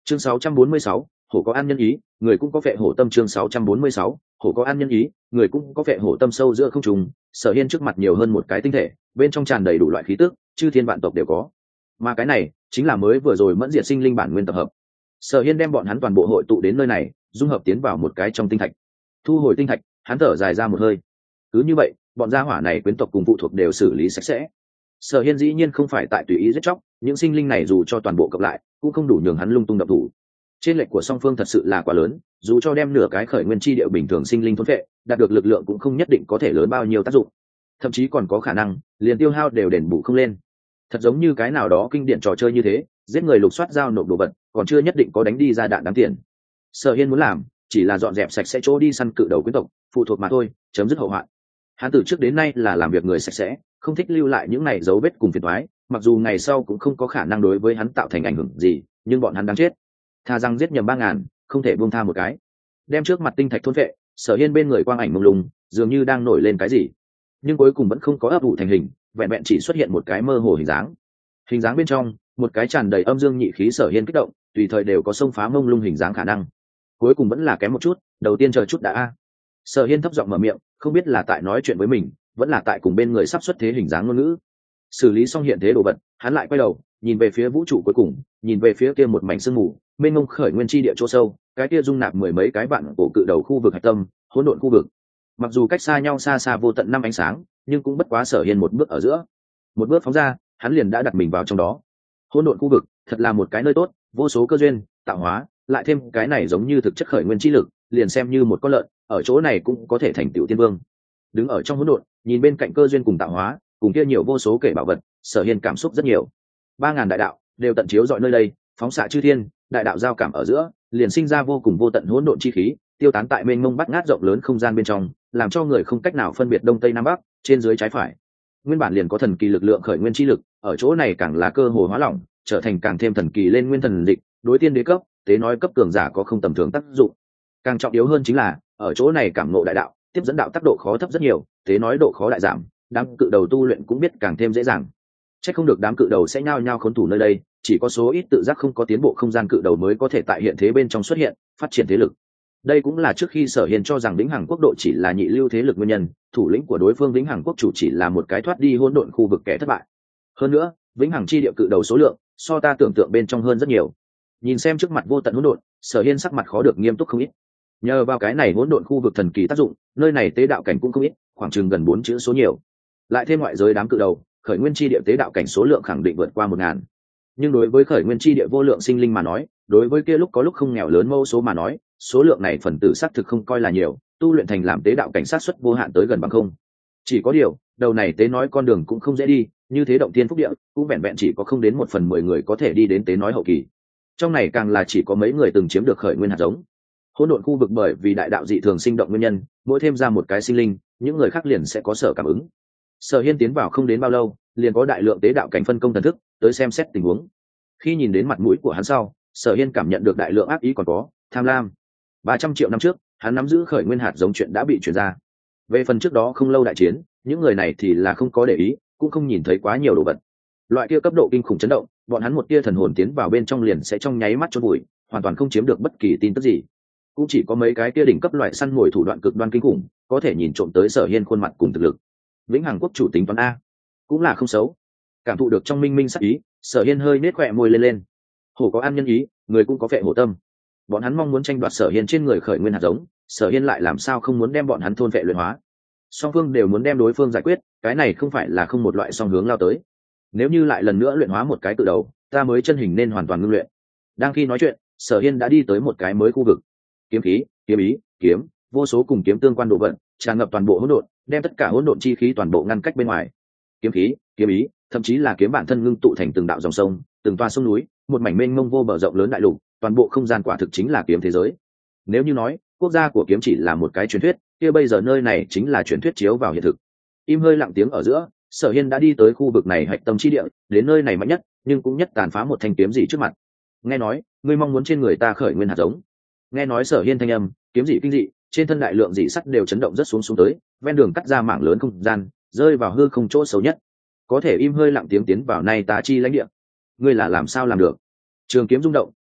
Chương 646, hổ có ăn nhân ý, người cũng có phệ hổ tâm. Chương 646, hổ có ăn nhân ý, người cũng có phệ hổ tâm. Sâu giữa không trung, Sở Hiên trước mặt nhiều hơn một cái tinh thể, bên trong tràn đầy đủ loại khí tức, chư thiên vạn tộc đều có. Mà cái này chính là mới vừa rồi mẫn diệt sinh linh bản nguyên tập hợp. Sở Hiên đem bọn hắn toàn bộ hội tụ đến nơi này, dung hợp tiến vào một cái trong tinh thạch. Thu hồi tinh thạch, hắn thở dài ra một hơi. Cứ như vậy, bọn gia hỏa này quyến tộc cùng phụ thuộc đều xử lý sạch sẽ. Sở Hiên dĩ nhiên không phải tại tùy ý giết chóc, những sinh linh này dù cho toàn bộ cộng lại, cũng không đủ nhường hắn lung tung động thủ. Trên lệch của song phương thật sự là quá lớn, dù cho đem nửa cái khởi nguyên chi địa bình thường sinh linh thôn phệ, đạt được lực lượng cũng không nhất định có thể lớn bao nhiêu tác dụng, thậm chí còn có khả năng liền tiêu hao đều đền bù không lên. Thật giống như cái nào đó kinh điển trò chơi như thế, giết người lục soát giao nộp đồ vật, còn chưa nhất định có đánh đi ra đạn đáng tiền. Sở Hiên muốn làm chỉ là dọn dẹp sạch sẽ chỗ đi săn cự đầu quyến tộc, phụ thuộc mà thôi, chấm dứt hậu hoạn. Hắn từ trước đến nay là làm việc người sạch sẽ, không thích lưu lại những này dấu vết cùng phiền toái, mặc dù ngày sau cũng không có khả năng đối với hắn tạo thành ảnh hưởng gì, nhưng bọn hắn đáng chết. Tha rằng giết nhầm 3.000, không thể buông tha một cái. Đem trước mặt tinh thạch thôn vệ, Sở Hiên bên người quang ảnh mông lung, dường như đang nổi lên cái gì, nhưng cuối cùng vẫn không có ấp ủ thành hình, vẹn vẹn chỉ xuất hiện một cái mơ hồ hình dáng. Hình dáng bên trong, một cái tràn đầy âm dương nhị khí. Sở Hiên kích động, tùy thời đều có xông phá mông lung hình dáng khả năng. Cuối cùng vẫn là kém một chút, đầu tiên chờ chút đã a. Sở Hiên thấp giọng mở miệng, không biết là tại nói chuyện với mình, vẫn là tại cùng bên người sắp xuất thế hình dáng ngôn ngữ. Xử lý xong hiện thế đồ vật, hắn lại quay đầu, nhìn về phía vũ trụ cuối cùng, nhìn về phía kia một mảnh sương mù, mênh mông khởi nguyên chi địa chỗ sâu, cái kia dung nạp mười mấy cái vạn cổ cự đầu khu vực hạch tâm, hỗn độn khu vực. Mặc dù cách xa nhau xa xa vô tận năm ánh sáng, nhưng cũng bất quá Sở Hiên một bước ở giữa. Một bước phóng ra, hắn liền đã đặt mình vào trong đó. Hỗn độn khu vực, thật là một cái nơi tốt, vô số cơ duyên, tạo hóa, lại thêm cái này giống như thực chất khởi nguyên chi lực, liền xem như một con lợn, ở chỗ này cũng có thể thành tựu tiên vương. Đứng ở trong hỗn độn, nhìn bên cạnh cơ duyên cùng tạo hóa, cùng kia nhiều vô số kể bảo vật, Sở Hiên cảm xúc rất nhiều. 3.000 đại đạo đều tận chiếu dọi nơi đây, phóng xạ chư thiên, đại đạo giao cảm ở giữa, liền sinh ra vô cùng vô tận hỗn độn chi khí, tiêu tán tại mênh mông bát ngát rộng lớn không gian bên trong, làm cho người không cách nào phân biệt đông tây nam bắc, trên dưới trái phải. Nguyên bản liền có thần kỳ lực lượng khởi nguyên chi lực, ở chỗ này càng là cơ hồ hóa lỏng, trở thành càng thêm thần kỳ lên nguyên thần địch, đối tiên đế cấp, tế nói cấp cường giả có không tầm thường tác dụng. Càng trọng yếu hơn chính là, ở chỗ này cảm ngộ đại đạo, tiếp dẫn đạo tác độ khó thấp rất nhiều, tế nói độ khó lại giảm, đám cự đầu tu luyện cũng biết càng thêm dễ dàng. Chắc không được đám cự đầu sẽ nhao nhao khốn thủ nơi đây, chỉ có số ít tự giác không có tiến bộ không gian cự đầu mới có thể tại hiện thế bên trong xuất hiện, phát triển thế lực. Đây cũng là trước khi Sở Hiên cho rằng Vĩnh Hằng quốc độ chỉ là nhị lưu thế lực nguyên nhân, thủ lĩnh của đối phương Vĩnh Hằng quốc chủ chỉ là một cái thoát đi hỗn độn khu vực kẻ thất bại. Hơn nữa, Vĩnh Hằng chi địa cự đầu số lượng so ta tưởng tượng bên trong hơn rất nhiều. Nhìn xem trước mặt vô tận hỗn độn, Sở Hiên sắc mặt khó được nghiêm túc không ít. Nhờ vào cái này hỗn độn khu vực thần kỳ tác dụng, nơi này tế đạo cảnh cũng không ít, khoảng chừng gần 4 chữ số nhiều. Lại thêm ngoại giới đám cự đầu, khởi nguyên chi địa tế đạo cảnh số lượng khẳng định vượt qua 1.000. Nhưng đối với khởi nguyên chi địa vô lượng sinh linh mà nói, đối với kia lúc có lúc không nghèo lớn mâu số mà nói, số lượng này phần tử xác thực không coi là nhiều, tu luyện thành làm tế đạo cảnh sát xuất vô hạn tới gần bằng không. Chỉ có điều, đầu này tế nói con đường cũng không dễ đi, như thế động thiên phúc địa, cũng vẹn vẹn chỉ có không đến 1/10 người có thể đi đến tế nói hậu kỳ. Trong này càng là chỉ có mấy người từng chiếm được khởi nguyên hạt giống. Hỗn độn khu vực bởi vì đại đạo dị thường sinh động nguyên nhân, mỗi thêm ra một cái sinh linh, những người khác liền sẽ có sở cảm ứng. Sở Hiên tiến vào không đến bao lâu, liền có đại lượng tế đạo cảnh phân công thần thức tới xem xét tình huống. Khi nhìn đến mặt mũi của hắn sau, Sở Hiên cảm nhận được đại lượng ác ý còn có tham lam. 300 triệu năm trước, hắn nắm giữ khởi nguyên hạt giống chuyện đã bị truyền ra. Về phần trước đó không lâu đại chiến, những người này thì là không có để ý, cũng không nhìn thấy quá nhiều đồ vật. Loại kia cấp độ kinh khủng chấn động, bọn hắn một tia thần hồn tiến vào bên trong liền sẽ trong nháy mắt chôn vùi, hoàn toàn không chiếm được bất kỳ tin tức gì. Cũng chỉ có mấy cái kia đỉnh cấp loại săn mồi thủ đoạn cực đoan kinh khủng, có thể nhìn trộm tới Sở Hiên khuôn mặt cùng thực lực. Vĩnh Hằng quốc chủ tính toán a, cũng là không xấu. Cảm thụ được trong minh minh sắc ý, Sở Hiên hơi nết khỏe môi lên. Hổ có ăn nhân ý, người cũng có phệ hổ tâm. Bọn hắn mong muốn tranh đoạt Sở Hiên trên người khởi nguyên hạt giống, Sở Hiên lại làm sao không muốn đem bọn hắn thôn phệ luyện hóa. Song phương đều muốn đem đối phương giải quyết, cái này không phải là không một loại song hướng lao tới. Nếu như lại lần nữa luyện hóa một cái tự đầu, ta mới chân hình nên hoàn toàn ngưng luyện. Đang khi nói chuyện, Sở Hiên đã đi tới một cái mới khu vực. Kiếm khí, kiếm ý, kiếm, vô số cùng kiếm tương quan độ vận, tràn ngập toàn bộ hỗn độn, đem tất cả hỗn độn chi khí toàn bộ ngăn cách bên ngoài. Kiếm khí, kiếm ý, thậm chí là kiếm bản thân ngưng tụ thành từng đạo dòng sông, từng toa sông núi, một mảnh mênh mông vô bờ rộng lớn đại lục, toàn bộ không gian quả thực chính là kiếm thế giới. Nếu như nói quốc gia của kiếm chỉ là một cái truyền thuyết, kia bây giờ nơi này chính là truyền thuyết chiếu vào hiện thực. Im hơi lặng tiếng ở giữa, Sở Hiên đã đi tới khu vực này hạch tâm chi địa, đến nơi này mạnh nhất, nhưng cũng nhất tàn phá một thanh kiếm dị trước mặt. Nghe nói, ngươi mong muốn trên người ta khởi nguyên hạt giống. Nghe nói Sở Hiên thanh âm, kiếm dị kinh dị, trên thân đại lượng dị sắt đều chấn động rất xuống tới, ven đường cắt ra mảng lớn không gian, rơi vào hư không chỗ xấu nhất. Có thể im hơi lặng tiếng tiến vào nay ta chi lãnh địa. Ngươi là làm sao làm được? Trường kiếm rung động,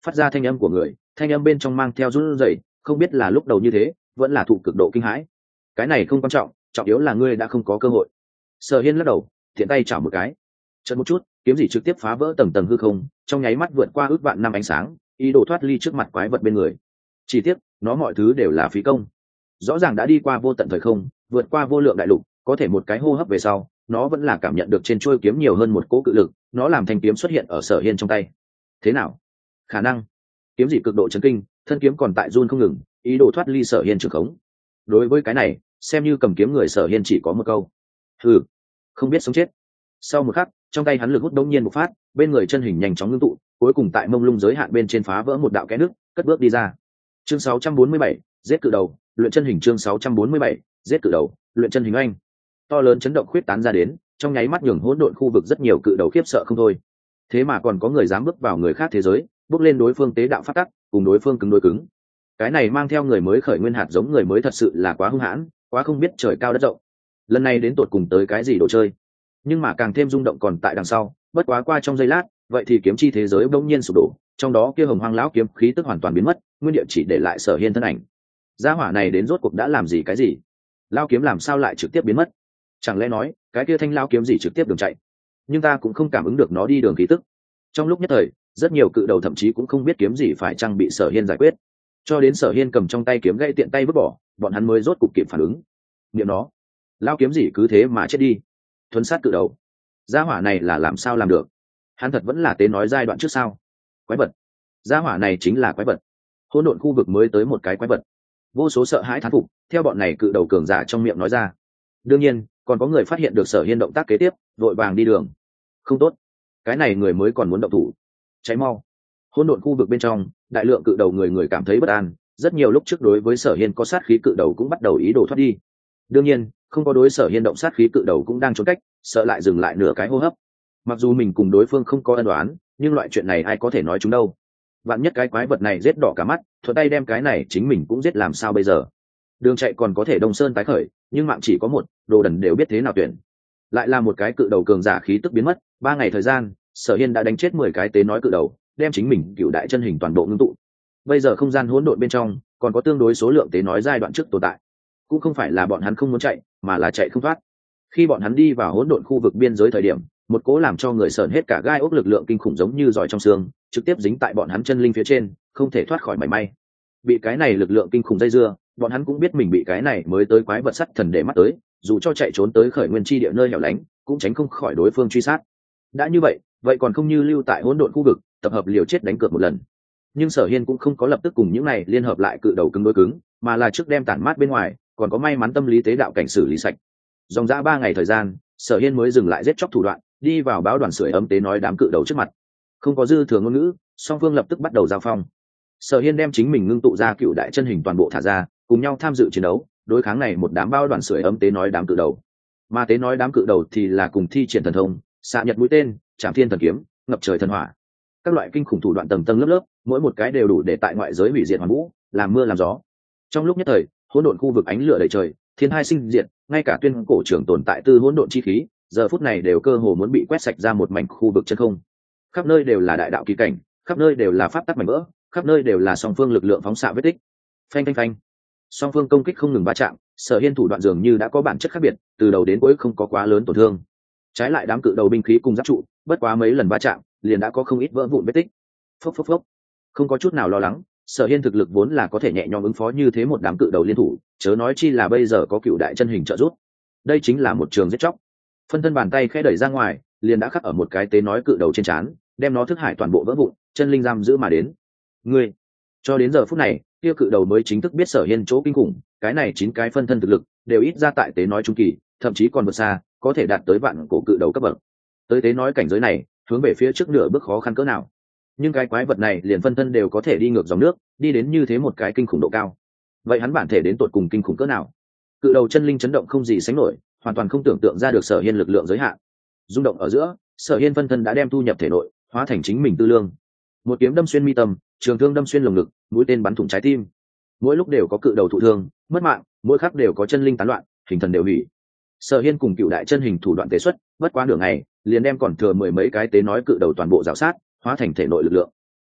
phát ra thanh âm của người, thanh âm bên trong mang theo run rẩy, không biết là lúc đầu như thế vẫn là thụ cực độ kinh hãi. Cái này không quan trọng, trọng yếu là ngươi đã không có cơ hội. Sở Hiên lắc đầu, thiện tay chảo một cái, chợt một chút, kiếm gì trực tiếp phá vỡ tầng tầng hư không, trong nháy mắt vượt qua ước vạn năm ánh sáng, ý đồ thoát ly trước mặt quái vật bên người. Chỉ tiếc, nó mọi thứ đều là phí công. Rõ ràng đã đi qua vô tận thời không, vượt qua vô lượng đại lục, có thể một cái hô hấp về sau, nó vẫn là cảm nhận được trên chuôi kiếm nhiều hơn một cỗ cự lực, nó làm thanh kiếm xuất hiện ở Sở Hiên trong tay. Thế nào? Khả năng. Kiếm gì cực độ chấn kinh, thân kiếm còn tại run không ngừng, ý đồ thoát ly Sở Hiên trường khống. Đối với cái này, xem như cầm kiếm người Sở Hiên chỉ có một câu: hừ, không biết sống chết. Sau một khắc, trong tay hắn lực hút đông nhiên một phát, bên người chân hình nhanh chóng ngưng tụ, cuối cùng tại mông lung giới hạn bên trên phá vỡ một đạo kẽ nước, cất bước đi ra. Chương 647, giết cự đầu, luyện chân hình. Chương 647, giết cự đầu, luyện chân hình. Anh to lớn chấn động khuyết tán ra đến, trong nháy mắt nhường hỗn độn khu vực rất nhiều cự đầu khiếp sợ không thôi. Thế mà còn có người dám bước vào người khác thế giới, bước lên đối phương tế đạo phát tắc, cùng đối phương cứng đối cứng. Cái này mang theo người mới khởi nguyên hạt giống người mới thật sự là quá hung hãn, quá không biết trời cao đất rộng. Lần này đến tột cùng tới cái gì đồ chơi? Nhưng mà càng thêm rung động còn tại đằng sau, bất quá qua trong giây lát, vậy thì kiếm chi thế giới bỗng nhiên sụp đổ, trong đó kia hồng hoang lão kiếm khí tức hoàn toàn biến mất, nguyên địa chỉ để lại Sở Hiên thân ảnh. Gia hỏa này đến rốt cuộc đã làm gì cái gì? Lão kiếm làm sao lại trực tiếp biến mất? Chẳng lẽ nói, cái kia thanh lão kiếm gì trực tiếp đường chạy? Nhưng ta cũng không cảm ứng được nó đi đường khí tức. Trong lúc nhất thời, rất nhiều cự đầu thậm chí cũng không biết kiếm gì phải chăng bị Sở Hiên giải quyết. Cho đến Sở Hiên cầm trong tay kiếm gãy tiện tay vứt bỏ, bọn hắn mới rốt cục kịp phản ứng. Niệm nó, lão kiếm gì cứ thế mà chết đi. Thuấn sát cự đầu, gia hỏa này là làm sao làm được? Hắn thật vẫn là tế nói giai đoạn trước sao? Quái vật, gia hỏa này chính là quái vật. Hỗn độn khu vực mới tới một cái quái vật. Vô số sợ hãi thán phục theo bọn này cự đầu cường giả trong miệng nói ra. Đương nhiên còn có người phát hiện được Sở Hiên động tác kế tiếp, vội vàng đi đường. Không tốt, cái này người mới còn muốn động thủ, cháy mau. Hỗn độn khu vực bên trong, đại lượng cự đầu người cảm thấy bất an, rất nhiều lúc trước đối với Sở Hiên có sát khí cự đầu cũng bắt đầu ý đồ thoát đi. Đương nhiên không có đối Sở Hiên động sát khí cự đầu cũng đang trốn cách, sợ lại dừng lại nửa cái hô hấp. Mặc dù mình cùng đối phương không có ân oán, nhưng loại chuyện này ai có thể nói chúng đâu. Vạn nhất cái quái vật này giết đỏ cả mắt, thuận tay đem cái này chính mình cũng giết làm sao bây giờ? Đường chạy còn có thể đông sơn tái khởi, nhưng mạng chỉ có một, đồ đần đều biết thế nào tuyển. Lại là một cái cự đầu cường giả khí tức biến mất, 3 ngày thời gian, Sở Hiên đã đánh chết 10 cái tế nói cự đầu, đem chính mình cựu đại chân hình toàn bộ ngưng tụ. Bây giờ không gian hỗn độn bên trong, còn có tương đối số lượng tế nói giai đoạn trước tồn tại. Cũng không phải là bọn hắn không muốn chạy, mà là chạy không thoát. Khi bọn hắn đi vào hỗn độn khu vực biên giới thời điểm, một cố làm cho người sởn hết cả gai ốc lực lượng kinh khủng giống như giỏi trong xương, trực tiếp dính tại bọn hắn chân linh phía trên, không thể thoát khỏi mảy may. Bị cái này lực lượng kinh khủng dây dưa, bọn hắn cũng biết mình bị cái này mới tới quái vật sắt thần để mắt tới, dù cho chạy trốn tới khởi nguyên chi địa nơi hẻo lánh, cũng tránh không khỏi đối phương truy sát. Đã như vậy, vậy còn không như lưu tại hỗn độn khu vực, tập hợp liều chết đánh cược một lần. Nhưng Sở Hiên cũng không có lập tức cùng những này liên hợp lại cự đầu cứng đối cứng, mà là trước đem tản mát bên ngoài, còn có may mắn tâm lý tế đạo cảnh xử lý sạch. Dòng dã 3 ngày thời gian, Sở Hiên mới dừng lại giết chóc thủ đoạn, đi vào báo đoàn sưởi ấm tế nói đám cự đầu trước mặt. Không có dư thừa ngôn ngữ, song phương lập tức bắt đầu giao phong. Sở Hiên đem chính mình ngưng tụ ra cựu đại chân hình toàn bộ thả ra, cùng nhau tham dự chiến đấu, đối kháng này một đám báo đoàn sưởi ấm tế nói đám cự đầu. Mà tế nói đám cự đầu thì là cùng thi triển thần thông, xạ nhật mũi tên, trảm thiên thần kiếm, ngập trời thần hỏa. Các loại kinh khủng thủ đoạn tầng tầng lớp lớp, mỗi một cái đều đủ để tại ngoại giới hủy diệt hoàn vũ, làm mưa làm gió. Trong lúc nhất thời, hỗn độn khu vực ánh lửa đầy trời, thiên hai sinh diệt, ngay cả tuyên cổ trưởng tồn tại tư hỗn độn chi khí, giờ phút này đều cơ hồ muốn bị quét sạch ra một mảnh khu vực chân không. Khắp nơi đều là đại đạo kỳ cảnh, khắp nơi đều là pháp tắc mảnh vỡ, khắp nơi đều là song phương lực lượng phóng xạ vết tích. Phanh phanh phanh, song phương công kích không ngừng va chạm, Sở Hiên thủ đoạn dường như đã có bản chất khác biệt, từ đầu đến cuối không có quá lớn tổn thương. Trái lại đám cự đầu binh khí cùng giáp trụ, bất quá mấy lần va chạm, liền đã có không ít vỡ vụn vết tích. Phốc phốc phốc, không có chút nào lo lắng, Sở Hiên thực lực vốn là có thể nhẹ nhõm ứng phó như thế một đám cự đầu liên thủ, chớ nói chi là bây giờ có cựu đại chân hình trợ giúp. Đây chính là một trường giết chóc. Phân thân bàn tay khẽ đẩy ra ngoài, liền đã khắc ở một cái tế nói cự đầu trên trán, đem nó thức hải toàn bộ vỡ vụn, chân linh giam giữ mà đến. Ngươi, cho đến giờ phút này, kia cự đầu mới chính thức biết Sở Hiên chỗ kinh khủng, cái này 9 cái phân thân thực lực đều ít ra tại tế nói trung kỳ, thậm chí còn vượt xa, có thể đạt tới vạn cổ cự đầu cấp bậc. Tới tế nói cảnh giới này, hướng về phía trước nửa bước khó khăn cỡ nào. Nhưng cái quái vật này liền phân thân đều có thể đi ngược dòng nước, đi đến như thế một cái kinh khủng độ cao. Vậy hắn bản thể đến tột cùng kinh khủng cỡ nào? Cự đầu chân linh chấn động không gì sánh nổi, hoàn toàn không tưởng tượng ra được Sở Hiên lực lượng giới hạn. Rung động ở giữa, Sở Hiên phân thân đã đem thu nhập thể nội, hóa thành chính mình tư lương. Một kiếm đâm xuyên mi tâm, trường thương đâm xuyên lồng ngực, mũi tên bắn thủng trái tim. Mỗi lúc đều có cự đầu thụ thương, mất mạng, mỗi khắc đều có chân linh tán loạn, hình thần đều hủy. Sở Hiên cùng cựu đại chân hình thủ đoạn tế xuất, bất quá nửa ngày, liền đem còn thừa 10 mấy cái tế nói cự đầu toàn bộ rào sát, hóa thành thể nội lực lượng.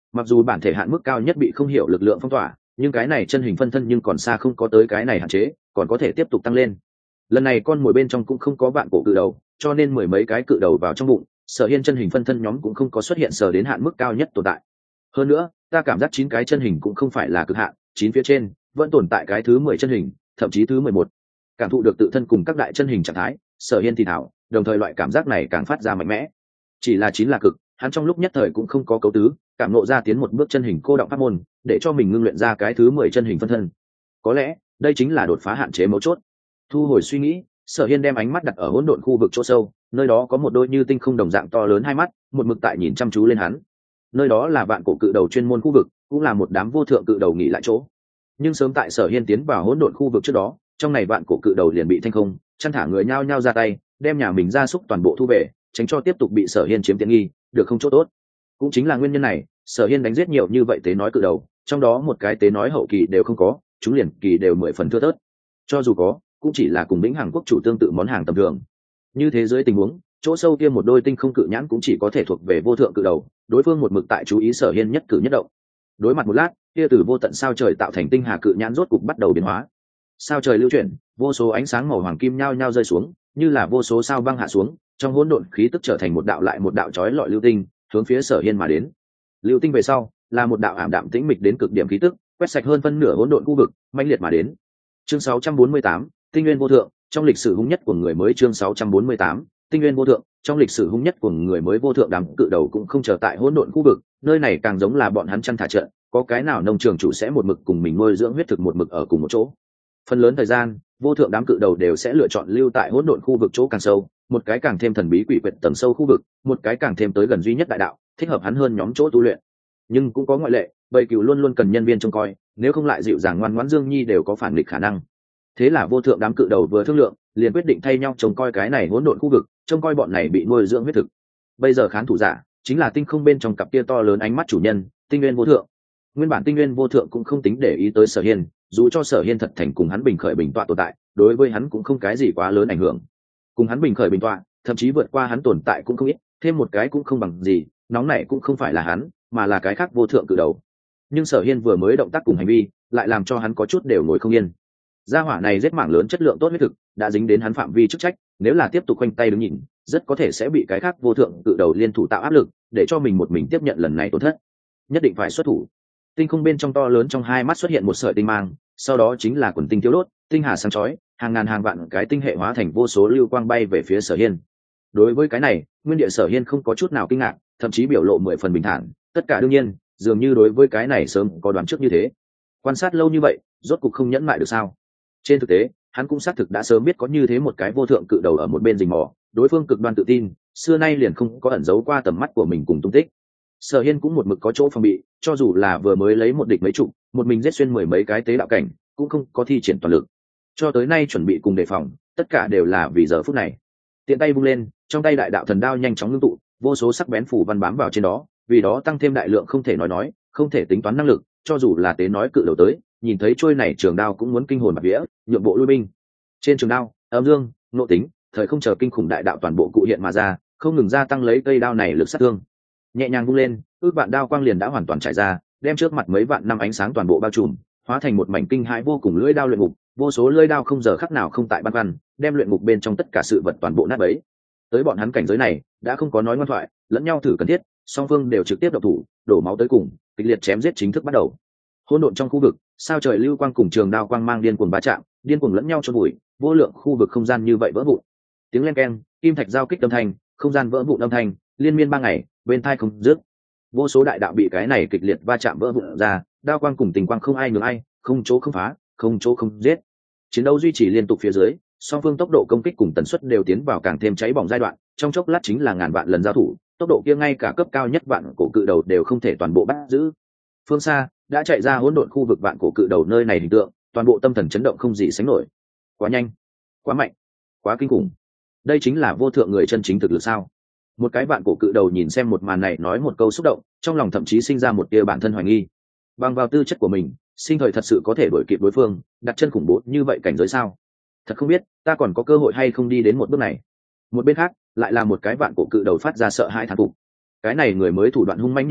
Mặc dù bản thể hạn mức cao nhất bị không hiểu lực lượng phong tỏa, nhưng cái này chân hình phân thân nhưng còn xa không có tới cái này hạn chế, còn có thể tiếp tục tăng lên. Lần này con mồi bên trong cũng không có vạn cổ cự đầu, cho nên mười mấy cái cự đầu vào trong bụng, Sở Hiên chân hình phân thân nhóm cũng không có xuất hiện sở đến hạn mức cao nhất tồn tại. Hơn nữa, ta cảm giác 9 cái chân hình cũng không phải là cực hạn, 9 phía trên vẫn tồn tại cái thứ 10 chân hình, thậm chí thứ 11. Cảm thụ được tự thân cùng các đại chân hình trạng thái, Sở Hiên thì thảo, đồng thời loại cảm giác này càng phát ra mạnh mẽ. Chỉ là 9 là cực, hắn trong lúc nhất thời cũng không có cấu tứ, cảm ngộ ra tiến một bước chân hình cô động pháp môn, để cho mình ngưng luyện ra cái thứ 10 chân hình phân thân. Có lẽ, đây chính là đột phá hạn chế mấu chốt. Thu hồi suy nghĩ, Sở Hiên đem ánh mắt đặt ở hỗn độn khu vực chỗ sâu, nơi đó có một đôi như tinh không đồng dạng to lớn hai mắt, một mực tại nhìn chăm chú lên hắn. Nơi đó là vạn cổ cự đầu chuyên môn khu vực, cũng là một đám vô thượng cự đầu nghỉ lại chỗ. Nhưng sớm tại Sở Hiên tiến vào hỗn độn khu vực trước đó, trong này vạn cổ cự đầu liền bị thanh không, chăn thả người nhao nhao ra tay, đem nhà mình gia súc toàn bộ thu về, tránh cho tiếp tục bị Sở Hiên chiếm tiện nghi, được không chỗ tốt. Cũng chính là nguyên nhân này, Sở Hiên đánh giết nhiều như vậy tế nói cự đầu, trong đó một cái tế nói hậu kỳ đều không có, chúng liền kỳ đều 10 phần thưa thớt. Cho dù có, cũng chỉ là cùng lĩnh hàng quốc chủ tương tự món hàng tầm thường. Như thế dưới tình huống, chỗ sâu kia một đôi tinh không cự nhãn cũng chỉ có thể thuộc về vô thượng cự đầu, đối phương một mực tại chú ý Sở Hiên nhất cử nhất động. Đối mặt một lát, kia từ vô tận sao trời tạo thành tinh hà cự nhãn rốt cục bắt đầu biến hóa. Sao trời lưu chuyển, vô số ánh sáng màu hoàng kim nhao nhao rơi xuống, như là vô số sao băng hạ xuống, trong hỗn độn khí tức trở thành một đạo lại một đạo chói lọi lưu tinh, hướng phía Sở Hiên mà đến. Lưu tinh về sau, là một đạo ảm đạm tĩnh mịch đến cực điểm khí tức, quét sạch hơn phân nửa hỗn độn khu vực, mãnh liệt mà đến. Chương 648, Tinh nguyên vô thượng, trong lịch sử hung nhất của người mới. Chương 648, Tinh nguyên vô thượng, trong lịch sử hung nhất của người mới. Vô thượng đám cự đầu cũng không chờ tại hỗn độn khu vực, nơi này càng giống là bọn hắn chăn thả trận, có cái nào nông trường chủ sẽ một mực cùng mình nuôi dưỡng huyết thực một mực ở cùng một chỗ. Phần lớn thời gian, vô thượng đám cự đầu đều sẽ lựa chọn lưu tại hỗn độn khu vực chỗ càng sâu, một cái càng thêm thần bí quỷ quyệt tầng sâu khu vực, một cái càng thêm tới gần duy nhất đại đạo, thích hợp hắn hơn nhóm chỗ tu luyện. Nhưng cũng có ngoại lệ, bầy cừu luôn luôn cần nhân viên trông coi, nếu không lại dịu dàng ngoan ngoãn Dương Nhi đều có phản nghịch khả năng. Thế là vô thượng đám cự đầu vừa thương lượng, liền quyết định thay nhau trông coi cái này hỗn độn khu vực, trông coi bọn này bị nuôi dưỡng huyết thực. Bây giờ khán thủ giả chính là tinh không bên trong cặp kia to lớn ánh mắt chủ nhân, Tinh nguyên vô thượng. Nguyên bản Tinh nguyên vô thượng cũng không tính để ý tới Sở Hiên, dù cho Sở Hiên thật thành cùng hắn bình khởi bình tọa tồn tại, đối với hắn cũng không cái gì quá lớn ảnh hưởng. Cùng hắn bình khởi bình tọa, thậm chí vượt qua hắn tồn tại cũng không ít, thêm một cái cũng không bằng gì, nóng này cũng không phải là hắn, mà là cái khác vô thượng cự đầu. Nhưng Sở Hiên vừa mới động tác cùng hành vi, lại làm cho hắn có chút đều ngồi không yên. Gia hỏa này giết mảng lớn chất lượng tốt huyết thực, đã dính đến hắn phạm vi chức trách, nếu là tiếp tục khoanh tay đứng nhìn, rất có thể sẽ bị cái khác vô thượng cự đầu liên thủ tạo áp lực, để cho mình một mình tiếp nhận lần này tổn thất. Nhất định phải xuất thủ. Tinh không bên trong to lớn trong hai mắt xuất hiện một sợi tinh mang, sau đó chính là quần tinh thiếu đốt, tinh hà sáng chói, hàng ngàn hàng vạn cái tinh hệ hóa thành vô số lưu quang bay về phía Sở Hiên. Đối với cái này, nguyên địa Sở Hiên không có chút nào kinh ngạc, thậm chí biểu lộ 10 phần bình thản, tất cả đương nhiên, dường như đối với cái này sớm có đoán trước như thế. Quan sát lâu như vậy, rốt cục không nhẫn mại được sao? Trên thực tế, hắn cũng xác thực đã sớm biết có như thế một cái vô thượng cự đầu ở một bên rình mò, đối phương cực đoan tự tin, xưa nay liền không có ẩn giấu qua tầm mắt của mình cùng tung tích. Sở Hiên cũng một mực có chỗ phòng bị, cho dù là vừa mới lấy một địch mấy chục, một mình giết xuyên 10 mấy cái tế đạo cảnh, cũng không có thi triển toàn lực. Cho tới nay chuẩn bị cùng đề phòng, tất cả đều là vì giờ phút này. Tiện tay vung lên, trong tay đại đạo thần đao nhanh chóng ngưng tụ, vô số sắc bén phủ văn bám vào trên đó, vì đó tăng thêm đại lượng không thể nói, không thể tính toán năng lực, cho dù là tế nói cự đầu tới, nhìn thấy trôi này trường đao cũng muốn kinh hồn bạt vía, nhượng bộ lui binh. Trên trường đao, âm dương, nộ tính, thời không chờ kinh khủng đại đạo toàn bộ cụ hiện mà ra, không ngừng gia tăng lấy cây đao này lực sát thương. Nhẹ nhàng vung lên, ước vạn đao quang liền đã hoàn toàn trải ra, đem trước mặt mấy vạn năm ánh sáng toàn bộ bao trùm, hóa thành một mảnh kinh hãi vô cùng lưỡi đao luyện ngục, vô số lưỡi đao không giờ khắc nào không tại băn khoăn, đem luyện ngục bên trong tất cả sự vật toàn bộ nát bấy. Tới bọn hắn cảnh giới này, đã không có nói ngoan thoại, lẫn nhau thử cần thiết, song phương đều trực tiếp động thủ, đổ máu tới cùng, kịch liệt chém giết chính thức bắt đầu. Hỗn độn trong khu vực, sao trời lưu quang cùng trường đao quang mang điên cuồng va chạm, điên cuồng lẫn nhau chôn bụi, vô lượng khu vực không gian như vậy vỡ vụn. Tiếng len keng, kim thạch giao kích âm thanh, không gian vỡ vụn âm thanh, liên miên 3 ngày, bên tai không dứt. Vô số đại đạo bị cái này kịch liệt va chạm vỡ vụn ra, đao quang cùng tình quang không ai nhường ai, không chỗ không phá, không chỗ không giết. Chiến đấu duy trì liên tục phía dưới, song phương tốc độ công kích cùng tần suất đều tiến vào càng thêm cháy bỏng giai đoạn, trong chốc lát chính là ngàn vạn lần giao thủ, tốc độ kia ngay cả cấp cao nhất vạn cổ cự đầu đều không thể toàn bộ bắt giữ. Phương xa đã chạy ra hỗn độn khu vực vạn cổ cự đầu nơi này hình tượng, toàn bộ tâm thần chấn động không gì sánh nổi. Quá nhanh, quá mạnh, quá kinh khủng. Đây chính là vô thượng người chân chính thực lực sao? Một cái vạn cổ cự đầu nhìn xem một màn này nói một câu xúc động, trong lòng thậm chí sinh ra một tia bản thân hoài nghi. Bằng vào tư chất của mình, sinh thời thật sự có thể đuổi kịp đối phương, đặt chân khủng bố như vậy cảnh giới sao? Thật không biết, ta còn có cơ hội hay không đi đến một bước này. Một bên khác, lại là một cái vạn cổ cự đầu phát ra sợ hãi thán phục. Cái này người mới thủ đoạn hung manh như vậy,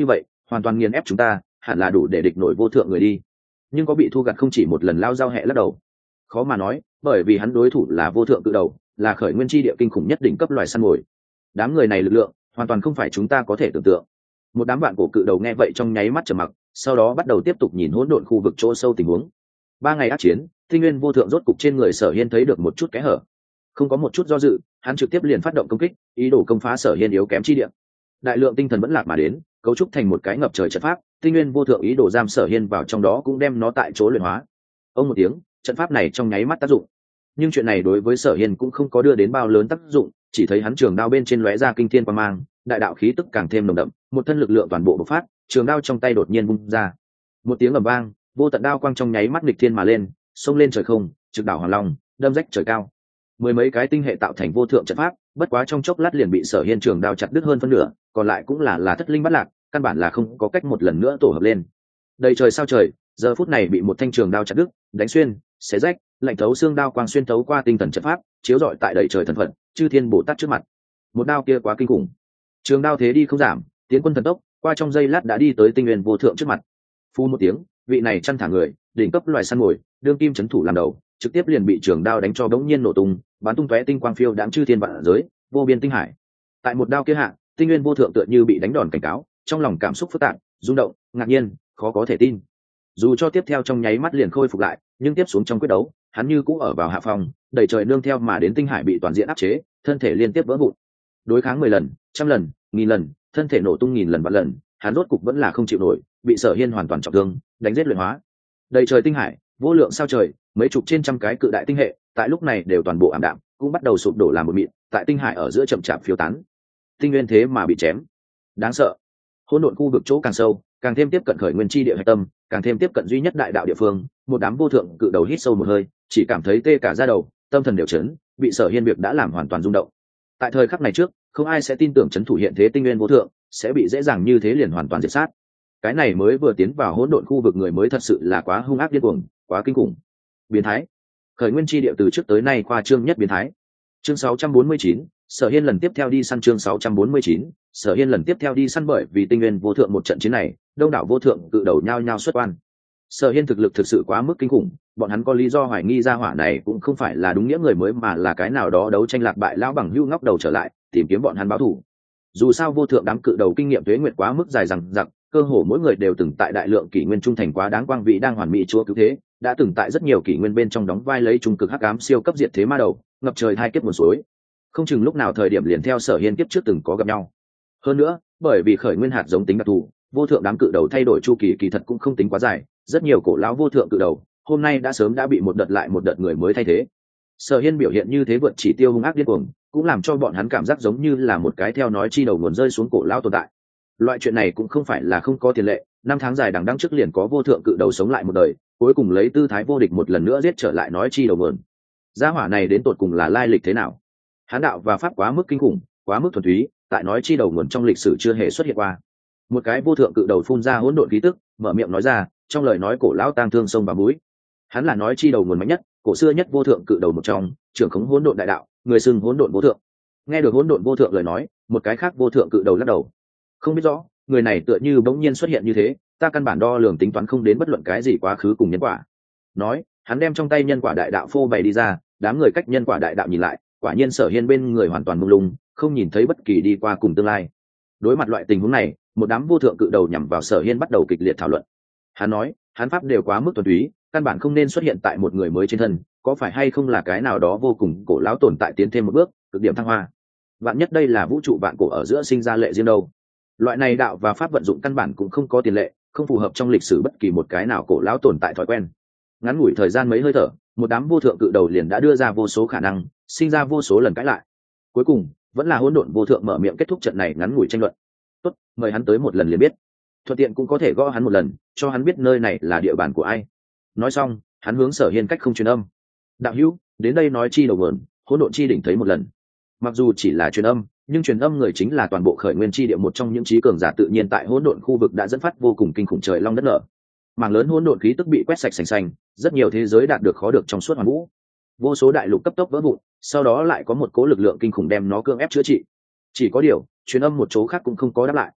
hoàn toàn nghiền ép chúng ta, hẳn là đủ để địch nổi vô thượng người đi. Nhưng có bị thu gặt không chỉ một lần, lao dao hẹ lắc đầu. Khó mà nói, bởi vì hắn đối thủ là vô thượng cự đầu, là khởi nguyên chi địa kinh khủng nhất đỉnh cấp loài săn mồi. Đám người này lực lượng hoàn toàn không phải chúng ta có thể tưởng tượng. Một đám bạn cổ cự đầu nghe vậy trong nháy mắt trầm mặc, sau đó bắt đầu tiếp tục nhìn hỗn độn khu vực chỗ sâu tình huống. 3 ngày ác chiến, tinh nguyên vô thượng rốt cục trên người Sở Hiên thấy được một chút kẽ hở. Không có một chút do dự, hắn trực tiếp liền phát động công kích, ý đồ công phá Sở Hiên yếu kém chi địa. Đại lượng tinh thần vẫn lạc mà đến, cấu trúc thành một cái ngập trời trận pháp, tinh nguyên vô thượng ý đồ giam Sở Hiên vào trong đó, cũng đem nó tại chỗ luyện hóa. Ông một tiếng, trận pháp này trong nháy mắt tác dụng. Nhưng chuyện này đối với Sở Hiên cũng không có đưa đến bao lớn tác dụng, chỉ thấy hắn trường đao bên trên lóe ra kinh thiên quang mang, đại đạo khí tức càng thêm nồng đậm, một thân lực lượng toàn bộ bộc phát, trường đao trong tay đột nhiên vung ra. Một tiếng ầm vang, vô tận đao quang trong nháy mắt nghịch thiên mà lên, xông lên trời không, trực đảo hoàng long, đâm rách trời cao. Mười mấy cái tinh hệ tạo thành vô thượng trận pháp, bất quá trong chốc lát liền bị Sở Hiên trường đao chặt đứt hơn phân nửa, còn lại cũng là thất linh bất lạc, căn bản là không có cách một lần nữa tổ hợp lên. Đầy trời sao trời, giờ phút này bị một thanh trường đao chặt đứt, đánh xuyên, xé rách, lạnh thấu xương đao quang xuyên thấu qua tinh thần trận pháp, chiếu rọi tại đầy trời thần phận, chư thiên bồ tát trước mặt. Một đao kia quá kinh khủng. Trường đao thế đi không giảm, tiến quân thần tốc, qua trong giây lát đã đi tới tinh nguyên vô thượng trước mặt. Phu một tiếng, vị này chăn thả người, đỉnh cấp loài săn mồi, đương kim chấn thủ làm đầu, trực tiếp liền bị trường đao đánh cho bỗng nhiên nổ tung, bắn tung tóe tinh quang phiêu đãng chư thiên vạn giới, vô biên tinh hải. Tại một đao kia hạ, tinh nguyên vô thượng tựa như bị đánh đòn cảnh cáo, trong lòng cảm xúc phức tạp, rung động, ngạc nhiên, khó có thể tin. Dù cho tiếp theo trong nháy mắt liền khôi phục lại, nhưng tiếp xuống trong quyết đấu, hắn như cũ ở vào hạ phòng, đầy trời nương theo mà đến tinh hải bị toàn diện áp chế, thân thể liên tiếp vỡ vụn. Đối kháng 10 lần, 100 lần, 1000 lần, thân thể nổ tung 1000 lần vạn lần, hắn rốt cục vẫn là không chịu nổi, bị Sở Hiên hoàn toàn trọng thương, đánh giết luyện hóa. Đầy trời tinh hải, vô lượng sao trời, mấy chục trên trăm cái cự đại tinh hệ, tại lúc này đều toàn bộ ảm đạm, cũng bắt đầu sụp đổ làm một mịn, tại tinh hải ở giữa chậm chạp phiêu tán. Tinh nguyên thế mà bị chém, đáng sợ. Hỗn độn khu vực chỗ càng sâu, càng thêm tiếp cận khởi nguyên chi địa hạch tâm, càng thêm tiếp cận duy nhất đại đạo địa phương, một đám vô thượng cự đầu hít sâu một hơi, chỉ cảm thấy tê cả da đầu, tâm thần đều chấn, bị Sở Hiên việc đã làm hoàn toàn rung động. Tại thời khắc này trước, không ai sẽ tin tưởng chấn thủ hiện thế tinh nguyên vô thượng sẽ bị dễ dàng như thế liền hoàn toàn diệt sát. Cái này mới vừa tiến vào hỗn độn khu vực người mới thật sự là quá hung ác điên cuồng, quá kinh khủng, biến thái. Khởi nguyên chi địa từ trước tới nay khoa trương nhất biến thái. Chương 649, Sở Hiên lần tiếp theo đi săn. Chương 649, Sở Hiên lần tiếp theo đi săn. Bởi vì tinh nguyên vô thượng một trận chiến này, đông đảo vô thượng cự đầu nhao nhao xuất quan. Sở Hiên thực lực thực sự quá mức kinh khủng, bọn hắn có lý do hoài nghi ra hỏa này cũng không phải là đúng nghĩa người mới, mà là cái nào đó đấu tranh lạc bại lão bằng hưu ngóc đầu trở lại, tìm kiếm bọn hắn báo thù. Dù sao vô thượng đám cự đầu kinh nghiệm tuế nguyệt quá mức dài dằng dặc, cơ hồ mỗi người đều từng tại đại lượng kỷ nguyên trung thành quá đáng quang vị đang hoàn mỹ chúa cứu thế, đã từng tại rất nhiều kỷ nguyên bên trong đóng vai lấy trung cực hắc ám siêu cấp diệt thế ma đầu, ngập trời hai kiếp nguồn suối, không chừng lúc nào thời điểm liền theo Sở Hiên kiếp trước từng có gặp nhau. Hơn nữa, bởi vì khởi nguyên hạt giống tính đặc thù, vô thượng đám cự đầu thay đổi chu kỳ kỳ thật cũng không tính quá dài, rất nhiều cổ lão vô thượng cự đầu hôm nay đã sớm đã bị một đợt lại một đợt người mới thay thế. Sở Hiên biểu hiện như thế vượt chỉ tiêu hung ác điên cuồng, cũng làm cho bọn hắn cảm giác giống như là một cái theo nói chi đầu nguồn rơi xuống cổ lão tồn tại. Loại chuyện này cũng không phải là không có tiền lệ, 5 tháng dài đằng đẵng trước liền có vô thượng cự đầu sống lại một đời, cuối cùng lấy tư thái vô địch một lần nữa giết trở lại nói chi đầu nguồn. Gia hỏa này đến tột cùng là lai lịch thế nào? Hán đạo và pháp quá mức kinh khủng, quá mức thuần túy, tại nói chi đầu nguồn trong lịch sử chưa hề xuất hiện qua. Một cái vô thượng cự đầu phun ra hỗn độn khí tức, mở miệng nói ra, trong lời nói cổ lão tang thương sông và mũi. Hắn là nói chi đầu nguồn mạnh nhất, cổ xưa nhất vô thượng cự đầu một trong, trưởng khống hỗn độn đại đạo, người xưng hỗn độn vô thượng. Nghe được hỗn độn vô thượng lời nói, một cái khác vô thượng cự đầu lắc đầu. Không biết rõ, người này tựa như bỗng nhiên xuất hiện như thế, ta căn bản đo lường tính toán không đến bất luận cái gì quá khứ cùng nhân quả. Nói, hắn đem trong tay nhân quả đại đạo phô bày đi ra, đám người cách nhân quả đại đạo nhìn lại, quả nhiên Sở Hiên bên người hoàn toàn mông lung, không nhìn thấy bất kỳ đi qua cùng tương lai. Đối mặt loại tình huống này, một đám vô thượng cự đầu nhằm vào Sở Hiên bắt đầu kịch liệt thảo luận. Hắn nói, hắn pháp đều quá mức thuần túy, căn bản không nên xuất hiện tại một người mới trên thân, có phải hay không là cái nào đó vô cùng cổ lão tồn tại tiến thêm một bước, cực điểm thăng hoa. Vạn nhất đây là vũ trụ vạn cổ ở giữa sinh ra lệ riêng đâu. Loại này đạo và pháp vận dụng căn bản cũng không có tiền lệ, không phù hợp trong lịch sử bất kỳ một cái nào cổ lão tồn tại thói quen. Ngắn ngủi thời gian mấy hơi thở, một đám vô thượng cự đầu liền đã đưa ra vô số khả năng, sinh ra vô số lần cãi lại. Cuối cùng, vẫn là hỗn độn vô thượng mở miệng kết thúc trận này ngắn ngủi tranh luận. Tốt, mời hắn tới một lần liền biết. Thuận tiện cũng có thể gõ hắn một lần, cho hắn biết nơi này là địa bàn của ai. Nói xong, hắn hướng Sở Hiên cách không truyền âm. Đạo hữu, đến đây nói chi đầu nguồn, hỗn độn chi đỉnh thấy một lần. Mặc dù chỉ là truyền âm, nhưng truyền âm người chính là toàn bộ khởi nguyên chi địa một trong những trí cường giả tự nhiên tại hỗn độn khu vực đã dẫn phát vô cùng kinh khủng trời long đất nở. Mảng lớn hỗn độn khí tức bị quét sạch sành xanh, rất nhiều thế giới đạt được khó được trong suốt hoàn vũ. Vô số đại lục cấp tốc vỡ vụn, sau đó lại có một cỗ lực lượng kinh khủng đem nó cưỡng ép chữa trị. Chỉ có điều, truyền âm một chỗ khác cũng không có đáp lại.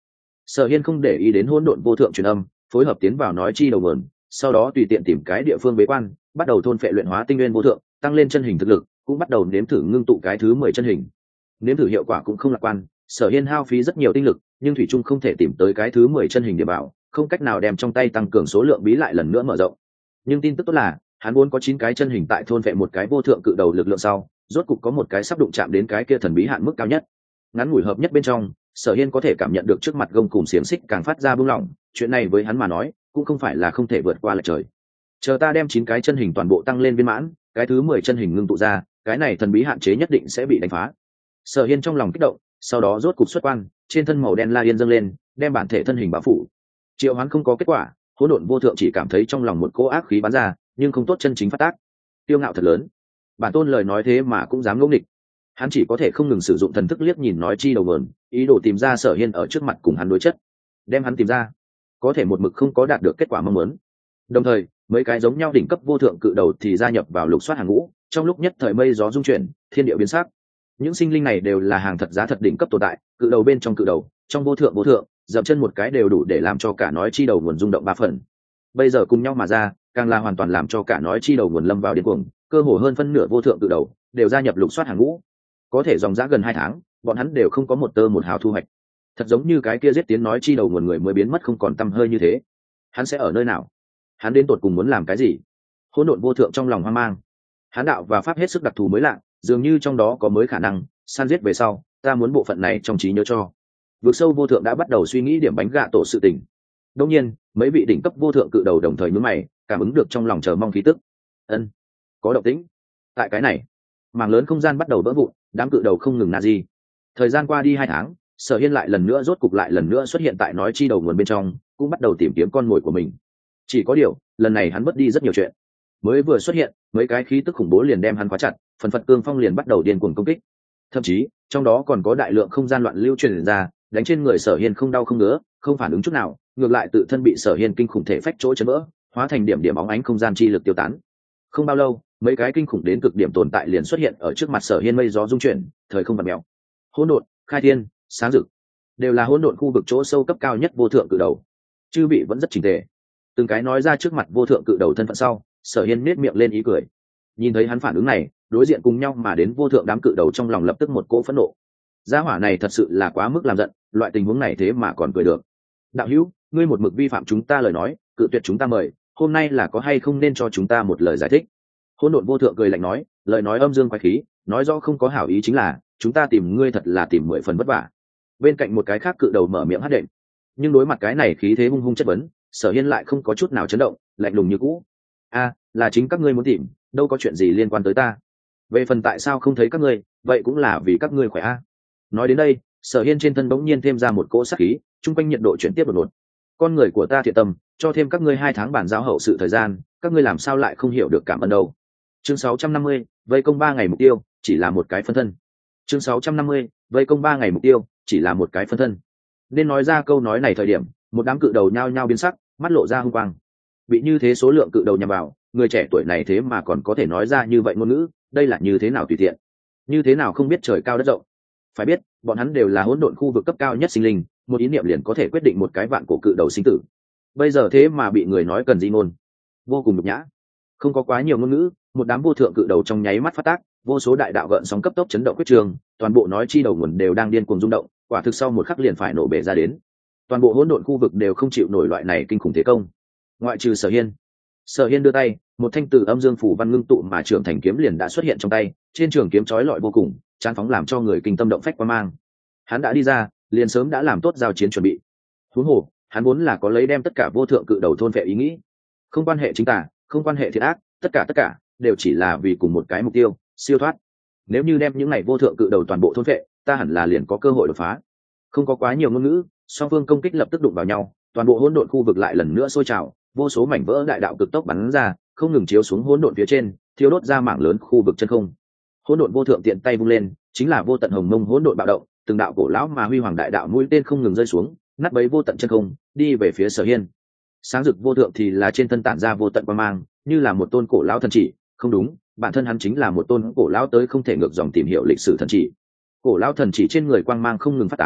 Sở Hiên không để ý đến hỗn độn vô thượng truyền âm, phối hợp tiến vào nói chi đầu nguồn, sau đó tùy tiện tìm cái địa phương bế quan, bắt đầu thôn phệ luyện hóa tinh nguyên vô thượng, tăng lên chân hình thực lực, cũng bắt đầu nếm thử ngưng tụ cái thứ 10 chân hình. Nếm thử hiệu quả cũng không lạc quan, Sở Hiên hao phí rất nhiều tinh lực, nhưng thủy chung không thể tìm tới cái thứ 10 chân hình để bảo, không cách nào đem trong tay tăng cường số lượng bí lại lần nữa mở rộng. Nhưng tin tức tốt là, hắn muốn có 9 cái chân hình tại thôn phệ một cái vô thượng cự đầu lực lượng sau, rốt cục có một cái sắp đụng chạm đến cái kia thần bí hạn mức cao nhất. Ngắn ngủi hợp nhất bên trong, Sở Hiên có thể cảm nhận được trước mặt gông cùm xiềng xích càng phát ra buông lỏng, chuyện này với hắn mà nói, cũng không phải là không thể vượt qua lệch trời. Chờ ta đem 9 cái chân hình toàn bộ tăng lên viên mãn, cái thứ 10 chân hình ngưng tụ ra, cái này thần bí hạn chế nhất định sẽ bị đánh phá. Sở Hiên trong lòng kích động, sau đó rốt cục xuất quan, trên thân màu đen la yên dâng lên, đem bản thể thân hình bao phủ. Triệu Hoán không có kết quả, hỗn độn vô thượng chỉ cảm thấy trong lòng một cỗ ác khí bắn ra, nhưng không tốt chân chính phát tác. Tiêu ngạo thật lớn, bản tôn lời nói thế mà cũng dám ngỗ nghịch. Hắn chỉ có thể không ngừng sử dụng thần thức liếc nhìn nói chi đầu nguồn, ý đồ tìm ra Sở Hiên ở trước mặt cùng hắn đối chất, đem hắn tìm ra, có thể một mực không có đạt được kết quả mong muốn. Đồng thời, mấy cái giống nhau đỉnh cấp vô thượng cự đầu thì gia nhập vào lục soát hàng ngũ, trong lúc nhất thời mây gió rung chuyển, thiên địa biến sắc. Những sinh linh này đều là hàng thật giá thật đỉnh cấp tồn tại, cự đầu bên trong cự đầu, trong vô thượng, dậm chân một cái đều đủ để làm cho cả nói chi đầu nguồn rung động 3 phần. Bây giờ cùng nhau mà ra, càng là hoàn toàn làm cho cả nói chi đầu nguồn lâm vào điên cuồng, cơ hồ hơn phân nửa vô thượng cự đầu đều gia nhập lục soát hàng ngũ. Có thể dòng dã gần 2 tháng, bọn hắn đều không có một tơ một hào thu hoạch. Thật giống như cái kia giết tiến nói chi đầu nguồn người mới biến mất không còn tăm hơi như thế. Hắn sẽ ở nơi nào? Hắn đến tột cùng muốn làm cái gì? Hỗn độn vô thượng trong lòng hoang mang. Hắn đạo và pháp hết sức đặc thù mới lạ, dường như trong đó có mới khả năng săn giết về sau, ta muốn bộ phận này trong trí nhớ cho. Vực sâu vô thượng đã bắt đầu suy nghĩ điểm bánh gạ tổ sự tình. Đương nhiên, mấy vị đỉnh cấp vô thượng cự đầu đồng thời nhướng mày, cảm ứng được trong lòng chờ mong khí tức. Ân, có động tĩnh. Tại cái này, mảng lớn không gian bắt đầu vỡ vụn, đám cự đầu không ngừng na di. Thời gian qua đi 2 tháng, Sở Hiên lại lần nữa rốt cục lại lần nữa xuất hiện tại nói chi đầu nguồn bên trong, cũng bắt đầu tìm kiếm con mồi của mình. Chỉ có điều, lần này hắn mất đi rất nhiều chuyện. Mới vừa xuất hiện, mấy cái khí tức khủng bố liền đem hắn khóa chặt, phần phật cương phong liền bắt đầu điên cuồng công kích. Thậm chí, trong đó còn có đại lượng không gian loạn lưu truyền ra, đánh trên người Sở Hiên không đau không ngứa, không phản ứng chút nào, ngược lại tự thân bị Sở Hiên kinh khủng thể phách chỗ chấn vỡ, hóa thành điểm điểm óng ánh không gian chi lực tiêu tán. Không bao lâu, mấy cái kinh khủng đến cực điểm tồn tại liền xuất hiện ở trước mặt Sở Hiên, mây gió rung chuyển, thời không bạt mèo. Hỗn độn, khai thiên, sáng rực, đều là hỗn độn khu vực chỗ sâu cấp cao nhất vô thượng cự đầu. Chư vị vẫn rất chỉnh tề. Từng cái nói ra trước mặt vô thượng cự đầu thân phận sau, Sở Hiên nét miệng lên ý cười. Nhìn thấy hắn phản ứng này, đối diện cùng nhau mà đến vô thượng đám cự đầu trong lòng lập tức một cỗ phẫn nộ. Gia hỏa này thật sự là quá mức làm giận, loại tình huống này thế mà còn cười được. Đạo hữu, ngươi một mực vi phạm chúng ta lời nói, cự tuyệt chúng ta mời, hôm nay là có hay không nên cho chúng ta một lời giải thích? Hỗn độn vô thượng cười lạnh nói, lời nói âm dương quái khí, nói rõ không có hảo ý chính là, chúng ta tìm ngươi thật là tìm 10 phần vất vả. Bên cạnh một cái khác cự đầu mở miệng hất đệm, nhưng đối mặt cái này khí thế hung hung chất vấn, Sở Hiên lại không có chút nào chấn động, lạnh lùng như cũ. Là chính các ngươi muốn tìm, đâu có chuyện gì liên quan tới ta. Về phần tại sao không thấy các ngươi, vậy cũng là vì các ngươi khỏe a. Nói đến đây, Sở Hiên trên thân bỗng nhiên thêm ra một cỗ sát khí, trung quanh nhiệt độ chuyển tiếp đột ngột. Con người của ta thiện tâm, cho thêm các ngươi 2 tháng bản giao hậu sự thời gian, các ngươi làm sao lại không hiểu được cảm ơn đâu. Chương 650, vây công 3 ngày mục tiêu, chỉ là một cái phân thân. Chương 650, vây công 3 ngày mục tiêu, chỉ là một cái phân thân. Nên nói ra câu nói này thời điểm, một đám cự đầu nhao nhao biến sắc, mắt lộ ra hung quang. Bị như thế số lượng cự đầu nhằm vào, người trẻ tuổi này thế mà còn có thể nói ra như vậy ngôn ngữ, đây là như thế nào tùy tiện, như thế nào không biết trời cao đất rộng. Phải biết, bọn hắn đều là hỗn độn khu vực cấp cao nhất sinh linh, một ý niệm liền có thể quyết định một cái vạn cổ cự đầu sinh tử. Bây giờ thế mà bị người nói cần gì ngôn, vô cùng nhục nhã. Không có quá nhiều ngôn ngữ, một đám vô thượng cự đầu trong nháy mắt phát tác, vô số đại đạo gợn sóng cấp tốc chấn động quyết trường, toàn bộ nói chi đầu nguồn đều đang điên cuồng rung động, quả thực sau một khắc liền phải nổ bể ra đến. Toàn bộ hỗn độn khu vực đều không chịu nổi loại này kinh khủng thế công, ngoại trừ Sở Hiên. Sở Hiên đưa tay, một thanh tử âm dương phủ văn ngưng tụ mà trưởng thành kiếm liền đã xuất hiện trong tay, trên trường kiếm chói lọi vô cùng, chán phóng làm cho người kinh tâm động phách qua mang. Hắn đã đi ra, liền sớm đã làm tốt giao chiến chuẩn bị. Huống hồ, hắn vốn là có lấy đem tất cả vô thượng cự đầu thôn phệ ý nghĩ. Không quan hệ chính tà, không quan hệ thiện ác, tất cả đều chỉ là vì cùng một cái mục tiêu, siêu thoát. Nếu như đem những này vô thượng cự đầu toàn bộ thôn phệ, ta hẳn là liền có cơ hội đột phá. Không có quá nhiều ngôn ngữ, song phương công kích lập tức đụng vào nhau, toàn bộ hỗn độn khu vực lại lần nữa sôi trào, vô số mảnh vỡ đại đạo cực tốc bắn ra, không ngừng chiếu xuống hỗn độn phía trên, thiêu đốt ra mảng lớn khu vực chân không. Hỗn độn vô thượng tiện tay vung lên, chính là vô tận hồng mông hỗn độn bạo động, từng đạo cổ lão mà huy hoàng đại đạo mũi tên không ngừng rơi xuống, nát bấy vô tận chân không, đi về phía Sở Hiên. Sáng rực vô thượng thì là trên thân tản ra vô tận quang mang, như là một tôn cổ lão thần chỉ, không đúng, bản thân hắn chính là một tôn cổ lão tới không thể ngược dòng tìm hiểu lịch sử thần chỉ. Cổ lão thần chỉ trên người quang mang không ngừng phát tán,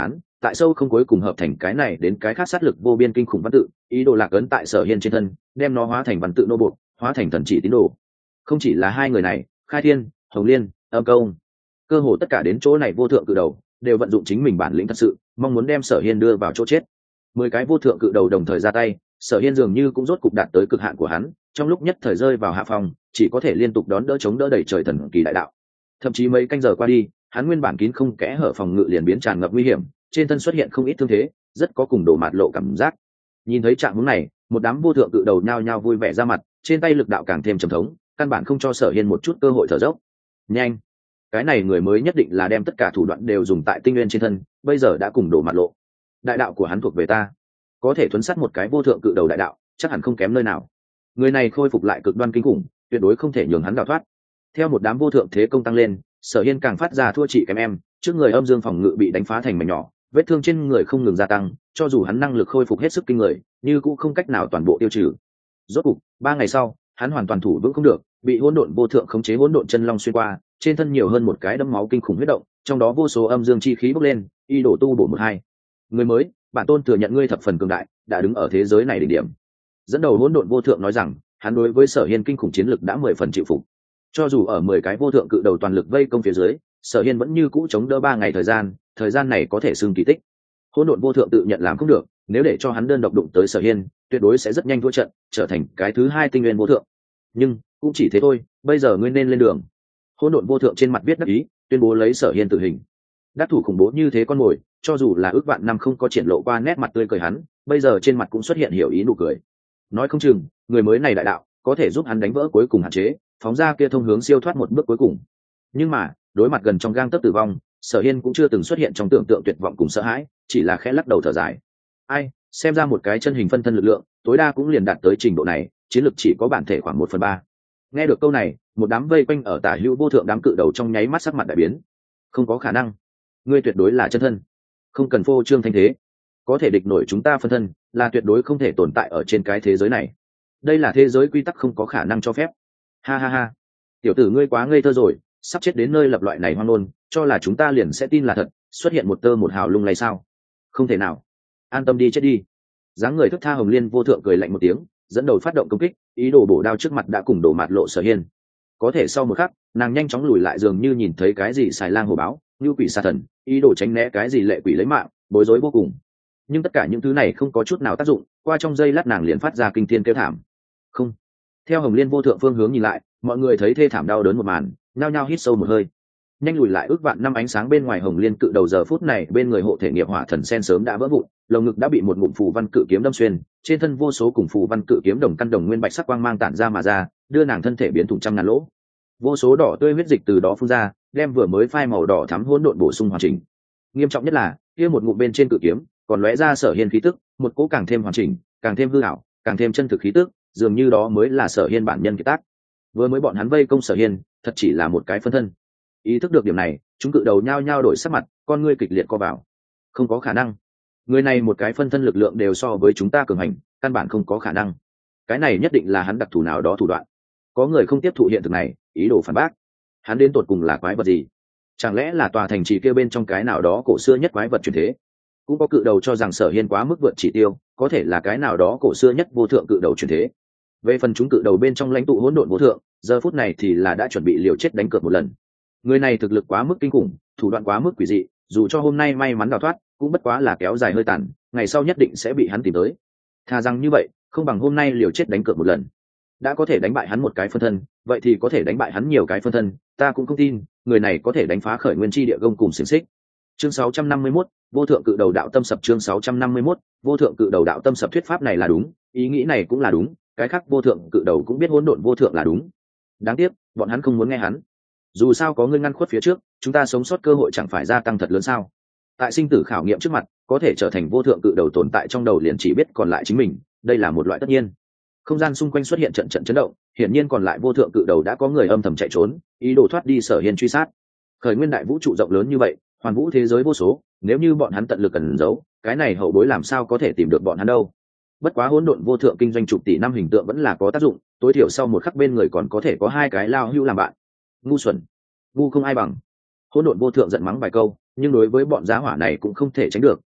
tại sâu không cuối cùng hợp thành cái này đến cái khác sát lực vô biên kinh khủng văn tự, ý đồ lạc ấn tại Sở Hiên trên thân, đem nó hóa thành văn tự nô bộc, hóa thành thần chỉ tín đồ. Không chỉ là hai người này, Khai Thiên, Hồng Liên, Âm Công, cơ hồ tất cả đến chỗ này vô thượng cự đầu đều vận dụng chính mình bản lĩnh thật sự, mong muốn đem Sở Hiên đưa vào chỗ chết. 10 cái vô thượng cự đầu đồng thời ra tay, Sở Hiên dường như cũng rốt cục đạt tới cực hạn của hắn, trong lúc nhất thời rơi vào hạ phòng, chỉ có thể liên tục đón đỡ chống đỡ đẩy trời thần kỳ đại đạo. Thậm chí mấy canh giờ qua đi, hắn nguyên bản kín không kẽ hở phòng ngự liền biến tràn ngập nguy hiểm, trên thân xuất hiện không ít thương thế, rất có cùng đổ mạt lộ cảm giác. Nhìn thấy trạng huống này, một đám vô thượng cự đầu nhao nhao vui vẻ ra mặt, trên tay lực đạo càng thêm trầm thống, căn bản không cho Sở Hiên một chút cơ hội thở dốc. Nhanh, cái này người mới nhất định là đem tất cả thủ đoạn đều dùng tại tinh nguyên trên thân, bây giờ đã cùng đổ mạt lộ. Đại đạo của hắn thuộc về ta, có thể thuấn sát một cái vô thượng cự đầu đại đạo, chắc hẳn không kém nơi nào. Người này khôi phục lại cực đoan kinh khủng, tuyệt đối không thể nhường hắn đào thoát. Theo một đám vô thượng thế công tăng lên, Sở Hiên càng phát ra thua chị kém em, trước người âm dương phòng ngự bị đánh phá thành mảnh nhỏ, vết thương trên người không ngừng gia tăng, cho dù hắn năng lực khôi phục hết sức kinh người, nhưng cũng không cách nào toàn bộ tiêu trừ. Rốt cục, 3 ngày sau, hắn hoàn toàn thủ vững không được, bị hỗn độn vô thượng khống chế hỗn độn chân long xuyên qua, trên thân nhiều hơn một cái đấm máu kinh khủng huyết động, trong đó vô số âm dương chi khí bốc lên, y đổ tu bổ 12. Người mới, bản tôn thừa nhận ngươi thập phần cường đại, đã đứng ở thế giới này đỉnh điểm. Dẫn đầu hỗn độn vô thượng nói rằng, hắn đối với Sở Hiên kinh khủng chiến lực đã 10 phần chịu phục. Cho dù ở 10 cái vô thượng cự đầu toàn lực vây công phía dưới, Sở Hiên vẫn như cũ chống đỡ 3 ngày thời gian này có thể xưng kỳ tích. Hỗn độn vô thượng tự nhận làm không được, nếu để cho hắn đơn độc đụng tới Sở Hiên, tuyệt đối sẽ rất nhanh thua trận, trở thành cái thứ 2 tinh nguyên vô thượng. Nhưng cũng chỉ thế thôi, bây giờ ngươi nên lên đường. Hỗn độn vô thượng trên mặt viết đắc ý, tuyên bố lấy Sở Hiên tử hình. Đắc thủ khủng bố như thế con mồi, cho dù là ước vạn năm không có triển lộ qua nét mặt tươi cười hắn, bây giờ trên mặt cũng xuất hiện hiểu ý nụ cười. Nói không chừng, người mới này đại đạo có thể giúp hắn đánh vỡ cuối cùng hạn chế, phóng ra kia thông hướng siêu thoát một bước cuối cùng. Nhưng mà, đối mặt gần trong gang tấc tử vong, Sở Hiên cũng chưa từng xuất hiện trong tưởng tượng tuyệt vọng cùng sợ hãi, chỉ là khẽ lắc đầu thở dài. Ai, xem ra một cái chân hình phân thân lực lượng, tối đa cũng liền đạt tới trình độ này, chiến lực chỉ có bản thể khoảng 1/3. Nghe được câu này, một đám vây quanh ở tả hữu vô thượng đám cự đầu trong nháy mắt sắc mặt đại biến. Không có khả năng, ngươi tuyệt đối là chân thân, không cần phô trương thanh thế, có thể địch nổi chúng ta phân thân, là tuyệt đối không thể tồn tại ở trên cái thế giới này. Đây là thế giới quy tắc không có khả năng cho phép. Ha ha ha, tiểu tử ngươi quá ngây thơ rồi, sắp chết đến nơi lập loại này hoang ngôn, cho là chúng ta liền sẽ tin là thật, xuất hiện một tơ một hào lung lay sao? Không thể nào, an tâm đi chết đi. Dáng người thức tha Hồng Liên vô thượng cười lạnh một tiếng, dẫn đầu phát động công kích, ý đồ bổ đao trước mặt đã cùng đổ mặt lộ Sở Hiên. Có thể sau một khắc, nàng nhanh chóng lùi lại, dường như nhìn thấy cái gì xài lang hổ báo, như quỷ sa thần, ý đồ tránh né cái gì lệ quỷ lấy mạng, bối rối vô cùng. Nhưng tất cả những thứ này không có chút nào tác dụng, qua trong giây lát nàng liền phát ra kinh thiên kêu thảm. Không. Theo Hồng Liên vô thượng phương hướng nhìn lại, mọi người thấy thê thảm đau đớn một màn, nhao nhao hít sâu một hơi. Nhanh lùi lại ước vạn năm ánh sáng bên ngoài Hồng Liên cự đầu giờ phút này bên người hộ thể nghiệp hỏa thần sen sớm đã vỡ vụn, lồng ngực đã bị một ngụm phù văn cự kiếm đâm xuyên, trên thân vô số cùng phù văn cự kiếm đồng căn đồng nguyên bạch sắc quang mang tản ra mà ra, đưa nàng thân thể biến thủng trăm ngàn lỗ. Vô số đỏ tươi huyết dịch từ đó phun ra, đem vừa mới phai màu đỏ thắm hỗn độn bổ sung hoàn chỉnh. Nghiêm trọng nhất là, kia một ngụm bên trên cự kiếm, còn lóe ra Sở Hiên khí tức, một cỗ càng thêm hoàn chỉnh, càng thêm hư ảo, càng thêm chân thực khí tức, dường như đó mới là Sở Hiên bản nhân kiệt tác. Vừa mới bọn hắn vây công Sở Hiên, thật chỉ là một cái phân thân. Ý thức được điểm này, chúng cự đầu nhao nhao đổi sắc mặt, con ngươi kịch liệt co vào. Không có khả năng, người này một cái phân thân lực lượng đều so với chúng ta cường hành, căn bản không có khả năng. Cái này nhất định là hắn đặc thù nào đó thủ đoạn. Có người không tiếp thụ hiện thực này, ý đồ phản bác. Hắn đến tột cùng là quái vật gì? Chẳng lẽ là tòa thành trì kia bên trong cái nào đó cổ xưa nhất quái vật truyền thế? Cũng có cự đầu cho rằng Sở Hiên quá mức vượt chỉ tiêu, có thể là cái nào đó cổ xưa nhất vô thượng cự đầu truyền thế. Về phần chúng cự đầu bên trong lãnh tụ hỗn độn vô thượng, giờ phút này thì là đã chuẩn bị liều chết đánh cược một lần. Người này thực lực quá mức kinh khủng, thủ đoạn quá mức quỷ dị, dù cho hôm nay may mắn đào thoát, cũng bất quá là kéo dài hơi tàn, ngày sau nhất định sẽ bị hắn tìm tới. Thà rằng như vậy, không bằng hôm nay liều chết đánh cược một lần. Đã có thể đánh bại hắn một cái phân thân, vậy thì có thể đánh bại hắn nhiều cái phân thân, ta cũng không tin người này có thể đánh phá khởi nguyên chi địa gông cùng xiềng xích. Chương 651, vô thượng cự đầu đạo tâm sập. Chương 651, vô thượng cự đầu đạo tâm sập. Thuyết pháp này là đúng, ý nghĩ này cũng là đúng, cái khác vô thượng cự đầu cũng biết hỗn độn vô thượng là đúng. Đáng tiếc, bọn hắn không muốn nghe hắn. Dù sao có ngươi ngăn khuất phía trước, chúng ta sống sót cơ hội chẳng phải gia tăng thật lớn sao? Tại sinh tử khảo nghiệm trước mặt, có thể trở thành vô thượng cự đầu tồn tại trong đầu liền chỉ biết còn lại chính mình, đây là một loại tất nhiên. Không gian xung quanh xuất hiện trận trận chấn động, hiển nhiên còn lại vô thượng cự đầu đã có người âm thầm chạy trốn, ý đồ thoát đi Sở Hiên truy sát. Khởi nguyên đại vũ trụ rộng lớn như vậy, hoàn vũ thế giới vô số, nếu như bọn hắn tận lực ẩn giấu, cái này hậu bối làm sao có thể tìm được bọn hắn đâu? Bất quá hỗn độn vô thượng kinh doanh chục tỷ năm hình tượng vẫn là có tác dụng, tối thiểu sau một khắc bên người còn có thể có hai cái lao hưu làm bạn. Ngu xuẩn, ngu không ai bằng. Hỗn độn vô thượng giận mắng vài câu, nhưng đối với bọn giá hỏa này cũng không thể tránh được,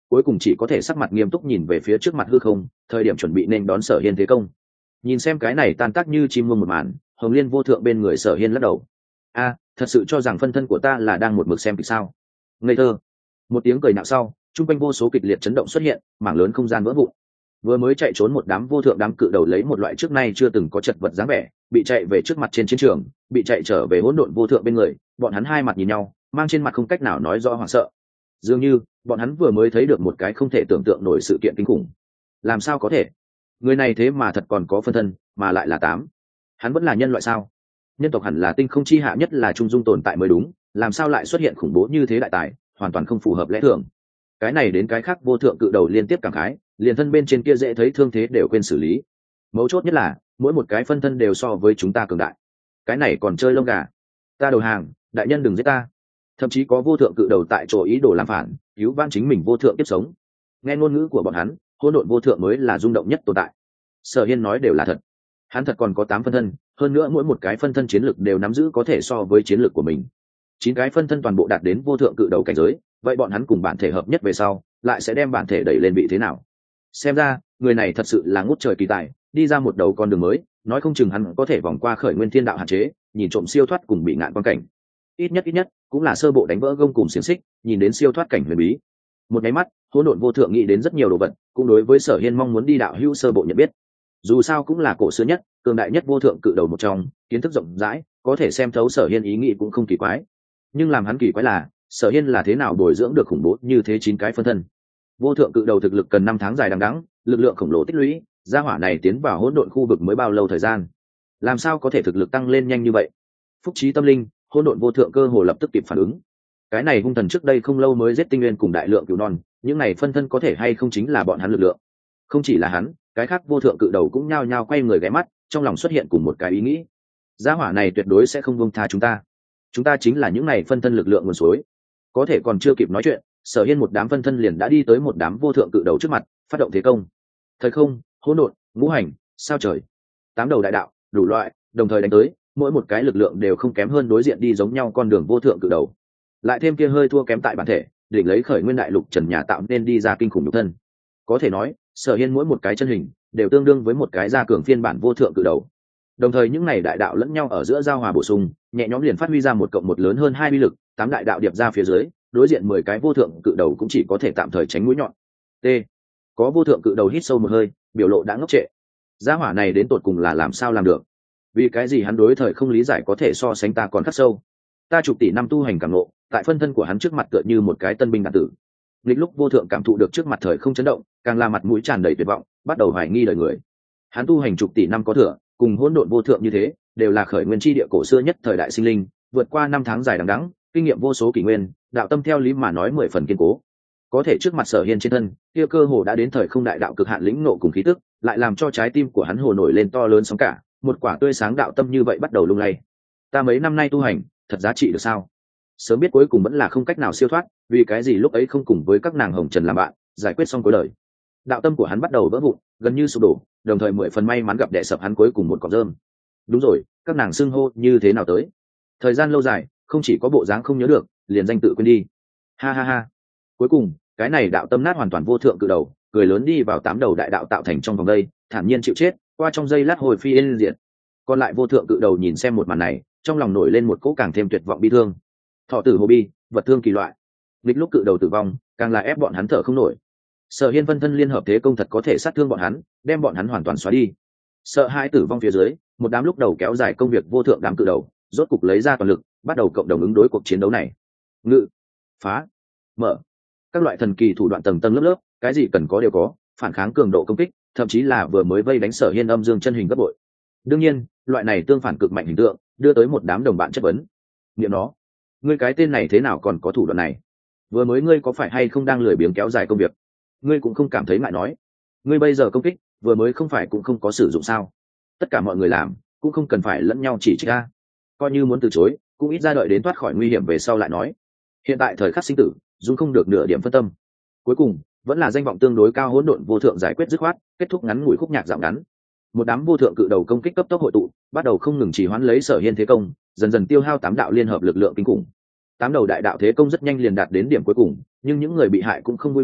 cuối cùng chỉ có thể sắc mặt nghiêm túc nhìn về phía trước mặt hư không, thời điểm chuẩn bị nên đón Sở Hiên thế công. Nhìn xem cái này tan tác như chim muông một màn, Hồng Liên vô thượng bên người Sở Hiên lắc đầu. Thật sự cho rằng phân thân của ta là đang một mực xem kịch sao? Ngây thơ. Một tiếng cười nạo sau, trung quanh vô số kịch liệt chấn động xuất hiện, mảng lớn không gian vỡ vụn. Vừa mới chạy trốn một đám vô thượng đám cự đầu lấy một loại trước nay chưa từng có chật vật dáng vẻ, bị chạy về trước mặt trên chiến trường, bị chạy trở về hỗn độn vô thượng bên người, bọn hắn hai mặt nhìn nhau, mang trên mặt không cách nào nói rõ hoảng sợ. Dường như bọn hắn vừa mới thấy được một cái không thể tưởng tượng nổi sự kiện kinh khủng. Làm sao có thể? Người này thế mà thật còn có phân thân, mà lại là 8. Hắn vẫn là nhân loại sao? Nhân tộc hẳn là tinh không chi hạ nhất là trung dung tồn tại mới đúng, làm sao lại xuất hiện khủng bố như thế đại tài, hoàn toàn không phù hợp lẽ thường. Cái này đến cái khác vô thượng cự đầu liên tiếp cảm khái, liền thân bên trên kia dễ thấy thương thế đều quên xử lý. Mấu chốt nhất là mỗi một cái phân thân đều so với chúng ta cường đại. Cái này còn chơi lông gà. Ta đầu hàng, đại nhân đừng giết ta. Thậm chí có vô thượng cự đầu tại chỗ ý đồ làm phản, cứu vãn chính mình vô thượng tiếp sống. Nghe ngôn ngữ của bọn hắn, hỗn độn vô thượng mới là rung động nhất tồn tại. Sở Hiên nói đều là thật. Hắn thật còn có 8 phân thân, hơn nữa mỗi một cái phân thân chiến lực đều nắm giữ có thể so với chiến lực của mình. 9 cái phân thân toàn bộ đạt đến vô thượng cự đầu cảnh giới, vậy bọn hắn cùng bản thể hợp nhất về sau, lại sẽ đem bản thể đẩy lên vị thế nào? Xem ra, người này thật sự là ngút trời kỳ tài, đi ra một đầu con đường mới, nói không chừng hắn có thể vòng qua khởi nguyên thiên đạo hạn chế, nhìn trộm siêu thoát cùng bị ngạn quan cảnh. Ít nhất cũng là sơ bộ đánh vỡ gông cùng xiềng xích, nhìn đến siêu thoát cảnh huyền bí. Một cái mắt, hỗn độn vô thượng nghĩ đến rất nhiều đồ vật, cũng đối với Sở Hiên mong muốn đi đạo hữu sơ bộ nhận biết. Dù sao cũng là cổ xưa nhất, cường đại nhất vô thượng cự đầu một trong, kiến thức rộng rãi, có thể xem thấu Sở Hiên ý nghĩ cũng không kỳ quái. Nhưng làm hắn kỳ quái là, Sở Hiên là thế nào bồi dưỡng được khủng bố như thế 9 cái phân thân. Vô thượng cự đầu thực lực cần 5 tháng dài đằng đẵng, lực lượng khổng lồ tích lũy, gia hỏa này tiến vào hỗn độn khu vực mới bao lâu thời gian? Làm sao có thể thực lực tăng lên nhanh như vậy? Phúc trí tâm linh, hỗn độn vô thượng cơ hồ lập tức kịp phản ứng. Cái này hung thần trước đây không lâu mới giết tinh nguyên cùng đại lượng cừu non, những này phân thân có thể hay không chính là bọn hắn lực lượng. Không chỉ là hắn, cái khác vô thượng cự đầu cũng nhao nhao quay người ghé mắt, trong lòng xuất hiện cùng một cái ý nghĩ. Gia hỏa này tuyệt đối sẽ không buông tha chúng ta. Chúng ta chính là những này phân thân lực lượng nguồn suối. Có thể còn chưa kịp nói chuyện, Sở Hiên một đám phân thân liền đã đi tới một đám vô thượng cự đầu trước mặt, phát động thế công. Thời không, hỗn độn, ngũ hành, sao trời, 8 đầu đại đạo, đủ loại, đồng thời đánh tới, mỗi một cái lực lượng đều không kém hơn đối diện đi giống nhau con đường vô thượng cự đầu. Lại thêm kia hơi thua kém tại bản thể, định lấy khởi nguyên đại lục trần nhà tạo nên đi ra kinh khủng nhục thân. Có thể nói, Sở Hiên mỗi một cái chân hình đều tương đương với một cái gia cường phiên bản vô thượng cự đầu. Đồng thời những này đại đạo lẫn nhau ở giữa giao hòa bổ sung, nhẹ nhõm liền phát huy ra một cộng một lớn hơn 2 uy lực, 8 đại đạo điệp ra phía dưới, đối diện 10 cái vô thượng cự đầu cũng chỉ có thể tạm thời tránh mũi nhọn. T. Có vô thượng cự đầu hít sâu một hơi, biểu lộ đã ngốc trệ. Gia hỏa này đến tột cùng là làm sao làm được? Vì cái gì hắn đối thời không lý giải có thể so sánh ta còn khắc sâu? Ta chục tỷ năm tu hành cảm ngộ, tại phân thân của hắn trước mặt tựa như một cái tân binh đạn tử. Nghịch lúc vô thượng cảm thụ được trước mặt thời không chấn động, càng là mặt mũi tràn đầy tuyệt vọng, bắt đầu hoài nghi đời người. Hắn tu hành chục tỷ năm có thừa, cùng hỗn độn vô thượng như thế, đều là khởi nguyên chi địa cổ xưa nhất thời đại sinh linh, vượt qua 5 tháng dài đằng đẵng, kinh nghiệm vô số kỷ nguyên, đạo tâm theo lý mà nói 10 phần kiên cố. Có thể trước mặt Sở Hiên trên thân, kia cơ hồ đã đến thời không đại đạo cực hạn lĩnh ngộ cùng khí tức, lại làm cho trái tim của hắn hồ nổi lên to lớn sóng cả, một quả tươi sáng đạo tâm như vậy bắt đầu lung lay. Ta mấy năm nay tu hành, thật giá trị được sao? Sớm biết cuối cùng vẫn là không cách nào siêu thoát, vì cái gì lúc ấy không cùng với các nàng hồng trần làm bạn, giải quyết xong cuối đời. Đạo tâm của hắn bắt đầu vỡ vụn, gần như sụp đổ, đồng thời 10 phần may mắn gặp đè sập hắn cuối cùng một cọng rơm. Đúng rồi, các nàng xưng hô như thế nào tới? Thời gian lâu dài, không chỉ có bộ dáng không nhớ được, liền danh tự quên đi. Ha ha ha. Cuối cùng, cái này đạo tâm nát hoàn toàn vô thượng cự đầu, cười lớn đi vào 8 đầu đại đạo tạo thành trong vòng đây, thản nhiên chịu chết, qua trong giây lát hồi phi yên diệt. Còn lại vô thượng cự đầu nhìn xem một màn này, trong lòng nổi lên một cỗ càng thêm tuyệt vọng bi thương. Thọ tử hồ bi, vật thương kỳ loại. Nghịch lúc cự đầu tử vong, càng là ép bọn hắn thở không nổi. Sở Hiên phân thân liên hợp thế công thật có thể sát thương bọn hắn, đem bọn hắn hoàn toàn xóa đi. Sợ hai tử vong phía dưới, một đám lúc đầu kéo dài công việc vô thượng đám cự đầu, rốt cục lấy ra toàn lực, bắt đầu cộng đồng ứng đối cuộc chiến đấu này. Ngự, phá, mở, các loại thần kỳ thủ đoạn tầng tầng lớp lớp, cái gì cần có đều có, phản kháng cường độ công kích, thậm chí là vừa mới vây đánh Sở Hiên âm dương chân hình gấp bội. Đương nhiên, loại này tương phản cực mạnh hình tượng, đưa tới một đám đồng bạn chất vấn. Niệm nó, ngươi cái tên này thế nào còn có thủ đoạn này? Vừa mới ngươi có phải hay không đang lười biếng kéo dài công việc? Ngươi cũng không cảm thấy ngại nói. Ngươi bây giờ công kích, vừa mới không phải cũng không có sử dụng sao? Tất cả mọi người làm, cũng không cần phải lẫn nhau chỉ trích ra. Coi như muốn từ chối, cũng ít ra đợi đến thoát khỏi nguy hiểm về sau lại nói. Hiện tại thời khắc sinh tử, dung không được nửa điểm phân tâm. Cuối cùng, vẫn là danh vọng tương đối cao hỗn độn vô thượng giải quyết dứt khoát, kết thúc ngắn ngủi khúc nhạc dạo ngắn. Một đám vô thượng cự đầu công kích cấp tốc hội tụ, bắt đầu không ngừng trì hoãn lấy Sở Hiên thế công, dần dần tiêu hao 8 đạo liên hợp lực lượng kinh khủng. 8 đầu đại đạo thế công rất nhanh liền đạt đến điểm cuối cùng, nhưng những người bị hại cũng không vui vẻ,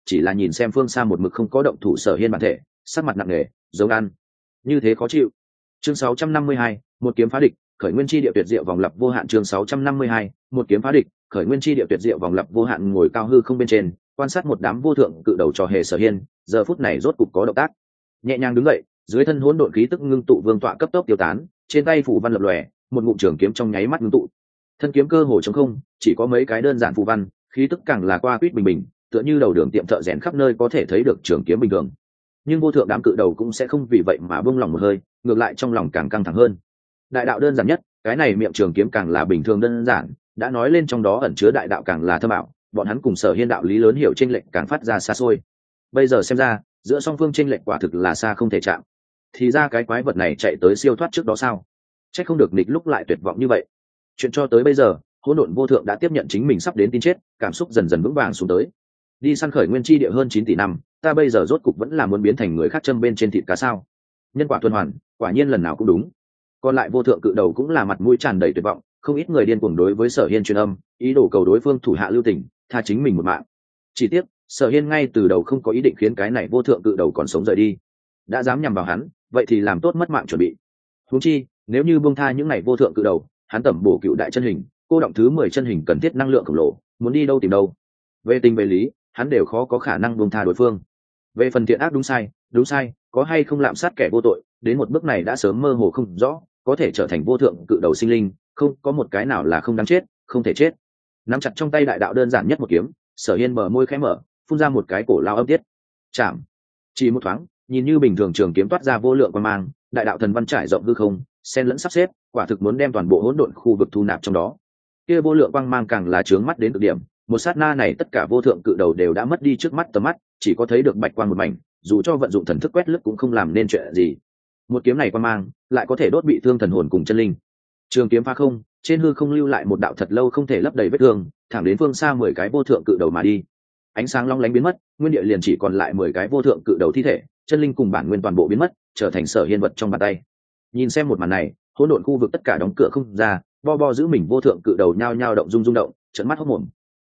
chỉ là nhìn xem phương xa một mực không có động thủ Sở Hiên bản thể, sắc mặt nặng nề, giống ăn như thế khó chịu. Chương 652, một kiếm phá địch, khởi nguyên chi địa tuyệt diệu vòng lặp vô hạn. Chương 652, một kiếm phá địch, khởi nguyên chi địa tuyệt diệu vòng lặp vô hạn. Ngồi cao hư không bên trên, quan sát một đám vô thượng cự đầu trò hề Sở Hiên, giờ phút này rốt cục có động tác, nhẹ nhàng đứng dậy, dưới thân hỗn độn khí tức ngưng tụ vương tọa cấp tốc tiêu tán, trên tay phủ văn lập lòe, một ngụm trường kiếm trong nháy mắt ngưng tụ, thân kiếm cơ hồ trống không, chỉ có mấy cái đơn giản phù văn, khí tức càng là qua quýt bình bình, tựa như đầu đường tiệm thợ rèn khắp nơi có thể thấy được trường kiếm bình thường. Nhưng vô thượng đám cự đầu cũng sẽ không vì vậy mà buông lòng một hơi, ngược lại trong lòng càng căng thẳng hơn. Đại đạo đơn giản nhất, cái này miệng trường kiếm càng là bình thường đơn giản, đã nói lên trong đó ẩn chứa đại đạo càng là thâm ảo, bọn hắn cùng Sở Hiên đạo lý lớn hiểu chênh lệch càng phát ra xa xôi. Bây giờ xem ra, giữa song phương chênh lệch quả thực là xa không thể chạm. Thì ra cái quái vật này chạy tới siêu thoát trước đó sao? Chắc không được nghịch lúc lại tuyệt vọng như vậy. Chuyện cho tới bây giờ, hỗn độn vô thượng đã tiếp nhận chính mình sắp đến tin chết, cảm xúc dần dần vững vàng xuống tới. Đi săn khởi nguyên chi địa hơn 9 tỷ năm, ta bây giờ rốt cục vẫn là muốn biến thành người khác châm bên trên thịt cá sao? Nhân quả tuần hoàn, quả nhiên lần nào cũng đúng. Còn lại vô thượng cự đầu cũng là mặt mũi tràn đầy tuyệt vọng, không ít người điên cuồng đối với Sở Hiên truyền âm, ý đồ cầu đối phương thủ hạ lưu tình, tha chính mình một mạng. Chỉ tiếc, Sở Hiên ngay từ đầu không có ý định khiến cái này vô thượng cự đầu còn sống rời đi. Đã dám nhằm vào hắn, vậy thì làm tốt mất mạng chuẩn bị. Huống chi, nếu như buông tha những này vô thượng cự đầu, hắn tẩm bổ cựu đại chân hình, cô động thứ 10 chân hình cần thiết năng lượng khổng lồ, muốn đi đâu tìm đâu. Về tình về lý, hắn đều khó có khả năng buông tha đối phương. Về phần thiện ác đúng sai, có hay không lạm sát kẻ vô tội, đến một bước này đã sớm mơ hồ không rõ, có thể trở thành vô thượng cự đầu sinh linh, không có một cái nào là không đáng chết, không thể chết. Nắm chặt trong tay đại đạo đơn giản nhất một kiếm, Sở Hiên mở môi khẽ mở, phun ra một cái cổ lao âm tiết. Chạm. Chỉ một thoáng, nhìn như bình thường trường kiếm toát ra vô lượng quang mang, đại đạo thần văn trải rộng hư không, xen lẫn sắp xếp, quả thực muốn đem toàn bộ hỗn độn khu vực thu nạp trong đó. Kia vô lượng quang mang càng là chướng mắt đến cực điểm, một sát na này tất cả vô thượng cự đầu đều đã mất đi trước mắt tầm mắt, chỉ có thấy được bạch quang một mảnh, dù cho vận dụng thần thức quét lướt cũng không làm nên chuyện gì. Một kiếm này quang mang, lại có thể đốt bị thương thần hồn cùng chân linh. Trường kiếm phá không, trên hư không lưu lại một đạo thật lâu không thể lấp đầy vết thương, thẳng đến phương xa 10 cái vô thượng cự đầu mà đi. Ánh sáng long lánh biến mất, nguyên địa liền chỉ còn lại 10 cái vô thượng cự đầu thi thể, chân linh cùng bản nguyên toàn bộ biến mất, trở thành Sở Hiên vật trong bàn tay. Nhìn xem một màn này, hỗn độn khu vực tất cả đóng cửa không ra, bo giữ mình vô thượng cự đầu nhao nhao động rung động, trợn mắt hốt mồm.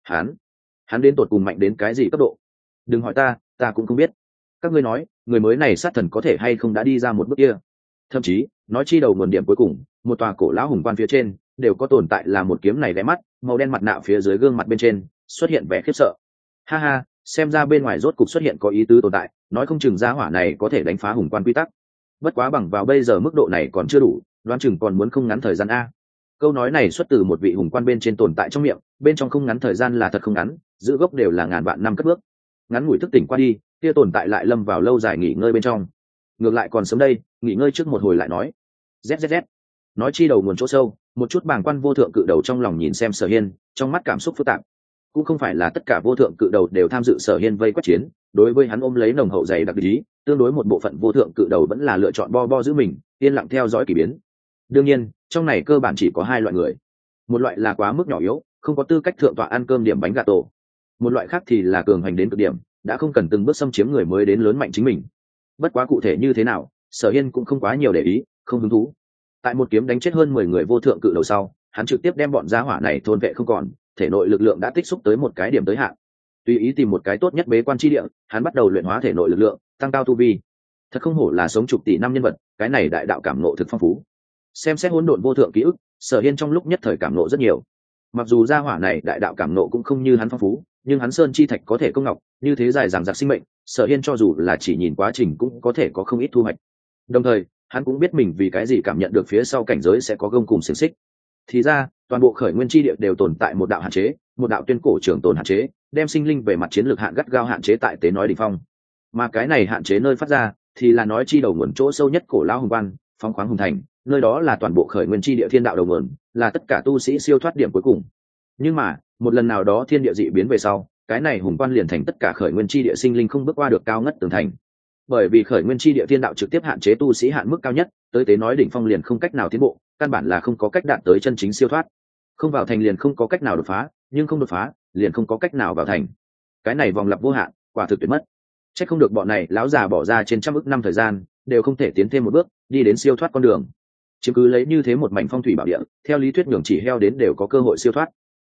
Hắn đến tột cùng mạnh đến cái gì cấp độ? Đừng hỏi ta cũng không biết. Các ngươi nói, người mới này sát thần có thể hay không đã đi ra một bước kia? Thậm chí, nói chi đầu nguồn điểm cuối cùng, một tòa cổ lão hùng quan phía trên, đều có tồn tại là một kiếm này ghé mắt, màu đen mặt nạ phía dưới gương mặt bên trên, xuất hiện vẻ khiếp sợ. Ha ha, xem ra bên ngoài rốt cục xuất hiện có ý tứ tồn tại, nói không chừng gia hỏa này có thể đánh phá hùng quan quy tắc. Bất quá bằng vào bây giờ mức độ này còn chưa đủ, đoán chừng còn muốn không ngắn thời gian a. Câu nói này xuất từ một vị hùng quan bên trên tồn tại trong miệng, bên trong không ngắn thời gian là thật không ngắn, giữ gốc đều là ngàn vạn năm cất bước. Ngắn ngủi thức tỉnh qua đi, kia tồn tại lại lâm vào lâu dài nghỉ ngơi bên trong. Ngược lại còn sớm đây, nghỉ ngơi trước một hồi lại nói. ZZZ. Nói chi đầu nguồn chỗ sâu, một chút bàng quan vô thượng cự đầu trong lòng nhìn xem Sở Hiên, trong mắt cảm xúc phức tạp. Cũng không phải là tất cả vô thượng cự đầu đều tham dự Sở Hiên vây quét chiến, đối với hắn ôm lấy nồng hậu dày đặc ý, tương đối một bộ phận vô thượng cự đầu vẫn là lựa chọn bo giữ mình, yên lặng theo dõi kỳ biến. Đương nhiên, trong này cơ bản chỉ có hai loại người. Một loại là quá mức nhỏ yếu, không có tư cách thượng tọa ăn cơm điểm bánh gà tổ. Một loại khác thì là cường hành đến cực điểm, đã không cần từng bước xâm chiếm người mới đến lớn mạnh chính mình. Bất quá cụ thể như thế nào, Sở Hiên cũng không quá nhiều để ý, không hứng thú. Tại một kiếm đánh chết hơn 10 người vô thượng cự đầu sau, hắn trực tiếp đem bọn gia hỏa này thôn vệ không còn, thể nội lực lượng đã tích xúc tới một cái điểm tới hạn. Tùy ý tìm một cái tốt nhất bế quan chi địa, hắn bắt đầu luyện hóa thể nội lực lượng, tăng cao tu vi. Thật không hổ là sống chục tỷ năm nhân vật, cái này đại đạo cảm ngộ thực phong phú. Xem xét hỗn độn vô thượng ký ức, Sở Hiên trong lúc nhất thời cảm ngộ rất nhiều. Mặc dù gia hỏa này đại đạo cảm ngộ cũng không như hắn phong phú, nhưng hắn sơn chi thạch có thể công ngọc, như thế dài dằng dặc sinh mệnh, Sở Hiên cho dù là chỉ nhìn quá trình cũng có thể có không ít thu hoạch. Đồng thời, hắn cũng biết mình vì cái gì cảm nhận được phía sau cảnh giới sẽ có gông cùng xiềng xích. Thì ra, toàn bộ khởi nguyên chi địa đều tồn tại một đạo hạn chế, một đạo tuyên cổ trường tồn hạn chế, đem sinh linh về mặt chiến lược hạn gắt gao hạn chế tại tế nói đỉnh phong. Mà cái này hạn chế nơi phát ra, thì là nói chi đầu nguồn chỗ sâu nhất cổ lão hùng quan, phóng khoáng hùng thành, nơi đó là toàn bộ khởi nguyên chi địa thiên đạo đầu nguồn, là tất cả tu sĩ siêu thoát điểm cuối cùng. Nhưng mà, một lần nào đó thiên địa dị biến về sau, cái này hùng quan liền thành tất cả khởi nguyên chi địa sinh linh không bước qua được cao ngất tường thành. Bởi vì khởi nguyên chi địa thiên đạo trực tiếp hạn chế tu sĩ hạn mức cao nhất, tới tế nói đỉnh phong liền không cách nào tiến bộ, căn bản là không có cách đạt tới chân chính siêu thoát. Không vào thành liền không có cách nào đột phá, nhưng không đột phá, liền không có cách nào vào thành. Cái này vòng lặp vô hạn, quả thực tuyệt mất. Chắc không được bọn này lão già bỏ ra trên trăm ức năm thời gian, đều không thể tiến thêm một bước, đi đến siêu thoát con đường. Chứ cứ lấy như thế một mảnh phong thủy bảo địa, theo lý thuyết nhường chỉ heo đến đều có cơ hội siêu thoát.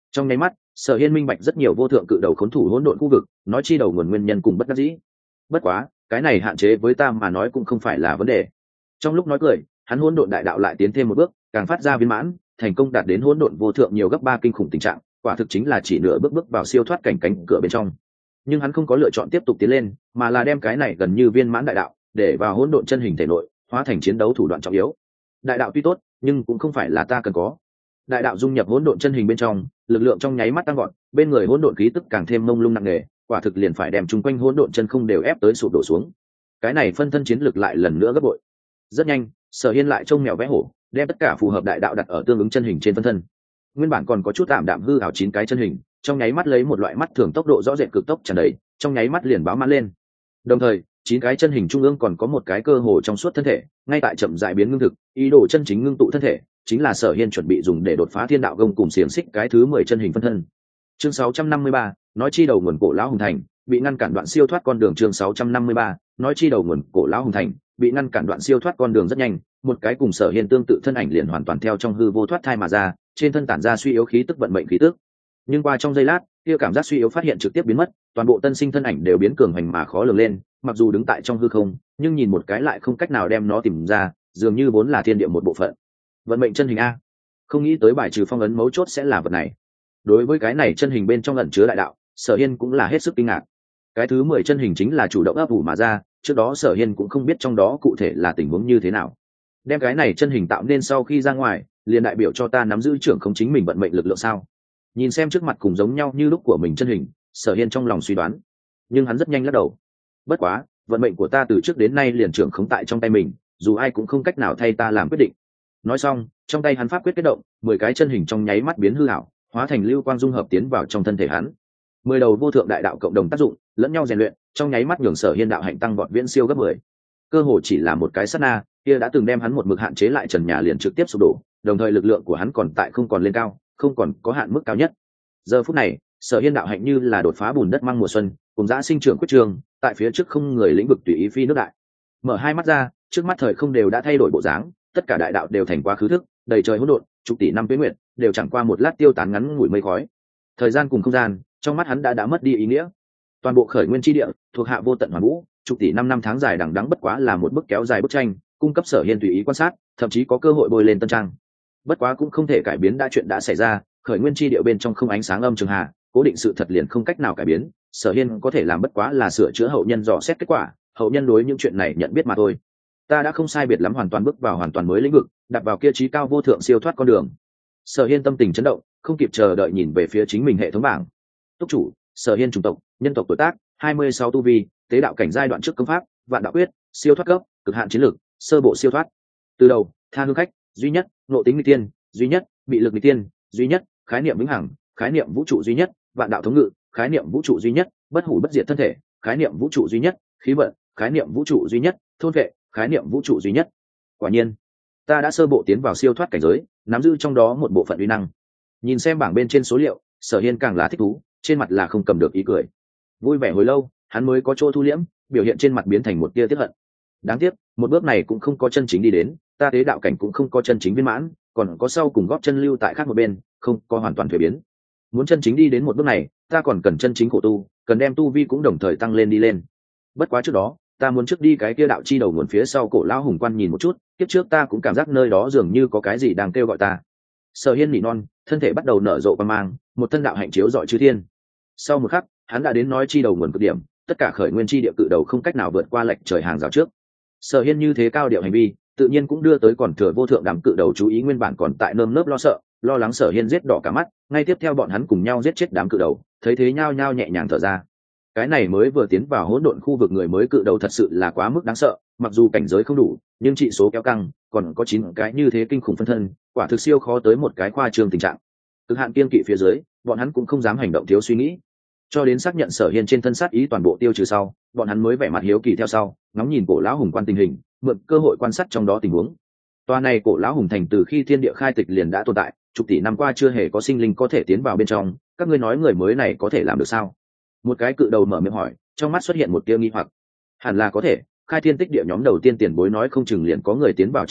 Trong nháy mắt, Sở Hiên minh bạch rất nhiều vô thượng cự đầu khốn thủ hỗn độn khu vực, nói chi đầu nguồn nguyên nhân cùng bất đắc dĩ. Bất quá, cái này hạn chế với ta mà nói cũng không phải là vấn đề. Trong lúc nói cười, hắn hỗn độn đại đạo lại tiến thêm một bước, càng phát ra viên mãn, thành công đạt đến hỗn độn vô thượng nhiều gấp 3 kinh khủng tình trạng, quả thực chính là chỉ nửa bước bước vào siêu thoát cảnh cánh cửa bên trong. Nhưng hắn không có lựa chọn tiếp tục tiến lên, mà là đem cái này gần như viên mãn đại đạo để vào hỗn độn chân hình thể nội, hóa thành chiến đấu thủ đoạn trọng yếu. Đại đạo tuy tốt, nhưng cũng không phải là ta cần có. Đại đạo dung nhập hỗn độn chân hình bên trong, lực lượng trong nháy mắt tăng vọt, bên người hỗn độn khí tức càng thêm mông lung nặng nề, quả thực liền phải đem chung quanh hỗn độn chân không đều ép tới sụp đổ xuống. Cái này phân thân chiến lực lại lần nữa gấp bội. Rất nhanh, Sở Hiên lại trông mèo vẽ hổ, đem tất cả phù hợp đại đạo đặt ở tương ứng chân hình trên phân thân. Nguyên bản còn có chút tạm đạm hư ảo 9 cái chân hình, trong nháy mắt lấy một loại mắt thường tốc độ rõ rệt cực tốc tràn đầy, trong nháy mắt liền báo mãn lên. Đồng thời, 9 cái chân hình trung ương còn có một cái cơ hồ trong suốt thân thể, ngay tại chậm rãi biến ngưng thực, ý đồ chân chính ngưng tụ thân thể, chính là Sở Hiên chuẩn bị dùng để đột phá thiên đạo gông cùng xiềng xích cái thứ 10 chân hình phân thân. Chương 653, nói chi đầu nguồn cổ lão hùng thành, bị ngăn cản đoạn siêu thoát con đường. Chương 653, nói chi đầu nguồn cổ lão hùng thành, bị ngăn cản đoạn siêu thoát con đường. Rất nhanh, một cái cùng Sở Hiên tương tự thân ảnh liền hoàn toàn theo trong hư vô thoát thai mà ra, trên thân tản ra suy yếu khí tức vận mệnh khí tức. Nhưng qua trong giây lát, kia cảm giác suy yếu phát hiện trực tiếp biến mất, toàn bộ tân sinh thân ảnh đều biến cường hành mà khó lường lên, mặc dù đứng tại trong hư không, nhưng nhìn một cái lại không cách nào đem nó tìm ra, dường như vốn là thiên địa một bộ phận. Vận mệnh chân hình a, không nghĩ tới bài trừ phong ấn mấu chốt sẽ là vật này. Đối với cái này chân hình bên trong ẩn chứa đại đạo, Sở Hiên cũng là hết sức kinh ngạc. Cái thứ 10 chân hình chính là chủ động ấp ủ mà ra, trước đó Sở Hiên cũng không biết trong đó cụ thể là tình huống như thế nào. Đem cái này chân hình tạo nên sau khi ra ngoài, liền đại biểu cho ta nắm giữ trưởng không chính mình vận mệnh lực lượng sao? Nhìn xem trước mặt cùng giống nhau như lúc của mình chân hình, Sở Hiên trong lòng suy đoán, nhưng hắn rất nhanh lắc đầu. Bất quá, vận mệnh của ta từ trước đến nay liền trưởng khống tại trong tay mình, dù ai cũng không cách nào thay ta làm quyết định. Nói xong, trong tay hắn pháp quyết kết động, 10 cái chân hình trong nháy mắt biến hư ảo, hóa thành lưu quang dung hợp tiến vào trong thân thể hắn. 10 đầu vô thượng đại đạo cộng đồng tác dụng, lẫn nhau rèn luyện, trong nháy mắt nhường Sở Hiên đạo hạnh tăng vọt viễn siêu gấp 10. Cơ hồ chỉ là một cái sát na, kia đã từng đem hắn một mực hạn chế lại trần nhà liền trực tiếp sụp đổ, đồng thời lực lượng của hắn còn tại không còn lên cao, không còn có hạn mức cao nhất. Giờ phút này, Sở Hiên đạo hạnh như là đột phá bùn đất mang mùa xuân, cùng dã sinh trưởng quyết trường, tại phía trước không người lĩnh vực tùy ý phi nước đại. Mở hai mắt ra, trước mắt thời không đều đã thay đổi bộ dáng, tất cả đại đạo đều thành quá khứ thức, đầy trời hỗn độn, chục tỷ năm tuế nguyệt, đều chẳng qua một lát tiêu tán ngắn ngủi mây khói. Thời gian cùng không gian, trong mắt hắn đã mất đi ý nghĩa. Toàn bộ khởi nguyên chi địa, thuộc hạ vô tận hoàn vũ, chục tỷ năm tháng dài đằng đẵng bất quá là một bức kéo dài bức tranh, cung cấp Sở Hiên tùy ý quan sát, thậm chí có cơ hội bôi lên tân trang. Bất quá cũng không thể cải biến đã chuyện đã xảy ra, khởi nguyên chi địa bên trong không ánh sáng âm trường hạ, cố định sự thật liền không cách nào cải biến, Sở Hiên có thể làm bất quá là sửa chữa hậu nhân dò xét kết quả, hậu nhân đối những chuyện này nhận biết mà thôi. Ta đã không sai biệt lắm hoàn toàn bước vào hoàn toàn mới lĩnh vực, đặt vào kia trí cao vô thượng siêu thoát con đường. Sở Hiên tâm tình chấn động, không kịp chờ đợi nhìn về phía chính mình hệ thống bảng. Túc chủ, Sở Hiên chủng tộc, nhân tộc tuổi tác, 26 tu vi, tế đạo cảnh giai đoạn trước công pháp, vạn đạo quyết, siêu thoát cấp, cực hạn chiến lược, sơ bộ siêu thoát. Từ đầu, tha hương khách, duy nhất, nội tính nghịch tiên, duy nhất, bị lực nghịch tiên, duy nhất, khái niệm vĩnh hằng, khái niệm vũ trụ duy nhất, vạn đạo thống ngự, khái niệm vũ trụ duy nhất, bất hủ bất diệt thân thể, khái niệm vũ trụ duy nhất, khí vận, khái niệm vũ trụ duy nhất, thôn vệ, khái niệm vũ trụ duy nhất. Quả nhiên, ta đã sơ bộ tiến vào siêu thoát cảnh giới, nắm giữ trong đó một bộ phận uy năng. Nhìn xem bảng bên trên số liệu, Sở Hiên càng là thích thú, trên mặt là không cầm được ý cười. Vui vẻ hồi lâu, hắn mới có chỗ thu liễm, biểu hiện trên mặt biến thành một tia tiếc hận. Đáng tiếc, một bước này cũng không có chân chính đi đến, ta tế đạo cảnh cũng không có chân chính viên mãn, còn có sau cùng góp chân lưu tại khác một bên, không có hoàn toàn thuế biến. Muốn chân chính đi đến một bước này, ta còn cần chân chính khổ tu, cần đem tu vi cũng đồng thời tăng lên đi lên. Bất quá trước đó, ta muốn trước đi cái kia đạo chi đầu nguồn phía sau cổ lão hùng quan nhìn một chút, kiếp trước ta cũng cảm giác nơi đó dường như có cái gì đang kêu gọi ta. Sở Hiên nỉ non, thân thể bắt đầu nở rộ quang mang, một thân đạo hạnh chiếu rọi chư thiên. Sau một khắc, hắn đã đến nói chi đầu nguồn cực điểm, tất cả khởi nguyên chi địa cự đầu không cách nào vượt qua lệch trời hàng rào trước. Sở Hiên như thế cao điệu hành vi, tự nhiên cũng đưa tới còn thừa vô thượng đám cự đầu chú ý, nguyên bản còn tại nơm nớp lo sợ, lo lắng Sở Hiên giết đỏ cả mắt, ngay tiếp theo bọn hắn cùng nhau giết chết đám cự đầu, thấy thế nhao nhao nhẹ nhàng thở ra. Cái này mới vừa tiến vào hỗn độn khu vực người mới cự đầu thật sự là quá mức đáng sợ, mặc dù cảnh giới không đủ, nhưng trị số kéo căng, còn có 9 cái như thế kinh khủng phân thân, quả thực siêu khó tới một cái khoa trương tình trạng. Cực hạn kiên kỵ phía dưới, bọn hắn cũng không dám hành động thiếu suy nghĩ. Cho đến xác nhận Sở Hiên trên thân sát ý toàn bộ tiêu trừ sau, bọn hắn mới vẻ mặt hiếu kỳ theo sau, ngóng nhìn cổ lão hùng quan tình hình, mượn cơ hội quan sát trong đó tình huống. Tòa này cổ lão hùng thành từ khi thiên địa khai tịch liền đã tồn tại, chục tỷ năm qua chưa hề có sinh linh có thể tiến vào bên trong, các ngươi nói người mới này có thể làm được sao? Một cái cự đầu mở miệng hỏi, trong mắt xuất hiện một tia nghi hoặc. Hẳn là có thể, khai thiên tích địa nhóm đầu tiên tiền bối nói không chừng liền có người tiến vào trong đó,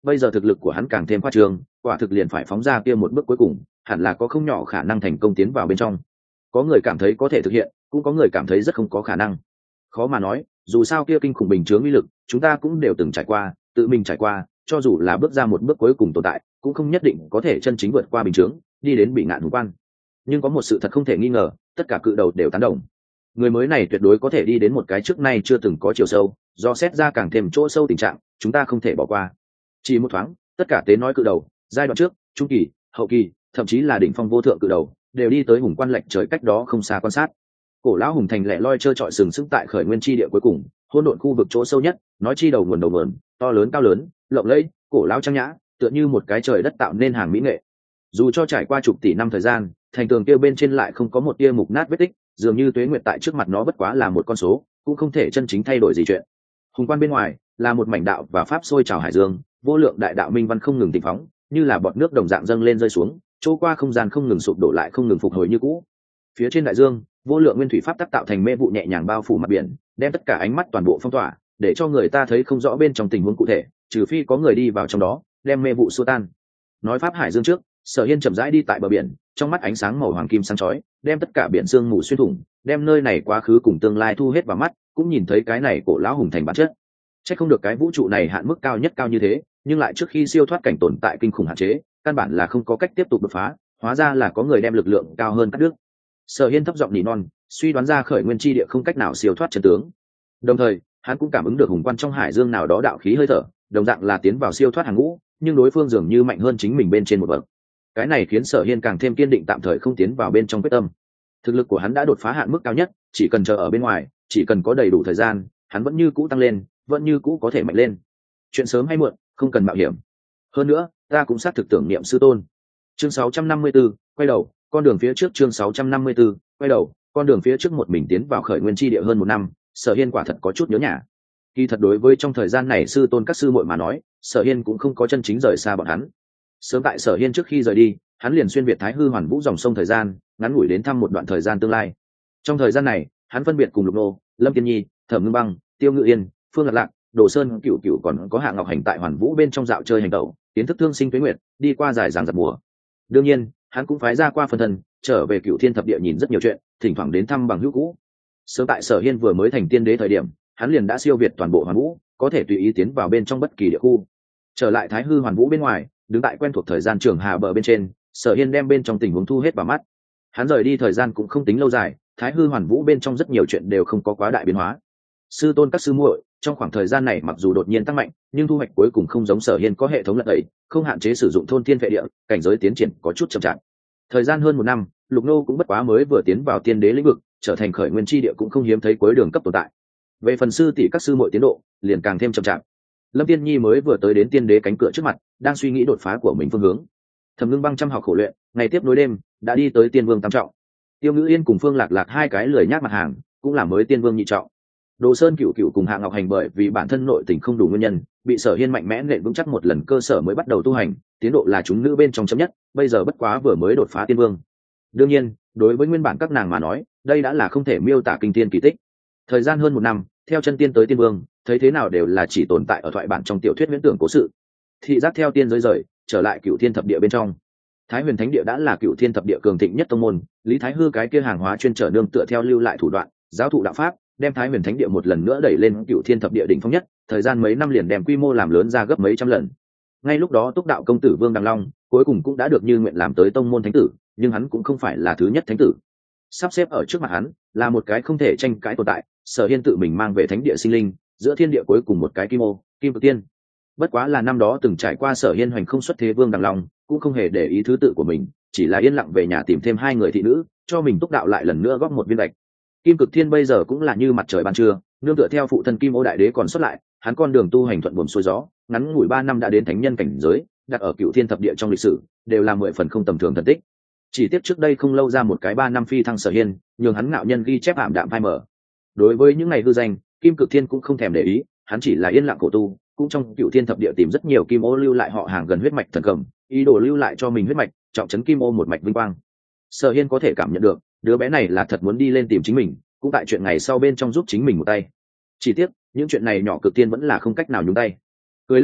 bây giờ thực lực của hắn càng thêm khoa trương, quả thực liền phải phóng ra kia một bước cuối cùng, hẳn là có không nhỏ khả năng thành công tiến vào bên trong. Có người cảm thấy có thể thực hiện, cũng có người cảm thấy rất không có khả năng. Khó mà nói, dù sao kia kinh khủng bình chướng uy lực, chúng ta cũng đều từng trải qua, tự mình trải qua, cho dù là bước ra một bước cuối cùng tồn tại, cũng không nhất định có thể chân chính vượt qua bình chướng, đi đến bị ngạn hùng quan. Nhưng có một sự thật không thể nghi ngờ, tất cả cự đầu đều tán đồng. Người mới này tuyệt đối có thể đi đến một cái trước nay chưa từng có chiều sâu, do xét ra càng thêm chỗ sâu tình trạng, chúng ta không thể bỏ qua. Chỉ một thoáng, tất cả tế nói cự đầu, giai đoạn trước, trung kỳ, hậu kỳ, thậm chí là đỉnh phong vô thượng cự đầu, đều đi tới hùng quan lệnh trời cách đó không xa quan sát. Cổ lão hùng thành lẻ loi trơ trọi sừng sững tại khởi nguyên chi địa cuối cùng, hỗn độn khu vực chỗ sâu nhất, nói chi đầu nguồn, to lớn cao lớn, lộng lẫy, cổ lão trang nhã, tựa như một cái trời đất tạo nên hàng mỹ nghệ. Dù cho trải qua chục tỷ năm thời gian, thành tường kia bên trên lại không có một tia mục nát vết tích, dường như tuế nguyệt tại trước mặt nó bất quá là một con số, cũng không thể chân chính thay đổi gì chuyện. Hùng quan bên ngoài là một mảnh đạo và pháp sôi trào hải dương, vô lượng đại đạo minh văn không ngừng tịnh phóng, như là bọt nước đồng dạng dâng lên rơi xuống, chỗ qua không gian không ngừng sụp đổ lại không ngừng phục hồi như cũ. Phía trên đại dương, vô lượng nguyên thủy pháp tắc tạo thành mê vụ nhẹ nhàng bao phủ mặt biển, đem tất cả ánh mắt toàn bộ phong tỏa, để cho người ta thấy không rõ bên trong tình huống cụ thể, trừ phi có người đi vào trong đó, đem mê vụ xua tan. Nói pháp hải dương trước, Sở Hiên chậm rãi đi tại bờ biển, trong mắt ánh sáng màu hoàng kim sáng chói, đem tất cả biển sương mù xuyên thủng, đem nơi này quá khứ cùng tương lai thu hết vào mắt, cũng nhìn thấy cái này cổ lão hùng thành bản chất. Chắc không được cái vũ trụ này hạn mức cao nhất cao như thế, nhưng lại trước khi siêu thoát cảnh tồn tại kinh khủng hạn chế, căn bản là không có cách tiếp tục đột phá, hóa ra là có người đem lực lượng cao hơn cắt đứt. Sở Hiên thấp giọng nỉ non, suy đoán ra khởi nguyên chi địa không cách nào siêu thoát chân tướng. Đồng thời, hắn cũng cảm ứng được hùng quan trong hải dương nào đó đạo khí hơi thở, đồng dạng là tiến vào siêu thoát hàng ngũ, nhưng đối phương dường như mạnh hơn chính mình bên trên một bậc. Cái này khiến Sở Hiên càng thêm kiên định tạm thời không tiến vào bên trong quyết tâm. Thực lực của hắn đã đột phá hạn mức cao nhất, chỉ cần chờ ở bên ngoài, chỉ cần có đầy đủ thời gian, hắn vẫn như cũ tăng lên, vẫn như cũ có thể mạnh lên. Chuyện sớm hay muộn, không cần mạo hiểm. Hơn nữa, ta cũng xác thực tưởng niệm sư tôn. Chương 654, quay đầu, con đường phía trước. Chương 654, quay đầu, con đường phía trước. Một mình tiến vào khởi nguyên chi địa hơn một năm, Sở Hiên quả thật có chút nhớ nhà. Kỳ thật đối với trong thời gian này sư tôn các sư muội mà nói, Sở Hiên cũng không có chân chính rời xa bọn hắn. Sớm tại Sở Hiên trước khi rời đi, hắn liền xuyên việt Thái Hư Hoàn Vũ dòng sông thời gian, ngắn ngủi đến thăm một đoạn thời gian tương lai. Trong thời gian này, hắn phân biệt cùng Lục Nô, Lâm Tiên Nhi, Thẩm Ngưng Băng, Tiêu Ngự Yên, Phương Lạc Lạc, Đồ Sơn Cửu Cửu còn có Hạ Ngọc Hành tại Hoàn Vũ bên trong dạo chơi hành tẩu, kiến thức thương sinh tuế nguyệt, đi qua dài dằng dặc mùa. Đương nhiên, hắn cũng phái ra qua phân thân, trở về Cửu Thiên thập địa nhìn rất nhiều chuyện, thỉnh thoảng đến thăm bằng hữu cũ. Sớm tại Sở Hiên vừa mới thành tiên đế thời điểm, hắn liền đã siêu việt toàn bộ Hoàn Vũ, có thể tùy ý tiến vào bên trong bất kỳ địa khu. Trở lại Thái Hư Hoàn Vũ bên ngoài, đứng tại quen thuộc thời gian trường hà bờ bên trên, Sở Hiên đem bên trong tình huống thu hết vào mắt. Hắn rời đi thời gian cũng không tính lâu dài, Thái Hư Hoàn Vũ bên trong rất nhiều chuyện đều không có quá đại biến hóa. Sư tôn các sư muội trong khoảng thời gian này mặc dù đột nhiên tăng mạnh, nhưng thu hoạch cuối cùng không giống Sở Hiên có hệ thống lật đẩy, không hạn chế sử dụng thôn tiên vệ địa, cảnh giới tiến triển có chút chậm chạp. Thời gian hơn một năm, Lục Nô cũng bất quá mới vừa tiến vào tiên đế lĩnh vực, trở thành khởi nguyên chi địa cũng không hiếm thấy cuối đường cấp tồn tại. Về phần sư tỷ các sư muội tiến độ, liền càng thêm chậm chạp. Lâm Tiên Nhi mới vừa tới đến tiên đế cánh cửa trước mặt, đang suy nghĩ đột phá của mình phương hướng. Thẩm Ngưng Băng chăm học khổ luyện, ngày tiếp nối đêm, đã đi tới tiên vương tam trọng. Tiêu Ngữ Yên cùng Phương Lạc Lạc hai cái lười nhác mặt hàng, cũng là mới tiên vương nhị trọng. Đồ Sơn Cửu Cửu cùng Hạ Ngọc Hành bởi vì bản thân nội tình không đủ nguyên nhân, bị Sở Hiên mạnh mẽ nện vững chắc một lần cơ sở mới bắt đầu tu hành, tiến độ là chúng nữ bên trong chấm nhất, bây giờ bất quá vừa mới đột phá tiên vương. Đương nhiên, đối với nguyên bản các nàng mà nói, đây đã là không thể miêu tả kinh thiên kỳ tích. Thời gian hơn một năm, theo chân tiên tới tiên vương, thấy thế nào đều là chỉ tồn tại ở thoại bản trong tiểu thuyết viễn tưởng cố sự. Thị giác theo tiên giới rời, trở lại Cửu Thiên thập địa bên trong. Thái Huyền Thánh địa đã là Cửu Thiên thập địa cường thịnh nhất tông môn, Lý Thái Hư cái kia hàng hóa chuyên trở nương tựa theo lưu lại thủ đoạn, giáo thụ đạo pháp, đem Thái Huyền Thánh địa một lần nữa đẩy lên Cửu Thiên thập địa đỉnh phong nhất, thời gian mấy năm liền đem quy mô làm lớn ra gấp mấy trăm lần. Ngay lúc đó Túc đạo công tử Vương Đằng Long, cuối cùng cũng đã được như nguyện làm tới tông môn thánh tử, nhưng hắn cũng không phải là thứ nhất thánh tử. Sắp xếp ở trước mặt hắn là một cái không thể tranh cãi tồn tại, Sở Hiên tự mình mang về thánh địa sinh linh, giữa thiên địa cuối cùng một cái kim ô, kim cực tiên. Bất quá là năm đó từng trải qua Sở Hiên hoành không xuất thế Vương Đằng Long, cũng không hề để ý thứ tự của mình, chỉ là yên lặng về nhà tìm thêm hai người thị nữ, cho mình túc đạo lại lần nữa góp một viên gạch. Kim cực thiên bây giờ cũng là như mặt trời ban trưa, nương tựa theo phụ thân Kim Ô đại đế còn xuất lại, hắn con đường tu hành thuận buồm xuôi gió, ngắn ngủi 3 năm đã đến thánh nhân cảnh giới, đặt ở Cửu Thiên thập địa trong lịch sử, đều là 10 phần không tầm thường thần tích. Chỉ tiếp trước đây không lâu ra một cái 3 năm phi thăng Sở Hiên, nhường hắn ngạo nhân ghi chép ảm đạm phai mở. Đối với những ngày hư danh, Kim cực thiên cũng không thèm để ý, hắn chỉ là yên lặng khổ tu, cũng trong Cửu Thiên thập địa tìm rất nhiều Kim Ô lưu lại họ hàng gần huyết mạch thần cầm, ý đồ lưu lại cho mình huyết mạch, trọng trấn Kim Ô một mạch vinh quang. Sở Hiên có thể cảm nhận được, đứa bé này là thật muốn đi lên tìm chính mình, cũng tại chuyện ngày sau bên trong giúp chính mình một tay. Chỉ tiếc những chuyện này nhỏ cực tiên vẫn là không cách nào nhúng tay. Cười lắc đầu,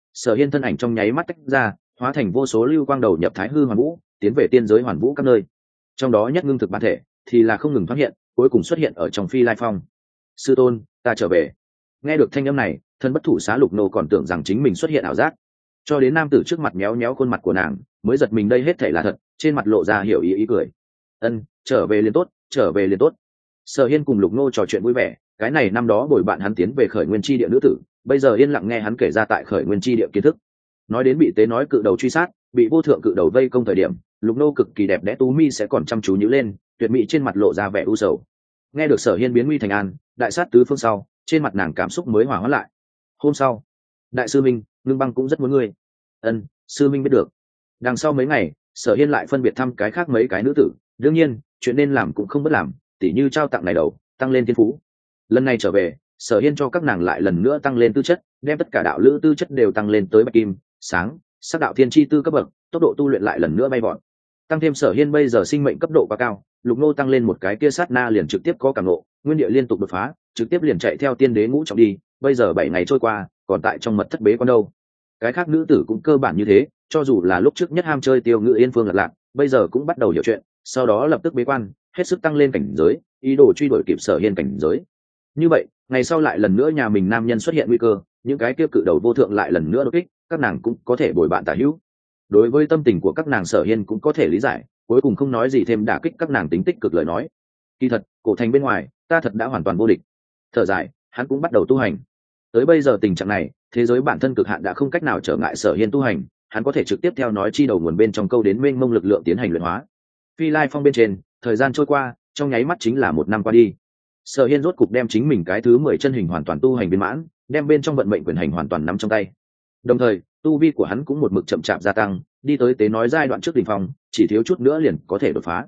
Sở Hiên thân ảnh trong nháy mắt tách ra, hóa thành vô số lưu quang đầu nhập Thái Hư Hoàn Vũ, tiến về tiên giới hoàn vũ các nơi. Trong đó nhất ngưng thực bản thể thì là không ngừng thoát hiện, cuối cùng xuất hiện ở trong Phi Lai Phong. Sư tôn, ta trở về. Nghe được thanh âm này, thân bất thủ xá Lục Nô còn tưởng rằng chính mình xuất hiện ảo giác, cho đến nam tử trước mặt méo méo khuôn mặt của nàng, mới giật mình đây hết thảy là thật, trên mặt lộ ra hiểu ý cười. Ân, trở về liền tốt, trở về liền tốt. Sở Hiên cùng Lục Nô trò chuyện vui vẻ, cái này năm đó bồi bạn hắn tiến về Khởi Nguyên Chi Địa nữ tử, bây giờ yên lặng nghe hắn kể ra tại Khởi Nguyên Chi Địa kiến thức. Nói đến bị tế nói cự đầu truy sát, bị vô thượng cự đầu vây công thời điểm, Lục Nô cực kỳ đẹp đẽ tú mi sẽ còn chăm chú nhíu lên, tuyệt mỹ trên mặt lộ ra vẻ u sầu. Nghe được Sở Hiên biến nguy thành an, đại sát tứ phương sau, trên mặt nàng cảm xúc mới hòa hóa lại. Hôm sau, đại sư minh, Ngưng Băng cũng rất muốn ngươi. Ân, sư minh biết được. Đằng sau mấy ngày, Sở Hiên lại phân biệt thăm cái khác mấy cái nữ tử, đương nhiên chuyện nên làm cũng không bất làm, tỉ như trao tặng này đầu, tăng lên thiên phú. Lần này trở về, Sở Hiên cho các nàng lại lần nữa tăng lên tư chất, đem tất cả đạo lữ tư chất đều tăng lên tới bạch kim, sáng, sắc đạo thiên chi tư cấp bậc, tốc độ tu luyện lại lần nữa bay vọt. Tăng thêm Sở Hiên bây giờ sinh mệnh cấp độ quá cao, Lục Nô tăng lên một cái kia sát na liền trực tiếp có cảm ngộ, nguyên địa liên tục đột phá, trực tiếp liền chạy theo tiên đế ngũ trọng đi, bây giờ 7 ngày trôi qua, còn tại trong mật thất bế quan đâu. Cái khác nữ tử cũng cơ bản như thế, cho dù là lúc trước nhất ham chơi Tiêu Ngự Yên Phương Lạc Lạc, bây giờ cũng bắt đầu hiểu chuyện, sau đó lập tức bế quan, hết sức tăng lên cảnh giới, ý đồ truy đuổi kịp Sở Hiên cảnh giới. Như vậy, ngày sau lại lần nữa nhà mình nam nhân xuất hiện nguy cơ, những cái kia cự đầu vô thượng lại lần nữa đột kích, các nàng cũng có thể bồi bạn tả hữu. Đối với tâm tình của các nàng, Sở Hiên cũng có thể lý giải, cuối cùng không nói gì thêm đả kích các nàng tính tích cực lời nói. Kỳ thật, cổ thành bên ngoài, ta thật đã hoàn toàn vô địch. Thở dài, hắn cũng bắt đầu tu hành. Tới bây giờ tình trạng này, thế giới bản thân cực hạn đã không cách nào trở ngại Sở Hiên tu hành, hắn có thể trực tiếp theo nói chi đầu nguồn bên trong câu đến mênh mông lực lượng tiến hành luyện hóa. Phi Lai Phong bên trên, thời gian trôi qua, trong nháy mắt chính là 1 năm qua đi. Sở Hiên rốt cục đem chính mình cái thứ 10 chân hình hoàn toàn tu hành viên mãn, đem bên trong vận mệnh quyền hành hoàn toàn nắm trong tay. Đồng thời, tu vi của hắn cũng một mực chậm chạp gia tăng, đi tới tế nói giai đoạn trước đỉnh phong, chỉ thiếu chút nữa liền có thể đột phá.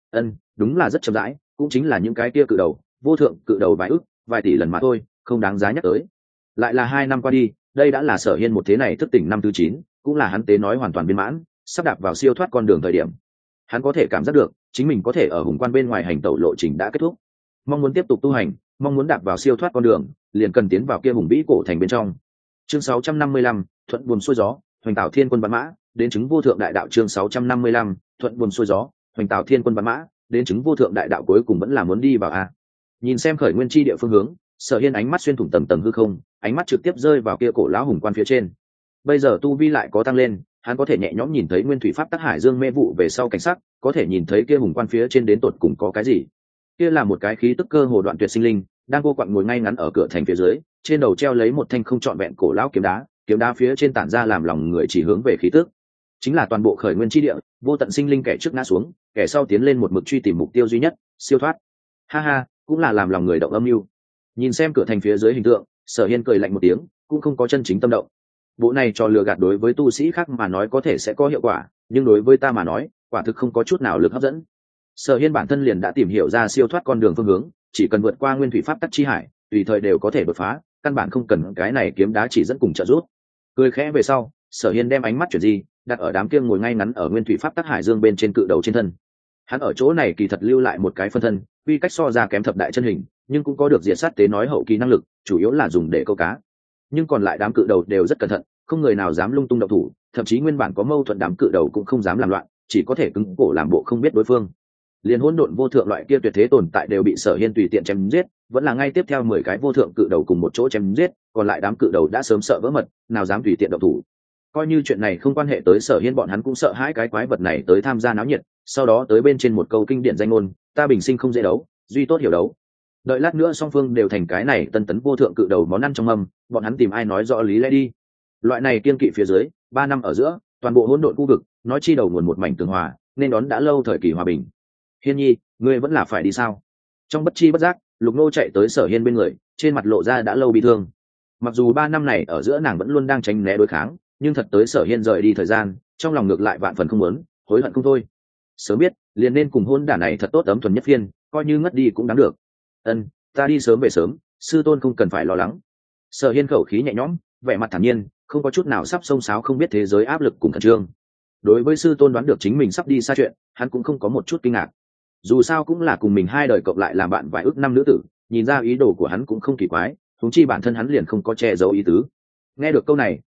Đúng là rất chậm rãi, cũng chính là những cái kia cự đầu, vô thượng cự đầu vài ức, vài tỷ lần mà thôi, không đáng giá nhắc tới. Lại là 2 năm qua đi, đây đã là Sở Hiên một thế này thức tỉnh năm thứ 9, cũng là hắn tế nói hoàn toàn viên mãn, sắp đạp vào siêu thoát con đường thời điểm. Hắn có thể cảm giác được, chính mình có thể ở hùng quan bên ngoài hành tẩu lộ trình đã kết thúc. Mong muốn tiếp tục tu hành, mong muốn đạp vào siêu thoát con đường, liền cần tiến vào kia hùng vĩ cổ thành bên trong. Chương 655, thuận buồm xuôi gió, hoành tạo thiên quân bắn mã, đến chứng vô thượng đại đạo. Chương 655, thuận buồm xuôi gió, hoành tạo thiên quân bắn mã, đến chứng vô thượng đại đạo, cuối cùng vẫn là muốn đi vào a. Nhìn xem Khởi Nguyên Chi Địa phương hướng, Sở Hiên ánh mắt xuyên thủng tầng tầng hư không, ánh mắt trực tiếp rơi vào kia cổ lão hùng quan phía trên. Bây giờ tu vi lại có tăng lên, hắn có thể nhẹ nhõm nhìn thấy nguyên thủy pháp tắc hải dương mê vụ về sau cảnh sắc, có thể nhìn thấy kia hùng quan phía trên đến tột cùng có cái gì. Kia là một cái khí tức cơ hồ đoạn tuyệt sinh linh, đang vô quặng ngồi ngay ngắn ở cửa thành phía dưới, trên đầu treo lấy một thanh không trọn vẹn cổ lão kiếm đá phía trên tản ra làm lòng người chỉ hướng về khí tức. Chính là toàn bộ Khởi Nguyên Chi Địa, vô tận sinh linh kẻ trước ngã xuống, kẻ sau tiến lên một mực truy tìm mục tiêu duy nhất, siêu thoát. Ha ha, cũng là làm lòng người động âm mưu. Nhìn xem cửa thành phía dưới hình tượng, Sở Hiên cười lạnh một tiếng, cũng không có chân chính tâm động. Bộ này trò lừa gạt đối với tu sĩ khác mà nói có thể sẽ có hiệu quả, nhưng đối với ta mà nói, quả thực không có chút nào lực hấp dẫn. Sở Hiên bản thân liền đã tìm hiểu ra siêu thoát con đường phương hướng, chỉ cần vượt qua nguyên thủy pháp tắc chi hải, tùy thời đều có thể đột phá, căn bản không cần cái này kiếm đá chỉ dẫn cùng trợ giúp. Cười khẽ về sau, Sở Hiên đem ánh mắt chuyển di, đặt ở đám kia ngồi ngay ngắn ở nguyên thủy pháp tắc hải dương bên trên cự đầu trên thân. Hắn ở chỗ này kỳ thật lưu lại một cái phân thân, quy cách so ra kém thập đại chân hình, nhưng cũng có được diệt sát tế nói hậu kỳ năng lực, chủ yếu là dùng để câu cá. Nhưng còn lại đám cự đầu đều rất cẩn thận, không người nào dám lung tung động thủ, thậm chí nguyên bản có mâu thuẫn đám cự đầu cũng không dám làm loạn, chỉ có thể cứng cổ làm bộ không biết đối phương. Liên hỗn độn vô thượng loại kia tuyệt thế tồn tại đều bị Sở Hiên tùy tiện chém giết, vẫn là ngay tiếp theo 10 cái vô thượng cự đầu cùng một chỗ chém giết, còn lại đám cự đầu đã sớm sợ vỡ mật, nào dám tùy tiện động thủ. Coi như chuyện này không quan hệ tới Sở Hiên, bọn hắn cũng sợ hãi cái quái vật này tới tham gia náo nhiệt, sau đó tới bên trên một câu kinh điển danh ngôn, ta bình sinh không dễ đấu, duy tốt hiểu đấu. Đợi lát nữa song phương đều thành cái này tân tấn vô thượng cự đầu món ăn trong mâm, bọn hắn tìm ai nói rõ lý lẽ đi. Loại này kiên kỵ phía dưới, 3 năm ở giữa, toàn bộ hỗn độn khu vực, nói chi đầu nguồn một mảnh tường hòa, nên đón đã lâu thời kỳ hòa bình. Hiên nhi, ngươi vẫn là phải đi sao? Trong bất chi bất giác, Lục Nô chạy tới Sở Hiên bên người, trên mặt lộ ra đã lâu bi thương. Mặc dù 3 năm này ở giữa nàng vẫn luôn đang tránh né đối kháng, nhưng thật tới Sở Hiên rời đi thời gian, trong lòng ngược lại vạn phần không muốn, hối hận không thôi. Sớm biết, liền nên cùng hôn đản này thật tốt ấm thuần nhất phiên, coi như ngất đi cũng đáng được. Ta đi sớm về sớm, sư tôn không cần phải lo lắng. Sở Hiên khẩu khí nhẹ nhõm, vẻ mặt thản nhiên, không có chút nào sắp xông xáo không biết thế giới áp lực cùng khẩn trương. Đối với sư tôn đoán được chính mình sắp đi xa chuyện, hắn cũng không có một chút kinh ngạc. Dù sao cũng là cùng mình 2 đời cộng lại làm bạn vài ước năm nữ tử, nhìn ra ý đồ của hắn cũng không kỳ quái, huống chi bản thân hắn liền không có che giấu ý tứ. Nghe được câu này,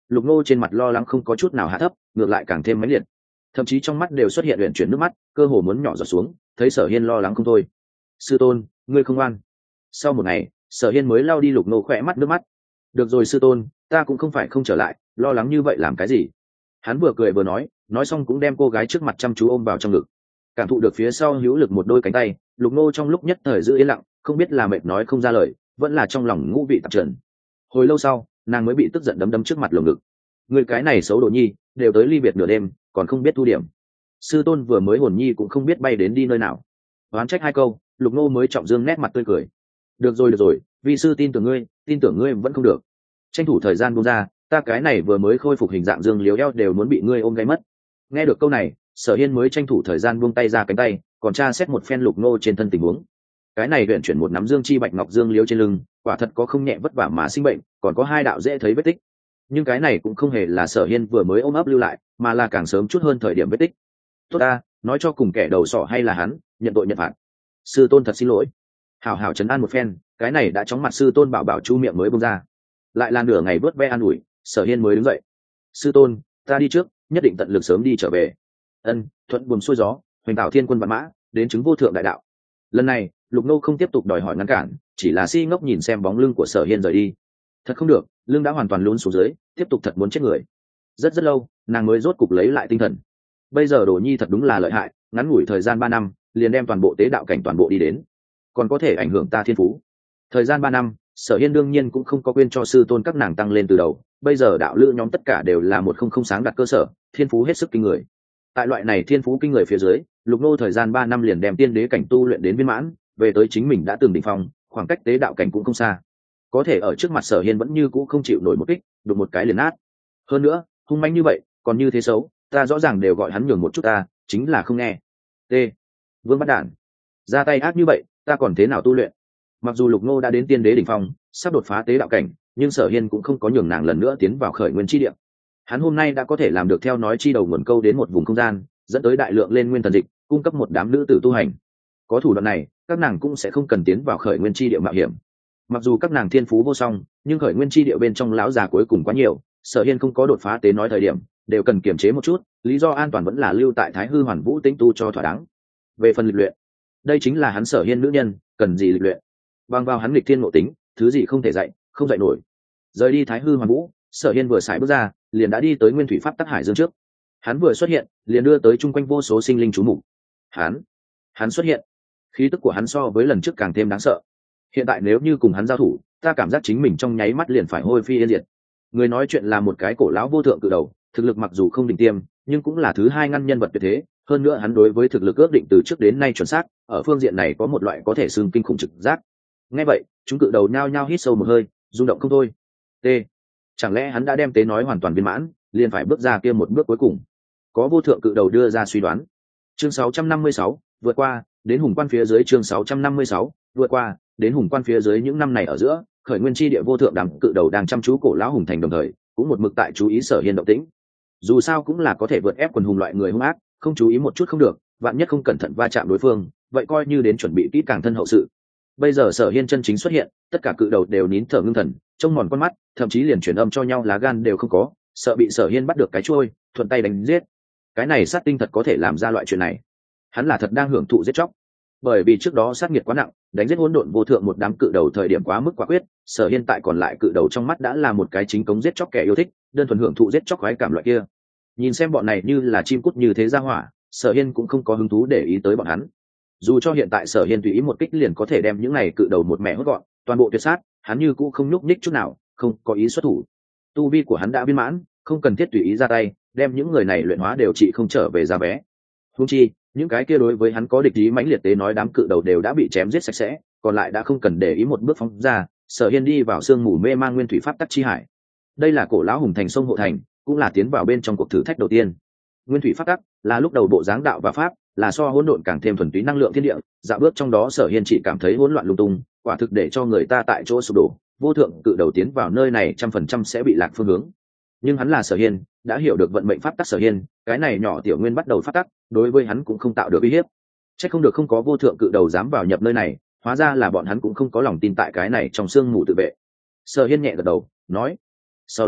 Lục Ngô trên mặt lo lắng không có chút nào hạ thấp, ngược lại càng thêm mãnh liệt, thậm chí trong mắt đều xuất hiện luyện chuyển nước mắt, cơ hồ muốn nhỏ giọt xuống. Thấy Sở Hiên lo lắng không thôi. Sư tôn, ngươi không ngoan. Sau một ngày, Sở Hiên mới lau đi Lục Ngô khỏe mắt nước mắt. Được rồi sư tôn, ta cũng không phải không trở lại, lo lắng như vậy làm cái gì? Hắn vừa cười vừa nói xong cũng đem cô gái trước mặt chăm chú ôm vào trong ngực. Cảm thụ được phía sau hữu lực một đôi cánh tay, Lục Ngô trong lúc nhất thời giữ yên lặng, không biết là mệt nói không ra lời, vẫn là trong lòng ngũ vị tạp trần. Hồi lâu sau, nàng mới bị tức giận đấm đấm trước mặt lồng ngực. Người cái này xấu đồ nhi, đều tới ly biệt nửa đêm, còn không biết thu điểm. Sư tôn vừa mới hồn nhi cũng không biết bay đến đi nơi nào. Oán trách hai câu, Lục Ngô mới trọng dương nét mặt tươi cười. Được rồi, vi sư tin tưởng ngươi vẫn không được. Tranh thủ thời gian buông ra, ta cái này vừa mới khôi phục hình dạng dương liếu eo đều muốn bị ngươi ôm gáy mất. Nghe được câu này, Sở Hiên mới tranh thủ thời gian buông tay ra cánh tay, còn tra xét một phen Lục Ngô trên thân tình huống. Cái này luyện chuyển một nắm dương chi bạch ngọc dương liếu trên lưng, quả thật có không nhẹ vất vả mà sinh bệnh, còn có hai đạo dễ thấy vết tích. Nhưng cái này cũng không hề là Sở Hiên vừa mới ôm ấp lưu lại, mà là càng sớm chút hơn thời điểm vết tích. Tốt ta, nói cho cùng kẻ đầu sỏ hay là hắn, nhận tội nhận phạt. Sư tôn thật xin lỗi. Hảo hảo trấn an một phen, cái này đã chóng mặt sư tôn bảo bảo chu miệng mới buông ra. Lại là nửa ngày vớt ve an ủi, Sở Hiên mới đứng dậy. Sư tôn, ta đi trước, nhất định tận lực sớm đi trở về. Ân, thuận buồm xuôi gió, hoành tạo thiên quân vạn mã, đến chứng vô thượng đại đạo. Lần này, Lục Nô không tiếp tục đòi hỏi ngăn cản, chỉ là si ngốc nhìn xem bóng lưng của Sở Hiên rời đi. Thật không được, lưng đã hoàn toàn lún xuống dưới, tiếp tục thật muốn chết người. Rất lâu, nàng mới rốt cục lấy lại tinh thần. Bây giờ Đồ Nhi thật đúng là lợi hại, ngắn ngủi thời gian 3 năm, liền đem toàn bộ tế đạo cảnh toàn bộ đi đến, còn có thể ảnh hưởng ta thiên phú. Thời gian 3 năm, Sở Hiên đương nhiên cũng không có quên cho sư tôn các nàng tăng lên từ đầu. Bây giờ đạo lữ nhóm tất cả đều là một không sáng đặt cơ sở, thiên phú hết sức kinh người. Tại loại này thiên phú kinh người phía dưới, Lục Nô thời gian 3 năm liền đem tiên đế cảnh tu luyện đến viên mãn, về tới chính mình đã từng đỉnh phong, khoảng cách tế đạo cảnh cũng không xa. Có thể ở trước mặt Sở Hiên vẫn như cũ không chịu nổi một kích, đụng một cái liền nát. Hơn nữa, hung manh như vậy, còn như thế xấu, ta rõ ràng đều gọi hắn nhường một chút ta, chính là không nghe. T. Vương Bắt Đản, ra tay ác như vậy, ta còn thế nào tu luyện? Mặc dù Lục Nô đã đến tiên đế đỉnh phong, sắp đột phá tế đạo cảnh, nhưng Sở Hiên cũng không có nhường nàng lần nữa tiến vào khởi nguyên chi địa. Hắn hôm nay đã có thể làm được theo nói chi đầu nguồn câu đến một vùng không gian, dẫn tới đại lượng lên nguyên thần dịch, cung cấp một đám nữ tử tu hành. Có thủ đoạn này, các nàng cũng sẽ không cần tiến vào khởi nguyên chi địa mạo hiểm. Mặc dù các nàng thiên phú vô song, nhưng khởi nguyên chi địa bên trong lão già cuối cùng quá nhiều, Sở Hiên không có đột phá tế nói thời điểm, đều cần kiềm chế một chút, lý do an toàn vẫn là lưu tại Thái Hư Hoàn Vũ tĩnh tu cho thỏa đáng. Về phần lịch luyện, đây chính là hắn Sở Hiên nữ nhân, cần gì lịch luyện? Bằng vào hắn nghịch thiên ngộ tính, thứ gì không thể dạy, không dạy nổi. Rời đi Thái Hư Hoàn Vũ, Sở Hiên vừa xài bước ra, liền đã đi tới Nguyên Thủy Pháp Tắc Hải Dương trước. Hắn vừa xuất hiện, liền đưa tới chung quanh vô số sinh linh chú mục. Hắn xuất hiện, khí tức của hắn so với lần trước càng thêm đáng sợ. Hiện tại nếu như cùng hắn giao thủ, ta cảm giác chính mình trong nháy mắt liền phải hôi phi yên diệt. Người nói chuyện là một cái cổ lão vô thượng cự đầu, thực lực mặc dù không đỉnh tiêm, nhưng cũng là thứ hai ngăn nhân vật tuyệt thế. Hơn nữa hắn đối với thực lực ước định từ trước đến nay chuẩn xác, ở phương diện này có một loại có thể xưng kinh khủng trực giác. Nghe vậy, chúng cự đầu nhao nhao hít sâu một hơi, rung động không thôi. T. Chẳng lẽ hắn đã đem tế nói hoàn toàn viên mãn, liền phải bước ra kia một bước cuối cùng? Có vô thượng cự đầu đưa ra suy đoán. Chương 656, vượt qua, đến hùng quan phía dưới. Chương 656, vượt qua, đến hùng quan phía dưới. Những năm này ở giữa, khởi nguyên chi địa vô thượng đẳng cự đầu đang chăm chú cổ lão hùng thành, đồng thời cũng một mực tại chú ý Sở Hiên động tĩnh. Dù sao cũng là có thể vượt ép quần hùng loại người hung ác, không chú ý một chút không được, vạn nhất không cẩn thận va chạm đối phương, vậy coi như đến chuẩn bị kỹ càng thân hậu sự. Bây giờ Sở Hiên chân chính xuất hiện, tất cả cự đầu đều nín thở ngưng thần, trông mòn con mắt, thậm chí liền truyền âm cho nhau lá gan đều không có, sợ bị Sở Hiên bắt được cái trôi, thuận tay đánh giết. Cái này sát tinh thật có thể làm ra loại chuyện này, hắn là thật đang hưởng thụ giết chóc. Bởi vì trước đó sát nghiệt quá nặng, đánh giết hỗn độn vô thượng một đám cự đầu thời điểm quá mức quả quyết, Sở Hiên tại còn lại cự đầu trong mắt đã là một cái chính cống giết chóc kẻ yêu thích, đơn thuần hưởng thụ giết chóc khoái cảm loại kia. Nhìn xem bọn này như là chim cút như thế ra hỏa, Sở Hiên cũng không có hứng thú để ý tới bọn hắn. Dù cho hiện tại Sở Hiên tùy ý một kích liền có thể đem những này cự đầu một mẹ hốt gọn, toàn bộ tuyệt sát, hắn như cũng không nhúc nhích chút nào, không có ý xuất thủ. Tu vi của hắn đã viên mãn, không cần thiết tùy ý ra tay, đem những người này luyện hóa đều trị không trở về giá vé. Huống chi, những cái kia đối với hắn có địch ý mãnh liệt tế nói đám cự đầu đều đã bị chém giết sạch sẽ, còn lại đã không cần để ý một bước phóng ra. Sở Hiên đi vào sương mù mê mang Nguyên Thủy Pháp Tắc chi hải. Đây là cổ lão hùng thành sông hộ thành, cũng là tiến vào bên trong cuộc thử thách đầu tiên. Nguyên Thủy Pháp Tắc là lúc đầu bộ dáng đạo và pháp, là so hỗn độn càng thêm thuần túy năng lượng thiên địa, dạo bước trong đó Sở Hiên chỉ cảm thấy hỗn loạn lung tung, quả thực để cho người ta tại chỗ sụp đổ. Vô thượng cự đầu tiến vào nơi này 100% sẽ bị lạc phương hướng. Nhưng hắn là Sở Hiên, đã hiểu được vận mệnh pháp tắc Sở Hiên, cái này nhỏ tiểu nguyên bắt đầu pháp tắc, đối với hắn cũng không tạo được uy hiếp. Chắc không được không có vô thượng cự đầu dám vào nhập nơi này, hóa ra là bọn hắn cũng không có lòng tin tại cái này trong xương mù tự vệ. Sở Hiên nhẹ gật đầu, nói. Sau đó,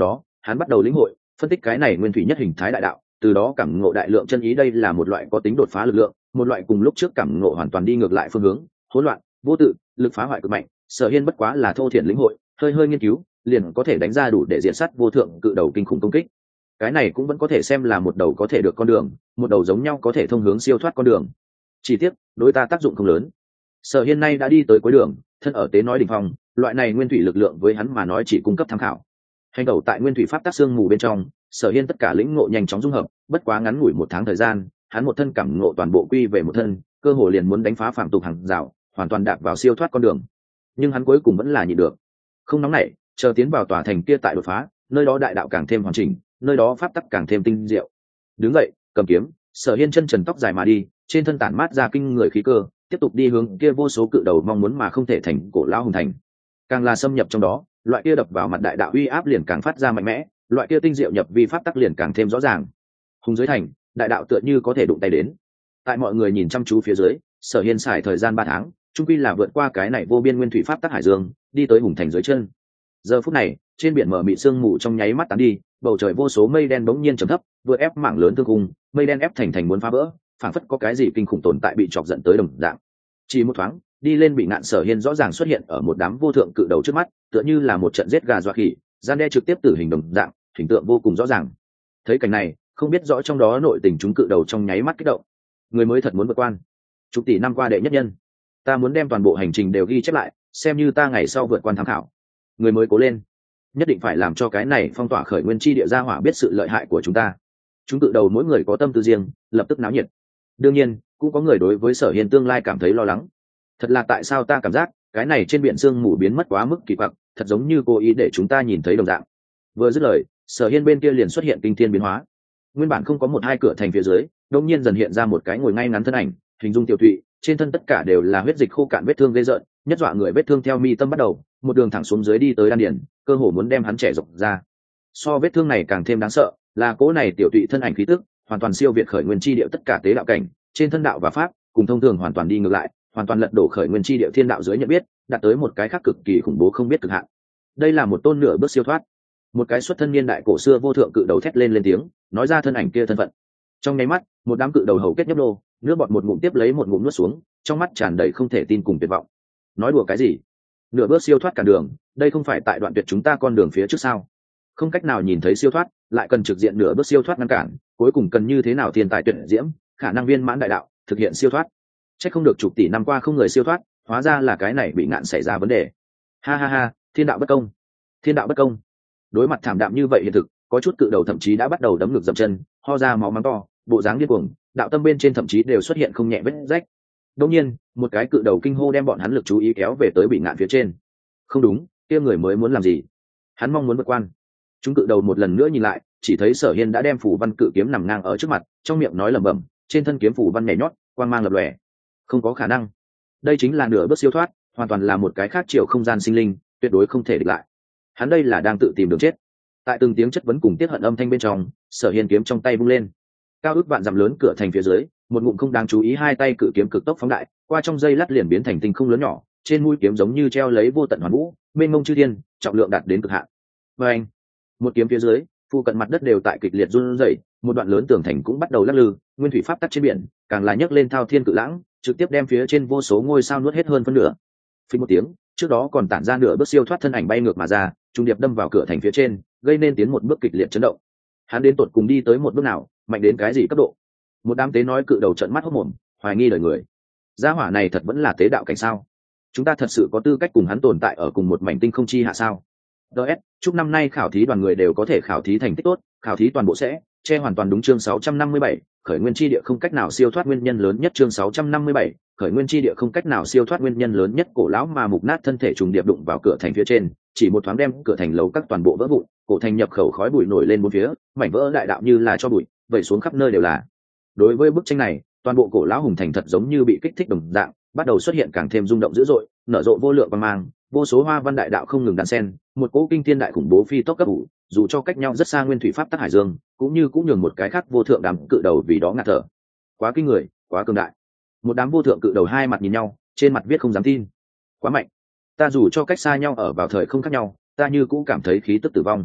hắn bắt đầu lĩnh hội phân tích cái này nguyên thủy nhất hình thái đại đạo, từ đó cảm ngộ đại lượng chân ý. Đây là một loại có tính đột phá lực lượng, một loại cùng lúc trước cảm ngộ hoàn toàn đi ngược lại phương hướng, hỗn loạn vô tự, lực phá hoại cực mạnh. Sở Hiên bất quá là thô thiển lĩnh hội, hơi hơi nghiên cứu liền có thể đánh ra đủ để diện sát vô thượng cự đầu kinh khủng công kích. Cái này cũng vẫn có thể xem là một đầu có thể được con đường, một đầu giống nhau có thể thông hướng siêu thoát con đường. Chỉ tiếc đối ta tác dụng không lớn. Sở Hiên nay đã đi tới cuối đường, thân ở tế nói đỉnh phong, loại này nguyên thủy lực lượng với hắn mà nói chỉ cung cấp tham khảo. Hành tẩu tại nguyên thủy pháp tác xương mù bên trong, Sở Hiên tất cả lĩnh ngộ nhanh chóng dung hợp, bất quá ngắn ngủi 1 tháng thời gian, hắn một thân cảm ngộ toàn bộ quy về một thân, cơ hồ liền muốn đánh phá phạm tục hàng rào, hoàn toàn đạp vào siêu thoát con đường. Nhưng hắn cuối cùng vẫn là nhịn được, không nóng nảy, chờ tiến vào tòa thành kia tại đột phá, nơi đó đại đạo càng thêm hoàn chỉnh, nơi đó pháp tắc càng thêm tinh diệu. Đứng dậy, cầm kiếm, Sở Hiên chân trần tóc dài mà đi, trên thân tản mát ra kinh người khí cơ, tiếp tục đi hướng kia vô số cự đầu mong muốn mà không thể thành cổ lão hùng thành. Càng là xâm nhập trong đó, loại kia đập vào mặt đại đạo uy áp liền càng phát ra mạnh mẽ, loại kia tinh diệu nhập vi pháp tắc liền càng thêm rõ ràng. Hùng dưới thành, đại đạo tựa như có thể đụng tay đến. Tại mọi người nhìn chăm chú phía dưới, Sở Hiên xài thời gian 3 tháng, chung quy là vượt qua cái này vô biên nguyên thủy pháp tắc hải dương, đi tới hùng thành dưới chân. Giờ phút này, trên biển mở mịt sương mù trong nháy mắt tán đi, bầu trời vô số mây đen bỗng nhiên trầm thấp, vừa ép mảng lớn thương khung, mây đen ép thành muốn phá vỡ, phảng phất có cái gì kinh khủng tồn tại bị chọc giận tới đồng dạng. Chỉ một thoáng, đi lên bị ngạn Sở Hiên rõ ràng xuất hiện ở một đám vô thượng cự đầu trước mắt, tựa như là một trận giết gà dọa khỉ, gian đe trực tiếp tử hình đồng dạng, hình tượng vô cùng rõ ràng. Thấy cảnh này, không biết rõ trong đó nội tình chúng cự đầu trong nháy mắt kích động. Người mới thật muốn vượt quan, chục tỷ năm qua đệ nhất nhân, ta muốn đem toàn bộ hành trình đều ghi chép lại, xem như ta ngày sau vượt quan tham khảo. Người mới cố lên, nhất định phải làm cho cái này phong tỏa khởi nguyên chi địa gia hỏa biết sự lợi hại của chúng ta. Chúng cự đầu mỗi người có tâm tư riêng, lập tức náo nhiệt. Đương nhiên cũng có người đối với Sở Hiên tương lai cảm thấy lo lắng. Thật là tại sao ta cảm giác cái này trên biển sương mù biến mất quá mức kỳ quặc, thật giống như cố ý để chúng ta nhìn thấy đồng dạng. Vừa dứt lời, Sở Hiên bên kia liền xuất hiện kinh thiên biến hóa. Nguyên bản không có một hai cửa thành phía dưới, đột nhiên dần hiện ra một cái ngồi ngay ngắn thân ảnh, hình dung tiểu thụy, trên thân tất cả đều là huyết dịch khô cạn vết thương ghê rợn, nhất dọa người vết thương theo mi tâm bắt đầu, một đường thẳng xuống dưới đi tới đan điền, cơ hồ muốn đem hắn trẻ rộng ra. So vết thương này càng thêm đáng sợ, là cố này tiểu tụy thân ảnh khí tức, hoàn toàn siêu việt khởi nguyên chi địa tất cả tế đạo cảnh, trên thân đạo và pháp, cùng thông thường hoàn toàn đi ngược lại, hoàn toàn lật đổ khởi nguyên chi địa thiên đạo dưới nhận biết, đạt tới một cái khác cực kỳ khủng bố không biết cực hạn. Đây là một tôn nửa bước siêu thoát, một cái xuất thân niên đại cổ xưa vô thượng cự đầu thét lên tiếng, nói ra thân ảnh kia thân phận. Trong nháy mắt, một đám cự đầu hầu kết nhấp nô, nước bọt một ngụm tiếp lấy một ngụm nuốt xuống, trong mắt tràn đầy không thể tin cùng tuyệt vọng. Nói đùa cái gì? Nửa bước siêu thoát cả đường, đây không phải tại đoạn tuyệt chúng ta con đường phía trước sao? Không cách nào nhìn thấy siêu thoát, lại cần trực diện nửa bước siêu thoát ngăn cản, cuối cùng cần như thế nào thiên tài tuyệt diễm, khả năng viên mãn đại đạo, thực hiện siêu thoát. Chắc không được chục tỷ năm qua không người siêu thoát, hóa ra là cái này bị ngạn xảy ra vấn đề. Ha ha ha, thiên đạo bất công, thiên đạo bất công. Đối mặt thảm đạm như vậy hiện thực, có chút cự đầu thậm chí đã bắt đầu đấm ngược dậm chân, ho ra máu mắng to, bộ dáng điên cuồng, đạo tâm bên trên thậm chí đều xuất hiện không nhẹ vết rách. Đương nhiên, một cái cự đầu kinh hô đem bọn hắn lực chú ý kéo về tới bị ngạn phía trên. Không đúng, kia người mới muốn làm gì? Hắn mong muốn vượt quan. Chúng cự đầu một lần nữa nhìn lại, chỉ thấy Sở Hiên đã đem phủ văn cự kiếm nằm ngang ở trước mặt, trong miệng nói lẩm bẩm, trên thân kiếm phủ văn nhảy nhót, quang mang lập lòe. Không có khả năng, đây chính là nửa bước siêu thoát, hoàn toàn là một cái khác chiều không gian sinh linh, tuyệt đối không thể địch lại. Hắn đây là đang tự tìm đường chết. Tại từng tiếng chất vấn cùng tiết hận âm thanh bên trong, Sở Hiên kiếm trong tay vung lên, cao ước vạn dặm lớn cửa thành phía dưới, một ngụm không đáng chú ý hai tay cự kiếm cực tốc phóng đại, qua trong giây lát liền biến thành tinh không lớn nhỏ, trên mũi kiếm giống như treo lấy vô tận hoàn vũ, mênh mông chư thiên, trọng lượng đạt đến cực hạn. Và anh, một kiếm phía dưới, phụ cận mặt đất đều tại kịch liệt run rẩy, một đoạn lớn tường thành cũng bắt đầu lắc lư, nguyên thủy pháp tắc trên biển, càng là nhấc lên thao thiên cự lãng, trực tiếp đem phía trên vô số ngôi sao nuốt hết hơn phân nửa. Phình một tiếng, trước đó còn tản ra nửa bước siêu thoát thân ảnh bay ngược mà ra, trung điệp đâm vào cửa thành phía trên, gây nên tiến một bước kịch liệt chấn động. Hắn đến tột cùng đi tới một bước nào, mạnh đến cái gì cấp độ? Một đám tế nói cự đầu trợn mắt hốt mồm, hoài nghi đời người. Gia hỏa này thật vẫn là tế đạo cảnh sao? Chúng ta thật sự có tư cách cùng hắn tồn tại ở cùng một mảnh tinh không chi hạ sao? DS, chúc năm nay khảo thí đoàn người đều có thể khảo thí thành tích tốt, khảo thí toàn bộ sẽ che hoàn toàn đúng chương 657, khởi nguyên chi địa không cách nào siêu thoát nguyên nhân lớn nhất chương 657, khởi nguyên chi địa không cách nào siêu thoát nguyên nhân lớn nhất cổ lão mà mục nát thân thể trùng điệp đụng vào cửa thành phía trên, chỉ một thoáng đem cửa thành lầu các toàn bộ vỡ vụn, cổ thành nhập khẩu khói bụi nổi lên bốn phía, mảnh vỡ đại đạo như là cho bụi, vẩy xuống khắp nơi đều là. Đối với bức tranh này, toàn bộ cổ lão hùng thành thật giống như bị kích thích đồng dạng, bắt đầu xuất hiện càng thêm rung động dữ dội, nở rộ vô lượng quang mang, vô số hoa văn đại đạo không ngừng đan xen, một cỗ kinh thiên đại khủng bố phi tốc cấp ủ, dù cho cách nhau rất xa nguyên thủy pháp tắc hải dương, cũng nhường một cái khác vô thượng đám cự đầu vì đó ngạt thở. Quá kinh người, quá cường đại. Một đám vô thượng cự đầu hai mặt nhìn nhau, trên mặt viết không dám tin. Quá mạnh. Ta dù cho cách xa nhau ở vào thời không khác nhau, ta như cũng cảm thấy khí tức tử vong.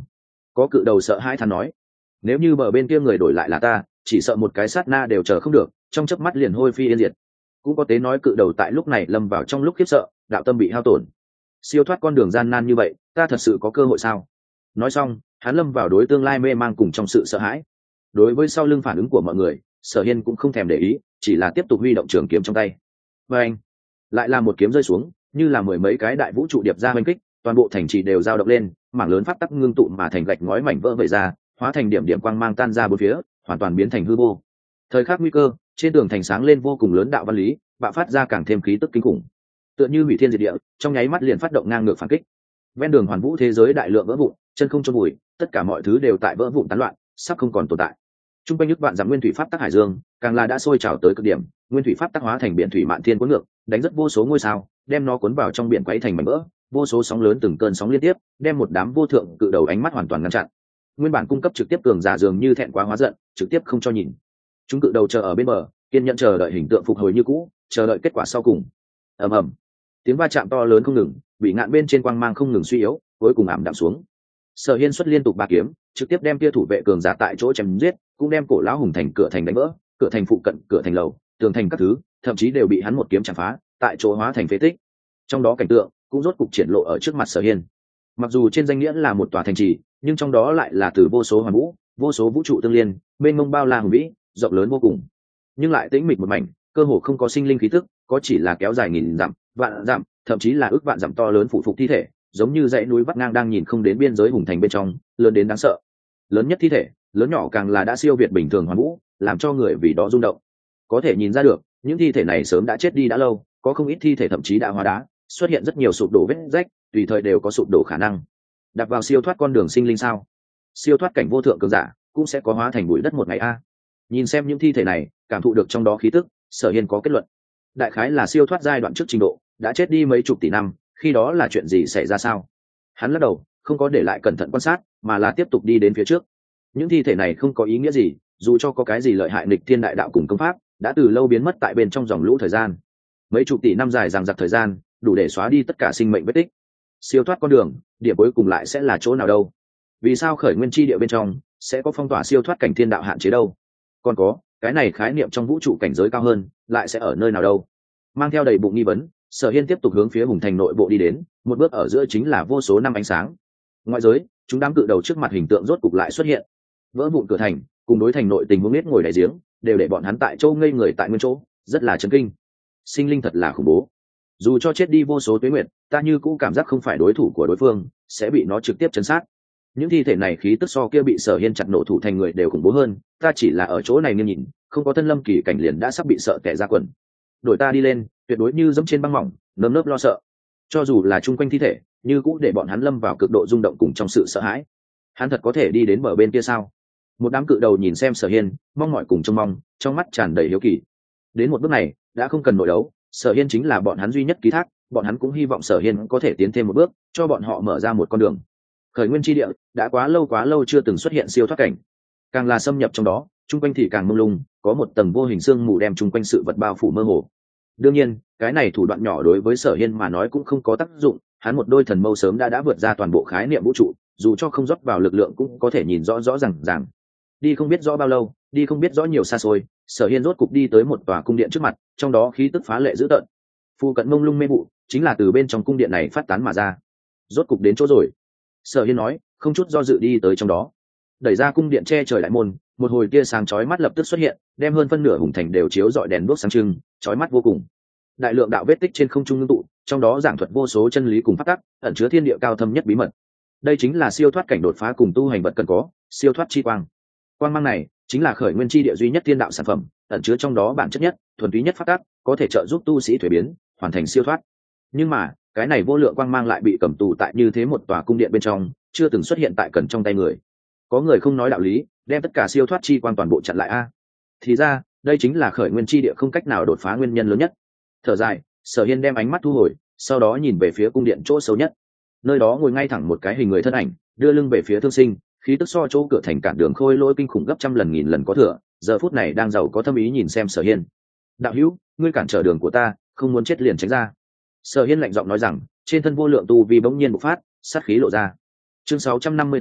Có cự đầu sợ hãi than nói, nếu như bờ bên kia người đổi lại là ta, chỉ sợ một cái sát na đều chờ không được, trong chớp mắt liền hôi phi yên diệt. Cũng có tế nói cự đầu tại lúc này lâm vào trong lúc khiếp sợ, đạo tâm bị hao tổn. Siêu thoát con đường gian nan như vậy, ta thật sự có cơ hội sao? Nói xong, hắn lâm vào đối tương lai mê mang cùng trong sự sợ hãi. Đối với sau lưng phản ứng của mọi người, Sở Hiên cũng không thèm để ý, chỉ là tiếp tục huy động trường kiếm trong tay. Và anh, lại là một kiếm rơi xuống, như là mười mấy cái đại vũ trụ điệp ra hoành kích, toàn bộ thành trì đều dao động lên, mảng lớn pháp tắc ngưng tụ mà thành gạch ngói mảnh vỡ vẩy ra, hóa thành điểm điểm quang mang tan ra bốn phía, hoàn toàn biến thành hư vô. Thời khắc nguy cơ, trên tường thành sáng lên vô cùng lớn đạo văn lý, bạo phát ra càng thêm khí tức kinh khủng, tựa như hủy thiên diệt địa, trong nháy mắt liền phát động ngang ngược phản kích. Ven đường hoàn vũ thế giới đại lượng vỡ vụn, chân không chôn bụi, tất cả mọi thứ đều tại vỡ vụn tán loạn, sắp không còn tồn tại. Trung quanh nước vạn dặm nguyên thủy pháp tắc hải dương, càng là đã sôi trào tới cực điểm, nguyên thủy pháp tắc hóa thành biển thủy mạn thiên cuốn ngược, đánh rất vô số ngôi sao, đem nó cuốn vào trong biển quấy thành mảnh vỡ, vô số sóng lớn từng cơn sóng liên tiếp, đem một đám vô thượng cự đầu ánh mắt hoàn toàn ngăn chặn. Nguyên bản cung cấp trực tiếp cường giả dường như thẹn quá hóa giận, trực tiếp không cho nhìn. Chúng cự đầu chờ ở bên bờ, kiên nhẫn chờ đợi hình tượng phục hồi như cũ, chờ đợi kết quả sau cùng. Ầm ầm, tiếng va chạm to lớn không ngừng, bị ngạn bên trên quang mang không ngừng suy yếu, cuối cùng ảm đạm xuống. Sở Hiên xuất liên tục ba kiếm, trực tiếp đem kia thủ vệ cường giả tại chỗ chém giết, cũng đem cổ lão hùng thành cửa thành đánh vỡ, cửa thành phụ cận, cửa thành lầu, tường thành các thứ, thậm chí đều bị hắn một kiếm chạm phá, tại chỗ hóa thành phế tích. Trong đó cảnh tượng cũng rốt cục triển lộ ở trước mặt Sở Hiên. Mặc dù trên danh nghĩa là một tòa thành trì, nhưng trong đó lại là từ vô số hoàn vũ, vô số vũ trụ tương liên, mênh mông bao la hùng vĩ, rộng lớn vô cùng, nhưng lại tĩnh mịch một mảnh, cơ hồ không có sinh linh khí tức, có chỉ là kéo dài nghìn dặm, vạn dặm, thậm chí là ước vạn dặm to lớn phụ phục thi thể, giống như dãy núi vắt ngang đang nhìn không đến biên giới hùng thành bên trong, lớn đến đáng sợ. Lớn nhất thi thể, lớn nhỏ càng là đã siêu việt bình thường hoàn vũ, làm cho người vì đó rung động. Có thể nhìn ra được, những thi thể này sớm đã chết đi đã lâu, có không ít thi thể thậm chí đã hóa đá, xuất hiện rất nhiều sụp đổ vết rách, tùy thời đều có sụp đổ khả năng. Đặt vào siêu thoát con đường sinh linh sao? Siêu thoát cảnh vô thượng cường giả, cũng sẽ có hóa thành bụi đất một ngày a. Nhìn xem những thi thể này, cảm thụ được trong đó khí tức, Sở Hiên có kết luận. Đại khái là siêu thoát giai đoạn trước trình độ, đã chết đi mấy chục tỷ năm, khi đó là chuyện gì xảy ra sao? Hắn lắc đầu, không có để lại cẩn thận quan sát, mà là tiếp tục đi đến phía trước. Những thi thể này không có ý nghĩa gì, dù cho có cái gì lợi hại nghịch thiên đại đạo cùng công pháp, đã từ lâu biến mất tại bên trong dòng lũ thời gian. Mấy chục tỷ năm dài dằng dặc thời gian, đủ để xóa đi tất cả sinh mệnh vết tích. Siêu thoát con đường, điểm cuối cùng lại sẽ là chỗ nào đâu? Vì sao khởi nguyên chi địa bên trong sẽ có phong tỏa siêu thoát cảnh thiên đạo hạn chế đâu? Còn có, cái này khái niệm trong vũ trụ cảnh giới cao hơn, lại sẽ ở nơi nào đâu? Mang theo đầy bụng nghi vấn, Sở Hiên tiếp tục hướng phía hùng thành nội bộ đi đến, một bước ở giữa chính là vô số năm ánh sáng. Ngoại giới, chúng đám cự đầu trước mặt hình tượng rốt cục lại xuất hiện. Vỡ vụn cửa thành, cùng đối thành nội tình muốn biết ngồi đại giếng, đều để bọn hắn tại châu ngây người tại nguyên chỗ, rất là chấn kinh. Sinh linh thật là khủng bố. Dù cho chết đi vô số tuế nguyệt, ta như cũng cảm giác không phải đối thủ của đối phương, sẽ bị nó trực tiếp chấn sát. Những thi thể này khí tức so kia bị Sở Hiên chặt nổ thủ thành người đều khủng bố hơn, ta chỉ là ở chỗ này nghiêng nhìn, không có thân lâm kỳ cảnh liền đã sắp bị sợ tè ra quần. Đổi ta đi lên, tuyệt đối như dẫm trên băng mỏng, nơm nớp lo sợ. Cho dù là chung quanh thi thể, như cũng để bọn hắn lâm vào cực độ rung động cùng trong sự sợ hãi. Hắn thật có thể đi đến bờ bên kia sao? Một đám cự đầu nhìn xem Sở Hiên, mong mỏi cùng trông mong, trong mắt tràn đầy hiếu kỳ. Đến một bước này, đã không cần nội đấu, Sở Hiên chính là bọn hắn duy nhất ký thác, bọn hắn cũng hy vọng Sở Hiên có thể tiến thêm một bước, cho bọn họ mở ra một con đường. Khởi nguyên chi địa đã quá lâu chưa từng xuất hiện siêu thoát cảnh, càng là xâm nhập trong đó, chung quanh thì càng mông lung, có một tầng vô hình sương mù đem chung quanh sự vật bao phủ mơ hồ. Đương nhiên, cái này thủ đoạn nhỏ đối với Sở Hiên mà nói cũng không có tác dụng, hắn một đôi thần mâu sớm đã vượt ra toàn bộ khái niệm vũ trụ, dù cho không rót vào lực lượng cũng có thể nhìn rõ ràng. Đi không biết rõ bao lâu, đi không biết rõ nhiều xa xôi, Sở Hiên rốt cục đi tới một tòa cung điện trước mặt, trong đó khí tức phá lệ dữ tợn. Phu cận mông lung mê vụ, chính là từ bên trong cung điện này phát tán mà ra. Rốt cục đến chỗ rồi, Sở Hiên nói, không chút do dự đi tới trong đó. Đẩy ra cung điện che trời đại môn, một hồi tia sáng chói mắt lập tức xuất hiện, đem hơn phân nửa hùng thành đều chiếu rọi đèn đuốc sáng trưng, chói mắt vô cùng. Đại lượng đạo vết tích trên không trung ngưng tụ, trong đó giảng thuật vô số chân lý cùng pháp tắc, ẩn chứa thiên địa cao thâm nhất bí mật. Đây chính là siêu thoát cảnh đột phá cùng tu hành vật cần có, siêu thoát chi quang. Quang mang này chính là khởi nguyên chi địa duy nhất thiên đạo sản phẩm, ẩn chứa trong đó bản chất nhất, thuần túy nhất pháp tắc, có thể trợ giúp tu sĩ thuế biến, hoàn thành siêu thoát. Nhưng mà, cái này vô lượng quang mang lại bị cầm tù tại như thế một tòa cung điện bên trong, chưa từng xuất hiện tại cần trong tay người. Có người không nói đạo lý, đem tất cả siêu thoát chi quang toàn bộ chặn lại a. Thì ra, đây chính là khởi nguyên chi địa không cách nào đột phá nguyên nhân lớn nhất. Thở dài, Sở Hiên đem ánh mắt thu hồi, sau đó nhìn về phía cung điện chỗ sâu nhất. Nơi đó ngồi ngay thẳng một cái hình người thân ảnh, đưa lưng về phía Thương Sinh, khí tức so chỗ cửa thành cản đường khôi lỗi kinh khủng gấp trăm lần nghìn lần có thừa, giờ phút này đang giàu có thâm ý nhìn xem Sở Hiên. Đạo hữu, ngươi cản trở đường của ta, không muốn chết liền tránh ra. Sở Hiên lạnh giọng nói rằng, trên thân vô lượng tu vi bỗng nhiên bộc phát, sát khí lộ ra. Chương 658,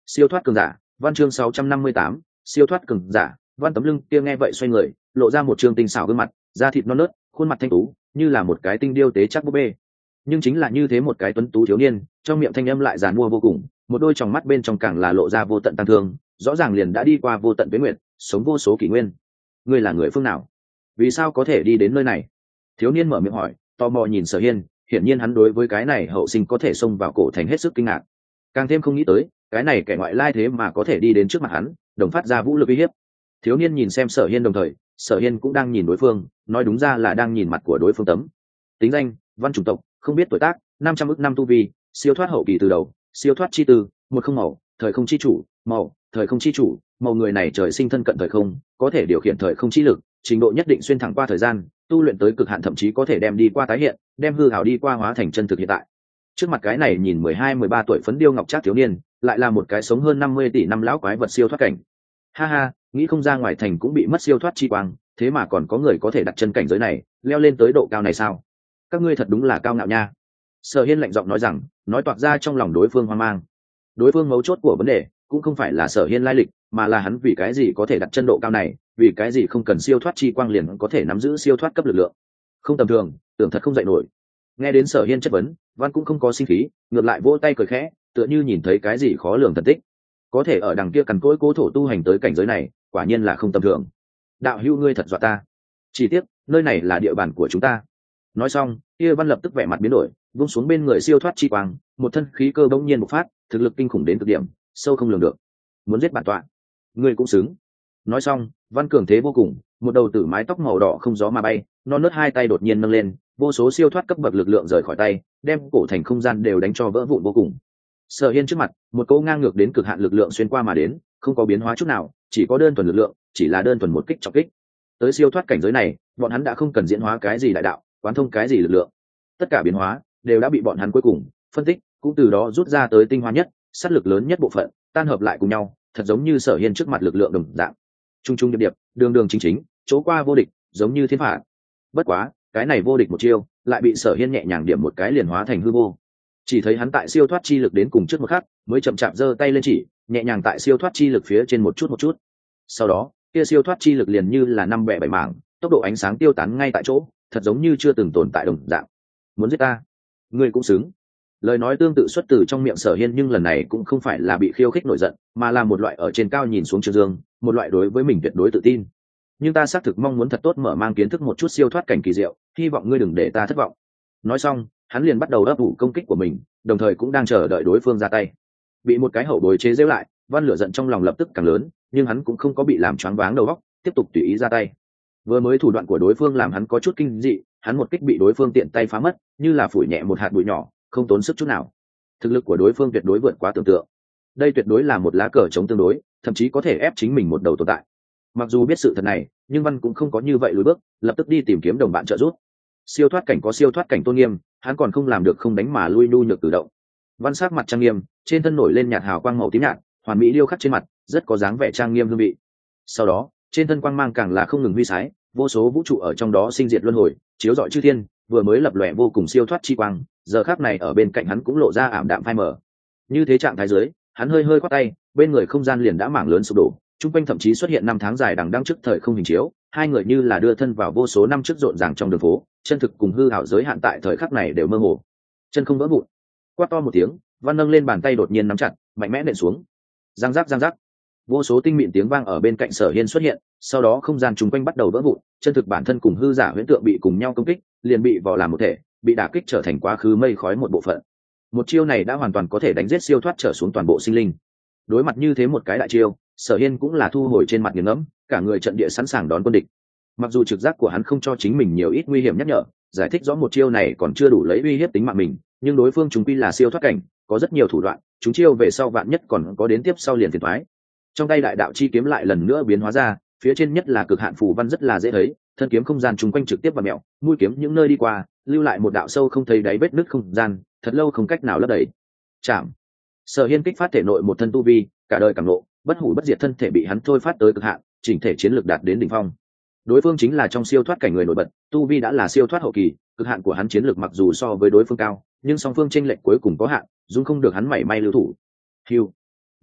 siêu thoát cường giả văn chương 658, siêu thoát cường giả văn. Tấm lưng kia nghe vậy xoay người, lộ ra một trương tinh xảo gương mặt, da thịt non nớt, khuôn mặt thanh tú như là một cái tinh điêu tế chắc búp bê. Nhưng chính là như thế một cái tuấn tú thiếu niên, trong miệng thanh âm lại giàn mua vô cùng, một đôi tròng mắt bên trong càng là lộ ra vô tận tăng thương, rõ ràng liền đã đi qua vô tận tuyến nguyện, sống vô số kỷ nguyên. Ngươi là người phương nào? Vì sao có thể đi đến nơi này? Thiếu niên mở miệng hỏi, tò mò nhìn Sở Hiên, hiển nhiên hắn đối với cái này hậu sinh có thể xông vào cổ thành hết sức kinh ngạc, càng thêm không nghĩ tới cái này kẻ ngoại lai thế mà có thể đi đến trước mặt hắn, đồng phát ra vũ lực uy hiếp. Thiếu niên nhìn xem Sở Hiên, đồng thời Sở Hiên cũng đang nhìn đối phương, nói đúng ra là đang nhìn mặt của đối phương. Tấm tính danh văn chủng tộc không biết, tuổi tác 500 ức năm tu vi, siêu thoát hậu kỳ từ đầu, siêu thoát chi tư một không màu, thời không chi chủ màu, thời không chi chủ màu. Người này trời sinh thân cận thời không, có thể điều khiển thời không chi lực, trình độ nhất định xuyên thẳng qua thời gian, tu luyện tới cực hạn thậm chí có thể đem đi qua tái hiện, đem hư hào đi qua hóa thành chân thực hiện tại. Trước mặt cái này nhìn 12-13 tuổi phấn điêu ngọc trác thiếu niên, lại là một cái sống hơn 50 tỷ năm lão quái vật siêu thoát cảnh. Ha ha, nghĩ không ra ngoài thành cũng bị mất siêu thoát chi quang, thế mà còn có người có thể đặt chân cảnh giới này, leo lên tới độ cao này sao? Các ngươi thật đúng là cao ngạo nha. Sở Hiên lạnh giọng nói rằng, nói toạc ra trong lòng đối phương hoang mang. Đối phương mấu chốt của vấn đề cũng không phải là Sở Hiên lai lịch, mà là hắn vì cái gì có thể đặt chân độ cao này, vì cái gì không cần siêu thoát chi quang liền có thể nắm giữ siêu thoát cấp lực lượng. Không tầm thường, tưởng thật không dậy nổi. Nghe đến Sở Hiên chất vấn, Văn cũng không có sinh khí, ngược lại vỗ tay cười khẽ, tựa như nhìn thấy cái gì khó lường thần tích. Có thể ở đằng kia cằn cỗi cố thổ tu hành tới cảnh giới này, quả nhiên là không tầm thường. Đạo hữu ngươi thật dọa ta. Chỉ tiếc, nơi này là địa bàn của chúng ta. Nói xong, kia Văn lập tức vẻ mặt biến đổi, vung xuống bên người siêu thoát chi quang, một thân khí cơ bỗng nhiên bộc phát, thực lực kinh khủng đến cực điểm, sâu không lường được. Muốn giết bản tọa, ngươi cũng xứng. Nói xong, Văn cường thế vô cùng, một đầu tử mái tóc màu đỏ không gió mà bay, non nớt hai tay đột nhiên nâng lên, vô số siêu thoát cấp bậc lực lượng rời khỏi tay, đem cổ thành không gian đều đánh cho vỡ vụn vô cùng. Sở Hiên trước mặt, một cỗ ngang ngược đến cực hạn lực lượng xuyên qua mà đến, không có biến hóa chút nào, chỉ có đơn thuần lực lượng, chỉ là đơn thuần một kích trọng kích. Tới siêu thoát cảnh giới này, bọn hắn đã không cần diễn hóa cái gì đại đạo, quán thông cái gì lực lượng, tất cả biến hóa đều đã bị bọn hắn cuối cùng phân tích, cũng từ đó rút ra tới tinh hoa nhất, sát lực lớn nhất bộ phận, tan hợp lại cùng nhau, thật giống như Sở Hiên trước mặt lực lượng đồng dạng, trung trung điệp điệp, đường đường chính chính, chỗ qua vô địch, giống như thiên phạt. Bất quá, cái này vô địch một chiêu, lại bị Sở Hiên nhẹ nhàng điểm một cái liền hóa thành hư vô. Chỉ thấy hắn tại siêu thoát chi lực đến cùng trước một khắc, mới chậm chạp giơ tay lên chỉ, nhẹ nhàng tại siêu thoát chi lực phía trên một chút. Sau đó, kia siêu thoát chi lực liền như là năm bẻ bảy mảng, tốc độ ánh sáng tiêu tán ngay tại chỗ, thật giống như chưa từng tồn tại đồng dạng. Muốn giết ta, ngươi cũng xứng. Lời nói tương tự xuất từ trong miệng Sở Hiên, nhưng lần này cũng không phải là bị khiêu khích nổi giận, mà là một loại ở trên cao nhìn xuống Trương Dương, một loại đối với mình tuyệt đối tự tin. Nhưng ta xác thực mong muốn thật tốt mở mang kiến thức một chút siêu thoát cảnh kỳ diệu, hy vọng ngươi đừng để ta thất vọng. Nói xong, hắn liền bắt đầu ấp ủ công kích của mình, đồng thời cũng đang chờ đợi đối phương ra tay. Bị một cái hậu bối chế giễu lại, Văn lửa giận trong lòng lập tức càng lớn, nhưng hắn cũng không có bị làm choáng váng đầu óc, tiếp tục tùy ý ra tay. Vừa mới thủ đoạn của đối phương làm hắn có chút kinh dị, hắn một kích bị đối phương tiện tay phá mất, như là phủi nhẹ một hạt bụi nhỏ, không tốn sức chút nào. Thực lực của đối phương tuyệt đối vượt quá tưởng tượng. Đây tuyệt đối là một lá cờ chống tương đối, thậm chí có thể ép chính mình một đầu tồn tại. Mặc dù biết sự thật này, nhưng Văn cũng không có như vậy lùi bước, lập tức đi tìm kiếm đồng bạn trợ giúp. Siêu thoát cảnh có siêu thoát cảnh tôn nghiêm, hắn còn không làm được không đánh mà lui nhu nhược cử động. Văn sắc mặt trang nghiêm, trên thân nổi lên nhạt hào quang màu tím nhạt, hoàn mỹ điêu khắc trên mặt, rất có dáng vẻ trang nghiêm hương vị. Sau đó, trên thân quang mang càng là không ngừng huy sái, vô số vũ trụ ở trong đó sinh diệt luân hồi, chiếu rọi chư thiên, vừa mới lập lòe vô cùng siêu thoát chi quang, giờ khắc này ở bên cạnh hắn cũng lộ ra ảm đạm phai mờ. Như thế trạng thái dưới, hắn hơi hơi quát tay, bên người không gian liền đã mảng lớn sụp đổ, trung quanh thậm chí xuất hiện năm tháng dài đằng đẵng trước thời không hình chiếu, hai người như là đưa thân vào vô số năm trước rộn ràng trong đường phố, chân thực cùng hư ảo giới hạn tại thời khắc này đều mơ hồ. Chân không vỡ vụn. Quát to một tiếng, Văn nâng lên bàn tay đột nhiên nắm chặt, mạnh mẽ nện xuống. Giang giác, vô số tinh mịn tiếng vang ở bên cạnh Sở Hiên xuất hiện, sau đó không gian chung quanh bắt đầu vỡ vụn, chân thực bản thân cùng hư giả huyễn tượng bị cùng nhau công kích, liền bị vò làm một thể, bị đả kích trở thành quá khứ mây khói một bộ phận. Một chiêu này đã hoàn toàn có thể đánh giết siêu thoát trở xuống toàn bộ sinh linh. Đối mặt như thế một cái đại chiêu, Sở Hiên cũng là thu hồi trên mặt nghiền ngẫm, cả người trận địa sẵn sàng đón quân địch. Mặc dù trực giác của hắn không cho chính mình nhiều ít nguy hiểm nhắc nhở, giải thích rõ một chiêu này còn chưa đủ lấy uy hiếp tính mạng mình, nhưng đối phương chúng quy là siêu thoát cảnh, có rất nhiều thủ đoạn, chúng chiêu về sau vạn nhất còn có đến tiếp sau liền phiền toái. Trong tay đại đạo chi kiếm lại lần nữa biến hóa ra, phía trên nhất là cực hạn phù văn rất là dễ thấy, thân kiếm không gian chung quanh trực tiếp và mẹo, mũi kiếm những nơi đi qua, lưu lại một đạo sâu không thấy đáy vết nứt không gian, thật lâu không cách nào lấp đầy. Chạm. Sở Hiên kích phát thể nội một thân tu vi, cả đời càng lộ, bất hủ bất diệt thân thể bị hắn thôi phát tới cực hạn, chỉnh thể chiến lược đạt đến đỉnh phong. Đối phương chính là trong siêu thoát cảnh người nổi bật, tu vi đã là siêu thoát hậu kỳ, cực hạn của hắn chiến lược mặc dù so với đối phương cao, nhưng song phương chênh lệch cuối cùng có hạn, dung không được hắn mảy may lưu thủ. Hưu.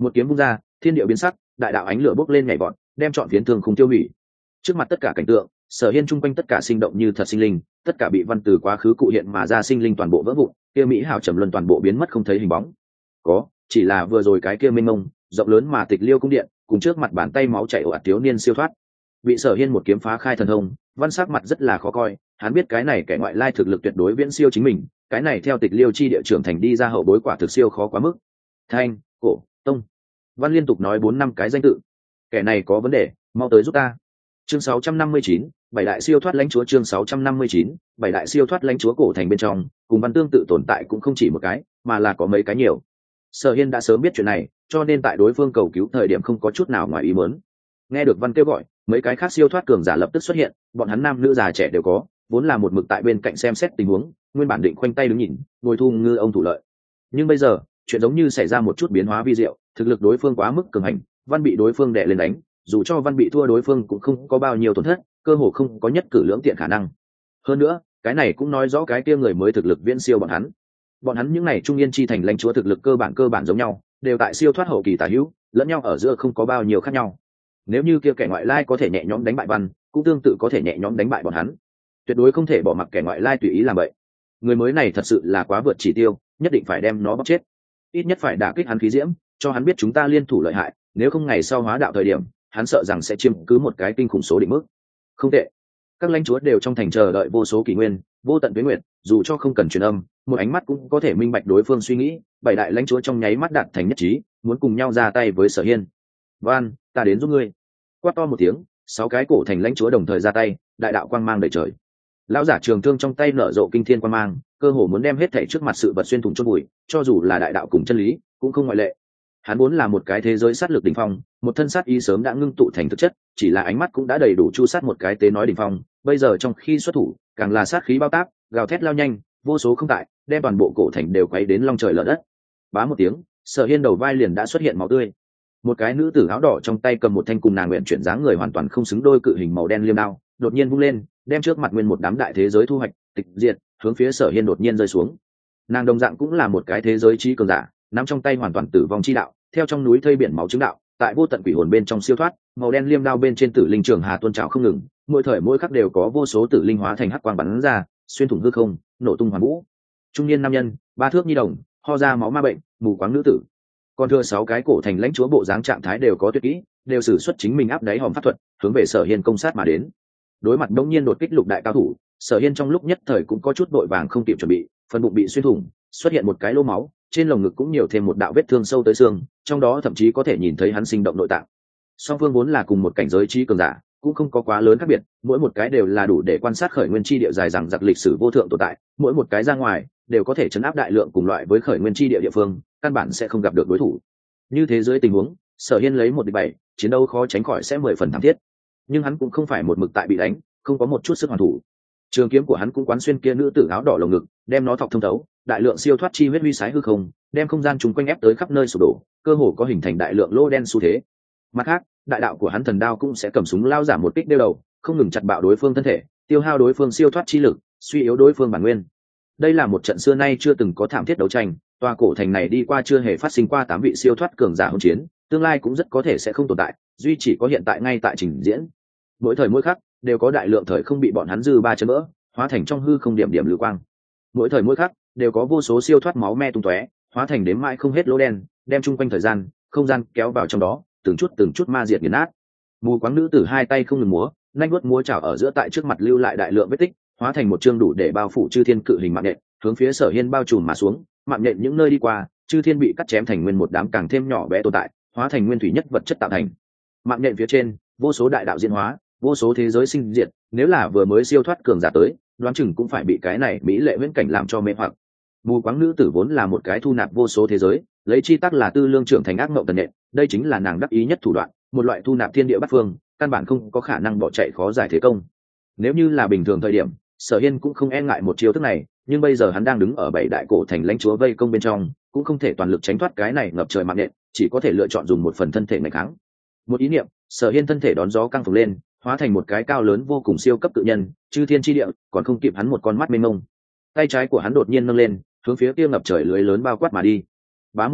Một kiếm vung ra, thiên địa biến sắc, đại đạo ánh lửa bốc lên nhảy vọt, đem trọn phiến thương khung tiêu hủy. Trước mặt tất cả cảnh tượng, Sở Hiên chung quanh tất cả sinh động như thật sinh linh, tất cả bị văn từ quá khứ cụ hiện mà ra sinh linh toàn bộ vỡ vụn, kia mỹ hảo trầm luân toàn bộ biến mất không thấy hình bóng. Có, chỉ là vừa rồi cái kia mênh mông, rộng lớn mà tịch liêu cung điện, cùng trước mặt bàn tay máu chảy ồ ạt thiếu niên siêu thoát. Bị Sở Hiên một kiếm phá khai thần thông, văn sắc mặt rất là khó coi, hắn biết cái này kẻ ngoại lai thực lực tuyệt đối viễn siêu chính mình, cái này theo tịch liêu chi địa trưởng thành đi ra hậu bối quả thực siêu khó quá mức. Thanh, Cổ, Tông, Văn liên tục nói 4-5 cái danh tự. Kẻ này có vấn đề, mau tới giúp ta. Chương 659, bảy đại siêu thoát lãnh chúa. Chương 659, bảy đại siêu thoát lãnh chúa. Cổ thành bên trong, cùng văn tương tự tồn tại cũng không chỉ một cái, mà là có mấy cái nhiều. Sở Hiên đã sớm biết chuyện này, cho nên tại đối phương cầu cứu thời điểm không có chút nào ngoài ý muốn. Nghe được văn kêu gọi, mấy cái khác siêu thoát cường giả lập tức xuất hiện, bọn hắn nam nữ già trẻ đều có, vốn là một mực tại bên cạnh xem xét tình huống, nguyên bản định khoanh tay đứng nhìn, ngồi thu ngư ông thủ lợi. Nhưng bây giờ, chuyện giống như xảy ra một chút biến hóa vi diệu, thực lực đối phương quá mức cường hành, văn bị đối phương đè lên đánh, dù cho văn bị thua đối phương cũng không có bao nhiêu tổn thất, cơ hồ không có nhất cử lưỡng tiện khả năng. Hơn nữa, cái này cũng nói rõ cái kia người mới thực lực viễn siêu bọn hắn. Bọn hắn những này trung yên chi thành lãnh chúa thực lực cơ bản giống nhau, đều tại siêu thoát hậu kỳ tả hữu, lẫn nhau ở giữa không có bao nhiêu khác nhau. Nếu như kia kẻ ngoại lai có thể nhẹ nhõm đánh bại văn, cũng tương tự có thể nhẹ nhõm đánh bại bọn hắn. Tuyệt đối không thể bỏ mặc kẻ ngoại lai tùy ý làm vậy. Người mới này thật sự là quá vượt chỉ tiêu, nhất định phải đem nó bóc chết. Ít nhất phải đả kích hắn khí diễm, cho hắn biết chúng ta liên thủ lợi hại, nếu không ngày sau hóa đạo thời điểm, hắn sợ rằng sẽ chiếm cứ một cái kinh khủng số định mức. Không tệ. Các lãnh chúa đều trong thành chờ đợi vô số kỷ nguyên, vô tận tuế nguyệt, dù cho không cần truyền âm, một ánh mắt cũng có thể minh bạch đối phương suy nghĩ. Bảy đại lãnh chúa trong nháy mắt đạt thành nhất trí, muốn cùng nhau ra tay với Sở Hiên. Van, ta đến giúp ngươi. Quát to một tiếng, 6 cái cổ thành lãnh chúa đồng thời ra tay, đại đạo quang mang đầy trời. Lão giả trường thương trong tay nở rộ kinh thiên quang mang, cơ hồ muốn đem hết thảy trước mặt sự vật xuyên thủng chôn bụi, cho dù là đại đạo cùng chân lý, cũng không ngoại lệ. Hắn vốn là một cái thế giới sát lược đỉnh phong, một thân sát ý sớm đã ngưng tụ thành thực chất, chỉ là ánh mắt cũng đã đầy đủ chu sát một cái tế nói đỉnh phong, bây giờ trong khi xuất thủ, càng là sát khí bao táp, gào thét lao nhanh, vô số không tại, đem toàn bộ cổ thành đều quấy đến long trời lở đất. Bá một tiếng, Sở Hiên đầu vai liền đã xuất hiện máu tươi. Một cái nữ tử áo đỏ trong tay cầm một thanh cùng nàng nguyện chuyển dáng người hoàn toàn không xứng đôi cự hình màu đen liêm đao, đột nhiên vung lên, đem trước mặt nguyên một đám đại thế giới thu hoạch, tịch diệt, hướng phía Sở Hiên đột nhiên rơi xuống. Nàng đồng dạng cũng là một cái thế giới trí cường giả, nắm trong tay hoàn toàn tử vong chi đạo, theo trong núi thây biển máu chứng đạo, tại vô tận quỷ hồn bên trong siêu thoát, màu đen liêm đao bên trên tử linh trường hà tuôn trào không ngừng, mỗi thời mỗi khắc đều có vô số tử linh hóa thành hắc quang bắn ra, xuyên thủng hư không, nổ tung hoàn vũ. Trung niên nam nhân, 3 thước nhi đồng, ho ra máu ma bệnh, mù quáng nữ tử. Còn thừa 6 cái cổ thành lãnh chúa bộ dáng trạng thái đều có tuyệt kỹ, đều sử xuất chính mình áp đáy hòm pháp thuật, hướng về Sở Hiên công sát mà đến. Đối mặt đống nhiên đột kích lục đại cao thủ, Sở Hiên trong lúc nhất thời cũng có chút vội vàng không kịp chuẩn bị, phần bụng bị xuyên thủng, xuất hiện một cái lỗ máu, trên lồng ngực cũng nhiều thêm một đạo vết thương sâu tới xương, trong đó thậm chí có thể nhìn thấy hắn sinh động nội tạng. Song phương vốn là cùng một cảnh giới trí cường giả, cũng không có quá lớn khác biệt, mỗi một cái đều là đủ để quan sát khởi nguyên chi địa dài dằng dặc lịch sử vô thượng tồn tại, mỗi một cái ra ngoài đều có thể chấn áp đại lượng cùng loại với khởi nguyên chi địa địa phương, căn bản sẽ không gặp được đối thủ. Như thế dưới tình huống, Sở Hiên lấy 1-7, chiến đấu khó tránh khỏi sẽ 10 phần thảm thiết. Nhưng hắn cũng không phải một mực tại bị đánh, không có một chút sức hoàn thủ. Trường kiếm của hắn cũng quán xuyên kia nữ tử áo đỏ lồng ngực, đem nó thọc thông thấu, đại lượng siêu thoát chi huyết huy sái hư không, đem không gian chúng quanh ép tới khắp nơi sụp đổ, cơ hồ có hình thành đại lượng lỗ đen xu thế. Mặt khác, đại đạo của hắn thần đao cũng sẽ cầm súng lao giảm một kích đeo đầu, không ngừng chặt bạo đối phương thân thể, tiêu hao đối phương siêu thoát chi lực, suy yếu đối phương bản nguyên. Đây là một trận xưa nay chưa từng có thảm thiết đấu tranh, tòa cổ thành này đi qua chưa hề phát sinh qua 8 vị siêu thoát cường giả hỗn chiến, tương lai cũng rất có thể sẽ không tồn tại, duy chỉ có hiện tại ngay tại trình diễn. Mỗi thời mỗi khắc đều có đại lượng thời không bị bọn hắn dư ba chấn vỡ, hóa thành trong hư không điểm điểm lưu quang. Mỗi thời mỗi khắc đều có vô số siêu thoát máu me tung tóe, hóa thành đếm mãi không hết lỗ đen, đem chung quanh thời gian, không gian kéo vào trong đó, từng chút ma diệt nghiền nát. Mù quáng nữ tử hai tay không ngừng múa, nhanh vuốt múa chảo ở giữa tại trước mặt lưu lại đại lượng vết tích, hóa thành một chương đủ để bao phủ chư thiên cự hình mạng nhện, hướng phía Sở Hiên bao trùm mà xuống. Mạng nhện những nơi đi qua, chư thiên bị cắt chém thành nguyên một đám càng thêm nhỏ bé tồn tại, hóa thành nguyên thủy nhất vật chất tạo thành. Mạng nhện phía trên, vô số đại đạo diễn hóa, vô số thế giới sinh diệt, nếu là vừa mới siêu thoát cường giả tới, đoán chừng cũng phải bị cái này mỹ lệ viễn cảnh làm cho mê hoặc. Mù quáng nữ tử vốn là một cái thu nạp vô số thế giới, lấy chi tác là tư lương trưởng thành ác mộng tần nhện, đây chính là nàng đắc ý nhất thủ đoạn, một loại thu nạp thiên địa bát phương, căn bản không có khả năng bỏ chạy khó giải thế công. Nếu như là bình thường thời điểm, Sở Hiên cũng không e ngại một chiêu thức này, nhưng bây giờ hắn đang đứng ở 7 đại cổ thành lãnh chúa vây công bên trong, cũng không thể toàn lực tránh thoát cái này ngập trời mạng nhện, chỉ có thể lựa chọn dùng một phần thân thể nghịch kháng. Một ý niệm, Sở Hiên thân thể đón gió căng phồng lên, hóa thành một cái cao lớn vô cùng siêu cấp tự nhân, chư thiên chi địa, còn không kịp hắn một con mắt mênh mông. Tay trái của hắn đột nhiên nâng lên, hướng phía kia ngập trời lưới lớn bao quát mà đi. Bá một tiếng,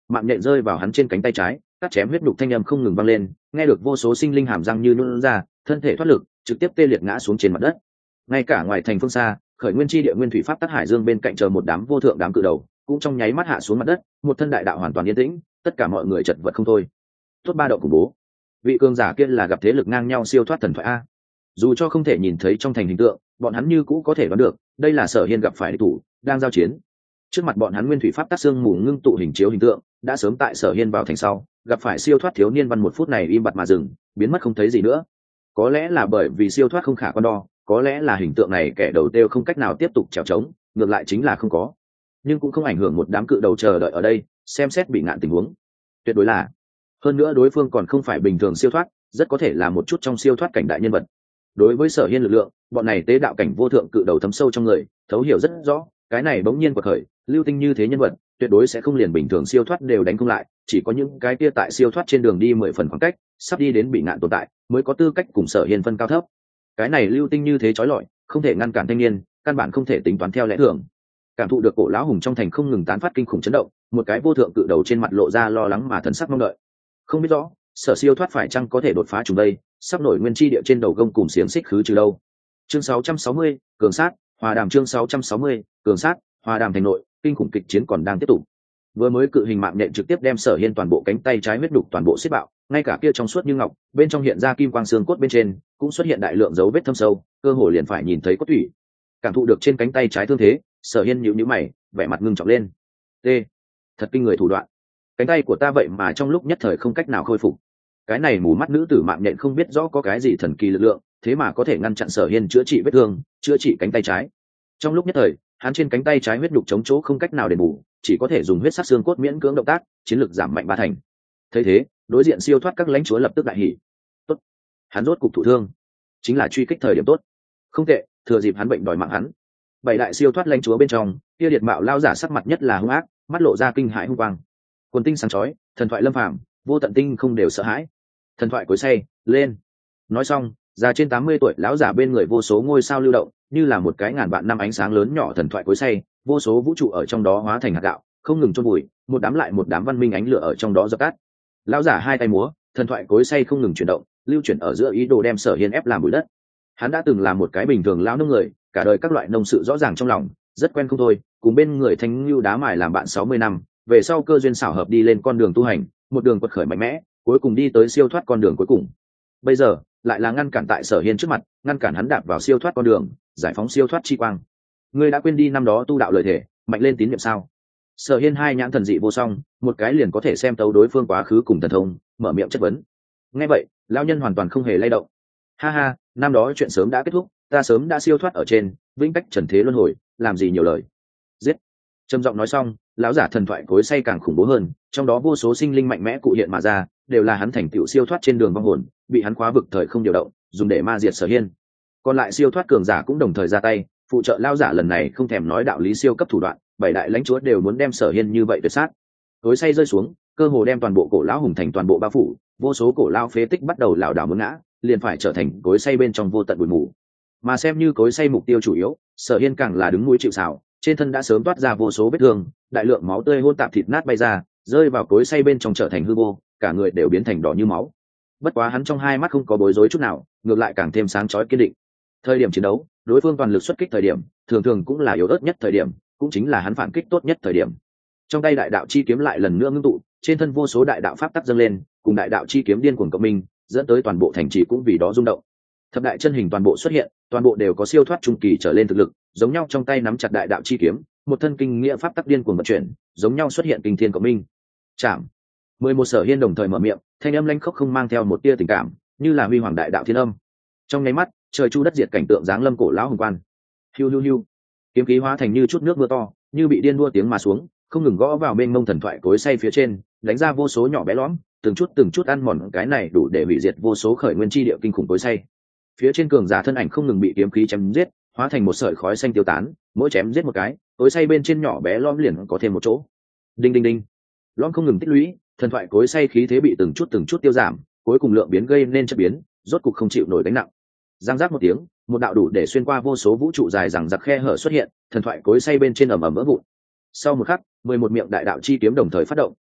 mạng nhện rơi vào hắn trên cánh tay trái, cắt chém huyết đục thanh âm không ngừng vang lên, nghe được vô số sinh linh hàm răng như nôn ra, thân thể thoát lực, trực tiếp tê liệt ngã xuống trên mặt đất. Ngay cả ngoài thành phương xa, khởi nguyên chi địa nguyên thủy pháp tắc hải dương bên cạnh chờ một đám vô thượng đám cự đầu, cũng trong nháy mắt hạ xuống mặt đất, một thân đại đạo hoàn toàn yên tĩnh, tất cả mọi người chật vật không thôi. Tốt ba động khủng bố. Vị cường giả kia là gặp thế lực ngang nhau siêu thoát thần thoại a. Dù cho không thể nhìn thấy trong thành hình tượng, bọn hắn như cũ có thể đoán được, đây là Sở Hiên gặp phải địch thủ, đang giao chiến. Trước mặt bọn hắn nguyên thủy pháp tác xương mù ngưng tụ hình chiếu hình tượng, đã sớm tại Sở Hiên vào thành sau, gặp phải siêu thoát thiếu niên văn một phút này im bặt mà dừng, biến mất không thấy gì nữa. Có lẽ là bởi vì siêu thoát không khả quan đo, có lẽ là hình tượng này kẻ đầu tiêu không cách nào tiếp tục trèo trống, ngược lại chính là không có. Nhưng cũng không ảnh hưởng một đám cự đầu chờ đợi ở đây, xem xét bị ngạn tình huống. Tuyệt đối là. Hơn nữa đối phương còn không phải bình thường siêu thoát, rất có thể là một chút trong siêu thoát cảnh đại nhân vật. Đối với Sở Hiên lực lượng, bọn này tế đạo cảnh vô thượng cự đầu thấm sâu trong người, thấu hiểu rất rõ, cái này bỗng nhiên quật khởi, lưu tinh như thế nhân vật, tuyệt đối sẽ không liền bình thường siêu thoát đều đánh không lại, chỉ có những cái kia tại siêu thoát trên đường đi 10 phần khoảng cách, sắp đi đến bị ngạn tồn tại, mới có tư cách cùng Sở Hiên phân cao thấp. Cái này lưu tinh như thế chói lọi, không thể ngăn cản thanh niên, căn bản không thể tính toán theo lẽ thường. Cảm thụ được cổ lão hùng trong thành không ngừng tán phát kinh khủng chấn động, một cái vô thượng cự đầu trên mặt lộ ra lo lắng mà thần sắc mong đợi. Không biết rõ, Sở siêu thoát phải chăng có thể đột phá chúng đây, sắp nổi nguyên chi địa trên đầu gông cùng xiềng xích khứ trừ đâu. Chương 660, cường sát, hòa đàm. Chương 660, cường sát, hòa đàm thành nội, kinh khủng kịch chiến còn đang tiếp tục. Vừa mới cự hình mạng nhện trực tiếp đem Sở Hiên toàn bộ cánh tay trái huyết đục toàn bộ xiết bạo, ngay cả kia trong suốt như ngọc, bên trong hiện ra kim quang xương cốt bên trên, cũng xuất hiện đại lượng dấu vết thâm sâu, cơ hồ liền phải nhìn thấy cốt tủy. Cảm thụ được trên cánh tay trái thương thế, Sở Hiên nhíu nhíu mày, vẻ mặt ngưng trọng lên. T, thật kinh người thủ đoạn. Cánh tay của ta vậy mà trong lúc nhất thời không cách nào khôi phục. Cái này mù mắt nữ tử mạng nhện không biết rõ có cái gì thần kỳ lực lượng, thế mà có thể ngăn chặn Sở Hiên chữa trị vết thương, chữa trị cánh tay trái. Trong lúc nhất thời, hắn trên cánh tay trái huyết đục chống chỗ không cách nào đền bù, chỉ có thể dùng huyết sắc xương cốt miễn cưỡng động tác, chiến lực giảm mạnh ba thành. Thấy thế, đối diện siêu thoát các lãnh chúa lập tức đại hỉ. Tốt, hắn rốt cục thụ thương, chính là truy kích thời điểm tốt. Không tệ, thừa dịp hắn bệnh đòi mạng hắn. Bảy đại siêu thoát lãnh chúa bên trong, kia điệt mạo lao giả sắc mặt nhất là hung ác, mắt lộ ra kinh hãi hung quang. Quần tinh sáng chói, thần thoại lâm phàm, vô tận tinh không đều sợ hãi. Thần thoại cối xay, lên. Nói xong, già trên 80 tuổi lão giả bên người vô số ngôi sao lưu động, như là một cái ngàn vạn năm ánh sáng lớn nhỏ thần thoại cối xay, vô số vũ trụ ở trong đó hóa thành hạt gạo, không ngừng chôn vùi, một đám lại một đám văn minh ánh lửa ở trong đó dập tắt. Lão giả hai tay múa, thần thoại cối xay không ngừng chuyển động, lưu chuyển ở giữa ý đồ đem Sở Hiên ép làm bụi đất. Hắn đã từng là một cái bình thường lão nông người, cả đời các loại nông sự rõ ràng trong lòng, rất quen không thôi, cùng bên người thanh lưu đá mài làm bạn 60 năm, về sau cơ duyên xảo hợp đi lên con đường tu hành, một đường quật khởi mạnh mẽ, cuối cùng đi tới siêu thoát con đường cuối cùng. Bây giờ, lại là ngăn cản tại Sở Hiên trước mặt, ngăn cản hắn đạp vào siêu thoát con đường, giải phóng siêu thoát chi quang. Ngươi đã quên đi năm đó tu đạo lời thể, mạnh lên tín nhiệm sao? Sở Hiên hai nhãn thần dị vô song, một cái liền có thể xem tấu đối phương quá khứ cùng thần thông, mở miệng chất vấn. Nghe vậy, lão nhân hoàn toàn không hề lay động. Ha ha, năm đó chuyện sớm đã kết thúc, ta sớm đã siêu thoát ở trên, vĩnh cách trần thế luân hồi, làm gì nhiều lời. Giết. Trầm giọng nói xong, lão giả thần thoại cối xay càng khủng bố hơn, trong đó vô số sinh linh mạnh mẽ cụ hiện mà ra, đều là hắn thành tựu siêu thoát trên đường vong hồn, bị hắn khóa vực thời không điều động, dùng để ma diệt Sở Hiên. Còn lại siêu thoát cường giả cũng đồng thời ra tay, phụ trợ lão giả lần này không thèm nói đạo lý siêu cấp thủ đoạn, bảy đại lãnh chúa đều muốn đem Sở Hiên như vậy tuyệt sát. Cối xay rơi xuống, cơ hồ đem toàn bộ cổ lão hùng thành toàn bộ bao phủ, vô số cổ lão phế tích bắt đầu lảo đảo muốn ngã, liền phải trở thành cối xay bên trong vô tận bụi mù. Mà xem như cối xay mục tiêu chủ yếu, Sở Hiên càng là đứng mũi chịu sào, trên thân đã sớm toát ra vô số vết thương, đại lượng máu tươi hỗn tạp thịt nát bay ra, rơi vào cối xay bên trong trở thành hư vô, cả người đều biến thành đỏ như máu. Bất quá hắn trong hai mắt không có bối rối chút nào, ngược lại càng thêm sáng chói kiên định. Thời điểm chiến đấu, đối phương toàn lực xuất kích thời điểm, thường thường cũng là yếu ớt nhất thời điểm, cũng chính là hắn phản kích tốt nhất thời điểm. Trong tay đại đạo chi kiếm lại lần nữa ngưng tụ, trên thân vô số đại đạo pháp tắc dâng lên, cùng đại đạo chi kiếm điên cuồng cộng minh, dẫn tới toàn bộ thành trì cũng vì đó rung động. Thập đại chân hình toàn bộ xuất hiện, toàn bộ đều có siêu thoát trung kỳ trở lên thực lực, giống nhau trong tay nắm chặt đại đạo chi kiếm, một thân kinh nghĩa pháp tắc điên cuồng vận chuyển, giống nhau xuất hiện kinh thiên cộng minh. Chạm. 11 Sở Hiên đồng thời mở miệng, thanh âm lanh khốc không mang theo một tia tình cảm, như là huy hoàng đại đạo thiên âm. Trong nháy mắt, trời chu đất diệt cảnh tượng giáng lâm cổ lão hùng quan. Hiu hiu hiu. Kiếm khí hóa thành như chút nước mưa to, như bị điên đua tiếng mà xuống, không ngừng gõ vào bên mông thần thoại cối xay phía trên, đánh ra vô số nhỏ bé lõm, từng chút ăn mòn cái này đủ để hủy diệt vô số khởi nguyên chi địa kinh khủng cối xay. Phía trên cường giả thân ảnh không ngừng bị kiếm khí chém giết, hóa thành một sợi khói xanh tiêu tán, mỗi chém giết một cái, cối xay bên trên nhỏ bé lõm liền có thêm một chỗ. Đinh đinh đinh. Lõm không ngừng tích lũy, thần thoại cối xay khí thế bị từng chút tiêu giảm, cuối cùng lượng biến gây nên chất biến, rốt cục không chịu nổi gánh nặng. Giang giác một tiếng, một đạo đủ để xuyên qua vô số vũ trụ dài rằng giặc khe hở xuất hiện, thần thoại cối xay bên trên ầm ầm vỡ vụn. Sau một khắc, 11 miệng đại đạo chi kiếm đồng thời phát động,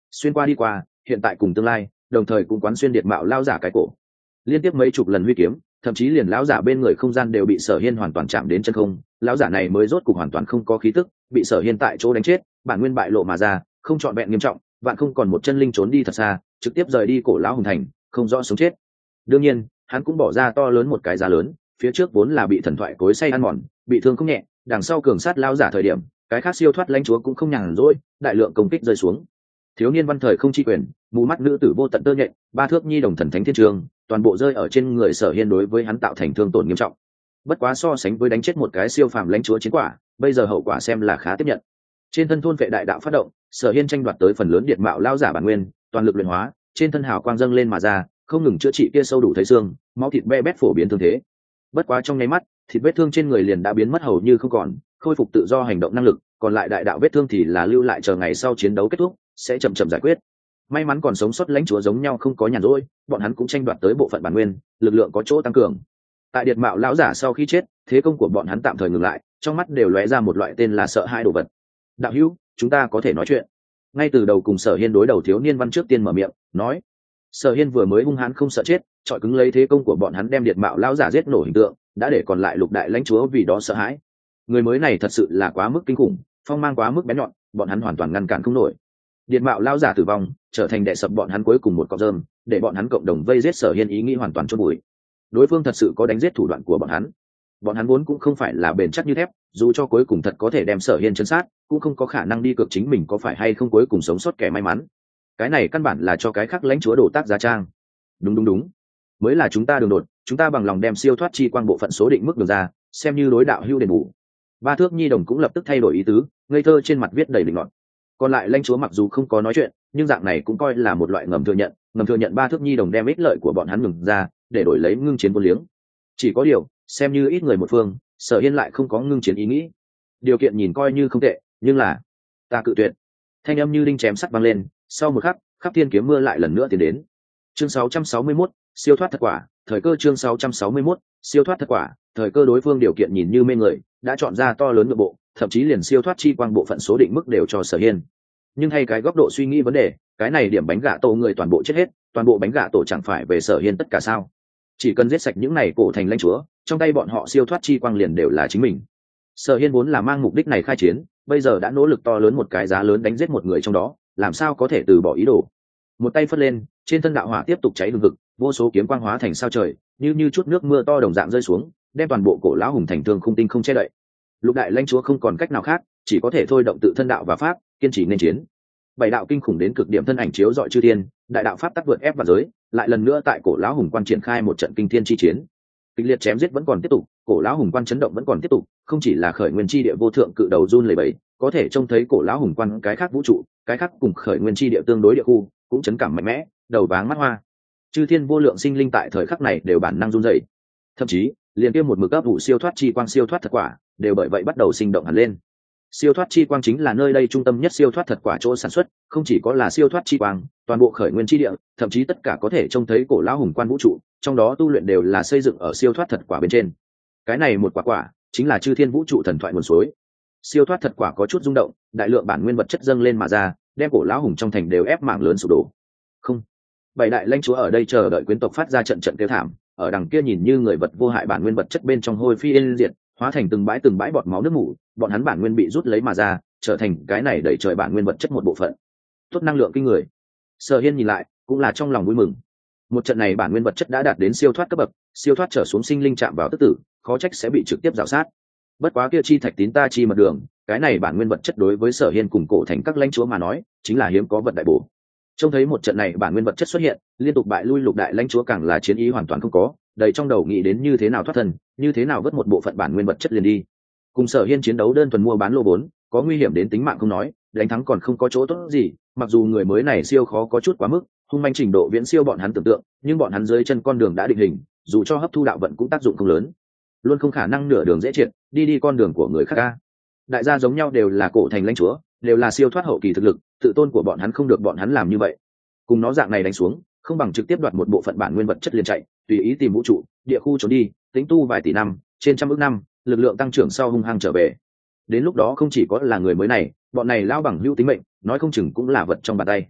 xuyên qua đi qua, hiện tại cùng tương lai, đồng thời cũng quán xuyên Điệt Mạo lão giả cái cổ. Liên tiếp mấy chục lần huy kiếm, thậm chí liền lão giả bên người không gian đều bị Sở Hiên hoàn toàn chạm đến chân không, lão giả này mới rốt cục hoàn toàn không có khí tức, bị Sở Hiên tại chỗ đánh chết, bản nguyên bại lộ mà ra, không trọn vẹn nghiêm trọng, vạn không còn một chân linh trốn đi thật xa, trực tiếp rời đi cổ lão hùng thành, không rõ sống chết. Đương nhiên, hắn cũng bỏ ra to lớn một cái giá lớn, phía trước vốn là bị thần thoại cối xay ăn mòn, bị thương không nhẹ, đằng sau cường sát lão giả thời điểm, cái khác siêu thoát lãnh chúa cũng không nhàn rỗi, đại lượng công kích rơi xuống. Thiếu niên văn thời không chi quyền, mù mắt nữ tử vô tận tơ nhện, ba thước nhi đồng thần thánh thiên trường, toàn bộ rơi ở trên người Sở Hiên, đối với hắn tạo thành thương tổn nghiêm trọng. Bất quá so sánh với đánh chết một cái siêu phàm lãnh chúa chiến quả, bây giờ hậu quả xem là khá tiếp nhận. Trên thân thôn vệ đại đạo phát động, Sở Hiên tranh đoạt tới phần lớn Điệt Mạo lão giả bản nguyên, toàn lực luyện hóa, trên thân hào quang dâng lên mà ra, không ngừng chữa trị kia sâu đủ thấy xương, máu thịt be bét phổ biến thương thế. Bất quá trong nháy mắt, thịt vết thương trên người liền đã biến mất hầu như không còn, khôi phục tự do hành động năng lực, còn lại đại đạo vết thương thì là lưu lại chờ ngày sau chiến đấu kết thúc sẽ chậm chậm giải quyết. May mắn còn sống sót lãnh chúa giống nhau không có nhàn rỗi, bọn hắn cũng tranh đoạt tới bộ phận bản nguyên, lực lượng có chỗ tăng cường. Tại Điệt Mạo lão giả sau khi chết, thế công của bọn hắn tạm thời ngừng lại, trong mắt đều lóe ra một loại tên là sợ hãi đồ vật. Đạo hữu, chúng ta có thể nói chuyện. Ngay từ đầu cùng Sở Hiên đối đầu thiếu niên văn trước tiên mở miệng nói. Sở Hiên vừa mới hung hãn không sợ chết, chọi cứng lấy thế công của bọn hắn đem Điệt Mạo lão giả giết nổ hình tượng, đã để còn lại lục đại lãnh chúa vì đó sợ hãi. Người mới này thật sự là quá mức kinh khủng, phong mang quá mức bén nhọn, bọn hắn hoàn toàn ngăn cản không nổi. Điệt Mạo lão giả tử vong, trở thành đệ sập bọn hắn cuối cùng một cọng rơm, để bọn hắn cộng đồng vây giết Sở Hiên ý nghĩ hoàn toàn chôn bụi. Đối phương thật sự có đánh giết thủ đoạn của bọn hắn vốn cũng không phải là bền chắc như thép, dù cho cuối cùng thật có thể đem Sở Hiên chấn sát, cũng không có khả năng đi cược chính mình có phải hay không cuối cùng sống sót kẻ may mắn. Cái này căn bản là cho cái khác lãnh chúa đổ tác giá trang. Đúng, mới là chúng ta đường đột, chúng ta bằng lòng đem siêu thoát chi quang bộ phận số định mức được ra, xem như đối đạo hưu đền bù. Ba thước nhi đồng cũng lập tức thay đổi ý tứ, ngây thơ trên mặt viết đầy định luận. Còn lại lãnh chúa mặc dù không có nói chuyện, nhưng dạng này cũng coi là một loại ngầm thừa nhận ba thước nhi đồng đem ích lợi của bọn hắn ngừng ra, để đổi lấy ngưng chiến vô liếng. Chỉ có điều, xem như ít người một phương, Sở Hiên lại không có ngưng chiến ý nghĩ. Điều kiện nhìn coi như không tệ, nhưng là ta cự tuyệt. Thanh âm như đinh chém sắt vang lên, sau một khắc, khắp thiên kiếm mưa lại lần nữa tiến đến. Chương 661, siêu thoát thật quả, thời cơ. Chương 661, siêu thoát thật quả, thời cơ. Đối phương điều kiện nhìn như mê người, đã chọn ra to lớn nội bộ, thậm chí liền siêu thoát chi quang bộ phận số định mức đều cho Sở Hiên. Nhưng thay cái góc độ suy nghĩ vấn đề, cái này điểm bánh gạ tổ người toàn bộ chết hết, toàn bộ bánh gạ tổ chẳng phải về Sở Hiên tất cả sao? Chỉ cần giết sạch những này cổ thành lãnh chúa, trong tay bọn họ siêu thoát chi quang liền đều là chính mình. Sở Hiên vốn là mang mục đích này khai chiến, bây giờ đã nỗ lực to lớn một cái giá lớn đánh giết một người trong đó, làm sao có thể từ bỏ ý đồ. Một tay phất lên, trên thân đạo hỏa tiếp tục cháy hừng hực, vô số kiếm quang hóa thành sao trời, như chút nước mưa to đồng dạng rơi xuống, đem toàn bộ cổ lão hùng thành thương không tinh không che đậy. Lục đại lãnh chúa không còn cách nào khác, chỉ có thể thôi động tự thân đạo và pháp, kiên trì nên chiến. Bảy đạo kinh khủng đến cực điểm thân ảnh chiếu dọi chư thiên, đại đạo pháp tắc vượt ép vào giới, lại lần nữa tại cổ lão hùng quan triển khai một trận kinh thiên chi chiến. Kịch liệt chém giết vẫn còn tiếp tục, cổ lão hùng quan chấn động vẫn còn tiếp tục, không chỉ là khởi nguyên chi địa vô thượng cự đầu run lẩy bẩy, có thể trông thấy cổ lão hùng quan cái khác vũ trụ, cái khác cùng khởi nguyên chi địa tương đối địa khu, cũng chấn cảm mạnh mẽ, đầu váng mắt hoa. Chư thiên vô lượng sinh linh tại thời khắc này đều bản năng run rẩy, thậm chí liền kia một mực ấp ủ siêu thoát chi quang siêu thoát thật quả, đều bởi vậy bắt đầu sinh động hẳn lên. Siêu thoát chi quang chính là nơi đây trung tâm nhất siêu thoát thật quả chỗ sản xuất, không chỉ có là siêu thoát chi quang, toàn bộ khởi nguyên chi địa, thậm chí tất cả có thể trông thấy cổ lão hùng quan vũ trụ, trong đó tu luyện đều là xây dựng ở siêu thoát thật quả bên trên. Cái này một quả chính là chư thiên vũ trụ thần thoại nguồn suối. Siêu thoát thật quả có chút rung động, đại lượng bản nguyên vật chất dâng lên mà ra, đem cổ lão hùng trong thành đều ép mạng lớn sụp đổ. Không, bảy đại lãnh chúa ở đây chờ đợi quyến tộc phát ra trận trận kêu thảm, ở đằng kia nhìn như người vật vô hại bản nguyên vật chất bên trong hôi phi yên diệt, hóa thành từng bãi bọt máu nước mủ, bọn hắn bản nguyên bị rút lấy mà ra, trở thành cái này đẩy trời bản nguyên vật chất một bộ phận. Tốt năng lượng kinh người. Sở Hiên nhìn lại, cũng là trong lòng vui mừng. Một trận này bản nguyên vật chất đã đạt đến siêu thoát cấp bậc, siêu thoát trở xuống sinh linh chạm vào tức tử, khó trách sẽ bị trực tiếp rào sát. Bất quá kia chi thạch tín ta chi mật đường, cái này bản nguyên vật chất đối với Sở Hiên cùng cổ thành các lãnh chúa mà nói, chính là hiếm có vật đại bổ. Trông thấy một trận này bản nguyên vật chất xuất hiện, liên tục bại lui lục đại lãnh chúa càng là chiến ý hoàn toàn không có, đầy trong đầu nghĩ đến như thế nào thoát thân, như thế nào vớt một bộ phận bản nguyên vật chất liền đi. Cùng Sở Hiên chiến đấu đơn thuần mua bán lô vốn, có nguy hiểm đến tính mạng không nói, đánh thắng còn không có chỗ tốt gì, mặc dù người mới này siêu khó có chút quá mức, hung manh trình độ viễn siêu bọn hắn tưởng tượng, nhưng bọn hắn dưới chân con đường đã định hình, dù cho hấp thu đạo vận cũng tác dụng không lớn, luôn không khả năng nửa đường dễ triệt, đi con đường của người khác ca. Đại gia giống nhau đều là cổ thành lãnh chúa, đều là siêu thoát hậu kỳ thực lực, tự tôn của bọn hắn không được bọn hắn làm như vậy. Cùng nó dạng này đánh xuống, không bằng trực tiếp đoạt một bộ phận bản nguyên vật chất liền chạy, tùy ý tìm vũ trụ, địa khu trốn đi, tính tu vài tỷ năm, trên trăm ức năm, lực lượng tăng trưởng sau hung hăng trở về. Đến lúc đó không chỉ có là người mới này, bọn này lao bằng hữu tính mệnh, nói không chừng cũng là vật trong bàn tay.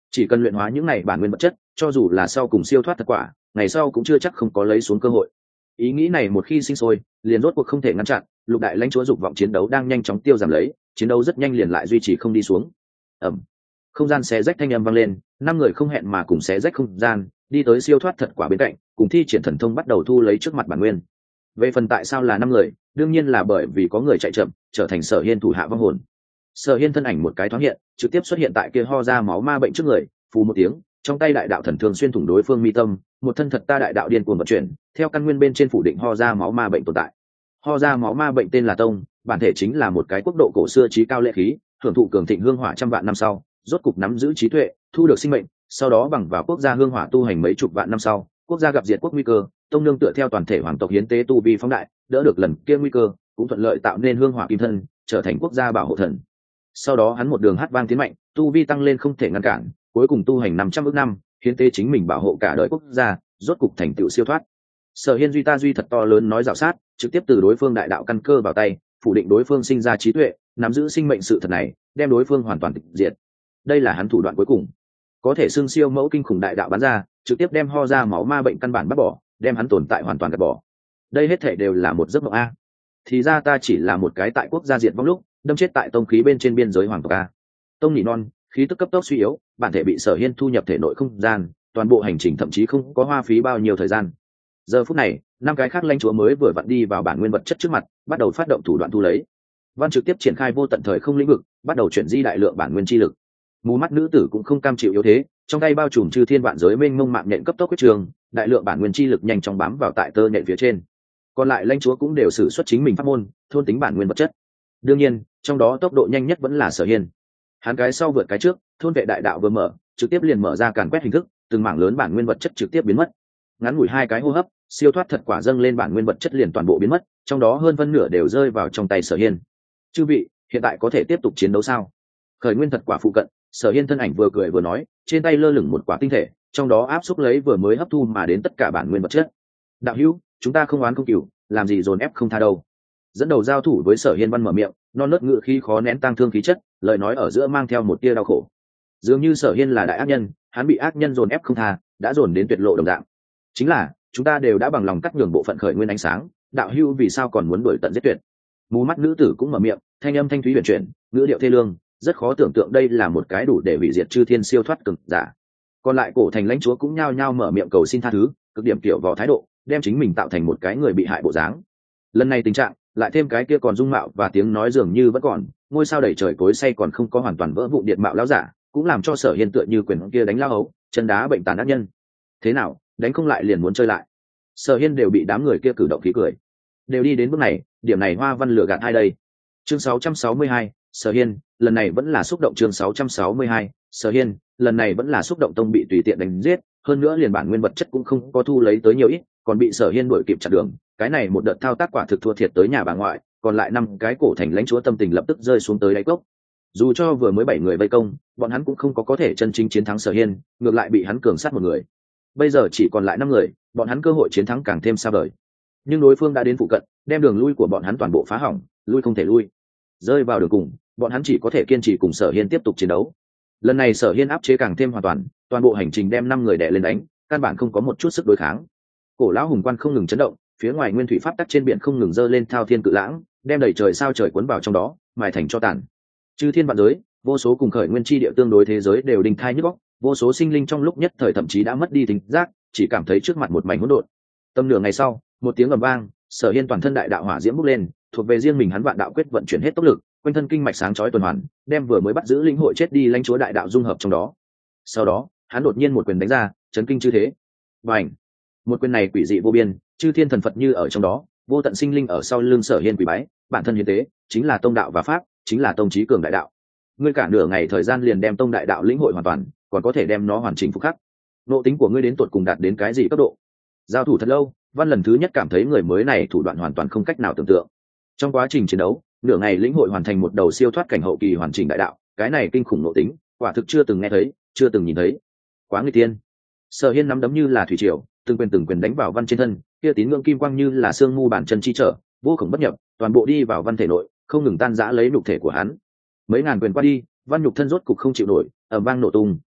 chỉ cần luyện hóa những này bản nguyên vật chất, cho dù là sau cùng siêu thoát thật quả, ngày sau cũng chưa chắc không có lấy xuống cơ hội. Ý nghĩ này một khi sinh sôi, liền rốt cuộc không thể ngăn chặn. Lục đại lãnh chúa dục vọng chiến đấu đang nhanh chóng tiêu giảm lấy, chiến đấu rất nhanh liền lại duy trì không đi xuống. ầm, không gian xé rách thanh âm vang lên, năm người không hẹn mà cùng xé rách không gian, đi tới siêu thoát thật quả bên cạnh, cùng thi triển thần thông bắt đầu thu lấy trước mặt bản nguyên. Về phần tại sao là năm người, đương nhiên là bởi vì có người chạy chậm, trở thành Sở Hiên thủ hạ vong hồn. Sở Hiên thân ảnh một cái thoáng hiện, trực tiếp xuất hiện tại kia ho ra máu ma bệnh trước người, phù một tiếng, trong tay đại đạo thần thương xuyên thủng đối phương mi tâm, một thân thật ta đại đạo điên cuồng vận chuyển, theo căn nguyên bên trên phủ định ho ra máu ma bệnh tồn tại. Ho ra máu ma bệnh tên là tông, bản thể chính là một cái quốc độ cổ xưa trí cao lệ khí, hưởng thụ cường thịnh hương hỏa trăm vạn năm sau, rốt cục nắm giữ trí tuệ, thu được sinh mệnh, sau đó bằng vào quốc gia hương hỏa tu hành mấy chục vạn năm sau, quốc gia gặp diệt quốc nguy cơ, tông nương tựa theo toàn thể hoàng tộc hiến tế tu vi phóng đại, đỡ được lần kia nguy cơ, cũng thuận lợi tạo nên hương hỏa kim thân, trở thành quốc gia bảo hộ thần. Sau đó hắn một đường hát vang tiến mạnh, tu vi tăng lên không thể ngăn cản, cuối cùng tu hành 500 ức năm, hiến tế chính mình bảo hộ cả đời quốc gia, rốt cục thành tựu siêu thoát. Sở Hiên duy ta duy thật to lớn nói dạo sát, trực tiếp từ đối phương đại đạo căn cơ vào tay, phủ định đối phương sinh ra trí tuệ, nắm giữ sinh mệnh sự thật này, đem đối phương hoàn toàn tịch diệt. Đây là hắn thủ đoạn cuối cùng, có thể xưng siêu mẫu kinh khủng đại đạo bắn ra, trực tiếp đem ho ra máu ma bệnh căn bản bắt bỏ, đem hắn tồn tại hoàn toàn gạt bỏ. Đây hết thể đều là một giấc mộng a. Thì ra ta chỉ là một cái tại quốc gia diệt vong lúc, đâm chết tại tông khí bên trên biên giới hoàng tộc a. Tông nỉ non, khí tức cấp tốc suy yếu, bản thể bị Sở Hiên thu nhập thể nội không gian, toàn bộ hành trình thậm chí không có hoa phí bao nhiêu thời gian. Giờ phút này, năm cái khác lãnh chúa mới vừa vặn đi vào bản nguyên vật chất trước mặt, bắt đầu phát động thủ đoạn thu lấy. Văn trực tiếp triển khai vô tận thời không lĩnh vực, bắt đầu chuyển di đại lượng bản nguyên chi lực. Mù mắt nữ tử cũng không cam chịu yếu thế, trong tay bao trùm chư thiên vạn giới mênh mông mạng nhện cấp tốc quyết trường, đại lượng bản nguyên chi lực nhanh chóng bám vào tại tơ nhện phía trên. Còn lại lãnh chúa cũng đều sử xuất chính mình pháp môn, thôn tính bản nguyên vật chất. Đương nhiên, trong đó tốc độ nhanh nhất vẫn là Sở Hiên. Hắn cái sau vượt cái trước, thôn vệ đại đạo vừa mở, trực tiếp liền mở ra càn quét hình thức, từng mảng lớn bản nguyên vật chất trực tiếp biến mất. Ngắn ngủi hai cái hô hấp, siêu thoát thật quả dâng lên bản nguyên vật chất liền toàn bộ biến mất, trong đó hơn phân nửa đều rơi vào trong tay Sở Hiên. Chư vị, hiện tại có thể tiếp tục chiến đấu sao? Khởi nguyên thật quả phụ cận, Sở Hiên thân ảnh vừa cười vừa nói, trên tay lơ lửng một quả tinh thể, trong đó áp xúc lấy vừa mới hấp thu mà đến tất cả bản nguyên vật chất. Đạo hữu, chúng ta không oán không cừu, làm gì dồn ép không tha đâu. Dẫn đầu giao thủ với Sở Hiên Văn mở miệng, non nớt ngự khí khó nén tang thương khí chất, lời nói ở giữa mang theo một tia đau khổ. Dường như Sở Hiên là đại ác nhân, hắn bị ác nhân dồn ép không tha, đã dồn đến tuyệt lộ đồng dạng. Chính là, chúng ta đều đã bằng lòng cắt nhường bộ phận khởi nguyên ánh sáng, đạo hữu vì sao còn muốn đuổi tận giết tuyệt? Mù mắt nữ tử cũng mở miệng, thanh âm thanh thúy huyền chuyển, ngữ điệu thê lương, rất khó tưởng tượng đây là một cái đủ để hủy diệt chư thiên siêu thoát cực giả. Còn lại cổ thành lãnh chúa cũng nhao nhao mở miệng cầu xin tha thứ, cực điểm tiểu vò thái độ, đem chính mình tạo thành một cái người bị hại bộ dáng. Lần này tình trạng, lại thêm cái kia còn dung mạo và tiếng nói dường như vẫn còn, ngôi sao đầy trời cối say còn không có hoàn toàn vỡ vụn điện mạo lão giả, cũng làm cho Sở Hiên tựa như quyền kia đánh lao hấu, chân đá bệnh tàn ác nhân. Thế nào, đánh không lại liền muốn chơi lại? Sở Hiên đều bị đám người kia cử động khí cười. Đều đi đến bước này, điểm này Hoa Văn lừa gạt ai đây? Chương 662, Sở Hiên, lần này vẫn là xúc động. Chương 662, Sở Hiên, lần này vẫn là xúc động. Tông bị tùy tiện đánh giết, hơn nữa liền bản nguyên vật chất cũng không có thu lấy tới nhiều ít, còn bị Sở Hiên đuổi kịp chặn đường, cái này một đợt thao tác quả thực thua thiệt tới nhà bà ngoại, còn lại năm cái cổ thành lãnh chúa tâm tình lập tức rơi xuống tới đáy cốc. Dù cho vừa mới 7 người vây công, bọn hắn cũng không có thể chân chính chiến thắng Sở Hiên, ngược lại bị hắn cường sát một người. Bây giờ chỉ còn lại 5 người, bọn hắn cơ hội chiến thắng càng thêm xa vời. Nhưng đối phương đã đến phụ cận, đem đường lui của bọn hắn toàn bộ phá hỏng, lui không thể lui. Rơi vào đường cùng, bọn hắn chỉ có thể kiên trì cùng Sở Hiên tiếp tục chiến đấu. Lần này Sở Hiên áp chế càng thêm hoàn toàn, toàn bộ hành trình đem 5 người đè lên đánh, căn bản không có một chút sức đối kháng. Cổ lão hùng quan không ngừng chấn động, phía ngoài nguyên thủy pháp tắc trên biển không ngừng dơ lên thao thiên cự lãng, đem đầy trời sao trời cuốn vào trong đó, mài thành cho tàn. Chư thiên vạn giới, vô số cùng khởi nguyên chi địa tương đối thế giới đều đình thai nhức óc, vô số sinh linh trong lúc nhất thời thậm chí đã mất đi tính giác, chỉ cảm thấy trước mặt một mảnh hỗn độn. Tầm nửa ngày sau, một tiếng ầm vang, Sở Hiên toàn thân đại đạo hỏa diễm bốc lên, thuộc về riêng mình hắn vạn đạo quyết vận chuyển hết tốc lực, quanh thân kinh mạch sáng chói tuần hoàn, đem vừa mới bắt giữ linh hội chết đi lãnh chúa đại đạo dung hợp trong đó. Sau đó, hắn đột nhiên một quyền đánh ra, chấn kinh chư thế. Bành! Một quyền này quỷ dị vô biên, chư thiên thần Phật như ở trong đó, vô tận sinh linh ở sau lưng Sở Hiên quỳ bái, bản thân hiến tế, chính là tông đạo và pháp, chính là tông chí cường đại đạo. Ngươi cả nửa ngày thời gian liền đem tông đại đạo lĩnh hội hoàn toàn, còn có thể đem nó hoàn chỉnh phục khắc. Nộ tính của ngươi đến tột cùng đạt đến cái gì cấp độ? Giao thủ thật lâu, Văn lần thứ nhất cảm thấy người mới này thủ đoạn hoàn toàn không cách nào tưởng tượng. Trong quá trình chiến đấu, nửa ngày lĩnh hội hoàn thành một đầu siêu thoát cảnh hậu kỳ hoàn chỉnh đại đạo, cái này kinh khủng nộ tính, quả thực chưa từng nghe thấy, chưa từng nhìn thấy. Quá nguy tiên. Sở Hiên nắm đấm như là thủy triều, từng quyền đánh vào Văn trên thân, kia tín ngưỡng kim quang như là xương mu bàn chân chi trở, vô cùng bất nhập, toàn bộ đi vào Văn thể nội, không ngừng tan rã lấy nhục thể của hắn. Mấy ngàn quyền qua đi, Văn nhục thân rốt cục không chịu nổi, ầm vang nổ tung,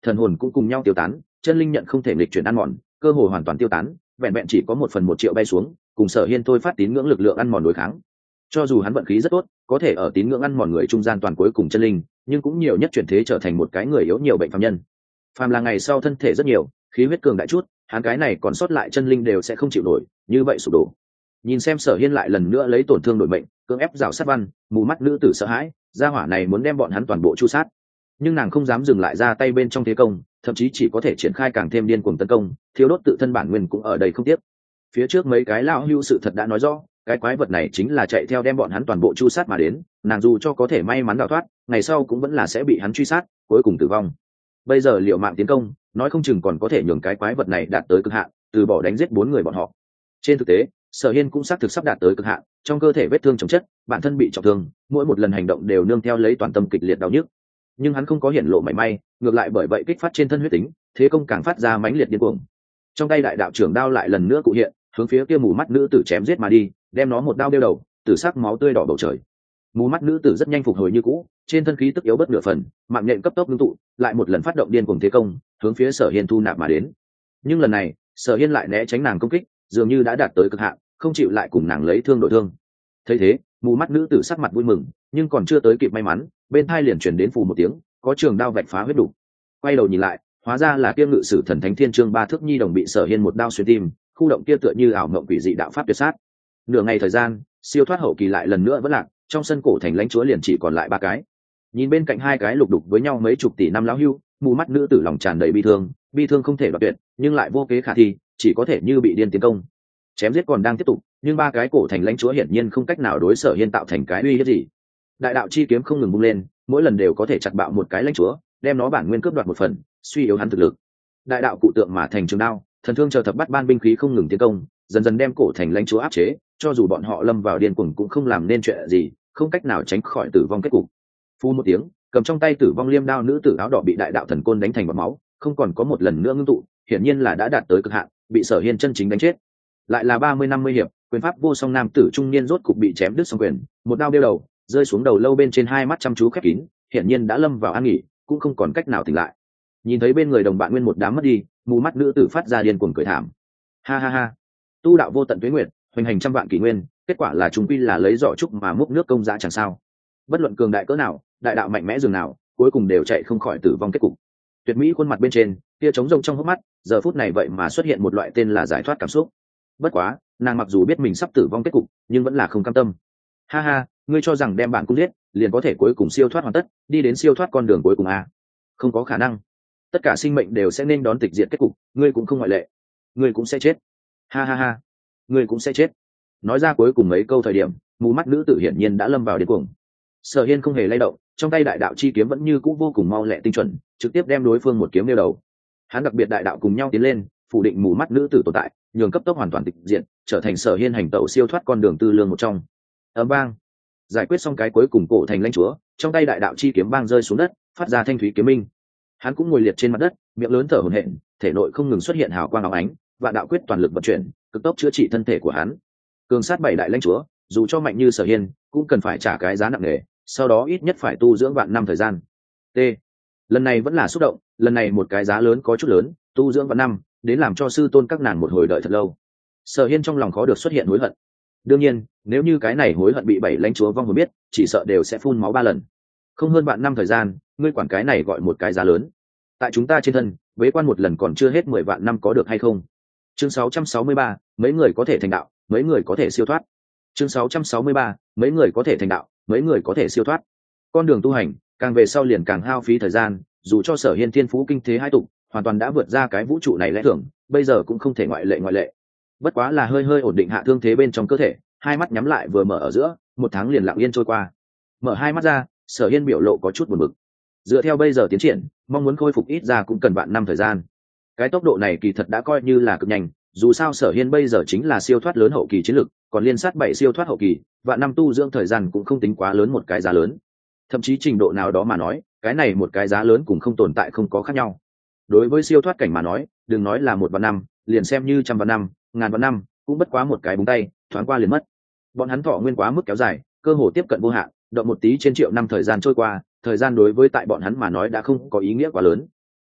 thần hồn cũng cùng nhau tiêu tán, chân linh nhận không thể nghịch chuyển ăn mòn, cơ hồ hoàn toàn tiêu tán, vẹn vẹn chỉ có 1/1 triệu bay xuống, cùng Sở Hiên thôi phát tín ngưỡng lực lượng ăn mòn đối kháng. Cho dù hắn vận khí rất tốt, có thể ở tín ngưỡng ăn mòn người trung gian toàn cuối cùng chân linh, nhưng cũng nhiều nhất chuyển thế trở thành một cái người yếu nhiều bệnh phàm nhân. Phàm là ngày sau thân thể rất nhiều, khí huyết cường đại chút, hắn cái này còn sót lại chân linh đều sẽ không chịu nổi, như vậy sụp đổ. Nhìn xem Sở Hiên lại lần nữa lấy tổn thương đổi mệnh, cưỡng ép rào sát văn, mù mắt nữ tử sợ hãi, gia hỏa này muốn đem bọn hắn toàn bộ chu sát. Nhưng nàng không dám dừng lại ra tay bên trong thế công, thậm chí chỉ có thể triển khai càng thêm điên cuồng tấn công, thiếu đốt tự thân bản nguyên cũng ở đây không tiếc. Phía trước mấy cái lão hưu sự thật đã nói rõ, cái quái vật này chính là chạy theo đem bọn hắn toàn bộ chu sát mà đến, nàng dù cho có thể may mắn đào thoát, ngày sau cũng vẫn là sẽ bị hắn truy sát, cuối cùng tử vong. Bây giờ liệu mạng tiến công, nói không chừng còn có thể nhường cái quái vật này đạt tới cực hạn, từ bỏ đánh giết 4 người bọn họ. Trên thực tế, Sở Hiên cũng xác thực sắp đạt tới cực hạn, trong cơ thể vết thương chồng chất, bản thân bị trọng thương, mỗi một lần hành động đều nương theo lấy toàn tâm kịch liệt đau nhức. Nhưng hắn không có hiển lộ mảy may, ngược lại bởi vậy kích phát trên thân huyết tính, thế công càng phát ra mãnh liệt điên cuồng. Trong tay đại đạo trưởng đao lại lần nữa cụ hiện, hướng phía kia mù mắt nữ tử chém giết mà đi, đem nó một đao đeo đầu, tử sắc máu tươi đỏ bầu trời. Mù mắt nữ tử rất nhanh phục hồi như cũ, trên thân khí tức yếu bất nửa phần, mạng nhện cấp tốc ngưng tụ, lại một lần phát động điên cuồng thế công, hướng phía Sở Hiên thu nạp mà đến. Nhưng lần này, Sở Hiên lại né tránh nàng công kích, dường như đã đạt tới cực hạn, không chịu lại cùng nàng lấy thương đổi thương. Thấy thế, mù mắt nữ tử sắc mặt vui mừng, nhưng còn chưa tới kịp may mắn, bên tai liền truyền đến phù một tiếng, có trường đao vạch phá huyết đủ. Quay đầu nhìn lại, hóa ra là kia ngự sử thần thánh thiên trương 3 thước nhi đồng bị Sở Hiên một đao xuyên tim, khu động kia tựa như ảo mộng quỷ dị đạo pháp tuyệt sát. Nửa ngày thời gian, siêu thoát hậu kỳ lại lần nữa vẫn lạc, trong sân cổ thành lãnh chúa liền chỉ còn lại 3 cái. Nhìn bên cạnh 2 cái lục đục với nhau mấy chục tỷ năm lão hưu, mù mắt nữ tử lòng tràn đầy bi thương không thể đoạt tuyệt, nhưng lại vô kế khả thi, chỉ có thể như bị điên tiến công. Chém giết còn đang tiếp tục, nhưng 3 cái cổ thành lãnh chúa hiển nhiên không cách nào đối Sở Hiên tạo thành cái uy hiếp gì. Đại đạo chi kiếm không ngừng bung lên, mỗi lần đều có thể chặt bạo một cái lãnh chúa, đem nó bản nguyên cướp đoạt một phần, suy yếu hắn thực lực. Đại đạo cụ tượng mà thành trường đao, thần thương chờ thập bát ban binh khí không ngừng tiến công, dần dần đem cổ thành lãnh chúa áp chế, cho dù bọn họ lâm vào điên cuồng cũng không làm nên chuyện gì, không cách nào tránh khỏi tử vong kết cục. Phu một tiếng, cầm trong tay tử vong liêm đao nữ tử áo đỏ bị đại đạo thần côn đánh thành bọt máu, không còn có một lần nữa ngưng tụ, hiển nhiên là đã đạt tới cực hạn, bị Sở Hiên chân chính đánh chết. Lại là 30-50 hiệp, quyền pháp vô song nam tử trung niên rốt cục bị chém đứt song quyền, một đao đeo đầu, rơi xuống đầu lâu bên trên, 2 mắt chăm chú khép kín, hiển nhiên đã lâm vào an nghỉ, cũng không còn cách nào tỉnh lại. Nhìn thấy bên người đồng bạn nguyên một đám mất đi, mù mắt nữ tử phát ra điên cuồng cười thảm. Ha ha ha, tu đạo vô tận tuế nguyệt, hoành hành trăm vạn kỷ nguyên, kết quả là chúng quy là lấy giỏ trúc mà múc nước công giá chẳng sao. Bất luận cường đại cỡ nào, đại đạo mạnh mẽ dường nào, cuối cùng đều chạy không khỏi tử vong kết cục. Tuyệt mỹ khuôn mặt bên trên, kia trống rông trong hốc mắt, giờ phút này vậy mà xuất hiện một loại tên là giải thoát cảm xúc. Bất quá, nàng mặc dù biết mình sắp tử vong kết cục, nhưng vẫn là không cam tâm. Ha ha, ngươi cho rằng đem bạn cung giết, liền có thể cuối cùng siêu thoát hoàn tất, đi đến siêu thoát con đường cuối cùng à? Không có khả năng. Tất cả sinh mệnh đều sẽ nên đón tịch diệt kết cục, ngươi cũng không ngoại lệ. Ngươi cũng sẽ chết. Ha ha ha, ngươi cũng sẽ chết. Nói ra cuối cùng mấy câu thời điểm, mù mắt nữ tử hiển nhiên đã lâm vào điên cuồng. Sở Hiên không hề lay động, trong tay đại đạo chi kiếm vẫn như cũ vô cùng mau lẹ tinh chuẩn, trực tiếp đem đối phương một kiếm nêu đầu. Hắn đặc biệt đại đạo cùng nhau tiến lên, phủ định mù mắt nữ tử tồn tại, nhường cấp tốc hoàn toàn tịch diệt, trở thành Sở Hiên hành tẩu siêu thoát con đường tư lương một trong. Ầm bang, giải quyết xong cái cuối cùng cổ thành lãnh chúa, trong tay đại đạo chi kiếm bang rơi xuống đất, phát ra thanh thúy kiếm minh. Hắn cũng ngồi liệt trên mặt đất, miệng lớn thở hổn hển, thể nội không ngừng xuất hiện hào quang óng ánh, và đạo quyết toàn lực vận chuyển, cực tốc chữa trị thân thể của hắn. Cường sát 7 đại lãnh chúa, dù cho mạnh như Sở Hiên, cũng cần phải trả cái giá nặng nề, sau đó ít nhất phải tu dưỡng vạn năm thời gian. T. Lần này vẫn là xúc động, lần này một cái giá lớn có chút lớn, tu dưỡng vạn năm, đến làm cho sư tôn các nàng một hồi đợi thật lâu. Sở Hiên trong lòng khó được xuất hiện hối hận. Đương nhiên, nếu như cái này hối hận bị 7 lãnh chúa vong hồn biết, chỉ sợ đều sẽ phun máu 3 lần. Không hơn vạn năm thời gian, ngươi quản cái này gọi một cái giá lớn. Tại chúng ta trên thân, bế quan một lần còn chưa hết 10 vạn năm có được hay không? Chương 663, mấy người có thể thành đạo, mấy người có thể siêu thoát. Chương 663, mấy người có thể thành đạo, mấy người có thể siêu thoát. Con đường tu hành, càng về sau liền càng hao phí thời gian, dù cho Sở Hiên thiên phú kinh thế hai tục, hoàn toàn đã vượt ra cái vũ trụ này lẽ thường, bây giờ cũng không thể ngoại lệ. Bất quá là hơi ổn định hạ thương thế bên trong cơ thể, 2 mắt nhắm lại vừa mở ở giữa, 1 tháng liền lặng yên trôi qua. Mở 2 mắt ra, Sở Hiên biểu lộ có chút buồn bực. Dựa theo bây giờ tiến triển, mong muốn khôi phục ít ra cũng cần vạn năm thời gian. Cái tốc độ này kỳ thật đã coi như là cực nhanh, dù sao Sở Hiên bây giờ chính là siêu thoát lớn hậu kỳ chiến lực, còn liên sát 7 siêu thoát hậu kỳ, vạn năm tu dưỡng thời gian cũng không tính quá lớn một cái giá lớn. Thậm chí trình độ nào đó mà nói, cái này một cái giá lớn cũng không tồn tại không có khác nhau. Đối với siêu thoát cảnh mà nói, đừng nói là 1 vạn năm, liền xem như 100 vạn năm, 1000 vạn năm, cũng bất quá một cái búng tay, thoáng qua liền mất. Bọn hắn thọ nguyên quá mức kéo dài, cơ hồ tiếp cận vô hạn, động một tí trên triệu năm thời gian trôi qua, thời gian đối với tại bọn hắn mà nói đã không có ý nghĩa quá lớn.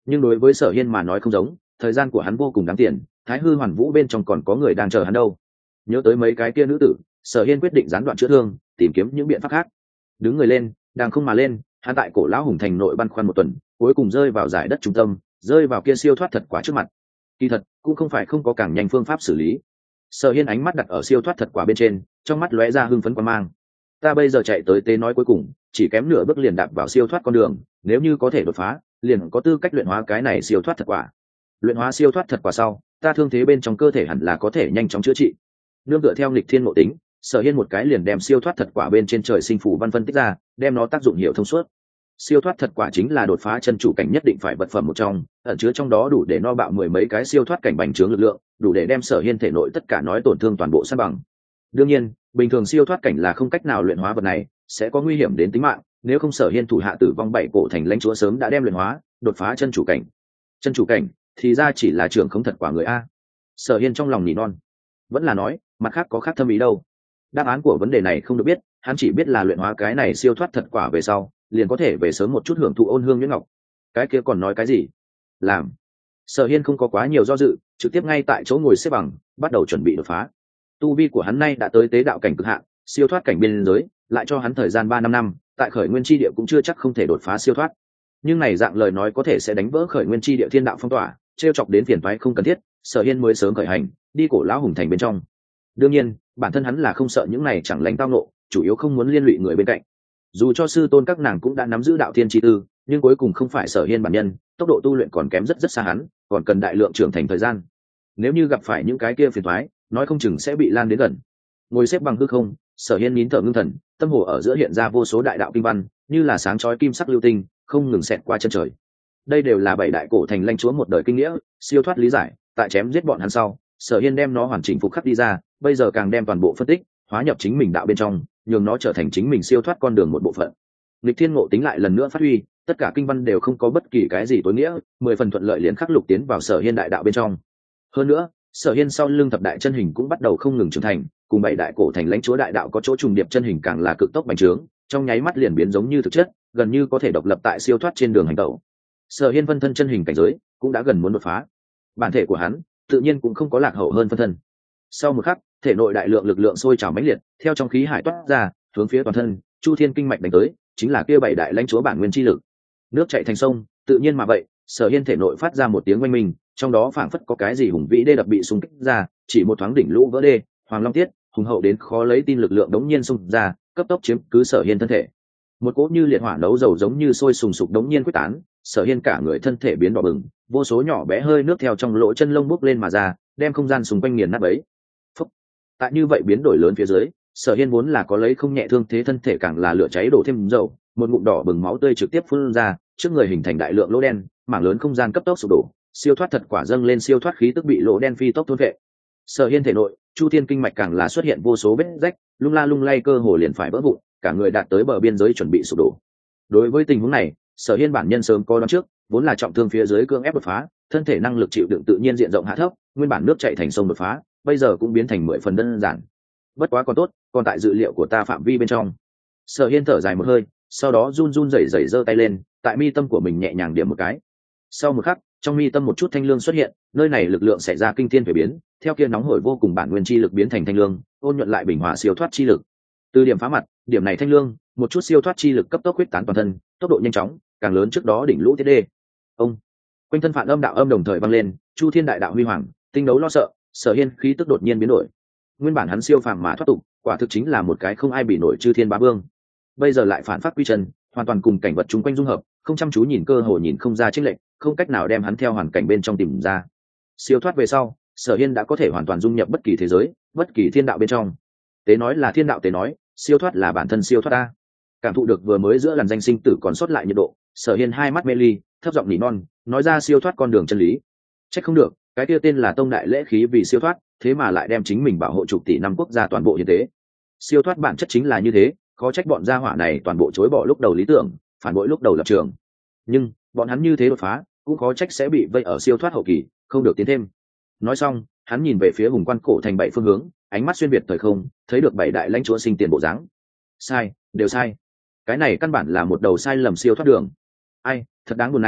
nhưng đối với Sở Hiên mà nói không giống, thời gian của hắn vô cùng đáng tiền, Thái Hư Hoàn Vũ bên trong còn có người đang chờ hắn đâu. Nhớ tới mấy cái kia nữ tử, Sở Hiên quyết định gián đoạn chữa thương, tìm kiếm những biện pháp khác. Đứng người lên, đang không mà lên, hắn tại cổ lão hùng thành nội băn khoăn một tuần, cuối cùng rơi vào giải đất trung tâm, rơi vào kia siêu thoát thật quả trước mặt. Kỳ thật cũng không phải không có càng nhanh phương pháp xử lý. Sở Hiên ánh mắt đặt ở siêu thoát thật quả bên trên, trong mắt lóe ra hưng phấn quan mang. Ta bây giờ chạy tới tế nói cuối cùng, chỉ kém nửa bước liền đạp vào siêu thoát con đường, nếu như có thể đột phá, liền có tư cách luyện hóa cái này siêu thoát thật quả. Luyện hóa siêu thoát thật quả sau, ta thương thế bên trong cơ thể hẳn là có thể nhanh chóng chữa trị. Nương tựa theo nghịch thiên ngộ tính, Sở Hiên một cái liền đem siêu thoát thật quả bên trên trời sinh phủ văn phân tích ra, đem nó tác dụng hiểu thông suốt. Siêu thoát thật quả chính là đột phá chân chủ cảnh nhất định phải vật phẩm một trong, ẩn chứa trong đó đủ để no bạo mười mấy cái siêu thoát cảnh bành trướng lực lượng, đủ để đem Sở Hiên thể nội tất cả nói tổn thương toàn bộ san bằng. Đương nhiên, bình thường siêu thoát cảnh là không cách nào luyện hóa vật này, sẽ có nguy hiểm đến tính mạng, nếu không Sở Hiên thủ hạ tử vong bảy cổ thành lãnh chúa sớm đã đem luyện hóa, đột phá chân chủ cảnh. Chân chủ cảnh thì ra chỉ là trưởng không thật quả người a. Sở Hiên trong lòng nỉ non, vẫn là nói, mặt khác có khác thâm ý đâu. Đáp án của vấn đề này không được biết, hắn chỉ biết là luyện hóa cái này siêu thoát thật quả về sau, liền có thể về sớm một chút hưởng thụ ôn hương nhuyễn ngọc. Cái kia còn nói cái gì? Làm. Sở Hiên không có quá nhiều do dự, trực tiếp ngay tại chỗ ngồi xếp bằng, bắt đầu chuẩn bị đột phá. Tu vi của hắn nay đã tới tế đạo cảnh cực hạn, siêu thoát cảnh biên giới, lại cho hắn thời gian 3-5 năm, tại khởi nguyên chi địa cũng chưa chắc không thể đột phá siêu thoát. Nhưng này dạng lời nói có thể sẽ đánh vỡ khởi nguyên chi địa thiên đạo phong tỏa, trêu chọc đến phiền toái không cần thiết, Sở Hiên mới sớm khởi hành, đi cổ lão hùng thành bên trong. Đương nhiên, bản thân hắn là không sợ những này chẳng lành tao nộ, chủ yếu không muốn liên lụy người bên cạnh. Dù cho sư tôn các nàng cũng đã nắm giữ đạo thiên chi tư, nhưng cuối cùng không phải Sở Hiên bản nhân, tốc độ tu luyện còn kém rất rất xa hắn, còn cần đại lượng trưởng thành thời gian. Nếu như gặp phải những cái kia phiền toái, nói không chừng sẽ bị lan đến gần. Ngồi xếp bằng hư không, Sở Hiên nín thở ngưng thần, tâm hồ ở giữa hiện ra vô số đại đạo kinh văn, như là sáng chói kim sắc lưu tinh, không ngừng xẹt qua chân trời. Đây đều là bảy đại cổ thành lãnh chúa một đời kinh nghĩa, siêu thoát lý giải, tại chém giết bọn hắn sau, Sở Hiên đem nó hoàn chỉnh phục khắc đi ra, bây giờ càng đem toàn bộ phân tích, hóa nhập chính mình đạo bên trong, nhường nó trở thành chính mình siêu thoát con đường một bộ phận. Lịch thiên ngộ tính lại lần nữa phát huy, tất cả kinh văn đều không có bất kỳ cái gì tối nghĩa, 10 phần thuận lợi liền khắc lục tiến vào Sở Hiên đại đạo bên trong. Hơn nữa, Sở Hiên sau lưng thập đại chân hình cũng bắt đầu không ngừng trưởng thành, cùng bảy đại cổ thành lãnh chúa đại đạo có chỗ trùng điệp chân hình càng là cực tốc bành trướng, trong nháy mắt liền biến giống như thực chất, gần như có thể độc lập tại siêu thoát trên đường hành tẩu. Sở Hiên phân thân chân hình cảnh giới cũng đã gần muốn đột phá. Bản thể của hắn tự nhiên cũng không có lạc hậu hơn phân thân. Sau một khắc, thể nội đại lượng lực lượng sôi trào mãnh liệt, theo trong khí hải toát ra, hướng phía toàn thân, Chu Thiên kinh mạch đánh tới, chính là kia bảy đại lãnh chúa bản nguyên chi lực. Nước chảy thành sông, tự nhiên mà vậy, Sở Hiên thể nội phát ra một tiếng oanh minh, trong đó phảng phất có cái gì hùng vĩ đê đập bị xung kích ra, chỉ một thoáng đỉnh lũ vỡ đê, Hoàng Long Tiết, hùng hậu đến khó lấy tin lực lượng đống nhiên xung ra, cấp tốc chiếm cứ Sở Hiên thân thể. Một cỗ như liệt hỏa nấu dầu giống như sôi sùng sục đống nhiên quyết tán, Sở Hiên cả người thân thể biến đỏ bừng, vô số nhỏ bé hơi nước theo trong lỗ chân lông bốc lên mà ra, đem không gian xung quanh nghiền nát bấy. Phúc. Tại như vậy biến đổi lớn phía dưới, Sở Hiên vốn là có lấy không nhẹ thương thế thân thể càng là lửa cháy đổ thêm dầu, một ngụm đỏ bừng máu tươi trực tiếp phun ra, trước người hình thành đại lượng lỗ đen, mảng lớn không gian cấp tốc sụp đổ, siêu thoát thật quả dâng lên siêu thoát khí tức bị lỗ đen phi tốc thôn vệ. Sở Hiên thể nội, Chu Thiên kinh mạch càng là xuất hiện vô số vết rách, lung la lung lay cơ hồ liền phải vỡ vụn, cả người đạt tới bờ biên giới chuẩn bị sụp đổ. Đối với tình huống này, Sở Hiên bản nhân sớm có đoán trước, vốn là trọng thương phía dưới cương ép đột phá, thân thể năng lực chịu đựng tự nhiên diện rộng hạ thấp, nguyên bản nước chảy thành sông đột phá, bây giờ cũng biến thành 10 phần đơn giản. Bất quá còn tốt, còn tại dự liệu của ta phạm vi bên trong. Sở Hiên thở dài một hơi, sau đó run run rẩy rẩy giơ tay lên, tại mi tâm của mình nhẹ nhàng điểm một cái. Sau một khắc, trong mi tâm một chút thanh lương xuất hiện, nơi này lực lượng xảy ra kinh thiên thay biến, theo kia nóng hổi vô cùng bản nguyên chi lực biến thành thanh lương, ôn nhuận lại bình hòa siêu thoát chi lực. Từ điểm phá mặt, điểm này thanh lương, một chút siêu thoát chi lực cấp tốc huyết tán toàn thân, tốc độ nhanh chóng, càng lớn trước đó đỉnh lũ tiết đê. Ông, quanh thân phản âm đạo âm đồng thời vang lên, Chu Thiên đại đạo huy hoàng, tinh đấu lo sợ, Sở Hiên khí tức đột nhiên biến đổi. Nguyên bản hắn siêu phàm mà thoát tục, quả thực chính là một cái không ai bị nổi chư thiên bá vương. Bây giờ lại phản phát quy chân, hoàn toàn cùng cảnh vật chung quanh dung hợp, không chăm chú nhìn cơ hồ nhìn không ra chênh lệch, không cách nào đem hắn theo hoàn cảnh bên trong tìm ra. Siêu thoát về sau, Sở Hiên đã có thể hoàn toàn dung nhập bất kỳ thế giới, bất kỳ thiên đạo bên trong. Tế nói là thiên đạo tế nói, siêu thoát là bản thân siêu thoát ta. Cảm thụ được vừa mới giữa làn danh sinh tử còn sót lại nhiệt độ, Sở Hiên hai mắt mê ly, thấp giọng nỉ non, nói ra siêu thoát con đường chân lý. Trách không được, cái kia tên là tông đại lễ khí vì siêu thoát, thế mà lại đem chính mình bảo hộ chục tỷ năm quốc gia toàn bộ như thế. Siêu thoát bản chất chính là như thế, khó trách bọn gia hỏa này toàn bộ chối bỏ lúc đầu lý tưởng, phản bội lúc đầu lập trường. Nhưng bọn hắn như thế đột phá, cũng khó trách sẽ bị vây ở siêu thoát hậu kỳ, không được tiến thêm. Nói xong, hắn nhìn về phía hùng quan cổ thành bảy phương hướng, ánh mắt xuyên việt thời không, thấy được bảy đại lãnh chúa sinh tiền bộ dáng. Sai, đều sai. Cái này căn bản là một đầu sai lầm siêu thoát đường. Ai, thật đáng buồn này,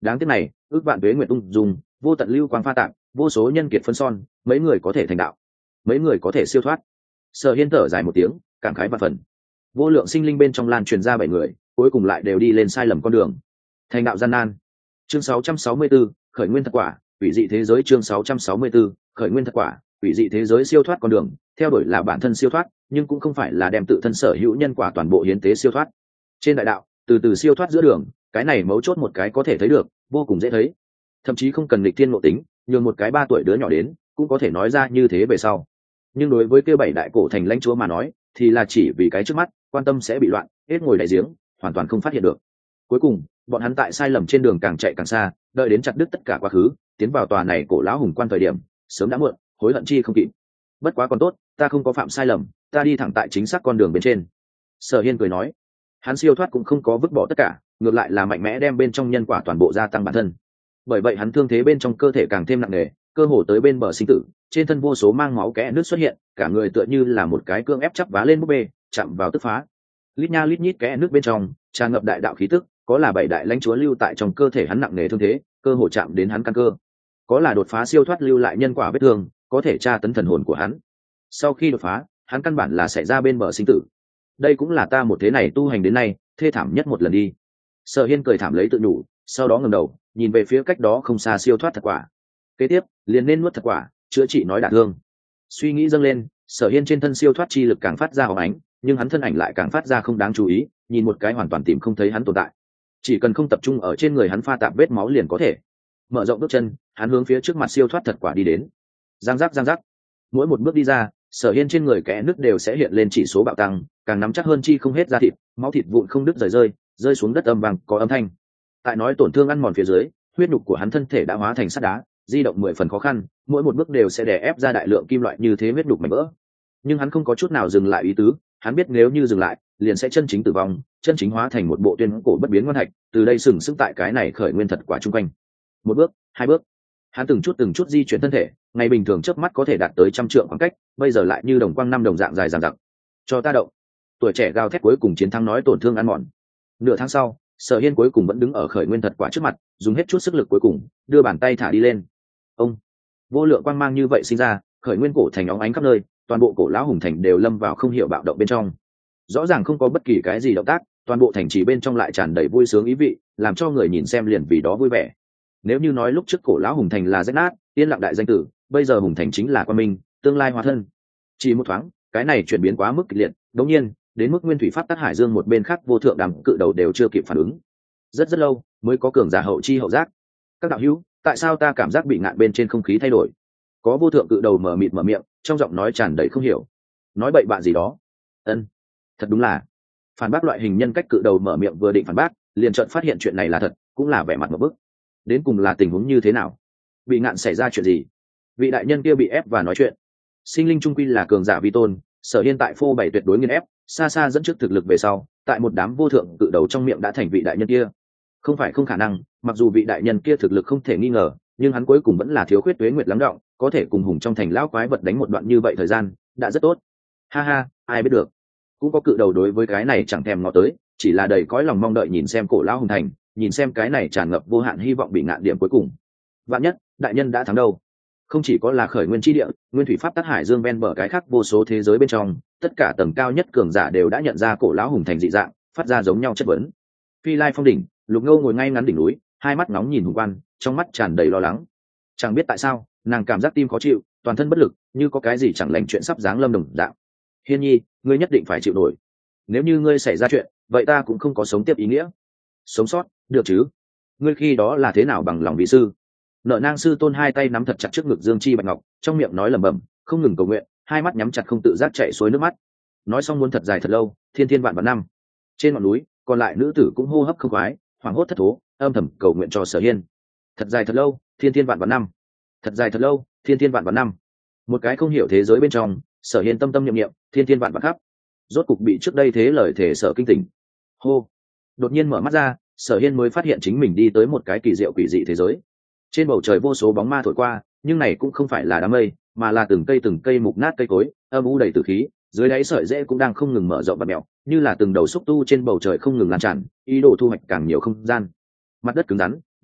đáng tiếc này ước vạn tuế nguyện ung dùng vô tận lưu quang pha tạng vô số nhân kiệt phân son, mấy người có thể thành đạo, mấy người có thể siêu thoát. Sở Hiên thở dài một tiếng, cảm khái vạn phần. Vô lượng sinh linh bên trong lan truyền ra 7 người, cuối cùng lại đều đi lên sai lầm con đường, thành đạo gian nan. Chương 664, khởi nguyên thật quả, hủy dị thế giới. Chương 664, khởi nguyên thật quả, hủy dị thế giới. Siêu thoát con đường, theo đuổi là bản thân siêu thoát, nhưng cũng không phải là đem tự thân sở hữu nhân quả toàn bộ hiến tế siêu thoát. Trên đại đạo, từ từ siêu thoát giữa đường, cái này mấu chốt một cái có thể thấy được, vô cùng dễ thấy. Thậm chí không cần nghịch thiên ngộ tính, nhường một cái 3 tuổi đứa nhỏ đến, cũng có thể nói ra như thế về sau. Nhưng đối với kia 7 đại cổ thành lãnh chúa mà nói, thì là chỉ vì cái trước mắt, quan tâm sẽ bị loạn, hết ngồi đại giếng, hoàn toàn không phát hiện được. Cuối cùng, bọn hắn tại sai lầm trên đường càng chạy càng xa, đợi đến chặt đứt tất cả quá khứ, tiến vào tòa này cổ lão hùng quan thời điểm, sớm đã muộn, hối hận chi không kịp. Bất quá còn tốt, ta không có phạm sai lầm, ta đi thẳng tại chính xác con đường bên trên. Sở Hiên cười nói, hắn siêu thoát cũng không có vứt bỏ tất cả, ngược lại là mạnh mẽ đem bên trong nhân quả toàn bộ gia tăng bản thân. Bởi vậy hắn thương thế bên trong cơ thể càng thêm nặng nề, cơ hồ tới bên bờ sinh tử, trên thân vô số mang máu kẽ nước xuất hiện, cả người tựa như là một cái cương ép chắp vá lên búp bê, chạm vào tức phá. Lít nha lít nhít kẽ nước bên trong, tràn ngập đại đạo khí tức, có là 7 đại lãnh chúa lưu tại trong cơ thể hắn nặng nề thương thế, cơ hồ chạm đến hắn căn cơ. Có là đột phá siêu thoát lưu lại nhân quả vết thương, có thể tra tấn thần hồn của hắn. Sau khi đột phá, hắn căn bản là xảy ra bên bờ sinh tử. Đây cũng là ta một thế này tu hành đến nay, thê thảm nhất một lần đi. Sở Hiên cười thảm lấy tự nhủ, sau đó ngẩng đầu, nhìn về phía cách đó không xa siêu thoát thật quả. Kế tiếp, liền nên nuốt thật quả, chữa trị nói đả thương. Suy nghĩ dâng lên, Sở Hiên trên thân siêu thoát chi lực càng phát ra hồng ánh, nhưng hắn thân ảnh lại càng phát ra không đáng chú ý, nhìn một cái hoàn toàn tìm không thấy hắn tồn tại. Chỉ cần không tập trung ở trên người hắn pha tạp vết máu liền có thể. Mở rộng bước chân, hắn hướng phía trước mặt siêu thoát thật quả đi đến. Giang giác, mỗi một bước đi ra, Sở Hiên trên người kẽ nứt đều sẽ hiện lên chỉ số bạo tăng, càng nắm chắc hơn chi không hết da thịt, máu thịt vụn không đứt rơi xuống đất âm vang có âm thanh. Tại nói tổn thương ăn mòn phía dưới, huyết nhục của hắn thân thể đã hóa thành sắt đá, di động 10 phần khó khăn, mỗi một bước đều sẽ đè ép ra đại lượng kim loại như thế huyết nhục mảnh vỡ. Nhưng hắn không có chút nào dừng lại ý tứ, hắn biết nếu như dừng lại, liền sẽ chân chính tử vong, chân chính hóa thành một bộ tuyên cổ bất biến nguyên thạch, từ đây sừng sững tại cái này khởi nguyên thật quả chung quanh. Một bước, 2 bước, hắn từng chút di chuyển thân thể, ngày bình thường chớp mắt có thể đạt tới 100 trượng khoảng cách, bây giờ lại như đồng quang năm đồng dạng dài dằng dặc. Cho ta động. Tuổi trẻ gào thét cuối cùng chiến thắng nói tổn thương ăn mòn. Nửa tháng sau, Sở Hiên cuối cùng vẫn đứng ở khởi nguyên thật quả trước mặt, dùng hết chút sức lực cuối cùng, đưa bàn tay thả đi lên. Ông, vô lượng quang mang như vậy sinh ra, khởi nguyên cổ thành óng ánh khắp nơi, toàn bộ cổ lão hùng thành đều lâm vào không hiểu bạo động bên trong. Rõ ràng không có bất kỳ cái gì động tác, toàn bộ thành trì bên trong lại tràn đầy vui sướng ý vị, làm cho người nhìn xem liền vì đó vui vẻ. Nếu như nói lúc trước cổ lão hùng thành là rách nát, yên lặng đại danh tử, bây giờ hùng thành chính là quang minh, tương lai hóa thân. Chỉ một thoáng, cái này chuyển biến quá mức kịch liệt, đống nhiên, đến mức nguyên thủy pháp tắc hải dương một bên khác vô thượng đẳng cự đầu đều chưa kịp phản ứng. Rất lâu mới có cường giả hậu chi hậu giác. Các đạo hữu, tại sao ta cảm giác bị ngạn bên trên không khí thay đổi? Có vô thượng cự đầu mở mịt mở miệng, trong giọng nói tràn đầy không hiểu. Nói bậy bạn gì đó? Ân, thật đúng là. Phản bác loại hình nhân cách cự đầu mở miệng vừa định phản bác, liền chợt phát hiện chuyện này là thật, cũng là vẻ mặt ngộp bức. Đến cùng là tình huống như thế nào? Bị ngạn xảy ra chuyện gì? Vị đại nhân kia bị ép và nói chuyện. Sinh linh trung quy là cường giả vi tôn, Sở Hiên tại phô bày tuyệt đối nghiền ép, xa xa dẫn trước thực lực về sau, tại một đám vô thượng cự đầu trong miệng đã thành vị đại nhân kia. Không phải không khả năng, mặc dù vị đại nhân kia thực lực không thể nghi ngờ, nhưng hắn cuối cùng vẫn là thiếu khuyết tuế nguyệt lắng đọng, có thể cùng hùng trong thành lão quái vật đánh một đoạn như vậy thời gian, đã rất tốt. Ha ha, ai biết được. Cũng có cự đầu đối với cái này chẳng thèm ngó tới, chỉ là đầy cõi lòng mong đợi nhìn xem cổ lão hùng thành, nhìn xem cái này tràn ngập vô hạn hy vọng bị ngạn điểm cuối cùng. Vạn nhất, đại nhân đã thắng đâu? Không chỉ có là khởi nguyên chi địa, nguyên thủy pháp tắc hải dương ven bờ cái khác vô số thế giới bên trong, tất cả tầng cao nhất cường giả đều đã nhận ra cổ lão hùng thành dị dạng, phát ra giống nhau chất vấn. Phi Lai Phong đỉnh, Lục Ngô ngồi ngay ngắn đỉnh núi, hai mắt nóng nhìn hùng quan, trong mắt tràn đầy lo lắng. Chẳng biết tại sao, nàng cảm giác tim khó chịu, toàn thân bất lực, như có cái gì chẳng lành chuyện sắp giáng lâm đồng dạng. Hiên Nhi, ngươi nhất định phải chịu nổi. Nếu như ngươi xảy ra chuyện, vậy ta cũng không có sống tiếp ý nghĩa. Sống sót, được chứ? Ngươi khi đó là thế nào bằng lòng vị sư? Nợ nang sư tôn hai tay nắm thật chặt trước ngực Dương Chi Bạch Ngọc, trong miệng nói lẩm bẩm, không ngừng cầu nguyện, hai mắt nhắm chặt không tự giác chảy xuôi nước mắt. Nói xong muốn thật dài thật lâu, thiên thiên vạn vạn năm. Trên ngọn núi, còn lại nữ tử cũng hô hấp không khoái, hoảng hốt thất thố, âm thầm cầu nguyện cho Sở Hiên. Thật dài thật lâu, thiên thiên vạn vạn năm. Thật dài thật lâu, thiên thiên vạn vạn năm. Một cái không hiểu thế giới bên trong, Sở Hiên tâm tâm niệm niệm, thiên thiên vạn vạn khắp. Rốt cục bị trước đây thế lời thể sở kinh tỉnh. Hô. Đột nhiên mở mắt ra, Sở Hiên mới phát hiện chính mình đi tới một cái kỳ diệu quỷ dị thế giới. Trên bầu trời vô số bóng ma thổi qua, nhưng này cũng không phải là đám mây, mà là từng cây mục nát cây cối, âm u đầy tử khí, dưới đáy sợi rễ cũng đang không ngừng mở rộng và mèo, như là từng đầu xúc tu trên bầu trời không ngừng lan tràn, ý đồ thu hoạch càng nhiều không gian. Mặt đất cứng rắn,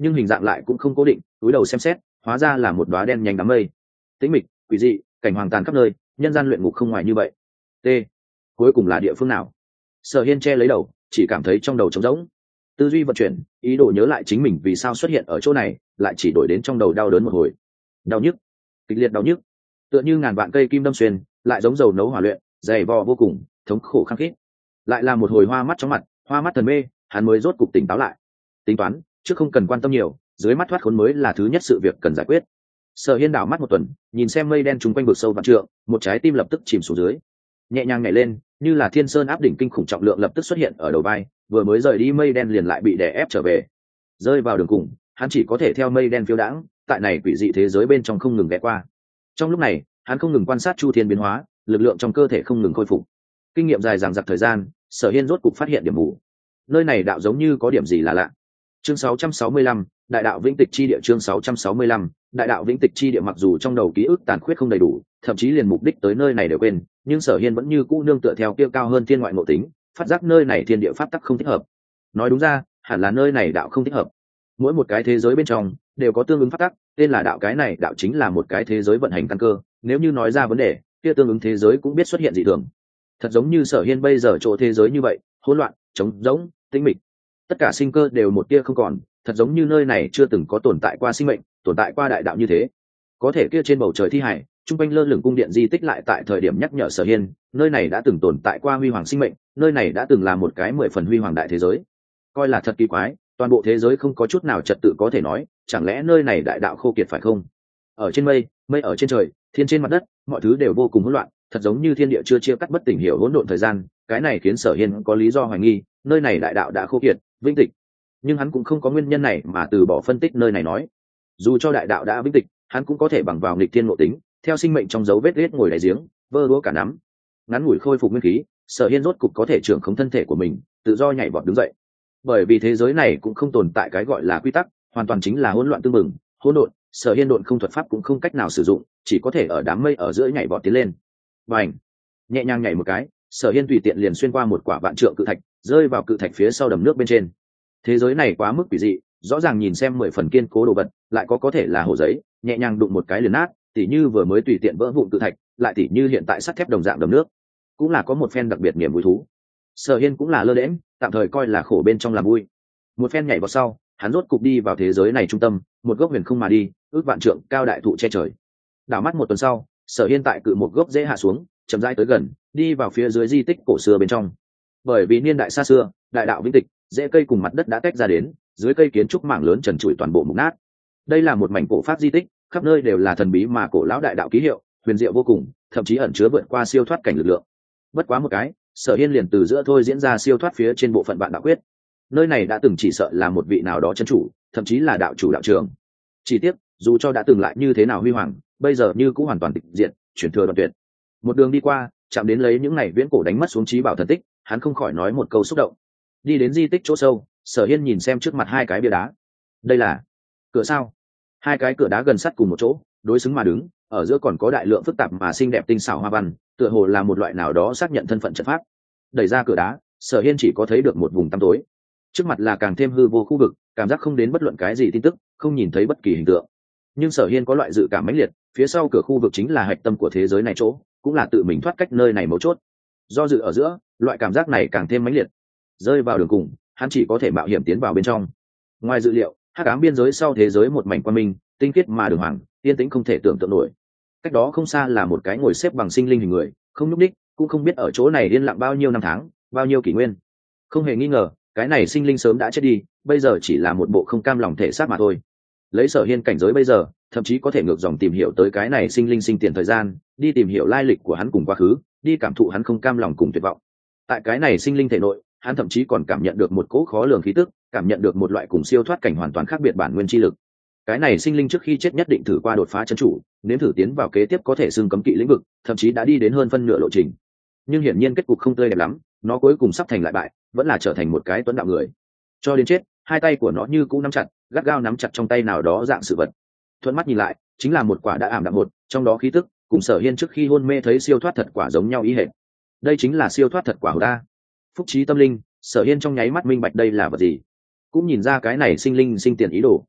nhưng hình dạng lại cũng không cố định, túi đầu xem xét hóa ra là một đóa đen nhánh đám mây. Tĩnh mịch, quỷ dị, cảnh hoàng tàn khắp nơi, nhân gian luyện ngục không ngoài như vậy. T, cuối cùng là địa phương nào? Sở Hiên che lấy đầu, chỉ cảm thấy trong đầu trống rỗng. Tư duy vận chuyển, ý đồ nhớ lại chính mình vì sao xuất hiện ở chỗ này, lại chỉ đổi đến trong đầu đau đớn một hồi. Đau nhức, kịch liệt đau nhức, tựa như ngàn vạn cây kim đâm xuyên, lại giống dầu nấu hỏa luyện, dày vò vô cùng, thống khổ khăng khít. Lại là một hồi hoa mắt chóng mặt, hoa mắt thần mê, hắn mới rốt cục tỉnh táo lại. Tính toán, trước không cần quan tâm nhiều, dưới mắt thoát khốn mới là thứ nhất sự việc cần giải quyết. Sở Hiên đảo mắt một tuần, nhìn xem mây đen trùng quanh vực sâu vạn trượng, một trái tim lập tức chìm xuống dưới, nhẹ nhàng nhảy lên, như là thiên sơn áp đỉnh kinh khủng trọng lượng lập tức xuất hiện ở đầu vai, vừa mới rời đi mây đen liền lại bị đè ép trở về, rơi vào đường cùng, hắn chỉ có thể theo mây đen phiêu đãng, tại này quỷ dị thế giới bên trong không ngừng ghé qua. Trong lúc này, hắn không ngừng quan sát chu thiên biến hóa, lực lượng trong cơ thể không ngừng khôi phục. Kinh nghiệm dài dằng dặc thời gian, Sở Hiên rốt cục phát hiện điểm mù. Nơi này đạo giống như có điểm gì là lạ. Chương 665, Đại đạo vĩnh tịch chi địa. Chương 665, Đại đạo vĩnh tịch chi địa. Mặc dù trong đầu ký ức tàn khuyết không đầy đủ, thậm chí liền mục đích tới nơi này đều quên, nhưng Sở Hiên vẫn như cũ nương tựa theo kia cao hơn thiên ngoại ngộ tính, phát giác nơi này thiên địa pháp tắc không thích hợp. Nói đúng ra, hẳn là nơi này đạo không thích hợp. Mỗi một cái thế giới bên trong đều có tương ứng pháp tắc, tên là đạo, cái này đạo chính là một cái thế giới vận hành căn cơ, nếu như nói ra vấn đề, kia tương ứng thế giới cũng biết xuất hiện dị thường. Thật giống như Sở Hiên bây giờ chỗ thế giới như vậy, hỗn loạn, trống rỗng, tĩnh mịch, tất cả sinh cơ đều một tia không còn, thật giống như nơi này chưa từng có tồn tại qua sinh mệnh, tồn tại qua đại đạo như thế. Có thể kia trên bầu trời thi hải, trung quanh lơ lửng cung điện di tích lại tại thời điểm nhắc nhở Sở Hiên, nơi này đã từng tồn tại qua huy hoàng sinh mệnh, nơi này đã từng là một cái 10 phần huy hoàng đại thế giới. Coi là thật kỳ quái, toàn bộ thế giới không có chút nào trật tự có thể nói, chẳng lẽ nơi này đại đạo khô kiệt phải không? Ở trên mây, mây ở trên trời, thiên trên mặt đất, mọi thứ đều vô cùng hỗn loạn, thật giống như thiên địa chưa chia cắt bất tỉnh hiểu hỗn độn thời gian, cái này khiến Sở Hiên có lý do hoài nghi, nơi này đại đạo đã khô kiệt, vĩnh tịch. Nhưng hắn cũng không có nguyên nhân này mà từ bỏ phân tích nơi này nói. Dù cho đại đạo đã vĩnh tịch, hắn cũng có thể bằng vào nghịch thiên ngộ tính, theo sinh mệnh trong dấu vết ghét ngồi đáy giếng, vơ đũa cả nắm. Ngắn ngủi khôi phục nguyên khí, Sở Hiên rốt cục có thể trưởng khống thân thể của mình, tự do nhảy vọt đứng dậy. Bởi vì thế giới này cũng không tồn tại cái gọi là quy tắc, hoàn toàn chính là hỗn loạn tương mừng, hỗn độn, Sở Hiên độn không thuật pháp cũng không cách nào sử dụng, chỉ có thể ở đám mây ở giữa nhảy vọt tiến lên. Bành! Nhẹ nhàng nhảy một cái, Sở Hiên tùy tiện liền xuyên qua một quả vạn trượng cự thạch, rơi vào cự thạch phía sau đầm nước bên trên. Thế giới này quá mức quỷ dị, rõ ràng nhìn xem 10 phần kiên cố đồ vật, lại có thể là hồ giấy, nhẹ nhàng đụng một cái liền nát, tỉ như vừa mới tùy tiện vỡ vụn cự thạch, lại tỉ như hiện tại sắt thép đồng dạng đầm nước, cũng là có một phen đặc biệt niềm vui thú. Sở Hiên cũng là lơ đễnh, tạm thời coi là khổ bên trong làm vui. Một phen nhảy vào sau, hắn rốt cục đi vào thế giới này trung tâm, một gốc huyền không mà đi, ước vạn trượng cao đại thụ che trời. Đảo mắt một tuần sau, Sở Hiên tại cự một gốc dễ hạ xuống, chậm rãi tới gần, đi vào phía dưới di tích cổ xưa bên trong. Bởi vì niên đại xa xưa, đại đạo vĩnh tịch, rễ cây cùng mặt đất đã tách ra đến, dưới cây kiến trúc mảng lớn trần trụi toàn bộ mục nát. Đây là một mảnh cổ pháp di tích, khắp nơi đều là thần bí mà cổ lão đại đạo ký hiệu, huyền diệu vô cùng, thậm chí ẩn chứa vượt qua siêu thoát cảnh lực lượng. Bất quá một cái, Sở Hiên liền từ giữa thôi diễn ra siêu thoát phía trên bộ phận vạn đạo quyết. Nơi này đã từng chỉ sợ là một vị nào đó chân chủ, thậm chí là đạo chủ đạo trường. Chỉ tiếc, dù cho đã từng lại như thế nào huy hoàng, bây giờ như cũng hoàn toàn tịch diệt, chuyển thừa đoạn tuyệt. Một đường đi qua, chạm đến lấy những này viễn cổ đánh mất xuống trí bảo thần tích, hắn không khỏi nói một câu xúc động. Đi đến di tích chỗ sâu, Sở Hiên nhìn xem trước mặt hai cái bia đá. Đây là cửa sao? Hai cái cửa đá gần sát cùng một chỗ, đối xứng mà đứng, ở giữa còn có đại lượng phức tạp mà xinh đẹp tinh xảo hoa văn, tựa hồ là một loại nào đó xác nhận thân phận trận pháp. Đẩy ra cửa đá, Sở Hiên chỉ có thấy được một vùng tăm tối. Trước mặt là càng thêm hư vô khu vực, cảm giác không đến bất luận cái gì tin tức, không nhìn thấy bất kỳ hình tượng. Nhưng Sở Hiên có loại dự cảm mãnh liệt, phía sau cửa khu vực chính là hạch tâm của thế giới này chỗ, cũng là tự mình thoát cách nơi này mấu chốt. Do dự ở giữa, loại cảm giác này càng thêm mãnh liệt. Rơi vào đường cùng, hắn chỉ có thể mạo hiểm tiến vào bên trong. Ngoài dự liệu, hắc ám biên giới sau thế giới một mảnh quang minh, tinh khiết mà đường hoàng, yên tĩnh không thể tưởng tượng nổi. Cách đó không xa là một cái ngồi xếp bằng sinh linh hình người, không nhúc đích, cũng không biết ở chỗ này yên lặng bao nhiêu năm tháng, bao nhiêu kỷ nguyên. Không hề nghi ngờ, cái này sinh linh sớm đã chết đi, bây giờ chỉ là một bộ không cam lòng thể xác mà thôi. Lấy Sở Hiên cảnh giới bây giờ, thậm chí có thể ngược dòng tìm hiểu tới cái này sinh linh sinh tiền thời gian, đi tìm hiểu lai lịch của hắn cùng quá khứ, đi cảm thụ hắn không cam lòng cùng tuyệt vọng. Tại cái này sinh linh thể nội, hắn thậm chí còn cảm nhận được một cỗ khó lường khí tức, cảm nhận được một loại cùng siêu thoát cảnh hoàn toàn khác biệt bản nguyên chi lực. Cái này sinh linh trước khi chết nhất định thử qua đột phá chân chủ, nếm thử tiến vào kế tiếp có thể xưng cấm kỵ lĩnh vực, thậm chí đã đi đến hơn phân nửa lộ trình. Nhưng hiển nhiên kết cục không tươi đẹp lắm, nó cuối cùng sắp thành lại bại, vẫn là trở thành một cái tuấn đạo người. Cho đến chết, hai tay của nó như cũ nắm chặt, gắt gao nắm chặt trong tay nào đó dạng sự vật. Thuận mắt nhìn lại, chính là một quả đã ảm đạm một, trong đó khí tức cùng Sở Hiên trước khi hôn mê thấy siêu thoát thật quả giống nhau ý hệt. Đây chính là siêu thoát thật quả của ta. Phúc trí tâm linh, Sở Hiên trong nháy mắt minh bạch đây là vật gì, cũng nhìn ra cái này sinh linh sinh tiền ý đồ,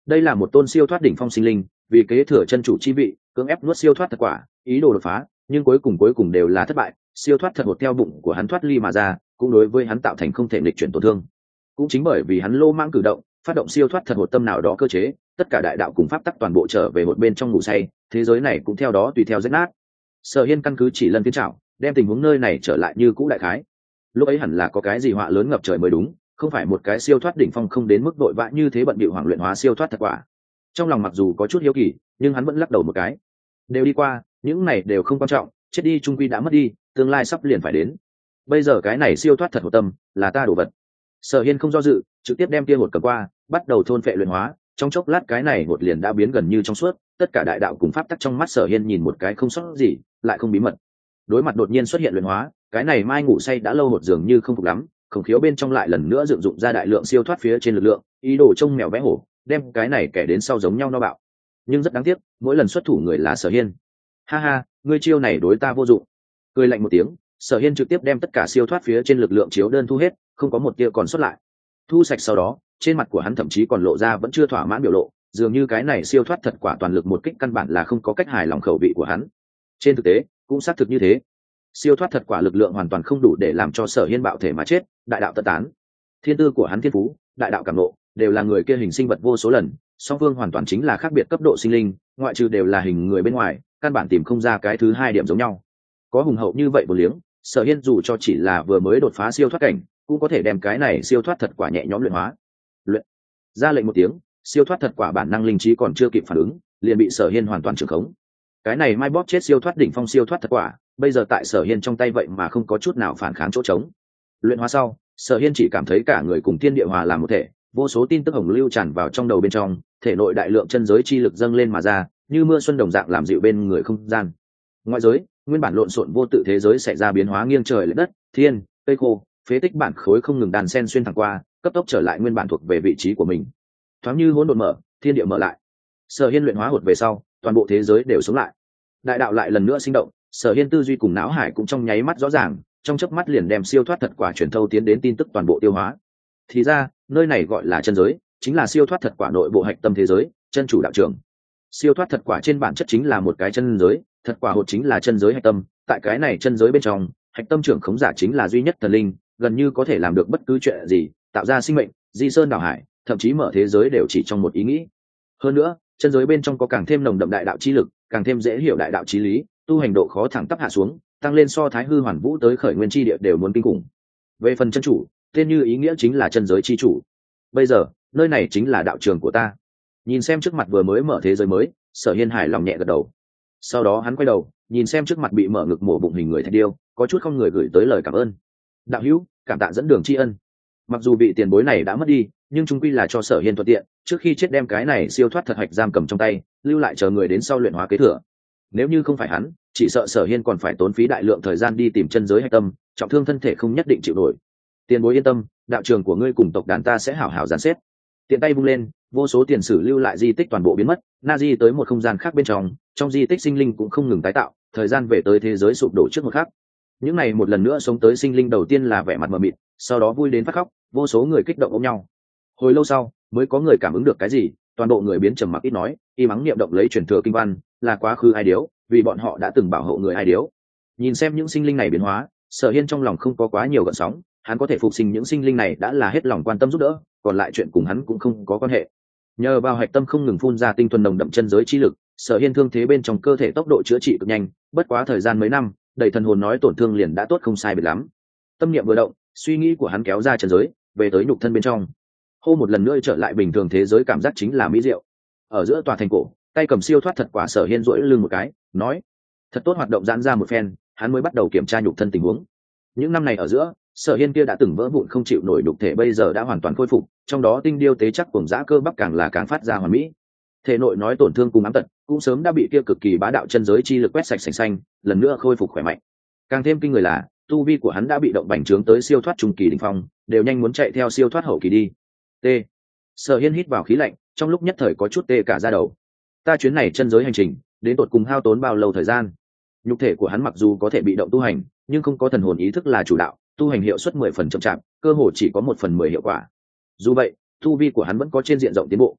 đây là một tôn siêu thoát đỉnh phong sinh linh, vì kế thừa chân chủ chi vị cưỡng ép nuốt siêu thoát thật quả, ý đồ đột phá, nhưng cuối cùng đều là thất bại. Siêu thoát thật hột theo bụng của hắn thoát ly mà ra, cũng đối với hắn tạo thành không thể nghịch chuyển tổn thương. Cũng chính bởi vì hắn lô mang cử động, phát động siêu thoát thật hột tâm nào đó cơ chế, tất cả đại đạo cùng pháp tắc toàn bộ trở về một bên trong ngủ say, thế giới này cũng theo đó tùy theo rách nát. Sở Hiên căn cứ chỉ lần tiến trảo, đem tình huống nơi này trở lại như cũ đại khái. Lúc ấy hẳn là có cái gì họa lớn ngập trời mới đúng, không phải một cái siêu thoát đỉnh phong không đến mức vội vã như thế bận bịu hoàng luyện hóa siêu thoát thật quả. Trong lòng mặc dù có chút hiếu kỳ, nhưng hắn vẫn lắc đầu một cái. Đều đi qua, những này đều không quan trọng, chết đi trung quy đã mất đi, tương lai sắp liền phải đến. Bây giờ cái này siêu thoát thật hột tâm, là ta đồ vật. Sở Hiên không do dự, trực tiếp đem kia hột cầm qua, bắt đầu thôn phệ luyện hóa. Trong chốc lát cái này hột liền đã biến gần như trong suốt, tất cả đại đạo cùng pháp tắc trong mắt Sở Hiên nhìn một cái không sót gì, lại không bí mật. Đối mặt đột nhiên xuất hiện luyện hóa, cái này mai ngủ say đã lâu hột dường như không phục lắm, khổng khiếu bên trong lại lần nữa dựng dụng ra đại lượng siêu thoát phía trên lực lượng, ý đồ trông mèo vẽ hổ, đem cái này kẻ đến sau giống nhau no bạo. Nhưng rất đáng tiếc, mỗi lần xuất thủ người là Sở Hiên. Ha ha, ngươi chiêu này đối ta vô dụng. Cười lạnh một tiếng, Sở Hiên trực tiếp đem tất cả siêu thoát phía trên lực lượng chiếu đơn thu hết, không có một tia còn xuất lại. Thu sạch sau đó, trên mặt của hắn thậm chí còn lộ ra vẫn chưa thỏa mãn biểu lộ, dường như cái này siêu thoát thật quả toàn lực một kích căn bản là không có cách hài lòng khẩu vị của hắn. Trên thực tế, cũng xác thực như thế. Siêu thoát thật quả lực lượng hoàn toàn không đủ để làm cho Sở Hiên bạo thể mà chết, đại đạo tất tán. Thiên tư của hắn thiên phú, đại đạo cảm nộ, đều là người kia hình sinh vật vô số lần, song phương hoàn toàn chính là khác biệt cấp độ sinh linh, ngoại trừ đều là hình người bên ngoài, căn bản tìm không ra cái thứ hai điểm giống nhau. Có hùng hậu như vậy một liếng, Sở Hiên dù cho chỉ là vừa mới đột phá siêu thoát cảnh, cũng có thể đem cái này siêu thoát thật quả nhẹ nhõm luyện hóa. Luyện. Ra lệnh một tiếng, siêu thoát thật quả bản năng linh trí còn chưa kịp phản ứng, liền bị Sở Hiên hoàn toàn trưởng khống. Cái này mai bóp chết siêu thoát đỉnh phong siêu thoát thật quả, bây giờ tại Sở Hiên trong tay vậy mà không có chút nào phản kháng chỗ trống. Luyện hóa sau, Sở Hiên chỉ cảm thấy cả người cùng thiên địa hòa làm một thể, vô số tin tức hồng lưu tràn vào trong đầu bên trong, thể nội đại lượng chân giới chi lực dâng lên mà ra, như mưa xuân đồng dạng làm dịu bên người không gian. Ngoại giới, nguyên bản lộn xộn vô tự thế giới xảy ra biến hóa nghiêng trời lệch đất, thiên, cây khô, phế tích bản khối không ngừng đàn sen xuyên thẳng qua, cấp tốc trở lại nguyên bản thuộc về vị trí của mình. Thoáng như hỗn độn mở, thiên địa mở lại. Sở Hiên luyện hóa hột về sau, toàn bộ thế giới đều sống lại. Đại đạo lại lần nữa sinh động, Sở Hiên tư duy cùng não hải cũng trong nháy mắt rõ ràng, trong chớp mắt liền đem siêu thoát thật quả truyền thâu tiến đến tin tức toàn bộ tiêu hóa. Thì ra, nơi này gọi là chân giới, chính là siêu thoát thật quả nội bộ hạch tâm thế giới, chân chủ đạo trưởng. Siêu thoát thật quả trên bản chất chính là một cái chân giới, thật quả hột chính là chân giới hạch tâm, tại cái này chân giới bên trong, hạch tâm trưởng khống giả chính là duy nhất thần linh, gần như có thể làm được bất cứ chuyện gì, tạo ra sinh mệnh, di sơn đảo hải, thậm chí mở thế giới đều chỉ trong một ý nghĩ. Hơn nữa, chân giới bên trong có càng thêm nồng đậm đại đạo chi lực, càng thêm dễ hiểu đại đạo chí lý, tu hành độ khó thẳng tắp hạ xuống, tăng lên so Thái Hư Hoàn Vũ tới khởi nguyên chi địa đều muốn kinh khủng. Về phần chân chủ, tên như ý nghĩa chính là chân giới chi chủ. Bây giờ, nơi này chính là đạo trường của ta. Nhìn xem trước mặt vừa mới mở thế giới mới, Sở Hiên hài lòng nhẹ gật đầu. Sau đó hắn quay đầu, nhìn xem trước mặt bị mở ngực mổ bụng hình người thạch điêu, có chút không người gửi tới lời cảm ơn. Đạo hữu, cảm tạ dẫn đường tri ân. Mặc dù vị tiền bối này đã mất đi, nhưng chúng quy là cho Sở Hiên thuận tiện, trước khi chết đem cái này siêu thoát thật hạch giam cầm trong tay, lưu lại chờ người đến sau luyện hóa kế thừa. Nếu như không phải hắn, chỉ sợ Sở Hiên còn phải tốn phí đại lượng thời gian đi tìm chân giới hạch tâm, trọng thương thân thể không nhất định chịu nổi. Tiền bối yên tâm, đạo trường của ngươi cùng tộc đàn ta sẽ hảo hảo dàn xếp. Tiện tay vung lên, vô số tiền sử lưu lại di tích toàn bộ biến mất, Nazi tới một không gian khác bên trong di tích sinh linh cũng không ngừng tái tạo, thời gian về tới thế giới sụp đổ trước một khắc. Những này một lần nữa sống tới sinh linh đầu tiên là vẻ mặt mờ mịt, sau đó vui đến phát khóc, vô số người kích động ôm nhau. Hồi lâu sau, mới có người cảm ứng được cái gì, toàn bộ người biến trầm mặc ít nói, y mắng niệm động lấy truyền thừa kinh văn, là quá khứ ai điếu, vì bọn họ đã từng bảo hộ người ai điếu. Nhìn xem những sinh linh này biến hóa, Sở Hiên trong lòng không có quá nhiều gợn sóng, hắn có thể phục sinh những sinh linh này đã là hết lòng quan tâm giúp đỡ, còn lại chuyện cùng hắn cũng không có quan hệ. Nhờ vào hạch tâm không ngừng phun ra tinh thuần nồng đậm chân giới chi lực, Sở Hiên thương thế bên trong cơ thể tốc độ chữa trị cực nhanh, bất quá thời gian mấy năm, đầy thần hồn nói tổn thương liền đã tốt không sai biệt lắm. Tâm niệm vừa động, suy nghĩ của hắn kéo ra chân giới, về tới nhục thân bên trong. Hô một lần nữa trở lại bình thường thế giới cảm giác chính là mỹ diệu. Ở giữa tòa thành cổ, tay cầm siêu thoát thật quả Sở Hiên duỗi lưng một cái, nói: "Thật tốt hoạt động giãn ra một phen." Hắn mới bắt đầu kiểm tra nhục thân tình huống. Những năm này ở giữa, Sở Hiên kia đã từng vỡ vụn không chịu nổi nhục thể bây giờ đã hoàn toàn khôi phục, trong đó tinh điêu tế chắc cùng dã cơ bắp càng là càng phát ra hoàn mỹ. Thể nội nói tổn thương cùng ám tật cũng sớm đã bị kia cực kỳ bá đạo chân giới chi lực quét sạch sành xanh, lần nữa khôi phục khỏe mạnh. Càng thêm kinh người là, tu vi của hắn đã bị động bành trướng tới siêu thoát trung kỳ đỉnh phong, đều nhanh muốn chạy theo siêu thoát hậu kỳ đi. T. Sở Hiên hít vào khí lạnh, trong lúc nhất thời có chút tê cả da đầu. Ta chuyến này chân giới hành trình, đến tột cùng hao tốn bao lâu thời gian? Nhục thể của hắn mặc dù có thể bị động tu hành, nhưng không có thần hồn ý thức là chủ đạo, tu hành hiệu suất 10% chậm chạp, cơ hồ chỉ có 1/10 hiệu quả. Dù vậy, tu vi của hắn vẫn có trên diện rộng tiến bộ.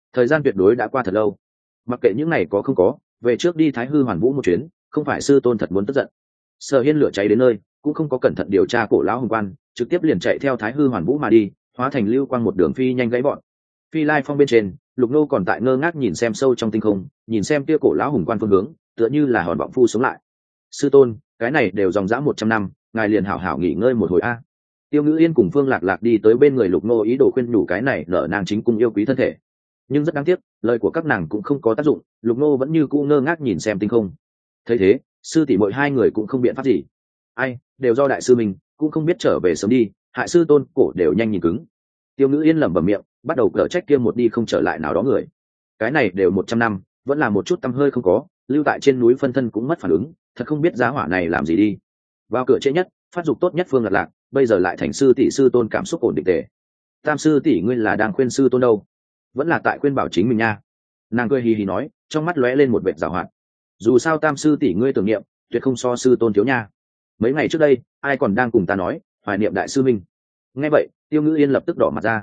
thời gian tuyệt đối đã qua thật lâu. Mặc kệ những này có không có, về trước đi Thái Hư Hoàn Vũ một chuyến, không phải sư tôn thật muốn tức giận. Sở Hiên lửa cháy đến nơi, cũng không có cẩn thận điều tra cổ lão hùng quan, trực tiếp liền chạy theo Thái Hư Hoàn Vũ mà đi, hóa thành lưu quang một đường phi nhanh gãy bọn. Phi Lai Phong bên trên, Lục Nô còn tại ngơ ngác nhìn xem sâu trong tinh không, nhìn xem kia cổ lão hùng quan phương hướng, tựa như là hòn vọng phu sống lại. Sư tôn, cái này đều dòng dã 100 năm, ngài liền hảo hảo nghỉ ngơi một hồi a. Tiêu Ngữ Yên cùng Phương Lạc Lạc đi tới bên người Lục Nô ý đồ khuyên nhủ cái này nở nàng chính cung yêu quý thân thể, nhưng rất đáng tiếc, lời của các nàng cũng không có tác dụng, Lục Nô vẫn như cũ ngơ ngác nhìn xem tinh không. Thấy thế, sư tỷ muội hai người cũng không biện pháp gì. Ai, đều do đại sư mình, cũng không biết trở về sớm đi, hại sư tôn cổ đều nhanh nhìn cứng. Tiêu Ngữ Yên lẩm bẩm miệng, bắt đầu cở trách kia một đi không trở lại nào đó người. Cái này đều 100 năm, vẫn là một chút tăm hơi không có, lưu tại trên núi phân thân cũng mất phản ứng, thật không biết giá hỏa này làm gì đi. Vào cửa trễ nhất, phát dục tốt nhất Phương Lạc Lạc, bây giờ lại thành sư tỷ sư tôn cảm xúc ổn định tề. Tam sư tỷ ngươi là đang khuyên sư tôn đâu? Vẫn là tại khuyên bảo chính mình nha. Nàng cười hì hì nói, trong mắt lóe lên một vệt giảo hoạt. Dù sao tam sư tỷ ngươi tưởng niệm, tuyệt không so sư tôn thiếu nha. Mấy ngày trước đây, ai còn đang cùng ta nói hoài niệm đại sư minh. Nghe vậy, Tiêu Ngữ Yên lập tức đỏ mặt ra.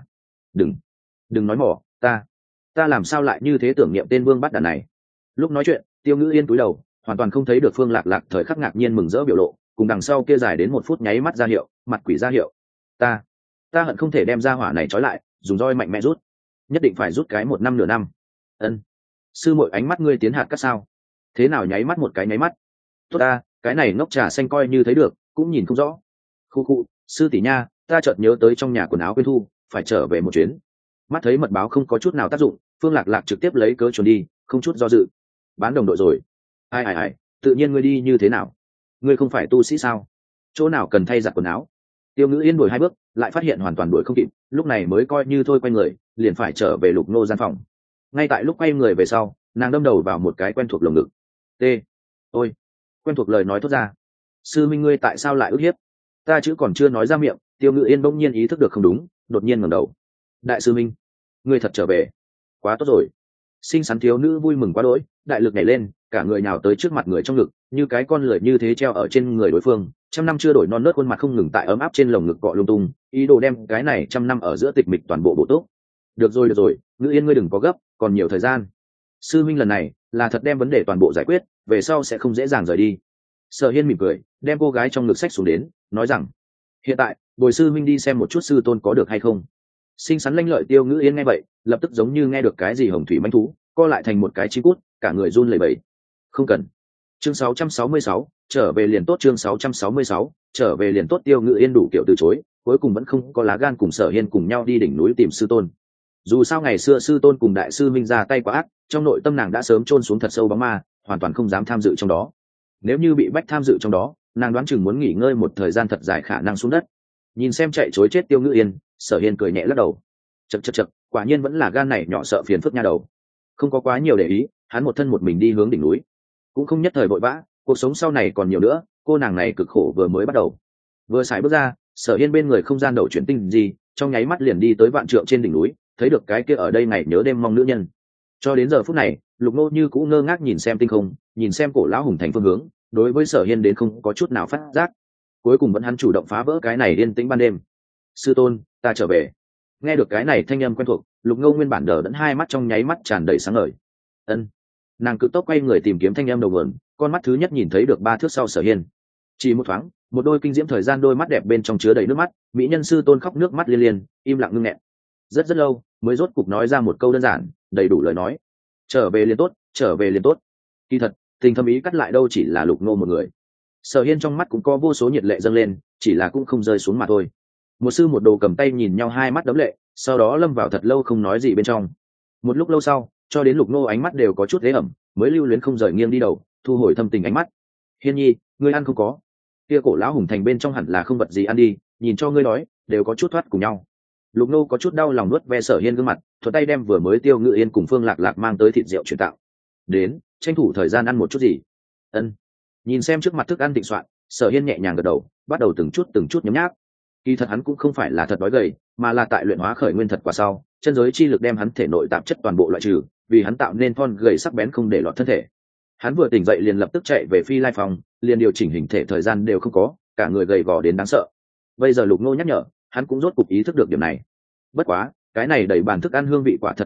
Đừng nói mỏ, ta làm sao lại như thế tưởng niệm tên vương bắt đàn này. Lúc nói chuyện, Tiêu Ngữ Yên cúi đầu, hoàn toàn không thấy được Phương Lạc Lạc thời khắc ngạc nhiên mừng rỡ biểu lộ, cùng đằng sau kia dài đến 1 phút nháy mắt ra hiệu, mặt quỷ ra hiệu. Ta hận không thể đem ra hỏa này trói lại, dùng roi mạnh mẽ rút, nhất định phải rút cái 1 năm nửa năm. Ân, sư muội ánh mắt ngươi tiến hạt cắt sao? Thế nào nháy mắt một cái nháy mắt? Tốt ta, cái này ngốc trà xanh coi như thấy được, cũng nhìn không rõ. Khu, sư tỷ nha, ta chợt nhớ tới trong nhà quần áo quên thu, phải trở về một chuyến. Mắt thấy mật báo không có chút nào tác dụng, Phương Lạc Lạc trực tiếp lấy cớ trốn đi, không chút do dự. Bán đồng đội rồi. Ai, tự nhiên ngươi đi như thế nào? Ngươi không phải tu sĩ sao? Chỗ nào cần thay giặt quần áo? Tiêu Ngữ Yên đuổi 2 bước, lại phát hiện hoàn toàn đuổi không kịp, lúc này mới coi như thôi quay người, liền phải trở về Lục Nô gian phòng. Ngay tại lúc quay người về sau, nàng đâm đầu vào một cái quen thuộc lồng ngực. T. Ôi, quen thuộc lời nói thốt ra. Sư minh ngươi tại sao lại ức hiếp? Ta chữ còn chưa nói ra miệng, Tiêu Ngữ Yên bỗng nhiên ý thức được không đúng, đột nhiên ngẩng đầu. Đại sư minh, ngươi thật trở về, quá tốt rồi. Xinh xắn thiếu nữ vui mừng quá đỗi, đại lực nhảy lên, cả người nhào tới trước mặt người trong ngực, như cái con lười như thế treo ở trên người đối phương. 100 năm chưa đổi non nớt khuôn mặt không ngừng tại ấm áp trên lồng ngực cọ lung tung, ý đồ đem cái này 100 năm ở giữa tịch mịch toàn bộ bổ túc. Được rồi, Ngữ Yên ngươi đừng có gấp, còn nhiều thời gian. Sư minh lần này là thật đem vấn đề toàn bộ giải quyết, về sau sẽ không dễ dàng rời đi. Sở Hiên mỉm cười, đem cô gái trong ngực xách xuống đến, nói rằng: hiện tại, bồi sư minh đi xem một chút sư tôn có được hay không. Xinh xắn lanh lợi Tiêu Ngữ Yên nghe vậy, lập tức giống như nghe được cái gì hồng thủy manh thú, co lại thành một cái chi cút, cả người run lẩy bẩy. Không cần. Chương 666, trở về liền tốt. Chương 666, trở về liền tốt. Tiêu Ngữ Yên đủ kiểu từ chối, cuối cùng vẫn không có lá gan cùng Sở Hiên cùng nhau đi đỉnh núi tìm sư tôn. Dù sao ngày xưa sư tôn cùng đại sư minh ra tay quá ác, trong nội tâm nàng đã sớm chôn xuống thật sâu bóng ma, hoàn toàn không dám tham dự trong đó. Nếu như bị bách tham dự trong đó, nàng đoán chừng muốn nghỉ ngơi một thời gian thật dài khả năng xuống đất. Nhìn xem chạy chối chết Tiêu Ngữ Yên, Sở Hiên cười nhẹ lắc đầu. Chậc, quả nhiên vẫn là gan này nhỏ sợ phiền phức nha đầu. Không có quá nhiều để ý, hắn một thân một mình đi hướng đỉnh núi, cũng không nhất thời vội vã, cuộc sống sau này còn nhiều nữa, cô nàng này cực khổ vừa mới bắt đầu. Vừa xài bước ra, Sở Hiên bên người không gian đầu chuyển tinh gì, trong nháy mắt liền đi tới vạn trượng trên đỉnh núi, thấy được cái kia ở đây ngày nhớ đêm mong nữ nhân. Cho đến giờ phút này, Lục Nô như cũ ngơ ngác nhìn xem tinh không, nhìn xem cổ lão hùng thành phương hướng, đối với Sở Hiên đến không có chút nào phát giác. Cuối cùng vẫn hắn chủ động phá vỡ cái này yên tĩnh ban đêm. Sư tôn, ta trở về. Nghe được cái này thanh âm quen thuộc, Lục Ngô nguyên bản đờ đẫn 2 mắt trong nháy mắt tràn đầy sáng ngời. Ân. Nàng cực tốc quay người tìm kiếm thanh âm đầu nguồn, con mắt thứ nhất nhìn thấy được 3 thước sau Sở Hiên. Chỉ một thoáng, một đôi kinh diễm thời gian đôi mắt đẹp bên trong chứa đầy nước mắt, mỹ nhân sư tôn khóc nước mắt liên liên, im lặng ngưng nghẹn. Rất lâu, mới rốt cục nói ra một câu đơn giản, đầy đủ lời nói. Trở về liền tốt, trở về liền tốt. Kỳ thật, tình thâm ý cắt lại đâu chỉ là Lục Ngô một người. Sở Hiên trong mắt cũng có vô số nhiệt lệ dâng lên, chỉ là cũng không rơi xuống mà thôi. Một sư một đồ cầm tay nhìn nhau 2 mắt đấm lệ, sau đó lâm vào thật lâu không nói gì bên trong. Một lúc lâu sau, cho đến Lục Ngô ánh mắt đều có chút ế ẩm, mới lưu luyến không rời nghiêng đi đầu, thu hồi thâm tình ánh mắt. Hiên nhi, ngươi ăn không có? Kia cổ lão hùng thành bên trong hẳn là không vật gì ăn đi, nhìn cho ngươi nói, đều có chút thoát cùng nhau. Lục Ngô có chút đau lòng nuốt ve Sở Hiên gương mặt, thuận tay đem vừa mới Tiêu Ngữ Yên cùng Phương Lạc Lạc mang tới thịt rượu chuyển tạo. Đến, tranh thủ thời gian ăn một chút gì. Ân. Nhìn xem trước mặt thức ăn thịnh soạn, Sở Hiên nhẹ nhàng gật đầu, bắt đầu từng chút nhấm nháp. Kỳ thật hắn cũng không phải là thật đói gầy, mà là tại luyện hóa khởi nguyên thật quả sau, chân giới chi lực đem hắn thể nội tạp chất toàn bộ loại trừ, vì hắn tạo nên thon gầy sắc bén không để lọt thân thể. Hắn vừa tỉnh dậy liền lập tức chạy về Phi Lai Phòng, liền điều chỉnh hình thể thời gian đều không có, cả người gầy gò đến đáng sợ. Bây giờ Lục Ngô nhắc nhở, hắn cũng rốt cục ý thức được điểm này. Bất quá, cái này đầy bàn thức ăn hương vị quả thật không tệ,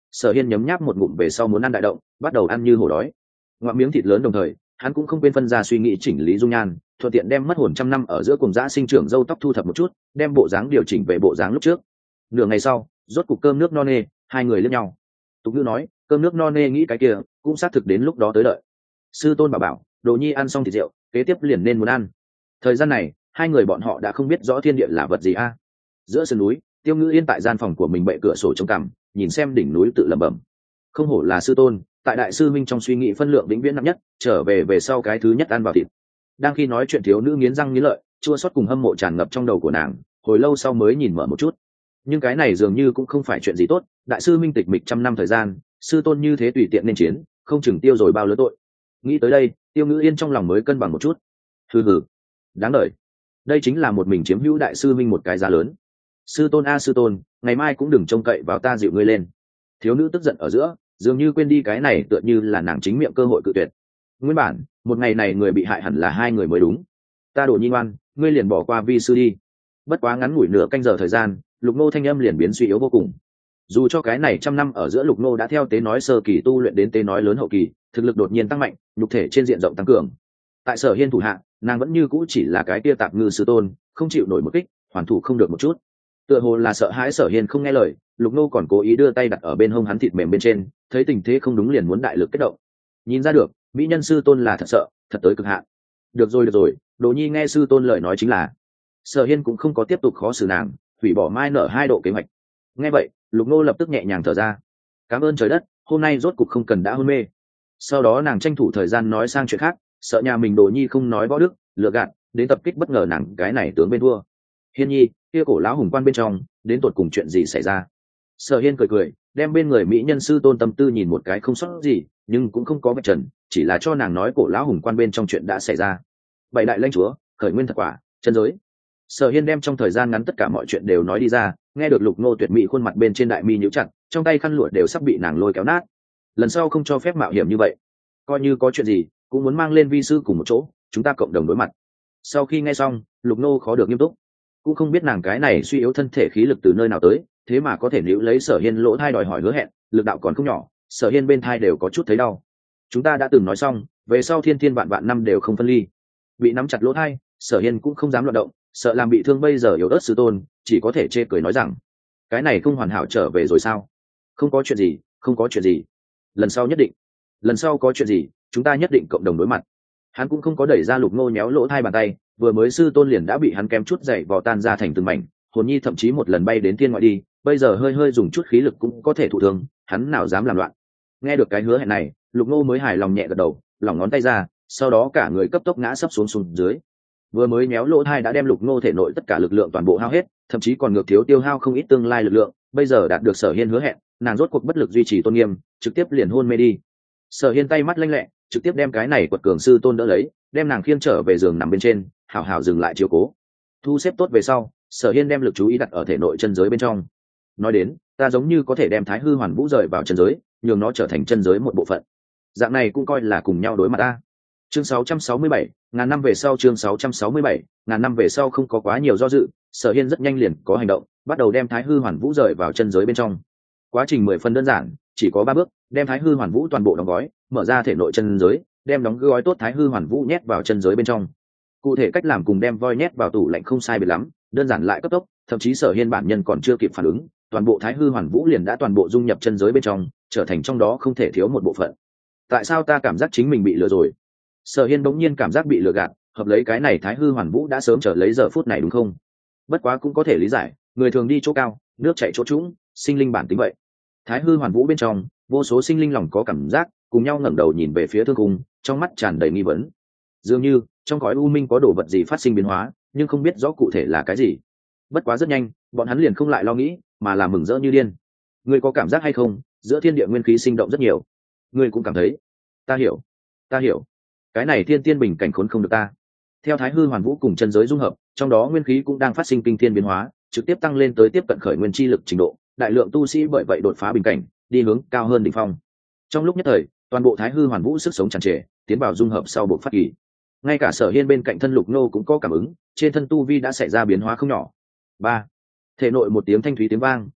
Sở Hiên nhấm nháp một ngụm về sau muốn ăn đại động, bắt đầu ăn như hổ đói. Ngoạm miếng thịt lớn đồng thời, hắn cũng không quên phân ra suy nghĩ chỉnh lý dung nhan, thuận tiện đem mất hồn trăm năm ở giữa cùng dã sinh trưởng râu tóc thu thập một chút, đem bộ dáng điều chỉnh về bộ dáng lúc trước. Nửa ngày sau, rốt cục cơm nước no nê, hai người liếc nhau. Tục ngữ nói, cơm nước no nê nghĩ cái kia, cũng xác thực đến lúc đó tới đợi. Sư tôn bảo, Đồ Nhi ăn xong thịt rượu, kế tiếp liền nên muốn ăn. Thời gian này, hai người bọn họ đã không biết rõ thiên địa là vật gì a. Giữa sườn núi, Tiêu Ngữ Yên tại gian phòng của mình bệ cửa sổ trông cằm, nhìn xem đỉnh núi tự lẩm bẩm. Không hổ là sư tôn, tại đại sư minh trong suy nghĩ phân lượng vĩnh viễn nặng nhất, trở về sau cái thứ nhất ăn vào thịt. Đang khi nói chuyện thiếu nữ nghiến răng nghiến lợi, chua xót cùng hâm mộ tràn ngập trong đầu của nàng, hồi lâu sau mới nhìn mở một chút. Nhưng cái này dường như cũng không phải chuyện gì tốt, đại sư minh tịch mịch trăm năm thời gian, sư tôn như thế tùy tiện nên chiến, không chừng tiêu rồi bao lớn tội. Nghĩ tới đây, Tiêu Ngữ Yên trong lòng mới cân bằng một chút. Hừ, đáng đời. Đây chính là một mình chiếm hữu đại sư minh một cái giá lớn. Sư tôn a sư tôn, ngày mai cũng đừng trông cậy vào ta dịu ngươi lên. Thiếu nữ tức giận ở giữa, dường như quên đi cái này tựa như là nàng chính miệng cơ hội cự tuyệt. Nguyên bản, một ngày này người bị hại hẳn là hai người mới đúng. Ta Đồ Nhi ngoan, ngươi liền bỏ qua vi sư đi. Bất quá ngắn ngủi nửa canh giờ thời gian, Lục Nô thanh âm liền biến suy yếu vô cùng. Dù cho cái này trăm năm ở giữa Lục Nô đã theo tế nói sơ kỳ tu luyện đến tế nói lớn hậu kỳ, thực lực đột nhiên tăng mạnh, nhục thể trên diện rộng tăng cường. Tại Sở Hiên thủ hạ, nàng vẫn như cũ chỉ là cái tia tạp ngư sư tôn, không chịu nổi một kích, hoàn thủ không được một chút. Tựa hồ là sợ hãi Sở Hiên không nghe lời, Lục Nô còn cố ý đưa tay đặt ở bên hông hắn thịt mềm bên trên, thấy tình thế không đúng liền muốn đại lực kết động. Nhìn ra được, mỹ nhân sư tôn là thật sợ, thật tới cực hạn. Được rồi, Đồ Nhi nghe sư tôn lời nói chính là. Sở Hiên cũng không có tiếp tục khó xử nàng, hủy bỏ mai nở 2 độ kế hoạch. Nghe vậy, Lục Nô lập tức nhẹ nhàng thở ra. Cảm ơn trời đất, hôm nay rốt cục không cần đã hôn mê. Sau đó nàng tranh thủ thời gian nói sang chuyện khác, sợ nhà mình Đồ Nhi không nói võ đức, lừa gạt, đến tập kích bất ngờ nàng cái này tướng bên thua. Hiên Nhi, kia cổ lão hùng quan bên trong, đến tột cùng chuyện gì xảy ra? Sở Hiên cười, đem bên người mỹ nhân sư tôn tâm tư nhìn một cái không sót gì, nhưng cũng không có vạch trần, chỉ là cho nàng nói cổ lão hùng quan bên trong chuyện đã xảy ra. Bảy đại lãnh chúa, khởi nguyên thật quả, chân giới. Sở Hiên đem trong thời gian ngắn tất cả mọi chuyện đều nói đi ra, nghe được Lục Nô tuyệt mỹ khuôn mặt bên trên đại mi nhíu chặt, trong tay khăn lụa đều sắp bị nàng lôi kéo nát. Lần sau không cho phép mạo hiểm như vậy, coi như có chuyện gì cũng muốn mang lên vi sư cùng một chỗ, chúng ta cộng đồng đối mặt. Sau khi nghe xong, Lục Nô khó được nghiêm túc, cũng không biết nàng cái này suy yếu thân thể khí lực từ nơi nào tới, thế mà có thể níu lấy Sở Hiên lỗ thai đòi hỏi hứa hẹn, lực đạo còn không nhỏ, Sở Hiên bên thai đều có chút thấy đau. Chúng ta đã từng nói xong, về sau thiên thiên vạn vạn năm đều không phân ly. Bị nắm chặt lỗ thai, Sở Hiên cũng không dám loạn động, sợ làm bị thương bây giờ yếu ớt sư tôn, chỉ có thể chê cười nói rằng, cái này không hoàn hảo trở về rồi sao? Không có chuyện gì, lần sau nhất định, lần sau có chuyện gì chúng ta nhất định cộng đồng đối mặt. Hắn cũng không có đẩy ra Lục Nô nhéo lỗ thai bàn tay, vừa mới sư tôn liền đã bị hắn kém chút dậy vò tan ra thành từng mảnh, hồn nhi thậm chí một lần bay đến thiên ngoại đi, bây giờ hơi dùng chút khí lực cũng có thể thụ thương, hắn nào dám làm loạn. Nghe được cái hứa hẹn này, Lục Nô mới hài lòng nhẹ gật đầu, lỏng ngón tay ra, sau đó cả người cấp tốc ngã sấp xuống dưới. Vừa mới méo lỗ thai đã đem Lục Nô thể nội tất cả lực lượng toàn bộ hao hết, thậm chí còn ngược thiếu tiêu hao không ít tương lai lực lượng, bây giờ đạt được Sở Hiên hứa hẹn, nàng rốt cuộc bất lực duy trì tôn nghiêm, trực tiếp liền hôn mê đi. Sở Hiên tay mắt lanh lẹ, trực tiếp đem cái này quật cường sư tôn đỡ lấy, đem nàng khiêng trở về giường nằm bên trên, hảo hảo dừng lại chiếu cố. Thu xếp tốt về sau, Sở Hiên đem lực chú ý đặt ở thể nội chân giới bên trong. Nói đến, ta giống như có thể đem Thái Hư Hoàn Vũ rời vào chân giới, nhường nó trở thành chân giới một bộ phận. Dạng này cũng coi là cùng nhau đối mặt ta. Chương 667, ngàn năm về sau, chương 667, ngàn năm về sau không có quá nhiều do dự, Sở Hiên rất nhanh liền có hành động, bắt đầu đem Thái Hư Hoàn Vũ rời vào chân giới bên trong. Quá trình 10 phần đơn giản, chỉ có 3 bước, đem Thái Hư Hoàn Vũ toàn bộ đóng gói, mở ra thể nội chân giới, đem đóng gói tốt Thái Hư Hoàn Vũ nhét vào chân giới bên trong. Cụ thể cách làm cùng đem voi nhét vào tủ lạnh không sai biệt lắm, đơn giản lại cấp tốc, thậm chí Sở Hiên bản nhân còn chưa kịp phản ứng, toàn bộ Thái Hư Hoàn Vũ liền đã toàn bộ dung nhập chân giới bên trong, trở thành trong đó không thể thiếu một bộ phận. Tại sao ta cảm giác chính mình bị lừa rồi? Sở Hiên bỗng nhiên cảm giác bị lừa gạt, hợp lấy cái này Thái Hư Hoàn Vũ đã sớm chờ lấy giờ phút này đúng không? Bất quá cũng có thể lý giải, người thường đi chỗ cao, nước chảy chỗ trũng, sinh linh bản tính vậy. Thái Hư Hoàn Vũ bên trong, vô số sinh linh lòng có cảm giác, cùng nhau ngẩng đầu nhìn về phía thương khung, trong mắt tràn đầy nghi vấn. Dường như trong cõi u minh có đồ vật gì phát sinh biến hóa, nhưng không biết rõ cụ thể là cái gì. Bất quá rất nhanh, bọn hắn liền không lại lo nghĩ, mà là mừng rỡ như điên. Ngươi có cảm giác hay không? Giữa thiên địa nguyên khí sinh động rất nhiều. Ngươi cũng cảm thấy? Ta hiểu. Cái này thiên tiên bình cảnh khốn không được ta. Theo Thái Hư Hoàn Vũ cùng chân giới dung hợp, trong đó nguyên khí cũng đang phát sinh kinh thiên biến hóa, trực tiếp tăng lên tới tiếp cận khởi nguyên chi lực trình độ, đại lượng tu sĩ bởi vậy đột phá bình cảnh, đi hướng cao hơn đỉnh phong. Trong lúc nhất thời, toàn bộ Thái Hư Hoàn Vũ sức sống tràn trề, tiến vào dung hợp sau bộ phát kỳ. Ngay cả Sở Hiên bên cạnh thân Lục Nô cũng có cảm ứng, trên thân tu vi đã xảy ra biến hóa không nhỏ. Ba, thể nội một tiếng thanh thúy tiếng vang,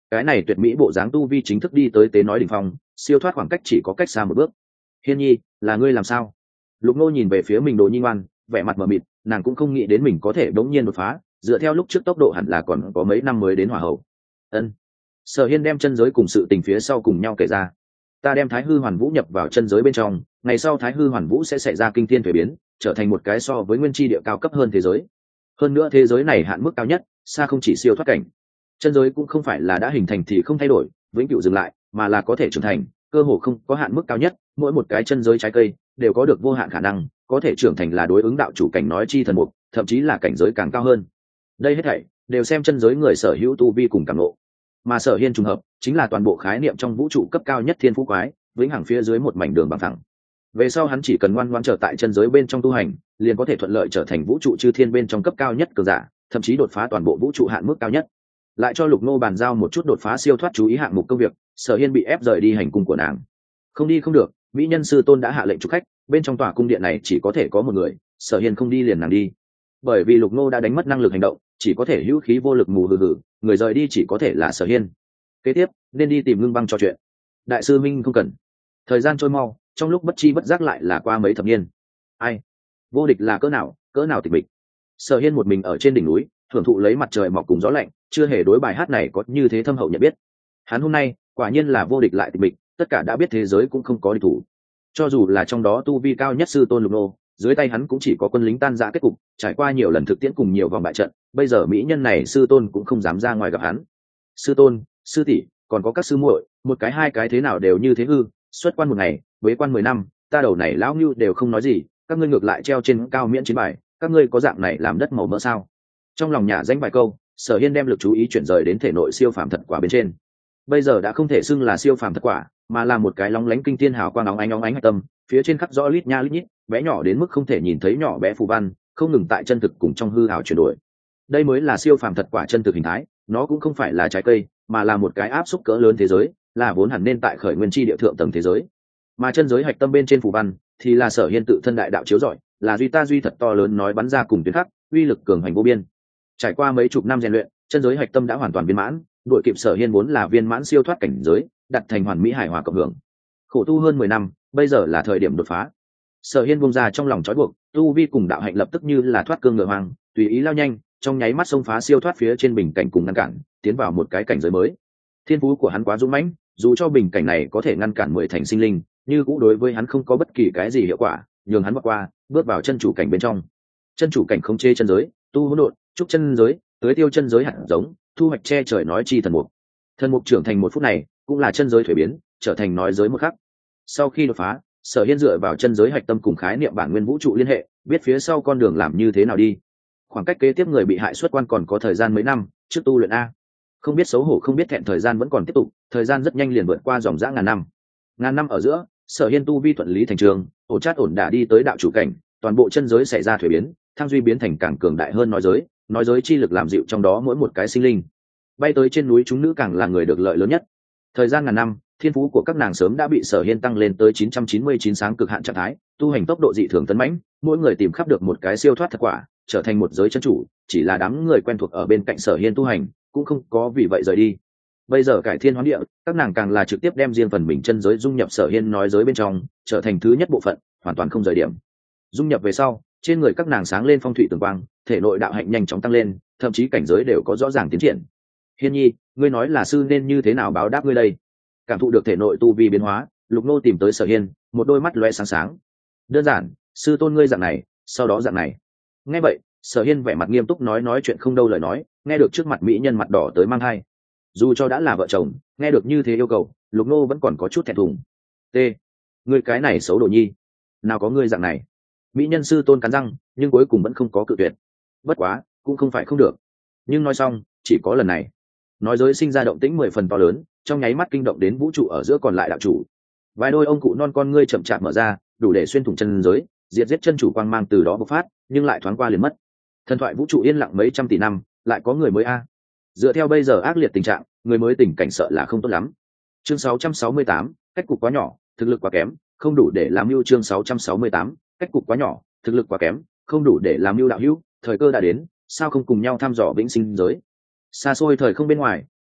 cái này tuyệt mỹ bộ dáng tu vi chính thức đi tới tế nói đỉnh phong, siêu thoát khoảng cách chỉ có cách xa một bước. Hiên nhi, là ngươi làm sao? Lục Nô nhìn về phía mình Đồ Nhi ngoan, vẻ mặt mờ mịt, nàng cũng không nghĩ đến mình có thể bỗng nhiên đột phá, dựa theo lúc trước tốc độ hẳn là còn có mấy năm mới đến hỏa hậu. Ân. Sở Hiên đem chân giới cùng sự tình phía sau cùng nhau kể ra. Ta đem Thái Hư Hoàn Vũ nhập vào chân giới bên trong, ngày sau Thái Hư Hoàn Vũ sẽ xảy ra kinh thiên thay biến, trở thành một cái so với nguyên chi địa cao cấp hơn thế giới. Hơn nữa thế giới này hạn mức cao nhất, xa không chỉ siêu thoát cảnh. Chân giới cũng không phải là đã hình thành thì không thay đổi, vĩnh cửu dừng lại, mà là có thể trưởng thành, cơ hồ không có hạn mức cao nhất, mỗi một cái chân giới trái cây đều có được vô hạn khả năng, có thể trưởng thành là đối ứng đạo chủ cảnh nói chi thần mục, thậm chí là cảnh giới càng cao hơn. Đây hết thảy đều xem chân giới người sở hữu tu vi cùng cảm ngộ. Mà Sở Hiên trùng hợp chính là toàn bộ khái niệm trong vũ trụ cấp cao nhất thiên phú quái, vĩnh hằng phía dưới một mảnh đường bằng thẳng. Về sau hắn chỉ cần ngoan ngoãn trở tại chân giới bên trong tu hành, liền có thể thuận lợi trở thành vũ trụ chư thiên bên trong cấp cao nhất cường giả, thậm chí đột phá toàn bộ vũ trụ hạn mức cao nhất. Lại cho Lục Nô bàn giao một chút đột phá siêu thoát chú ý hạng mục công việc, Sở Hiên bị ép rời đi hành cung của nàng. Không đi không được, mỹ nhân sư tôn đã hạ lệnh chúc khách, bên trong tòa cung điện này chỉ có thể có một người, Sở Hiên không đi liền nàng đi. Bởi vì Lục Nô đã đánh mất năng lực hành động, chỉ có thể hữu khí vô lực mù hừ hừ, người rời đi chỉ có thể là Sở Hiên. Kế tiếp nên đi tìm Ngưng Băng trò chuyện. Đại sư Minh không cần. Thời gian trôi mau, trong lúc bất chi bất giác lại là qua mấy thập niên. Ai? Vô địch là cỡ nào tịch mịch. Sở Hiên một mình ở trên đỉnh núi, thưởng thụ lấy mặt trời mọc cùng gió lạnh, chưa hề đối bài hát này có như thế thâm hậu nhận biết. Hắn hôm nay quả nhiên là vô địch lại tịch mịch, tất cả đã biết thế giới cũng không có địch thủ. Cho dù là trong đó tu vi cao nhất sư tôn Lục Nô, dưới tay hắn cũng chỉ có quân lính tan rã kết cục, trải qua nhiều lần thực tiễn cùng nhiều vòng bại trận, bây giờ mỹ nhân này sư tôn cũng không dám ra ngoài gặp hắn. Sư tôn, sư tỷ, còn có các sư muội, một cái hai cái thế nào đều như thế hư, xuất quan một ngày, bế quan 10 năm, ta đầu này lão ngưu đều không nói gì, các ngươi ngược lại treo trên cao miễn chiến bài, các ngươi có dạng này làm đất màu mỡ sao? Trong lòng nhà danh bài câu, Sở Hiên đem lực chú ý chuyển rời đến thể nội siêu phàm thật quả bên trên. Bây giờ đã không thể xưng là siêu phàm thật quả, mà là một cái lóng lánh kinh thiên hào quang óng ánh hạch tâm, phía trên khắc rõ lít nha lít nhít, bé nhỏ đến mức không thể nhìn thấy nhỏ bé phù văn, không ngừng tại chân thực cùng trong hư ảo chuyển đổi. Đây mới là siêu phàm thật quả chân thực hình thái, nó cũng không phải là trái cây, mà là một cái áp xúc cỡ lớn thế giới, là vốn hẳn nên tại khởi nguyên chi địa thượng tầng thế giới. Mà chân giới hạch tâm bên trên phù văn thì là Sở Hiên tự thân đại đạo chiếu rọi, là duy ta duy thật to lớn nói bắn ra cùng tuyến khắc, uy lực cường hành vô biên. Trải qua mấy chục năm rèn luyện, chân giới hạch tâm đã hoàn toàn viên mãn, đội kịp Sở Hiên vốn là viên mãn siêu thoát cảnh giới, đặt thành hoàn mỹ hài hòa cộng hưởng. Khổ tu hơn 10 năm, bây giờ là thời điểm đột phá. Sở Hiên buông ra trong lòng trói buộc, tu vi cùng đạo hạnh lập tức như là thoát cương ngựa hoang, tùy ý lao nhanh, trong nháy mắt xông phá siêu thoát phía trên bình cảnh cùng ngăn cản, tiến vào một cái cảnh giới mới. Thiên phú của hắn quá dũng mãnh, dù cho bình cảnh này có thể ngăn cản 10 thành sinh linh, nhưng cũng đối với hắn không có bất kỳ cái gì hiệu quả, nhường hắn vượt qua, bước vào chân chủ cảnh bên trong. Chân chủ cảnh không chê chân giới, tu hỗn độn, trúc chân giới, tưới tiêu chân giới hạt giống, thu hoạch che trời nói chi thần mục. Thần mục trưởng thành một phút này, cũng là chân giới thuế biến, trở thành nói giới một khắc. Sau khi đột phá, Sở Hiên dựa vào chân giới hạch tâm cùng khái niệm bản nguyên vũ trụ liên hệ, biết phía sau con đường làm như thế nào đi. Khoảng cách kế tiếp người bị hại xuất quan còn có thời gian mấy năm, trước tu luyện a. Không biết xấu hổ không biết thẹn, thời gian vẫn còn tiếp tục, thời gian rất nhanh liền vượt qua dòng dã ngàn năm. Ngàn năm ở giữa, Sở Hiên tu vi thuận lý thành trường, ổn chát ổn đả đi tới đạo chủ cảnh, toàn bộ chân giới xảy ra thuế biến, thăng duy biến thành càng cường đại hơn nói giới chi lực làm dịu trong đó mỗi một cái sinh linh. Bay tới trên núi chúng nữ càng là người được lợi lớn nhất. Thời gian ngàn năm, thiên phú của các nàng sớm đã bị Sở Hiên tăng lên tới 999 sáng cực hạn trạng thái, tu hành tốc độ dị thường tấn mãnh, mỗi người tìm khắp được một cái siêu thoát thật quả, trở thành một giới chân chủ, chỉ là đám người quen thuộc ở bên cạnh Sở Hiên tu hành, cũng không có vì vậy rời đi. Bây giờ cải thiên hoán địa, các nàng càng là trực tiếp đem riêng phần mình chân giới dung nhập Sở Hiên nói giới bên trong, trở thành thứ nhất bộ phận, hoàn toàn không rời điểm. Dung nhập về sau, trên người các nàng sáng lên phong thủy tường quang, thể nội đạo hạnh nhanh chóng tăng lên, thậm chí cảnh giới đều có rõ ràng tiến triển. Hiên nhi, ngươi nói là sư nên như thế nào báo đáp ngươi đây? Cảm thụ được thể nội tu vi biến hóa, Lục Nô tìm tới Sở Hiên, một đôi mắt lóe sáng sáng. Đơn giản, sư tôn ngươi dạng này, sau đó dạng này. Nghe vậy, Sở Hiên vẻ mặt nghiêm túc nói chuyện không đâu lời nói, nghe được trước mặt mỹ nhân mặt đỏ tới mang hai. Dù cho đã là vợ chồng, nghe được như thế yêu cầu, Lục Nô vẫn còn có chút thẹn thùng. T, ngươi cái này xấu đồ nhi, nào có ngươi dạng này. Mỹ nhân sư tôn cắn răng, nhưng cuối cùng vẫn không có cự tuyệt. Bất quá, cũng không phải không được. Nhưng nói xong, chỉ có lần này. Nói giới sinh ra động tĩnh 10 phần to lớn, trong nháy mắt kinh động đến vũ trụ ở giữa còn lại đạo chủ. Vài đôi ông cụ non con ngươi chậm chạp mở ra, đủ để xuyên thủng chân giới, diệt giết chân chủ quang mang từ đó bộc phát, nhưng lại thoáng qua liền mất. Thần thoại vũ trụ yên lặng mấy trăm tỷ năm, lại có người mới a. Dựa theo bây giờ ác liệt tình trạng, người mới tình cảnh sợ là không tốt lắm. Chương 668, cách cục quá nhỏ, thực lực quá kém, không đủ để làm mưu. Chương 668, cách cục quá nhỏ, thực lực quá kém, không đủ để làm mưu đạo hữu, thời cơ đã đến, sao không cùng nhau thăm dò vĩnh sinh giới. Xa xôi thời không bên ngoài,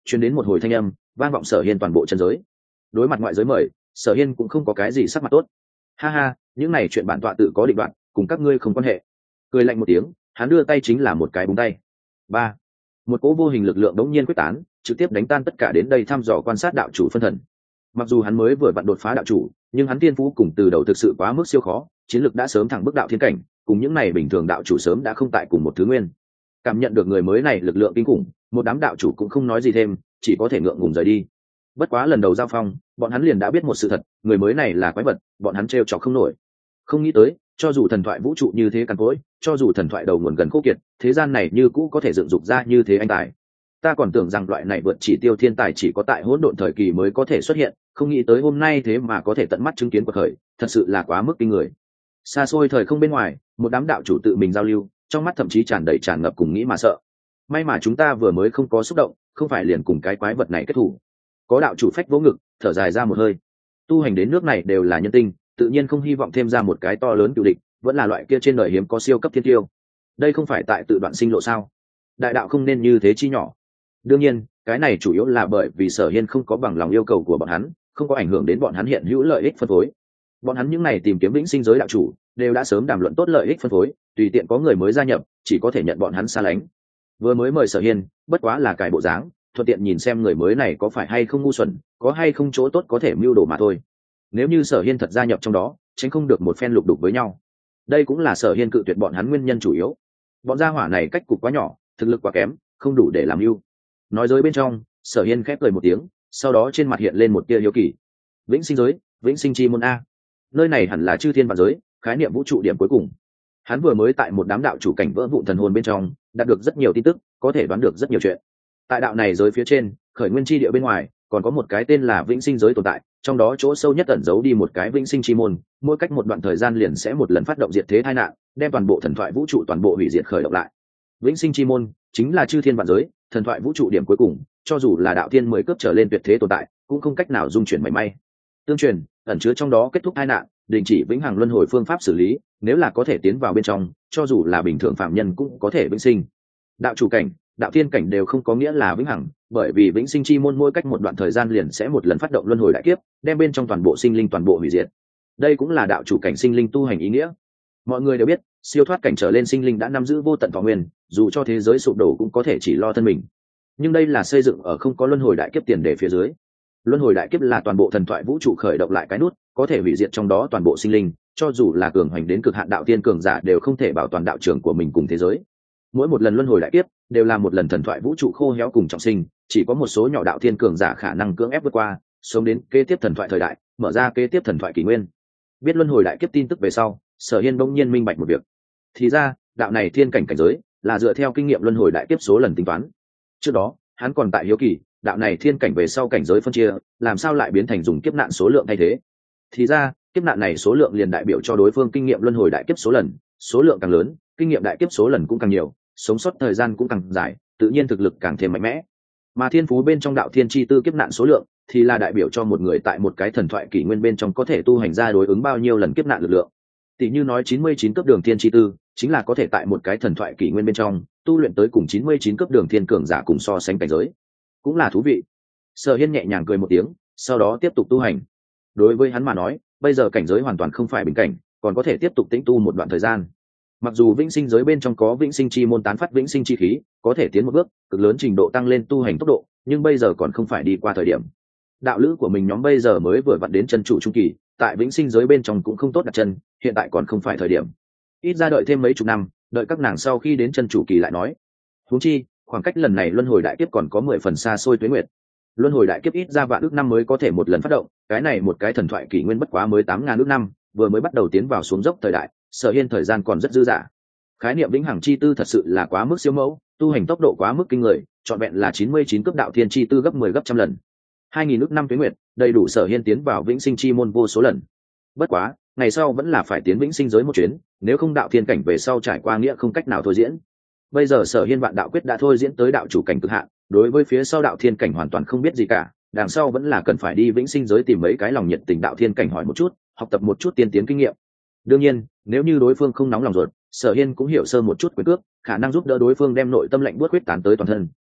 truyền đến một hồi thanh âm vang vọng Sở Hiên toàn bộ chân giới. Đối mặt ngoại giới mời, Sở Hiên cũng không có cái gì sắc mặt tốt. Ha ha, những này chuyện bản tọa tự có định đoạt, cùng các ngươi không quan hệ. Cười lạnh một tiếng, hắn đưa tay chính là một cái búng tay. Ba, một cỗ vô hình lực lượng đống nhiên quyết tán, trực tiếp đánh tan tất cả đến đây thăm dò quan sát đạo chủ phân thần. Mặc dù hắn mới vừa vặn đột phá đạo chủ, nhưng hắn tiên phú cùng từ đầu thực sự quá mức siêu khó, chiến lực đã sớm thẳng bước đạo thiên cảnh, cùng những này bình thường đạo chủ sớm đã không tại cùng một thứ nguyên. Cảm nhận được người mới này lực lượng kinh khủng, một đám đạo chủ cũng không nói gì thêm, chỉ có thể ngượng ngùng rời đi. Bất quá lần đầu giao phong, bọn hắn liền đã biết một sự thật, người mới này là quái vật, bọn hắn trêu chọc không nổi. Không nghĩ tới, cho dù thần thoại vũ trụ như thế cằn cỗi, cho dù thần thoại đầu nguồn gần khô kiệt, thế gian này như cũ có thể dựng dục ra như thế anh tài. Ta còn tưởng rằng loại này vượt chỉ tiêu thiên tài chỉ có tại hỗn độn thời kỳ mới có thể xuất hiện, không nghĩ tới hôm nay thế mà có thể tận mắt chứng kiến cuộc khởi, thật sự là quá mức kinh người. Xa xôi thời không bên ngoài, một đám đạo chủ tự mình giao lưu, trong mắt thậm chí tràn đầy tràn ngập cùng nghĩ mà sợ. May mà chúng ta vừa mới không có xúc động, không phải liền cùng cái quái vật này kết thủ. Có đạo chủ phách vỗ ngực, thở dài ra một hơi. Tu hành đến nước này đều là nhân tinh, tự nhiên không hy vọng thêm ra một cái to lớn cựu địch, vẫn là loại kia trên đời hiếm có siêu cấp thiên tiêu. Đây không phải tại tự đoạn sinh lộ sao? Đại đạo không nên như thế chi nhỏ. Đương nhiên, cái này chủ yếu là bởi vì Sở Hiên không có bằng lòng yêu cầu của bọn hắn, không có ảnh hưởng đến bọn hắn hiện hữu lợi ích phân phối. Bọn hắn những này tìm kiếm vĩnh sinh giới đạo chủ, đều đã sớm đàm luận tốt lợi ích phân phối, tùy tiện có người mới gia nhập, chỉ có thể nhận bọn hắn xa lánh. Vừa mới mời Sở Hiên, bất quá là cải bộ dáng, thuận tiện nhìn xem người mới này có phải hay không ngu xuẩn, có hay không chỗ tốt có thể mưu đồ mà thôi. Nếu như Sở Hiên thật gia nhập trong đó, tránh không được một phen lục đục với nhau. Đây cũng là Sở Hiên cự tuyệt bọn hắn nguyên nhân chủ yếu. Bọn gia hỏa này cách cục quá nhỏ, thực lực quá kém, không đủ để làm mưu. Nói dối bên trong, Sở Hiên khép cười một tiếng, sau đó trên mặt hiện lên một tia hiếu kỳ. Vĩnh sinh giới, vĩnh sinh chi môn a. Nơi này hẳn là chư thiên vạn giới, khái niệm vũ trụ điểm cuối cùng. Hắn vừa mới tại một đám đạo chủ cảnh vỡ vụn thần hồn bên trong, đạt được rất nhiều tin tức, có thể đoán được rất nhiều chuyện. Tại đạo này giới phía trên, khởi nguyên chi địa bên ngoài, còn có một cái tên là vĩnh sinh giới tồn tại, trong đó chỗ sâu nhất ẩn giấu đi một cái vĩnh sinh chi môn, mỗi cách một đoạn thời gian liền sẽ một lần phát động diệt thế tai nạn, đem toàn bộ thần thoại vũ trụ toàn bộ hủy diệt khởi động lại. Vĩnh sinh chi môn chính là chư thiên vạn giới, thần thoại vũ trụ điểm cuối cùng, cho dù là đạo thiên 10 cấp trở lên tuyệt thế tồn tại, cũng không cách nào dung chuyển mảy may. Tương truyền, ẩn chứa trong đó kết thúc tai nạn, đình chỉ vĩnh hằng luân hồi phương pháp xử lý, nếu là có thể tiến vào bên trong, cho dù là bình thường phạm nhân cũng có thể vĩnh sinh. Đạo chủ cảnh, đạo thiên cảnh đều không có nghĩa là vĩnh hằng, bởi vì vĩnh sinh chi môn mỗi cách một đoạn thời gian liền sẽ một lần phát động luân hồi đại kiếp, đem bên trong toàn bộ sinh linh toàn bộ hủy diệt. Đây cũng là đạo chủ cảnh sinh linh tu hành ý nghĩa. Mọi người đều biết, siêu thoát cảnh trở lên sinh linh đã nắm giữ vô tận thọ nguyên, dù cho thế giới sụp đổ cũng có thể chỉ lo thân mình. Nhưng đây là xây dựng ở không có luân hồi đại kiếp tiền đề phía dưới. Luân hồi đại kiếp là toàn bộ thần thoại vũ trụ khởi động lại cái nút, có thể hủy diệt trong đó toàn bộ sinh linh, cho dù là cường hành đến cực hạn đạo tiên cường giả đều không thể bảo toàn đạo trường của mình cùng thế giới. Mỗi một lần luân hồi đại kiếp đều là một lần thần thoại vũ trụ khô héo cùng trọng sinh, chỉ có một số nhỏ đạo tiên cường giả khả năng cưỡng ép vượt qua, sống đến kế tiếp thần thoại thời đại, mở ra kế tiếp thần thoại kỷ nguyên. Biết luân hồi đại kiếp tin tức về sau, Sở Hiên bỗng nhiên minh bạch một việc. Thì ra, đạo này thiên cảnh cảnh giới là dựa theo kinh nghiệm luân hồi đại kiếp số lần tính toán. Trước đó, hắn còn tại hiếu kỳ, đạo này thiên cảnh về sau cảnh giới phân chia, làm sao lại biến thành dùng kiếp nạn số lượng thay thế? Thì ra, kiếp nạn này số lượng liền đại biểu cho đối phương kinh nghiệm luân hồi đại kiếp số lần, số lượng càng lớn, kinh nghiệm đại kiếp số lần cũng càng nhiều, sống sót thời gian cũng càng dài, tự nhiên thực lực càng thêm mạnh mẽ. Mà thiên phú bên trong đạo thiên chi tư kiếp nạn số lượng thì là đại biểu cho một người tại một cái thần thoại kỷ nguyên bên trong có thể tu hành ra đối ứng bao nhiêu lần kiếp nạn lực lượng. Tỷ như nói 99 cấp đường thiên chi tư chính là có thể tại một cái thần thoại kỷ nguyên bên trong tu luyện tới cùng 99 cấp đường thiên cường giả cùng so sánh cảnh giới. Cũng là thú vị. Sở Hiên nhẹ nhàng cười một tiếng, sau đó tiếp tục tu hành. Đối với hắn mà nói, bây giờ cảnh giới hoàn toàn không phải bình cảnh, còn có thể tiếp tục tĩnh tu một đoạn thời gian. Mặc dù vĩnh sinh giới bên trong có vĩnh sinh chi môn tán phát vĩnh sinh chi khí, có thể tiến một bước, cực lớn trình độ tăng lên tu hành tốc độ, nhưng bây giờ còn không phải đi qua thời điểm. Đạo lữ của mình nhóm bây giờ mới vừa vặn đến chân chủ trung kỳ, tại vĩnh sinh giới bên trong cũng không tốt đặt chân, hiện tại còn không phải thời điểm. Ít ra đợi thêm mấy chục năm, đợi các nàng sau khi đến chân chủ kỳ lại nói. Huống chi, khoảng cách lần này luân hồi đại kiếp còn có 10 phần xa xôi tuế nguyệt. Luân hồi đại kiếp ít ra vạn ước năm mới có thể một lần phát động, cái này một cái thần thoại kỷ nguyên bất quá mới 8.000 ước năm, vừa mới bắt đầu tiến vào xuống dốc thời đại, Sở Hiên thời gian còn rất dư dả. Khái niệm vĩnh hằng chi tư thật sự là quá mức siêu mẫu, tu hành tốc độ quá mức kinh người, trọn vẹn là 99 cấp đạo thiên chi tư gấp 10 gấp trăm lần. 2000 ước năm tuế nguyệt, đầy đủ Sở Hiên tiến vào vĩnh sinh chi môn vô số lần. Bất quá, ngày sau vẫn là phải tiến vĩnh sinh giới một chuyến, nếu không đạo thiên cảnh về sau trải qua nghĩa không cách nào thôi diễn. Bây giờ Sở Hiên vạn đạo quyết đã thôi diễn tới đạo chủ cảnh cực hạn, đối với phía sau đạo thiên cảnh hoàn toàn không biết gì cả, đằng sau vẫn là cần phải đi vĩnh sinh giới tìm mấy cái lòng nhiệt tình đạo thiên cảnh hỏi một chút, học tập một chút tiên tiến kinh nghiệm. Đương nhiên, nếu như đối phương không nóng lòng ruột, Sở Hiên cũng hiểu sơ một chút quyền cước, khả năng giúp đỡ đối phương đem nội tâm lạnh buốt quyết tán tới toàn thân.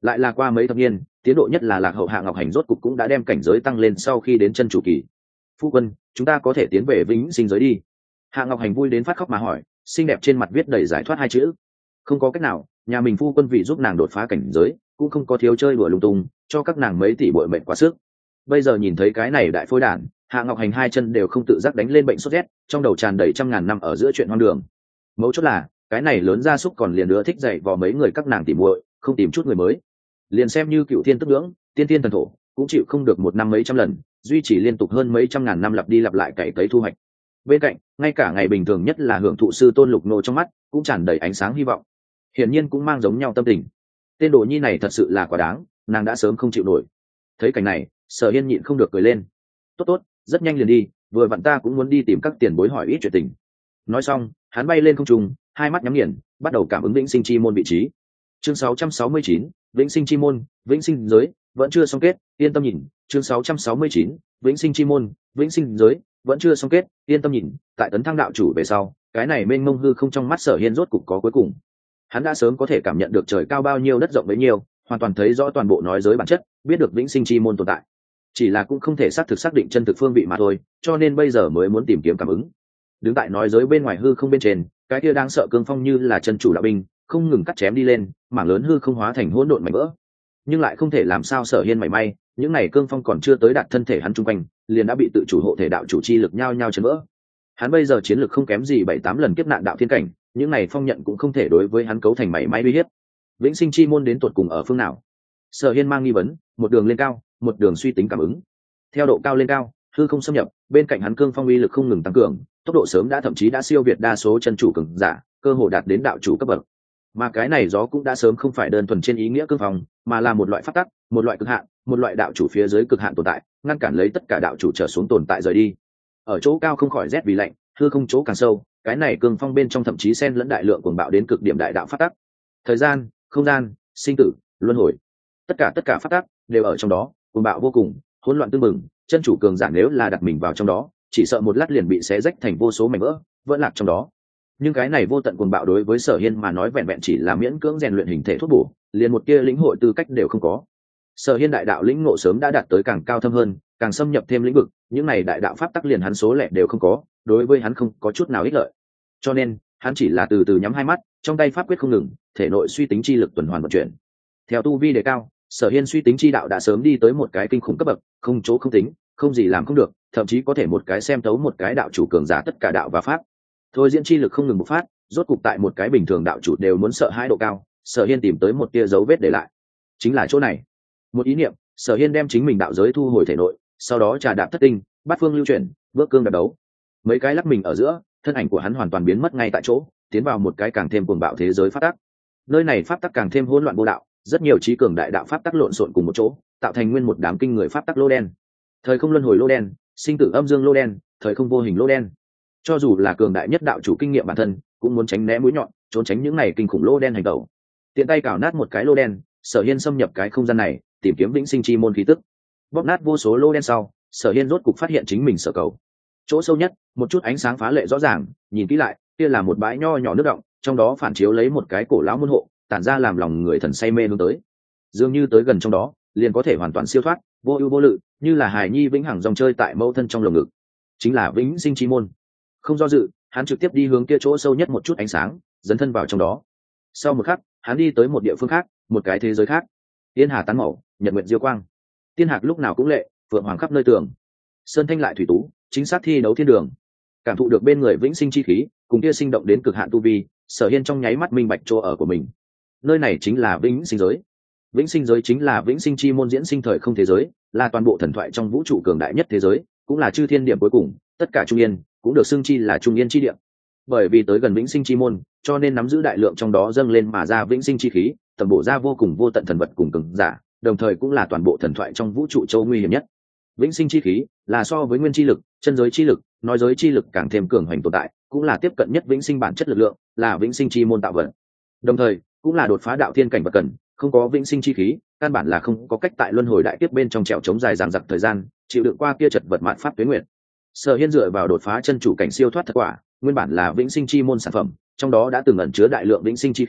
Lại là qua mấy thập niên, tiến độ nhất là lạc hậu Hạ Ngọc Hành rốt cục cũng đã đem cảnh giới tăng lên sau khi đến chân chủ kỳ. Phu quân, chúng ta có thể tiến về vĩnh sinh giới đi. Hạ Ngọc Hành vui đến phát khóc mà hỏi, xinh đẹp trên mặt viết đầy giải thoát hai chữ. Không có cách nào, nhà mình phu quân vì giúp nàng đột phá cảnh giới, cũng không có thiếu chơi đùa lung tung, cho các nàng mấy tỷ bội mệnh quá sức. Bây giờ nhìn thấy cái này đại phôi đản, Hạ Ngọc Hành hai chân đều không tự giác đánh lên bệnh sốt rét, trong đầu tràn đầy trăm ngàn năm ở giữa chuyện hoang đường. Mấu chốt là, cái này lớn gia súc còn liền nữa thích dạy vò mấy người các nàng tỉ muội, không tìm chút người mới. Liền xem như cựu thiên tức ngưỡng, tiên tiên thần thổ, cũng chịu không được một năm mấy trăm lần, duy trì liên tục hơn mấy trăm ngàn năm lặp đi lặp lại cày cấy thu hoạch. Bên cạnh, ngay cả ngày bình thường nhất là hưởng thụ sư tôn Lục Nô trong mắt, cũng tràn đầy ánh sáng hy vọng. Hiển nhiên cũng mang giống nhau tâm tình. Tên đồ nhi này thật sự là quá đáng, nàng đã sớm không chịu nổi. Thấy cảnh này, Sở Hiên nhịn không được cười lên. Tốt tốt, rất nhanh liền đi, vừa vặn ta cũng muốn đi tìm các tiền bối hỏi ít chuyện tình. Nói xong, hắn bay lên không trung, hai mắt nhắm nghiền, bắt đầu cảm ứng vĩnh sinh chi môn vị trí. Chương 669, vĩnh sinh chi môn, vĩnh sinh giới, vẫn chưa xong kết, yên tâm nhìn. Chương 669, vĩnh sinh chi môn, vĩnh sinh giới, vẫn chưa xong kết, yên tâm nhìn. Tại tấn thăng đạo chủ về sau, cái này mênh mông hư không trong mắt Sở Hiên rốt cục có cuối cùng. Hắn đã sớm có thể cảm nhận được trời cao bao nhiêu đất rộng bấy nhiêu, hoàn toàn thấy rõ toàn bộ nói giới bản chất, biết được vĩnh sinh chi môn tồn tại. Chỉ là cũng không thể xác định chân thực phương vị mà thôi, cho nên bây giờ mới muốn tìm kiếm cảm ứng. Đứng tại nói giới bên ngoài hư không bên trên, cái kia đang sợ cương phong như là chân chủ đạo binh, không ngừng cắt chém đi lên, mảng lớn hư không hóa thành hỗn độn mảnh vỡ. Nhưng lại không thể làm sao Sở Hiên mảy may, những này cương phong còn chưa tới đạt thân thể hắn trung quanh, liền đã bị tự chủ hộ thể đạo chủ chi lực nhao nhao chấn vỡ. Hắn bây giờ chiến lực không kém gì 7-8 lần kiếp nạn đạo thiên cảnh, những này phong nhận cũng không thể đối với hắn cấu thành mảy may uy hiếp. Vĩnh sinh chi môn đến tột cùng ở phương nào? Sở Hiên mang nghi vấn, một đường lên cao, một đường suy tính cảm ứng. Theo độ cao lên cao, hư không xâm nhập, bên cạnh hắn cương phong uy lực không ngừng tăng cường, tốc độ sớm đã thậm chí đã siêu việt đa số chân chủ cường giả, cơ hồ đạt đến đạo chủ cấp bậc. Mà cái này gió cũng đã sớm không phải đơn thuần trên ý nghĩa cương phong, mà là một loại pháp tắc, một loại cực hạn, một loại đạo chủ phía dưới cực hạn tồn tại, ngăn cản lấy tất cả đạo chủ trở xuống tồn tại rời đi. Ở chỗ cao không khỏi rét vì lạnh, hư không chỗ càng sâu, cái này cương phong bên trong thậm chí xen lẫn đại lượng cuồng bạo đến cực điểm đại đạo pháp tắc. Thời gian, không gian, sinh tử, luân hồi, tất cả pháp tắc đều ở trong đó, cuồng bạo vô cùng, hỗn loạn tương mừng, chân chủ cường giả nếu là đặt mình vào trong đó, chỉ sợ một lát liền bị xé rách thành vô số mảnh vỡ, vỡ lạc trong đó. Nhưng cái này vô tận cuồng bạo đối với Sở Hiên mà nói vẹn vẹn chỉ là miễn cưỡng rèn luyện hình thể thuốc bổ, liền một tia lĩnh hội tư cách đều không có. Sở Hiên đại đạo lĩnh ngộ sớm đã đạt tới càng cao thâm hơn, càng xâm nhập thêm lĩnh vực, những này đại đạo pháp tắc liền hắn số lẻ đều không có, đối với hắn không có chút nào ích lợi. Cho nên, hắn chỉ là từ từ nhắm hai mắt, trong tay pháp quyết không ngừng, thể nội suy tính chi lực tuần hoàn vận chuyển. Theo tu vi đề cao, Sở Hiên suy tính chi đạo đã sớm đi tới một cái kinh khủng cấp bậc, không chỗ không tính, không gì làm không được, thậm chí có thể một cái xem thấu một cái đạo chủ cường giả tất cả đạo và pháp. Thôi diễn chi lực không ngừng bộc phát, rốt cục tại một cái bình thường đạo chủ đều muốn sợ hãi độ cao, Sở Hiên tìm tới một tia dấu vết để lại. Chính là chỗ này. Một ý niệm, Sở Hiên đem chính mình đạo giới thu hồi thể nội, sau đó trà đạp thất tinh, bát phương lưu chuyển, bước cương đạp đấu. Mấy cái lắc mình ở giữa, thân ảnh của hắn hoàn toàn biến mất ngay tại chỗ, tiến vào một cái càng thêm cuồng bạo thế giới pháp tắc. Nơi này pháp tắc càng thêm hỗn loạn vô đạo, rất nhiều trí cường đại đạo pháp tắc lộn xộn cùng một chỗ, tạo thành nguyên một đám kinh người pháp tắc lô đen. Thời không luân hồi lô đen, sinh tử âm dương lô đen, thời không vô hình lô đen. Cho dù là cường đại nhất đạo chủ kinh nghiệm bản thân, cũng muốn tránh né mũi nhọn, trốn tránh những này kinh khủng lô đen hành động. Tiện tay cào nát một cái lô đen, Sở Hiên xâm nhập cái không gian này, tìm kiếm vĩnh sinh chi môn khí tức. Bóp nát vô số lô đen sau, Sở Hiên rốt cục phát hiện chính mình sở cầu. Chỗ sâu nhất, một chút ánh sáng phá lệ rõ ràng, nhìn kỹ lại, kia là một bãi nho nhỏ nước động, trong đó phản chiếu lấy một cái cổ lão môn hộ, tản ra làm lòng người thần say mê hướng tới. Dường như tới gần trong đó, liền có thể hoàn toàn siêu thoát, vô ưu vô lự, như là hài nhi vĩnh hằng dòng chơi tại mẫu thân trong lồng ngực. Chính là vĩnh sinh chi môn. Không do dự, hắn trực tiếp đi hướng kia chỗ sâu nhất một chút ánh sáng, dấn thân vào trong đó. Sau một khắc, hắn đi tới một địa phương khác, một cái thế giới khác. Tiên hà tán màu, nhật nguyệt diêu quang, tiên hạc lúc nào cũng lệ, phượng hoàng khắp nơi tường. Sơn thanh lại thủy tú, chính xác thi đấu thiên đường. Cảm thụ được bên người vĩnh sinh chi khí, cùng kia sinh động đến cực hạn tu vi, Sở Hiên trong nháy mắt minh bạch chỗ ở của mình. Nơi này chính là vĩnh sinh giới. Vĩnh sinh giới chính là vĩnh sinh chi môn diễn sinh thời không thế giới, là toàn bộ thần thoại trong vũ trụ cường đại nhất thế giới, cũng là chư thiên điểm cuối cùng, tất cả trung yên, cũng được xưng chi là trung yên chi địa. Bởi vì tới gần vĩnh sinh chi môn, cho nên nắm giữ đại lượng trong đó dâng lên mà ra vĩnh sinh chi khí, tầm bổ ra vô cùng vô tận thần vật cùng cường giả, đồng thời cũng là toàn bộ thần thoại trong vũ trụ châu nguy hiểm nhất. Vĩnh sinh chi khí là so với nguyên chi lực, chân giới chi lực, nói giới chi lực càng thêm cường hoành tồn tại, cũng là tiếp cận nhất vĩnh sinh bản chất lực lượng, là vĩnh sinh chi môn tạo vật. Đồng thời, cũng là đột phá đạo thiên cảnh vật cần, không có vĩnh sinh chi khí, căn bản là không có cách tại luân hồi đại tiếp bên trong trèo chống dài dằng dặc thời gian, chịu đựng qua kia chật vật mạn pháp tuyết nguyệt. Sở Hiên dựa vào đột phá chân chủ cảnh siêu thoát thật quả, nguyên bản là vĩnh sinh chi môn sản phẩm, trong đó đã từng ẩn chứa đại lượng vĩnh sinh chi khí,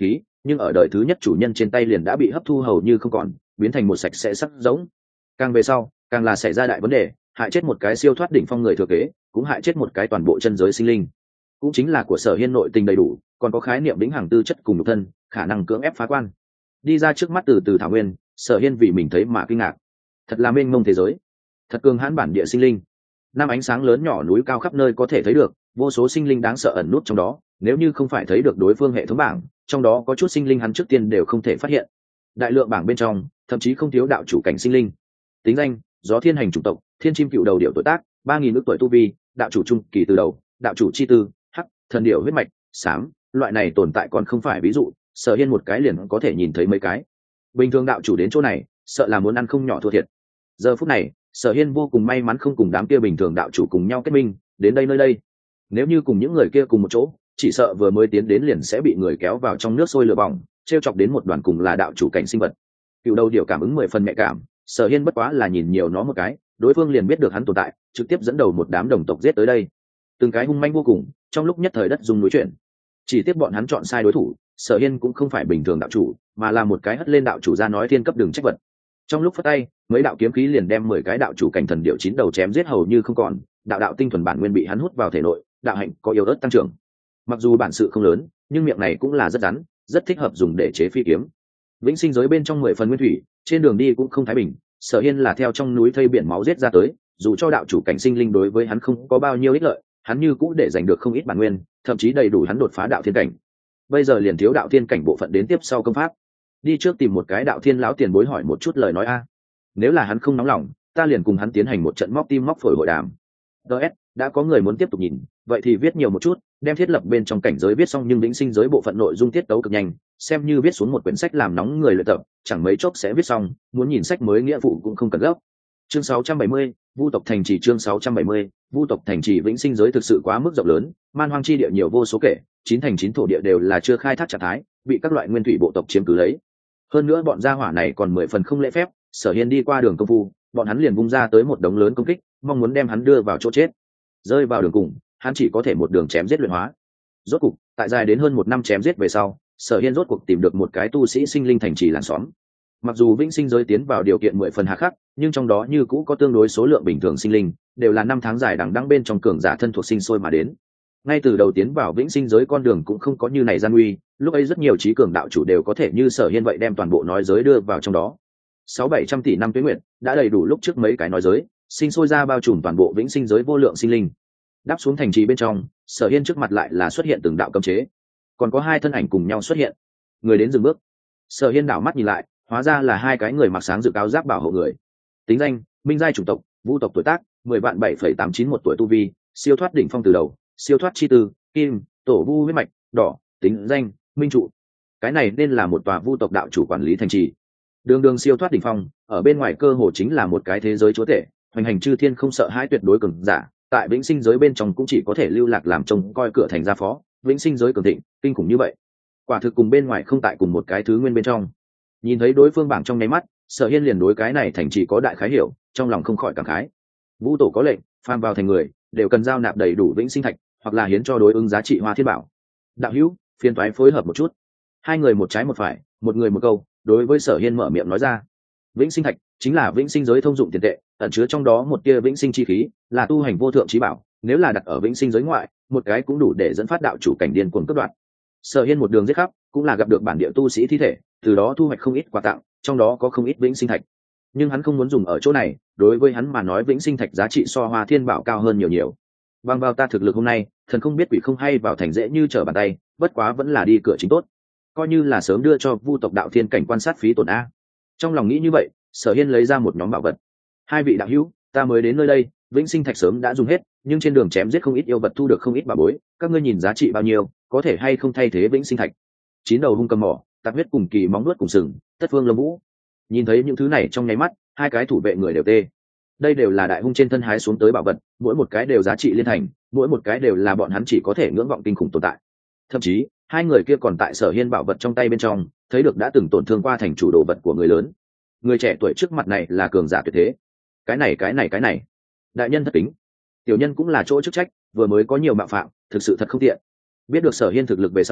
nhưng ở đời thứ nhất chủ nhân trên tay liền đã bị hấp thu hầu như không còn, biến thành một sạch sẽ sắc giống. Càng về sau càng là xảy ra đại vấn đề, hại chết một cái siêu thoát đỉnh phong người thừa kế, cũng hại chết một cái toàn bộ chân giới sinh linh. Cũng chính là của Sở Hiên nội tình đầy đủ, còn có khái niệm vĩnh hằng tư chất cùng nhục thân, khả năng cưỡng ép phá quan. Đi ra trước mắt từ thảo nguyên, Sở Hiên vì mình thấy mà kinh ngạc. Thật là mênh mông thế giới, thật cường hãn bản địa sinh linh. Năm ánh sáng lớn nhỏ núi cao khắp nơi có thể thấy được, vô số sinh linh đáng sợ ẩn nút trong đó, nếu như không phải thấy được đối phương hệ thống bảng, trong đó có chút sinh linh hắn trước tiên đều không thể phát hiện. Đại lượng bảng bên trong, thậm chí không thiếu đạo chủ cảnh sinh linh. Tính danh: Gió Thiên Hành chủng tộc, Thiên Chim Cựu Đầu Điểu tuổi tác, 3000 ức tuổi tu vi, đạo chủ trung kỳ từ đầu, đạo chủ chi tư, hắc, thần điểu huyết mạch, xám, loại này tồn tại còn không phải ví dụ, Sở Hiên một cái liền có thể nhìn thấy mấy cái. Bình thường đạo chủ đến chỗ này, sợ là muốn ăn không nhỏ thua thiệt. Giờ phút này, Sở Hiên vô cùng may mắn không cùng đám kia bình thường đạo chủ cùng nhau kết minh, đến đây nơi đây. Nếu như cùng những người kia cùng một chỗ, chỉ sợ vừa mới tiến đến liền sẽ bị người kéo vào trong nước sôi lửa bỏng, trêu chọc đến một đoàn cùng là đạo chủ cảnh sinh vật. Cựu Đầu Điểu cảm ứng 10 phần nhạy cảm, Sở Hiên bất quá là nhìn nhiều nó một cái, đối phương liền biết được hắn tồn tại, trực tiếp dẫn đầu một đám đồng tộc giết tới đây. Từng cái hung manh vô cùng, trong lúc nhất thời đất rung núi chuyển. Chỉ tiếc bọn hắn chọn sai đối thủ, Sở Hiên cũng không phải bình thường đạo chủ, mà là một cái hất lên đạo chủ ra nói thiên cấp đường trách vật. Trong lúc phất tay, mấy đạo kiếm khí liền đem 10 cái đạo chủ cảnh thần điệu 9 đầu chém giết hầu như không còn, đạo tinh thuần bản nguyên bị hắn hút vào thể nội, đạo hạnh có yếu ớt tăng trưởng. Mặc dù bản sự không lớn, nhưng miệng này cũng là rất rắn, rất thích hợp dùng để chế phi kiếm. Vĩnh sinh giới bên trong 10 phần nguyên thủy, trên đường đi cũng không thái bình, Sở Hiên là theo trong núi thây biển máu giết ra tới, dù cho đạo chủ cảnh sinh linh đối với hắn không có bao nhiêu ích lợi, hắn như cũng để giành được không ít bản nguyên, thậm chí đầy đủ hắn đột phá đạo thiên cảnh. Bây giờ liền thiếu đạo thiên cảnh bộ phận đến tiếp sau công pháp. Đi trước tìm một cái đạo thiên lão tiền bối hỏi một chút lời nói a. Nếu là hắn không nóng lòng, ta liền cùng hắn tiến hành một trận móc tim móc phổi hội đàm. DS, đã có người muốn tiếp tục nhìn, vậy thì viết nhiều một chút, đem thiết lập bên trong cảnh giới viết xong nhưng vĩnh sinh giới bộ phận nội dung tiết tấu cực nhanh, xem như viết xuống một quyển sách làm nóng người luyện tập, chẳng mấy chốc sẽ viết xong, muốn nhìn sách mới nghĩa vụ cũng không cần gấp. Chương 670, Vu tộc thành trì. Chương 670, Vu tộc thành trì. Vĩnh sinh giới thực sự quá mức rộng lớn, man hoang chi địa nhiều vô số kể, 9 thành 9 thổ địa đều là chưa khai thác trạng thái, bị các loại nguyên thủy bộ tộc chiếm cứ lấy. Hơn nữa bọn gia hỏa này còn 10 phần không lễ phép, Sở Hiên đi qua đường công phu, bọn hắn liền vung ra tới một đống lớn công kích, mong muốn đem hắn đưa vào chỗ chết. Rơi vào đường cùng, hắn chỉ có thể một đường chém giết luyện hóa. Rốt cục, tại dài đến hơn 1 năm chém giết về sau, Sở Hiên rốt cuộc tìm được một cái tu sĩ sinh linh thành trì làng xóm. Mặc dù vĩnh sinh giới tiến vào điều kiện 10 phần hà khắc, nhưng trong đó như cũ có tương đối số lượng bình thường sinh linh, đều là năm tháng dài đằng đẵng bên trong cường giả thân thuộc sinh sôi mà đến. Ngay từ đầu tiến vào vĩnh sinh giới con đường cũng không có như này gian nguy, lúc ấy rất nhiều trí cường đạo chủ đều có thể như Sở Hiên vậy đem toàn bộ nói giới đưa vào trong đó. 600-700 tỷ năm tuế nguyệt đã đầy đủ lúc trước mấy cái nói giới sinh sôi ra bao trùm toàn bộ vĩnh sinh giới vô lượng sinh linh. Đáp xuống thành trì bên trong, Sở Hiên trước mặt lại là xuất hiện từng đạo cấm chế, còn có 2 thân ảnh cùng nhau xuất hiện. Người đến dừng bước. Sở Hiên đảo mắt nhìn lại, hóa ra là 2 cái người mặc sáng dự áo giáp bảo hộ người. Tính danh: Minh giai chủng tộc, Vu tộc tuổi tác, 10.7.891 tuổi tu vi, siêu thoát đỉnh phong từ đầu, siêu thoát chi tư, kim, tổ vu huyết mạch, đỏ. Tính danh: Minh trụ. Cái này nên là một tòa Vu tộc đạo chủ quản lý thành trì. Đường siêu thoát đỉnh phong, ở bên ngoài cơ hồ chính là một cái thế giới chúa tể, hoành hành chư thiên không sợ hãi tuyệt đối cường giả, tại vĩnh sinh giới bên trong cũng chỉ có thể lưu lạc làm trông coi cửa thành gia phó. Vĩnh sinh giới cường thịnh, kinh khủng như vậy, quả thực cùng bên ngoài không tại cùng một cái thứ nguyên bên trong. Nhìn thấy đối phương bảng trong nháy mắt, Sở Hiên liền đối cái này thành trì có đại khái hiểu, trong lòng không khỏi cảm khái. Vũ tổ có lệnh, phàm vào thành người đều cần giao nạp đầy đủ vĩnh sinh thạch, hoặc là hiến cho đối ứng giá trị hoa thiên bảo. Đạo hữu, phiền toái phối hợp một chút. 2 người một trái một phải, một người một câu, đối với Sở Hiên mở miệng nói ra. Vĩnh sinh thạch chính là vĩnh sinh giới thông dụng tiền tệ, ẩn chứa trong đó một tia vĩnh sinh chi khí, là tu hành vô thượng chí bảo, nếu là đặt ở vĩnh sinh giới ngoại, một cái cũng đủ để dẫn phát đạo chủ cảnh điên cuồng cướp đoạt. Sở Hiên một đường giết khắp, cũng là gặp được bản địa tu sĩ thi thể, từ đó thu hoạch không ít quà tặng, trong đó có không ít vĩnh sinh thạch. Nhưng hắn không muốn dùng ở chỗ này, đối với hắn mà nói vĩnh sinh thạch giá trị so hoa thiên bảo cao hơn nhiều. Bằng vào ta thực lực hôm nay, thần không biết quỷ không hay vào thành dễ như trở bàn tay, bất quá vẫn là đi cửa chính tốt, coi như là sớm đưa cho Vu tộc đạo thiên cảnh quan sát phí tổn a. Trong lòng nghĩ như vậy, Sở Hiên lấy ra một nhóm bảo vật. 2 vị đạo hữu, ta mới đến nơi đây, vĩnh sinh thạch sớm đã dùng hết, nhưng trên đường chém giết không ít yêu vật thu được không ít bảo bối, các ngươi nhìn giá trị bao nhiêu, có thể hay không thay thế vĩnh sinh thạch. 9 đầu hung cầm mỏ, tạp huyết cùng kỳ móng nuốt cùng sừng, tất phương lâm vũ. Nhìn thấy những thứ này trong nháy mắt, 2 cái thủ vệ người đều tê. Đây đều là đại hung trên thân hái xuống tới bảo vật, mỗi một cái đều giá trị liên thành, mỗi một cái đều là bọn hắn chỉ có thể ngưỡng vọng kinh khủng tồn tại. Thậm chí 2 người kia còn tại Sở Hiên bảo vật trong tay bên trong thấy được đã từng tổn thương qua thành chủ đồ vật của người lớn. Người trẻ tuổi trước mặt này là cường giả tuyệt thế. Cái này, đại nhân thất kính. Tiểu nhân cũng là chỗ chức trách, vừa mới có nhiều mạo phạm, thực sự thật không tiện. Biết được Sở Hiên thực lực về sau,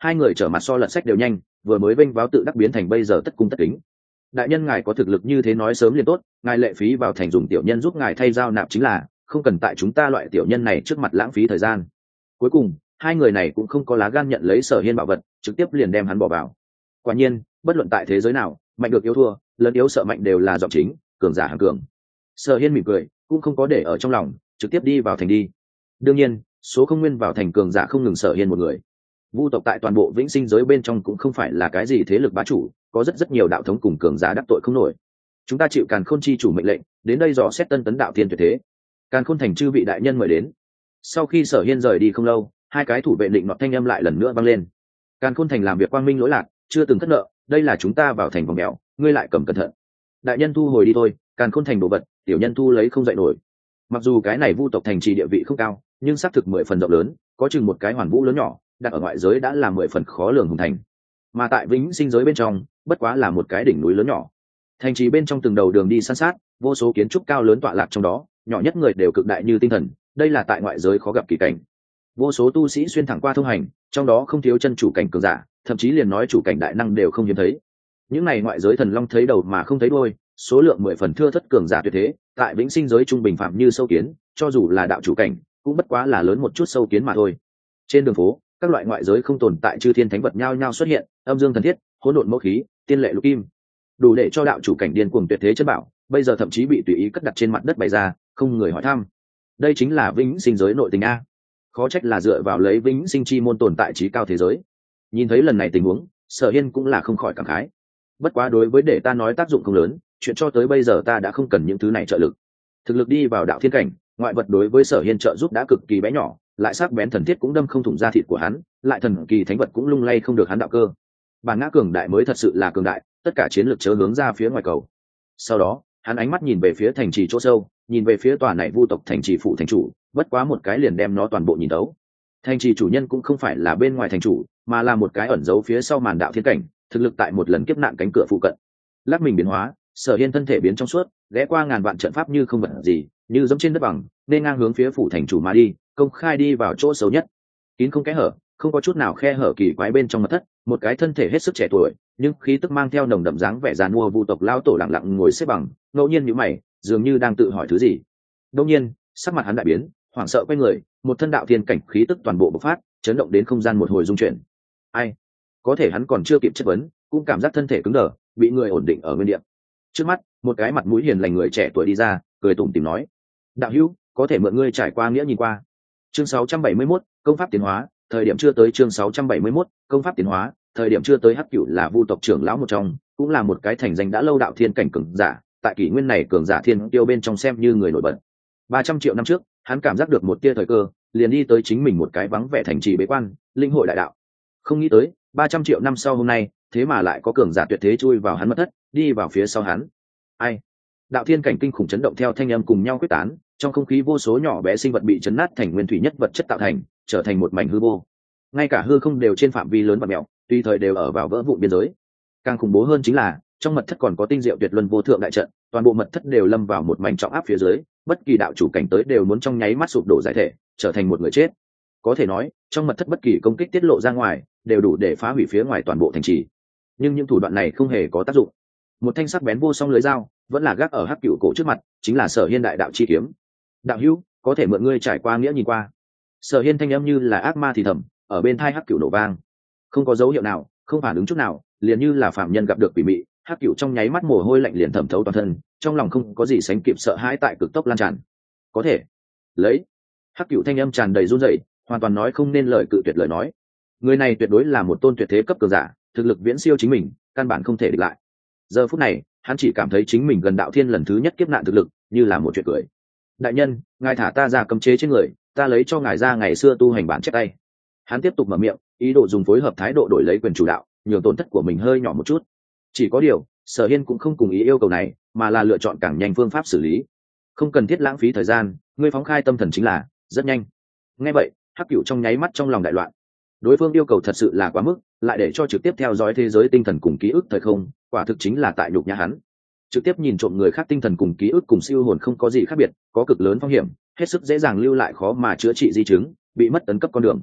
hai người trở mặt so lật sách đều nhanh, vừa mới vênh váo tự đắc biến thành bây giờ tất cung tất kính. Đại nhân ngài có thực lực như thế nói sớm liền tốt, ngài lệ phí vào thành dùng tiểu nhân giúp ngài thay giao nạp chính là, không cần tại chúng ta loại tiểu nhân này trước mặt lãng phí thời gian. Cuối cùng hai người này cũng không có lá gan nhận lấy Sở Hiên bảo vật, trực tiếp liền đem hắn bỏ vào. Quả nhiên bất luận tại thế giới nào, mạnh được yếu thua, lớn yếu sợ mạnh đều là giọng chính, cường giả hàng cường. Sở Hiên mỉm cười, cũng không có để ở trong lòng, trực tiếp đi vào thành đi. Đương nhiên số không nguyên vào thành cường giả không ngừng Sở Hiên một người. Vu tộc tại toàn bộ vĩnh sinh giới bên trong cũng không phải là cái gì thế lực bá chủ, có rất nhiều đạo thống cùng cường giả đắc tội không nổi. Chúng ta chịu Càn Khôn chi chủ mệnh lệnh, đến đây dò xét tân tấn đạo tiên tuyệt thế. Càn Khôn thành chư vị đại nhân mời đến. Sau khi Sở Hiên rời đi không lâu, hai cái thủ vệ định nọ thanh âm lại lần nữa vang lên. Càn Khôn thành làm việc quang minh lỗi lạc, chưa từng thất nợ, đây là chúng ta vào thành vòng mèo, ngươi lại cầm cẩn thận. Đại nhân thu hồi đi thôi, Càn Khôn thành đồ vật, tiểu nhân thu lấy không dậy nổi. Mặc dù cái này Vu tộc thành trì địa vị không cao, nhưng xác thực 10 phần rộng lớn, có chừng một cái hoàn vũ lớn nhỏ, đặt ở ngoại giới đã là 10 phần khó lường hùng thành. Mà tại vĩnh sinh giới bên trong, bất quá là một cái đỉnh núi lớn nhỏ. Thành trì bên trong từng đầu đường đi san sát, vô số kiến trúc cao lớn tọa lạc trong đó, nhỏ nhất người đều cực đại như tinh thần, đây là tại ngoại giới khó gặp kỳ cảnh. Vô số tu sĩ xuyên thẳng qua thông hành, trong đó không thiếu chân chủ cảnh cường giả, thậm chí liền nói chủ cảnh đại năng đều không hiếm thấy. Những này ngoại giới thần long thấy đầu mà không thấy đuôi, số lượng 10 phần thưa thất cường giả tuyệt thế, tại vĩnh sinh giới trung bình phạm như sâu kiến, cho dù là đạo chủ cảnh, cũng bất quá là lớn một chút sâu kiến mà thôi. Trên đường phố, các loại ngoại giới không tồn tại chư thiên thánh vật nhao nhao xuất hiện, âm dương thần thiết, hỗn độn mẫu khí, tiên lệ lục kim, đủ để cho đạo chủ cảnh điên cuồng tuyệt thế chân bảo, bây giờ thậm chí bị tùy ý cất đặt trên mặt đất bày ra, không người hỏi thăm. Đây chính là vĩnh sinh giới nội tình a. Khó trách là dựa vào lấy vĩnh sinh chi môn tồn tại trí cao thế giới. Nhìn thấy lần này tình huống, Sở Hiên cũng là không khỏi cảm khái. Bất quá đối với để ta nói tác dụng không lớn, chuyện cho tới bây giờ ta đã không cần những thứ này trợ lực. Thực lực đi vào đạo thiên cảnh, ngoại vật đối với Sở Hiên trợ giúp đã cực kỳ bé nhỏ, lại sắc bén thần thiết cũng đâm không thủng da thịt của hắn, lại thần kỳ thánh vật cũng lung lay không được hắn đạo cơ. Bản ngã cường đại mới thật sự là cường đại, tất cả chiến lược chớ hướng ra phía ngoài cầu. Sau đó hắn ánh mắt nhìn về phía thành trì chỗ sâu, nhìn về phía tòa này Vu tộc thành trì phụ thành chủ, bất quá một cái liền đem nó toàn bộ nhìn đấu. Thành trì chủ nhân cũng không phải là bên ngoài thành chủ, mà là một cái ẩn giấu phía sau màn đạo thiên cảnh, thực lực tại một lần kiếp nạn cánh cửa phụ cận. Lắc mình biến hóa, Sở Hiên thân thể biến trong suốt, ghé qua ngàn vạn trận pháp như không vật gì, như giống trên đất bằng, nên ngang hướng phía phủ thành chủ mà đi, công khai đi vào chỗ xấu nhất. Kín không kẽ hở, không có chút nào khe hở kỳ quái bên trong mật thất, một cái thân thể hết sức trẻ tuổi, nhưng khí tức mang theo nồng đậm dáng vẻ già nua Vu tộc lão tổ lặng lặng ngồi xếp bằng, ngẫu nhiên nhíu mày, dường như đang tự hỏi thứ gì. Đột nhiên, sắc mặt hắn đại biến, hoảng sợ quay người, một thân đạo thiên cảnh khí tức toàn bộ bộc phát, chấn động đến không gian một hồi rung chuyển. Ai? Có thể hắn còn chưa kịp chất vấn, cũng cảm giác thân thể cứng đờ, bị người ổn định ở nguyên địa. Trước mắt, một cái mặt mũi hiền lành người trẻ tuổi đi ra, cười tủm tỉm nói: "Đạo hữu, có thể mượn ngươi trải qua nghĩa nhìn qua." Chương 671, công pháp tiến hóa, thời điểm chưa tới chương 671, công pháp tiến hóa, thời điểm chưa tới. Hắc Cửu là Vu tộc trưởng lão một trong, cũng là một cái thành danh đã lâu đạo thiên cảnh cường giả, tại kỷ nguyên này cường giả thiên tiêu bên trong xem như người nổi bật. 300 triệu năm trước, hắn cảm giác được một tia thời cơ, liền đi tới chính mình một cái vắng vẻ thành trì bế quan, linh hội đại đạo. Không nghĩ tới, 300 triệu năm sau hôm nay, thế mà lại có cường giả tuyệt thế chui vào hắn mật thất, đi vào phía sau hắn. Ai? Đạo thiên cảnh kinh khủng chấn động theo thanh âm cùng nhau quyết tán, trong không khí vô số nhỏ bé sinh vật bị chấn nát thành nguyên thủy nhất vật chất tạo thành, trở thành một mảnh hư vô. Ngay cả hư không đều trên phạm vi lớn và mèo, tùy thời đều ở vào vỡ vụn biên giới. Càng khủng bố hơn chính là, trong mật thất còn có tinh diệu tuyệt luân vô thượng đại trận, toàn bộ mật thất đều lâm vào một mảnh trọng áp phía dưới, bất kỳ đạo chủ cảnh tới đều muốn trong nháy mắt sụp đổ giải thể, trở thành một người chết. Có thể nói, trong mật thất bất kỳ công kích tiết lộ ra ngoài, đều đủ để phá hủy phía ngoài toàn bộ thành trì. Nhưng những thủ đoạn này không hề có tác dụng. Một thanh sắc bén vô song lưới dao, vẫn là gác ở Hắc Cửu cổ trước mặt, chính là Sở Hiên đại đạo chi kiếm. "Đạo hữu, có thể mượn ngươi trải qua nghĩa nhìn qua." Sở Hiên thanh âm như là ác ma thì thầm, ở bên tai Hắc Cửu nổ vang. Không có dấu hiệu nào, không phản ứng chút nào, liền như là phạm nhân gặp được quỷ mị. Hắc Cửu trong nháy mắt mồ hôi lạnh liền thẩm thấu toàn thân, trong lòng không có gì sánh kịp sợ hãi tại cực tốc lan tràn. "Có thể." Lấy. Hắc Cửu thanh âm tràn đầy run rẩy, hoàn toàn nói không nên lời cự tuyệt lời nói. Người này tuyệt đối là một tôn tuyệt thế cấp cường giả, thực lực viễn siêu chính mình, căn bản không thể địch lại. Giờ phút này, hắn chỉ cảm thấy chính mình gần đạo thiên lần thứ nhất kiếp nạn thực lực, như là một chuyện cười. "Đại nhân, ngài thả ta ra cấm chế trên người, ta lấy cho ngài ra ngày xưa tu hành bản chép tay." Hắn tiếp tục mở miệng, ý đồ dùng phối hợp thái độ đổi lấy quyền chủ đạo, nhường tổn thất của mình hơi nhỏ một chút. Chỉ có điều, Sở Hiên cũng không cùng ý yêu cầu này, mà là lựa chọn càng nhanh phương pháp xử lý. "Không cần thiết lãng phí thời gian, ngươi phóng khai tâm thần chính là, rất nhanh." Nghe vậy, Hắc Cửu trong nháy mắt trong lòng đại loạn. Đối phương yêu cầu thật sự là quá mức, lại để cho trực tiếp theo dõi thế giới tinh thần cùng ký ức thời không, quả thực chính là tại nhục nhã hắn. Trực tiếp nhìn trộm người khác tinh thần cùng ký ức cùng siêu hồn không có gì khác biệt, có cực lớn phong hiểm, hết sức dễ dàng lưu lại khó mà chữa trị di chứng, bị mất tấn cấp con đường.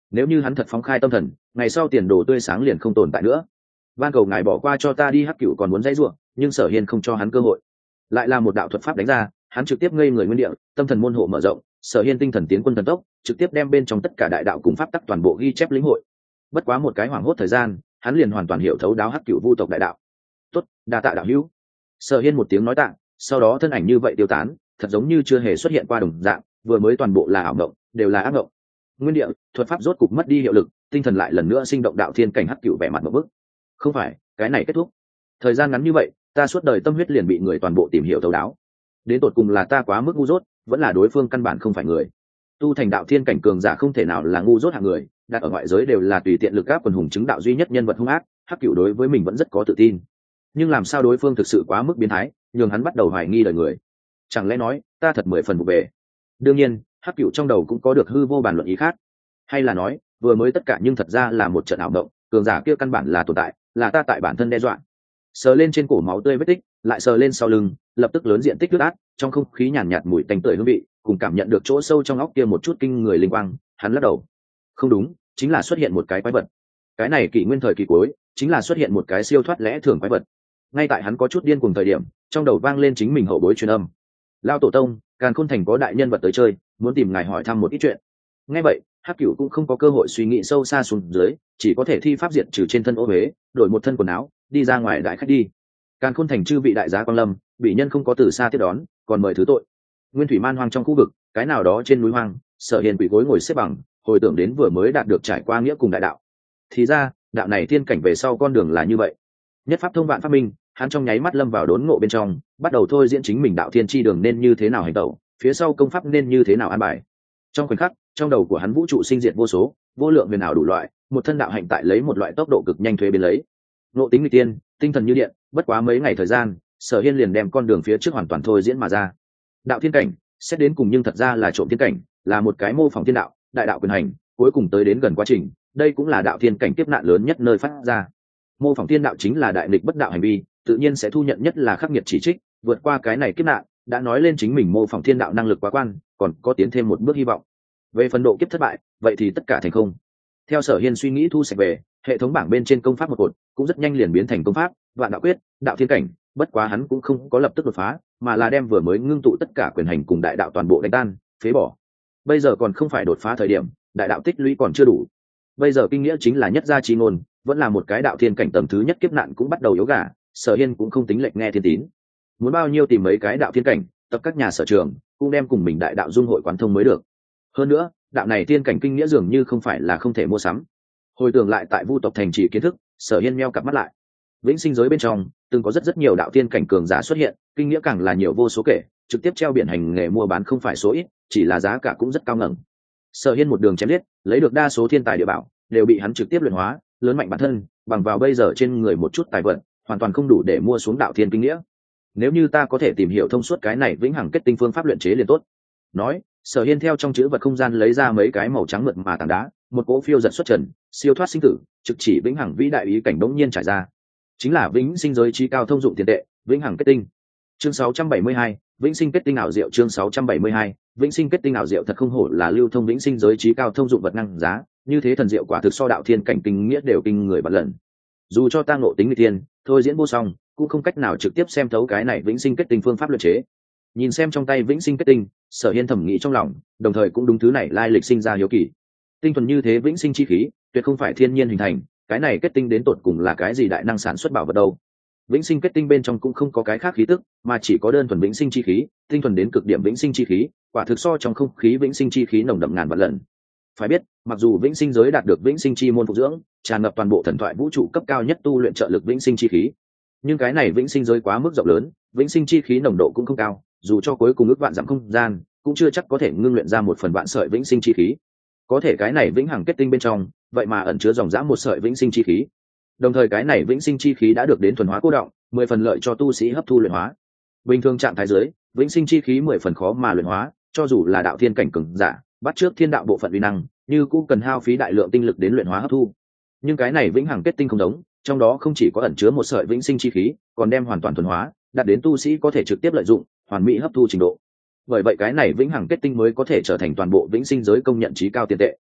nếu như hắn thật phóng khai tâm thần, ngày sau tiền đồ tươi sáng liền không tồn tại nữa. Van cầu ngài bỏ qua cho ta đi. Hắc Cửu còn muốn dãy rủa, nhưng Sở Hiên không cho hắn cơ hội. Lại là một đạo thuật pháp đánh ra, hắn trực tiếp ngây người nguyên địa, tâm thần môn hộ mở rộng, Sở Hiên tinh thần tiến quân thần tốc, trực tiếp đem bên trong tất cả đại đạo cùng pháp tắc toàn bộ ghi chép lĩnh hội. Bất quá một cái hoảng hốt thời gian, hắn liền hoàn toàn hiểu thấu đáo Hắc Cửu vu tộc đại đạo. Tốt, đa tạ đạo hữu. Sở Hiên một tiếng nói tạ, sau đó thân ảnh như vậy tiêu tán, thật giống như chưa hề xuất hiện qua đồng dạng, vừa mới toàn bộ là ảo mộng, đều là ác mộng. Nguyên địa, thuật pháp rốt cục mất đi hiệu lực, tinh thần lại lần nữa sinh động đạo thiên cảnh. Hắc Cửu vẻ mặt một bức. Không phải, cái này kết thúc. Thời gian ngắn như vậy, ta suốt đời tâm huyết liền bị người toàn bộ tìm hiểu thấu đáo. Đến tột cùng là ta quá mức ngu dốt, vẫn là đối phương căn bản không phải người. Tu thành đạo thiên cảnh cường giả không thể nào là ngu dốt hạng người, đặt ở ngoại giới đều là tùy tiện lực áp quần hùng chứng đạo duy nhất nhân vật hung ác. Hắc Cửu đối với mình vẫn rất có tự tin, nhưng làm sao đối phương thực sự quá mức biến thái, nhường hắn bắt đầu hoài nghi đời người. Chẳng lẽ nói ta thật 10 phần vụ về? Đương nhiên, Hắc Cửu trong đầu cũng có được hư vô bàn luận ý khác, hay là nói vừa mới tất cả nhưng thật ra là một trận ảo động, cường giả kia căn bản là tồn tại, là ta tại bản thân đe dọa. Sờ lên trên cổ máu tươi vết tích, lại sờ lên sau lưng, lập tức lớn diện tích ướt át, trong không khí nhàn nhạt mùi tanh tưởi hương vị, cùng cảm nhận được chỗ sâu trong óc kia một chút kinh người linh quang, hắn lắc đầu. Không đúng, chính là xuất hiện một cái quái vật. Cái này kỷ nguyên thời kỳ cuối, chính là xuất hiện một cái siêu thoát lẽ thường quái vật. Ngay tại hắn có chút điên cuồng thời điểm, trong đầu vang lên chính mình hậu bối truyền âm. Lao tổ tông, Càn Khôn Thành có đại nhân vật tới chơi, muốn tìm ngài hỏi thăm một ít chuyện. Nghe vậy, Hắc Cửu cũng không có cơ hội suy nghĩ sâu xa xuống dưới, chỉ có thể thi pháp diệt trừ trên thân ô huế, đổi một thân quần áo, đi ra ngoài đại khách đi. Càn Khôn Thành chư vị đại giá quang lâm, bị nhân không có từ xa tiếp đón, còn mời thứ tội. Nguyên thủy man hoang trong khu vực, cái nào đó trên núi hoang, Sở Hiên quỳ gối ngồi xếp bằng, hồi tưởng đến vừa mới đạt được trải qua nghĩa cùng đại đạo. Thì ra, đạo này thiên cảnh về sau con đường là như vậy. Nhất pháp thông vạn pháp minh, hắn trong nháy mắt lâm vào đốn ngộ bên trong, bắt đầu thôi diễn chính mình đạo thiên chi đường nên như thế nào hành tẩu, phía sau công pháp nên như thế nào an bài. Trong khoảnh khắc, trong đầu của hắn vũ trụ sinh diệt vô số, vô lượng huyền ảo đủ loại, một thân đạo hạnh tại lấy một loại tốc độ cực nhanh thuế biến lấy. Ngộ tính nguy tiên, tinh thần như điện, bất quá mấy ngày thời gian, Sở Hiên liền đem con đường phía trước hoàn toàn thôi diễn mà ra. Đạo thiên cảnh, xét đến cùng nhưng thật ra là trộm thiên cảnh, là một cái mô phỏng thiên đạo, đại đạo quyền hành, cuối cùng tới đến gần quá trình, đây cũng là đạo thiên cảnh tiếp nạn lớn nhất nơi phát ra. Mô phỏng thiên đạo chính là đại nghịch bất đạo hành vi, tự nhiên sẽ thu nhận nhất là khắc nghiệt chỉ trích, vượt qua cái này kiếp nạn, đã nói lên chính mình mô phỏng thiên đạo năng lực quá quan, còn có tiến thêm một bước hy vọng. Về phần độ kiếp thất bại, vậy thì tất cả thành không. Theo Sở Hiên suy nghĩ thu sạch về, hệ thống bảng bên trên công pháp một cột cũng rất nhanh liền biến thành công pháp Vạn Đạo Quyết, đạo thiên cảnh, bất quá hắn cũng không có lập tức đột phá, mà là đem vừa mới ngưng tụ tất cả quyền hành cùng đại đạo toàn bộ đánh tan, phế bỏ. Bây giờ còn không phải đột phá thời điểm, đại đạo tích lũy còn chưa đủ. Bây giờ kinh nghĩa chính là nhất gia chi ngôn, vẫn là một cái đạo thiên cảnh tầng thứ nhất kiếp nạn cũng bắt đầu yếu gà, Sở Hiên cũng không tính lệch nghe thiên tín. Muốn bao nhiêu tìm mấy cái đạo thiên cảnh, tập các nhà sở trường, cũng đem cùng mình đại đạo dung hội quán thông mới được. Hơn nữa, đạo này thiên cảnh kinh nghĩa dường như không phải là không thể mua sắm. Hồi tưởng lại tại Vu tộc thành trì kiến thức, Sở Hiên meo cặp mắt lại. Vĩnh sinh giới bên trong, từng có rất nhiều đạo thiên cảnh cường giả xuất hiện, kinh nghĩa càng là nhiều vô số kể, trực tiếp treo biển hành nghề mua bán không phải số ít, chỉ là giá cả cũng rất cao ngẩng. Sở Hiên một đường chém giết, lấy được đa số thiên tài địa bảo, đều bị hắn trực tiếp luyện hóa, lớn mạnh bản thân, bằng vào bây giờ trên người một chút tài vận, hoàn toàn không đủ để mua xuống đạo thiên kinh nghĩa. Nếu như ta có thể tìm hiểu thông suốt cái này vĩnh hằng kết tinh phương pháp luyện chế liền tốt. Nói, Sở Hiên theo trong chữ vật không gian lấy ra mấy cái màu trắng mượt mà tảng đá, một cỗ phiêu giật xuất trần, siêu thoát sinh tử, trực chỉ vĩnh hằng vĩ đại ý cảnh bỗng nhiên trải ra. Chính là vĩnh sinh giới trí cao thông dụng tiền tệ, vĩnh hằng kết tinh. Chương 672, vĩnh sinh kết tinh ảo diệu. Chương 672, vĩnh sinh kết tinh ảo diệu. Thật không hổ là lưu thông vĩnh sinh giới trí cao thông dụng vật năng giá, như thế thần diệu quả thực so đạo thiên cảnh kinh nghĩa đều kinh người bật lần. Dù cho ta ngộ tính người thiên, thôi diễn vô song, cũng không cách nào trực tiếp xem thấu cái này vĩnh sinh kết tinh phương pháp luyện chế. Nhìn xem trong tay vĩnh sinh kết tinh, Sở Hiên thẩm nghĩ trong lòng, đồng thời cũng đúng thứ này lai lịch sinh ra hiếu kỳ. Tinh thuần như thế vĩnh sinh chi khí, tuyệt không phải thiên nhiên hình thành, cái này kết tinh đến tột cùng là cái gì đại năng sản xuất bảo vật đâu? Vĩnh sinh kết tinh bên trong cũng không có cái khác khí tức, mà chỉ có đơn thuần vĩnh sinh chi khí, tinh thuần đến cực điểm vĩnh sinh chi khí, quả thực so trong không khí vĩnh sinh chi khí nồng đậm ngàn vạn lần. Phải biết, mặc dù vĩnh sinh giới đạt được vĩnh sinh chi môn phục dưỡng, tràn ngập toàn bộ thần thoại vũ trụ cấp cao nhất tu luyện trợ lực vĩnh sinh chi khí, nhưng cái này vĩnh sinh giới quá mức rộng lớn, vĩnh sinh chi khí nồng độ cũng không cao, dù cho cuối cùng ước vạn dặm không gian, cũng chưa chắc có thể ngưng luyện ra một phần vạn sợi vĩnh sinh chi khí. Có thể cái này vĩnh hằng kết tinh bên trong, vậy mà ẩn chứa dòng dã một sợi vĩnh sinh chi khí. Đồng thời cái này vĩnh sinh chi khí đã được đến thuần hóa cô động, 10 phần lợi cho tu sĩ hấp thu luyện hóa. Bình thường trạng thái dưới, vĩnh sinh chi khí 10 phần khó mà luyện hóa, cho dù là đạo thiên cảnh cường giả, bắt trước thiên đạo bộ phận uy năng, như cũng cần hao phí đại lượng tinh lực đến luyện hóa hấp thu. Nhưng cái này vĩnh hằng kết tinh không giống, trong đó không chỉ có ẩn chứa một sợi vĩnh sinh chi khí, còn đem hoàn toàn thuần hóa, đạt đến tu sĩ có thể trực tiếp lợi dụng, hoàn mỹ hấp thu trình độ. Bởi vậy cái này vĩnh hằng kết tinh mới có thể trở thành toàn bộ vĩnh sinh giới công nhận chí cao tiền tệ.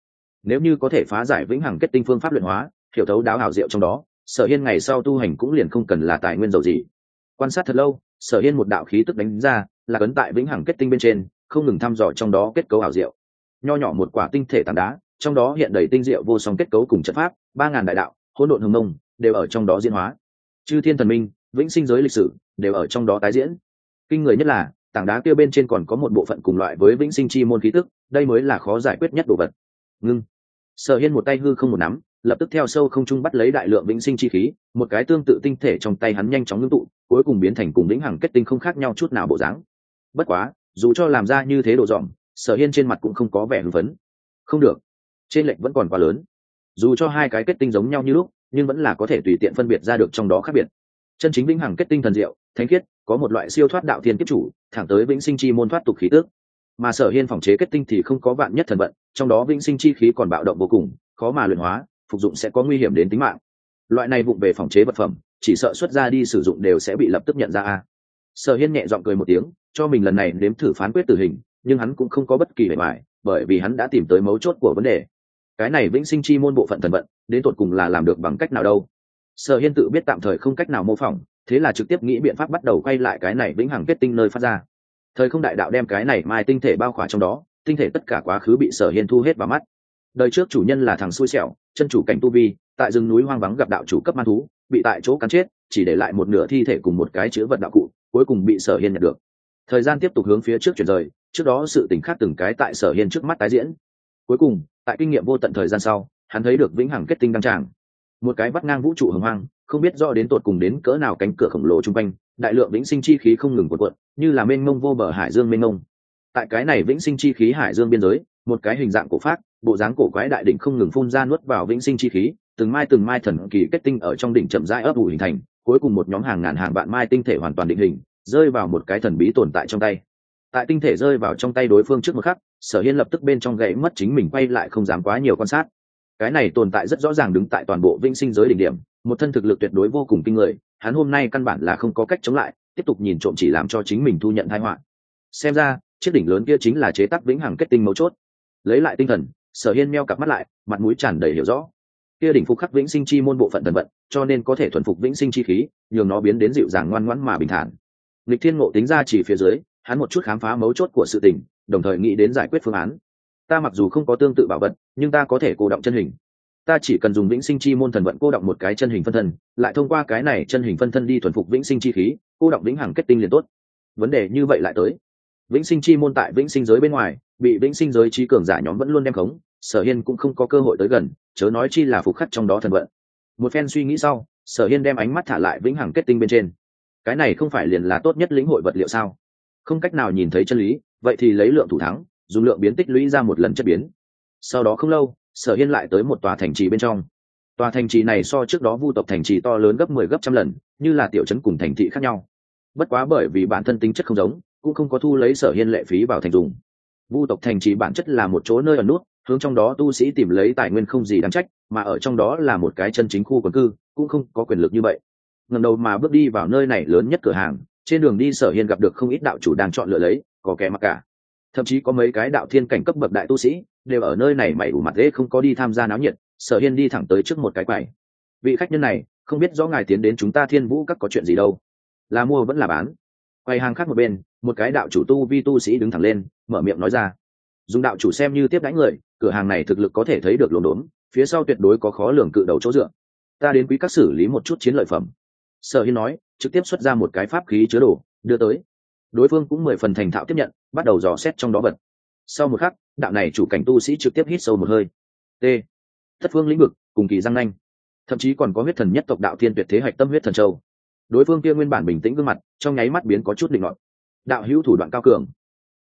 nếu như có thể phá giải vĩnh hằng kết tinh phương pháp luyện hóa, hiểu thấu đáo hảo diệu trong đó, Sở Hiên ngày sau tu hành cũng liền không cần là tài nguyên dầu gì. Quan sát thật lâu, Sở Hiên một đạo khí tức đánh ra, là ấn tại vĩnh hằng kết tinh bên trên, không ngừng thăm dò trong đó kết cấu hảo diệu. Nho nhỏ một quả tinh thể tảng đá, trong đó hiện đầy tinh diệu vô song kết cấu cùng trận pháp, 3000 đại đạo, hỗn độn hồng mông, đều ở trong đó diễn hóa. Chư thiên thần minh, vĩnh sinh giới lịch sử, đều ở trong đó tái diễn. Kinh người nhất là, tảng đá kia bên trên còn có một bộ phận cùng loại với vĩnh sinh chi môn khí tức, đây mới là khó giải quyết nhất đồ vật. Ngưng. Sở Hiên một tay hư không một nắm, lập tức theo sâu không trung bắt lấy đại lượng vĩnh sinh chi khí, một cái tương tự tinh thể trong tay hắn nhanh chóng ngưng tụ, cuối cùng biến thành cùng vĩnh hằng kết tinh không khác nhau chút nào bộ dáng. Bất quá, dù cho làm ra như thế độ dọn, Sở Hiên trên mặt cũng không có vẻ hưng phấn. Không được, trên lệch vẫn còn quá lớn. Dù cho hai cái kết tinh giống nhau như lúc, nhưng vẫn là có thể tùy tiện phân biệt ra được trong đó khác biệt. Chân chính vĩnh hằng kết tinh thần diệu, thánh khiết, có một loại siêu thoát đạo thiên kiếp chủ, thẳng tới vĩnh sinh chi môn thoát tục khí tức. Mà Sở Hiên phòng chế kết tinh thì không có vạn nhất thần vận, trong đó vĩnh sinh chi khí còn bạo động vô cùng, khó mà luyện hóa, phục dụng sẽ có nguy hiểm đến tính mạng. Loại này vụng về phòng chế vật phẩm, chỉ sợ xuất ra đi sử dụng đều sẽ bị lập tức nhận ra a. Sở Hiên nhẹ giọng cười một tiếng, cho mình lần này nếm thử phán quyết tử hình, nhưng hắn cũng không có bất kỳ bề bại, bởi vì hắn đã tìm tới mấu chốt của vấn đề. Cái này vĩnh sinh chi môn bộ phận thần vận, đến tột cùng là làm được bằng cách nào đâu? Sở Hiên tự biết tạm thời không cách nào mô phỏng, thế là trực tiếp nghĩ biện pháp bắt đầu quay lại cái này vĩnh hằng kết tinh nơi phát ra. Thời không đại đạo đem cái này mai tinh thể bao khỏa trong đó, tinh thể tất cả quá khứ bị Sở Hiên thu hết vào mắt. Đời trước chủ nhân là thằng xui xẻo, chân chủ cảnh tu vi, tại rừng núi hoang vắng gặp đạo chủ cấp man thú, bị tại chỗ cắn chết, chỉ để lại một nửa thi thể cùng một cái chứa vật đạo cụ, cuối cùng bị Sở Hiên nhận được. Thời gian tiếp tục hướng phía trước chuyển rời, trước đó sự tình khác từng cái tại Sở Hiên trước mắt tái diễn. Cuối cùng, tại kinh nghiệm vô tận thời gian sau, hắn thấy được vĩnh hằng kết tinh đăng tràng, một cái vắt ngang vũ trụ hồng hoang, không biết rõ đến tột cùng đến cỡ nào cánh cửa khổng lồ trung quanh, đại lượng vĩnh sinh chi khí không ngừng cuộn cuộn, như là mênh mông vô bờ hải dương mênh mông. Tại cái này vĩnh sinh chi khí hải dương biên giới, một cái hình dạng cổ phác, bộ dáng cổ quái đại đỉnh không ngừng phun ra nuốt vào vĩnh sinh chi khí, từng mai thần kỳ kết tinh ở trong đỉnh chậm rãi ấp ủ hình thành, cuối cùng một nhóm hàng ngàn hàng vạn mai tinh thể hoàn toàn định hình, rơi vào một cái thần bí tồn tại trong tay. Tại tinh thể rơi vào trong tay đối phương trước một khắc, Sở Hiên lập tức bên trong gãy mất chính mình, quay lại không dám quá nhiều quan sát. Cái này tồn tại rất rõ ràng đứng tại toàn bộ vĩnh sinh giới đỉnh điểm, một thân thực lực tuyệt đối vô cùng kinh người, hắn hôm nay căn bản là không có cách chống lại, tiếp tục nhìn trộm chỉ làm cho chính mình thu nhận tai họa. Xem ra, chiếc đỉnh lớn kia chính là chế tác vĩnh hằng kết tinh mấu chốt. Lấy lại tinh thần, Sở Hiên meo cặp mắt lại, mặt mũi tràn đầy hiểu rõ. Kia đỉnh phục khắc vĩnh sinh chi môn bộ phận thần vận, cho nên có thể thuần phục vĩnh sinh chi khí, nhường nó biến đến dịu dàng ngoan ngoãn mà bình thản. Lịch Thiên Ngộ tính ra chỉ phía dưới, hắn một chút khám phá mấu chốt của sự tình, đồng thời nghĩ đến giải quyết phương án. Ta mặc dù không có tương tự bảo vật, nhưng ta có thể cô động chân hình. Ta chỉ cần dùng vĩnh sinh chi môn thần vận cô động một cái chân hình phân thân, lại thông qua cái này chân hình phân thân đi thuần phục vĩnh sinh chi khí, cô động vĩnh hằng kết tinh liền tốt. Vấn đề như vậy lại tới, vĩnh sinh chi môn tại vĩnh sinh giới bên ngoài, bị vĩnh sinh giới trí cường giả nhóm vẫn luôn đem khống, Sở Hiên cũng không có cơ hội tới gần, chớ nói chi là phục khắc trong đó thần vận. Một phen suy nghĩ sau, Sở Hiên đem ánh mắt thả lại vĩnh hằng kết tinh bên trên. Cái này không phải liền là tốt nhất lĩnh hội vật liệu sao? Không cách nào nhìn thấy chân lý, vậy thì lấy lượng thủ thắng, dùng lượng biến tích lũy ra một lần chất biến. Sau đó không lâu, Sở Hiên lại tới một tòa thành trì bên trong. Tòa thành trì này so trước đó Vu tộc thành trì to lớn gấp 10 gấp trăm lần, như là tiểu trấn cùng thành thị khác nhau. Bất quá bởi vì bản thân tính chất không giống, cũng không có thu lấy Sở Hiên lệ phí vào thành dùng. Vu tộc thành trì bản chất là một chỗ nơi ẩn nút, hướng trong đó tu sĩ tìm lấy tài nguyên không gì đáng trách, mà ở trong đó là một cái chân chính khu quần cư, cũng không có quyền lực như vậy. Ngẩng đầu mà bước đi vào nơi này lớn nhất cửa hàng, trên đường đi Sở Hiên gặp được không ít đạo chủ đang chọn lựa lấy, có kẻ mặc cả. Thậm chí có mấy cái đạo thiên cảnh cấp bậc đại tu sĩ đều ở nơi này mày ủ mặt dễ không có đi tham gia náo nhiệt. Sở Hiên đi thẳng tới trước một cái quầy. Vị khách nhân này, không biết rõ ngài tiến đến chúng ta Thiên Vũ Các có chuyện gì đâu, là mua vẫn là bán? Quầy hàng khác một bên, một cái đạo chủ tu vi tu sĩ đứng thẳng lên, mở miệng nói ra. Dùng đạo chủ xem như tiếp đãi người, cửa hàng này thực lực có thể thấy được lồn đốn, phía sau tuyệt đối có khó lường cự đầu chỗ dựa. Ta đến quý các xử lý một chút chiến lợi phẩm. Sở Hiên nói, trực tiếp xuất ra một cái pháp khí chứa đồ, đưa tới. Đối phương cũng 10 phần thành thạo tiếp nhận, bắt đầu dò xét trong đó vật. Sau một khắc, đạo này chủ cảnh tu sĩ trực tiếp hít sâu một hơi. T. Thất phương lĩnh vực, cùng kỳ răng nanh. Thậm chí còn có huyết thần nhất tộc đạo thiên tuyệt thế hạch tâm huyết thần châu. Đối phương kia nguyên bản bình tĩnh gương mặt, trong nháy mắt biến có chút định nọt. Đạo hữu thủ đoạn cao cường,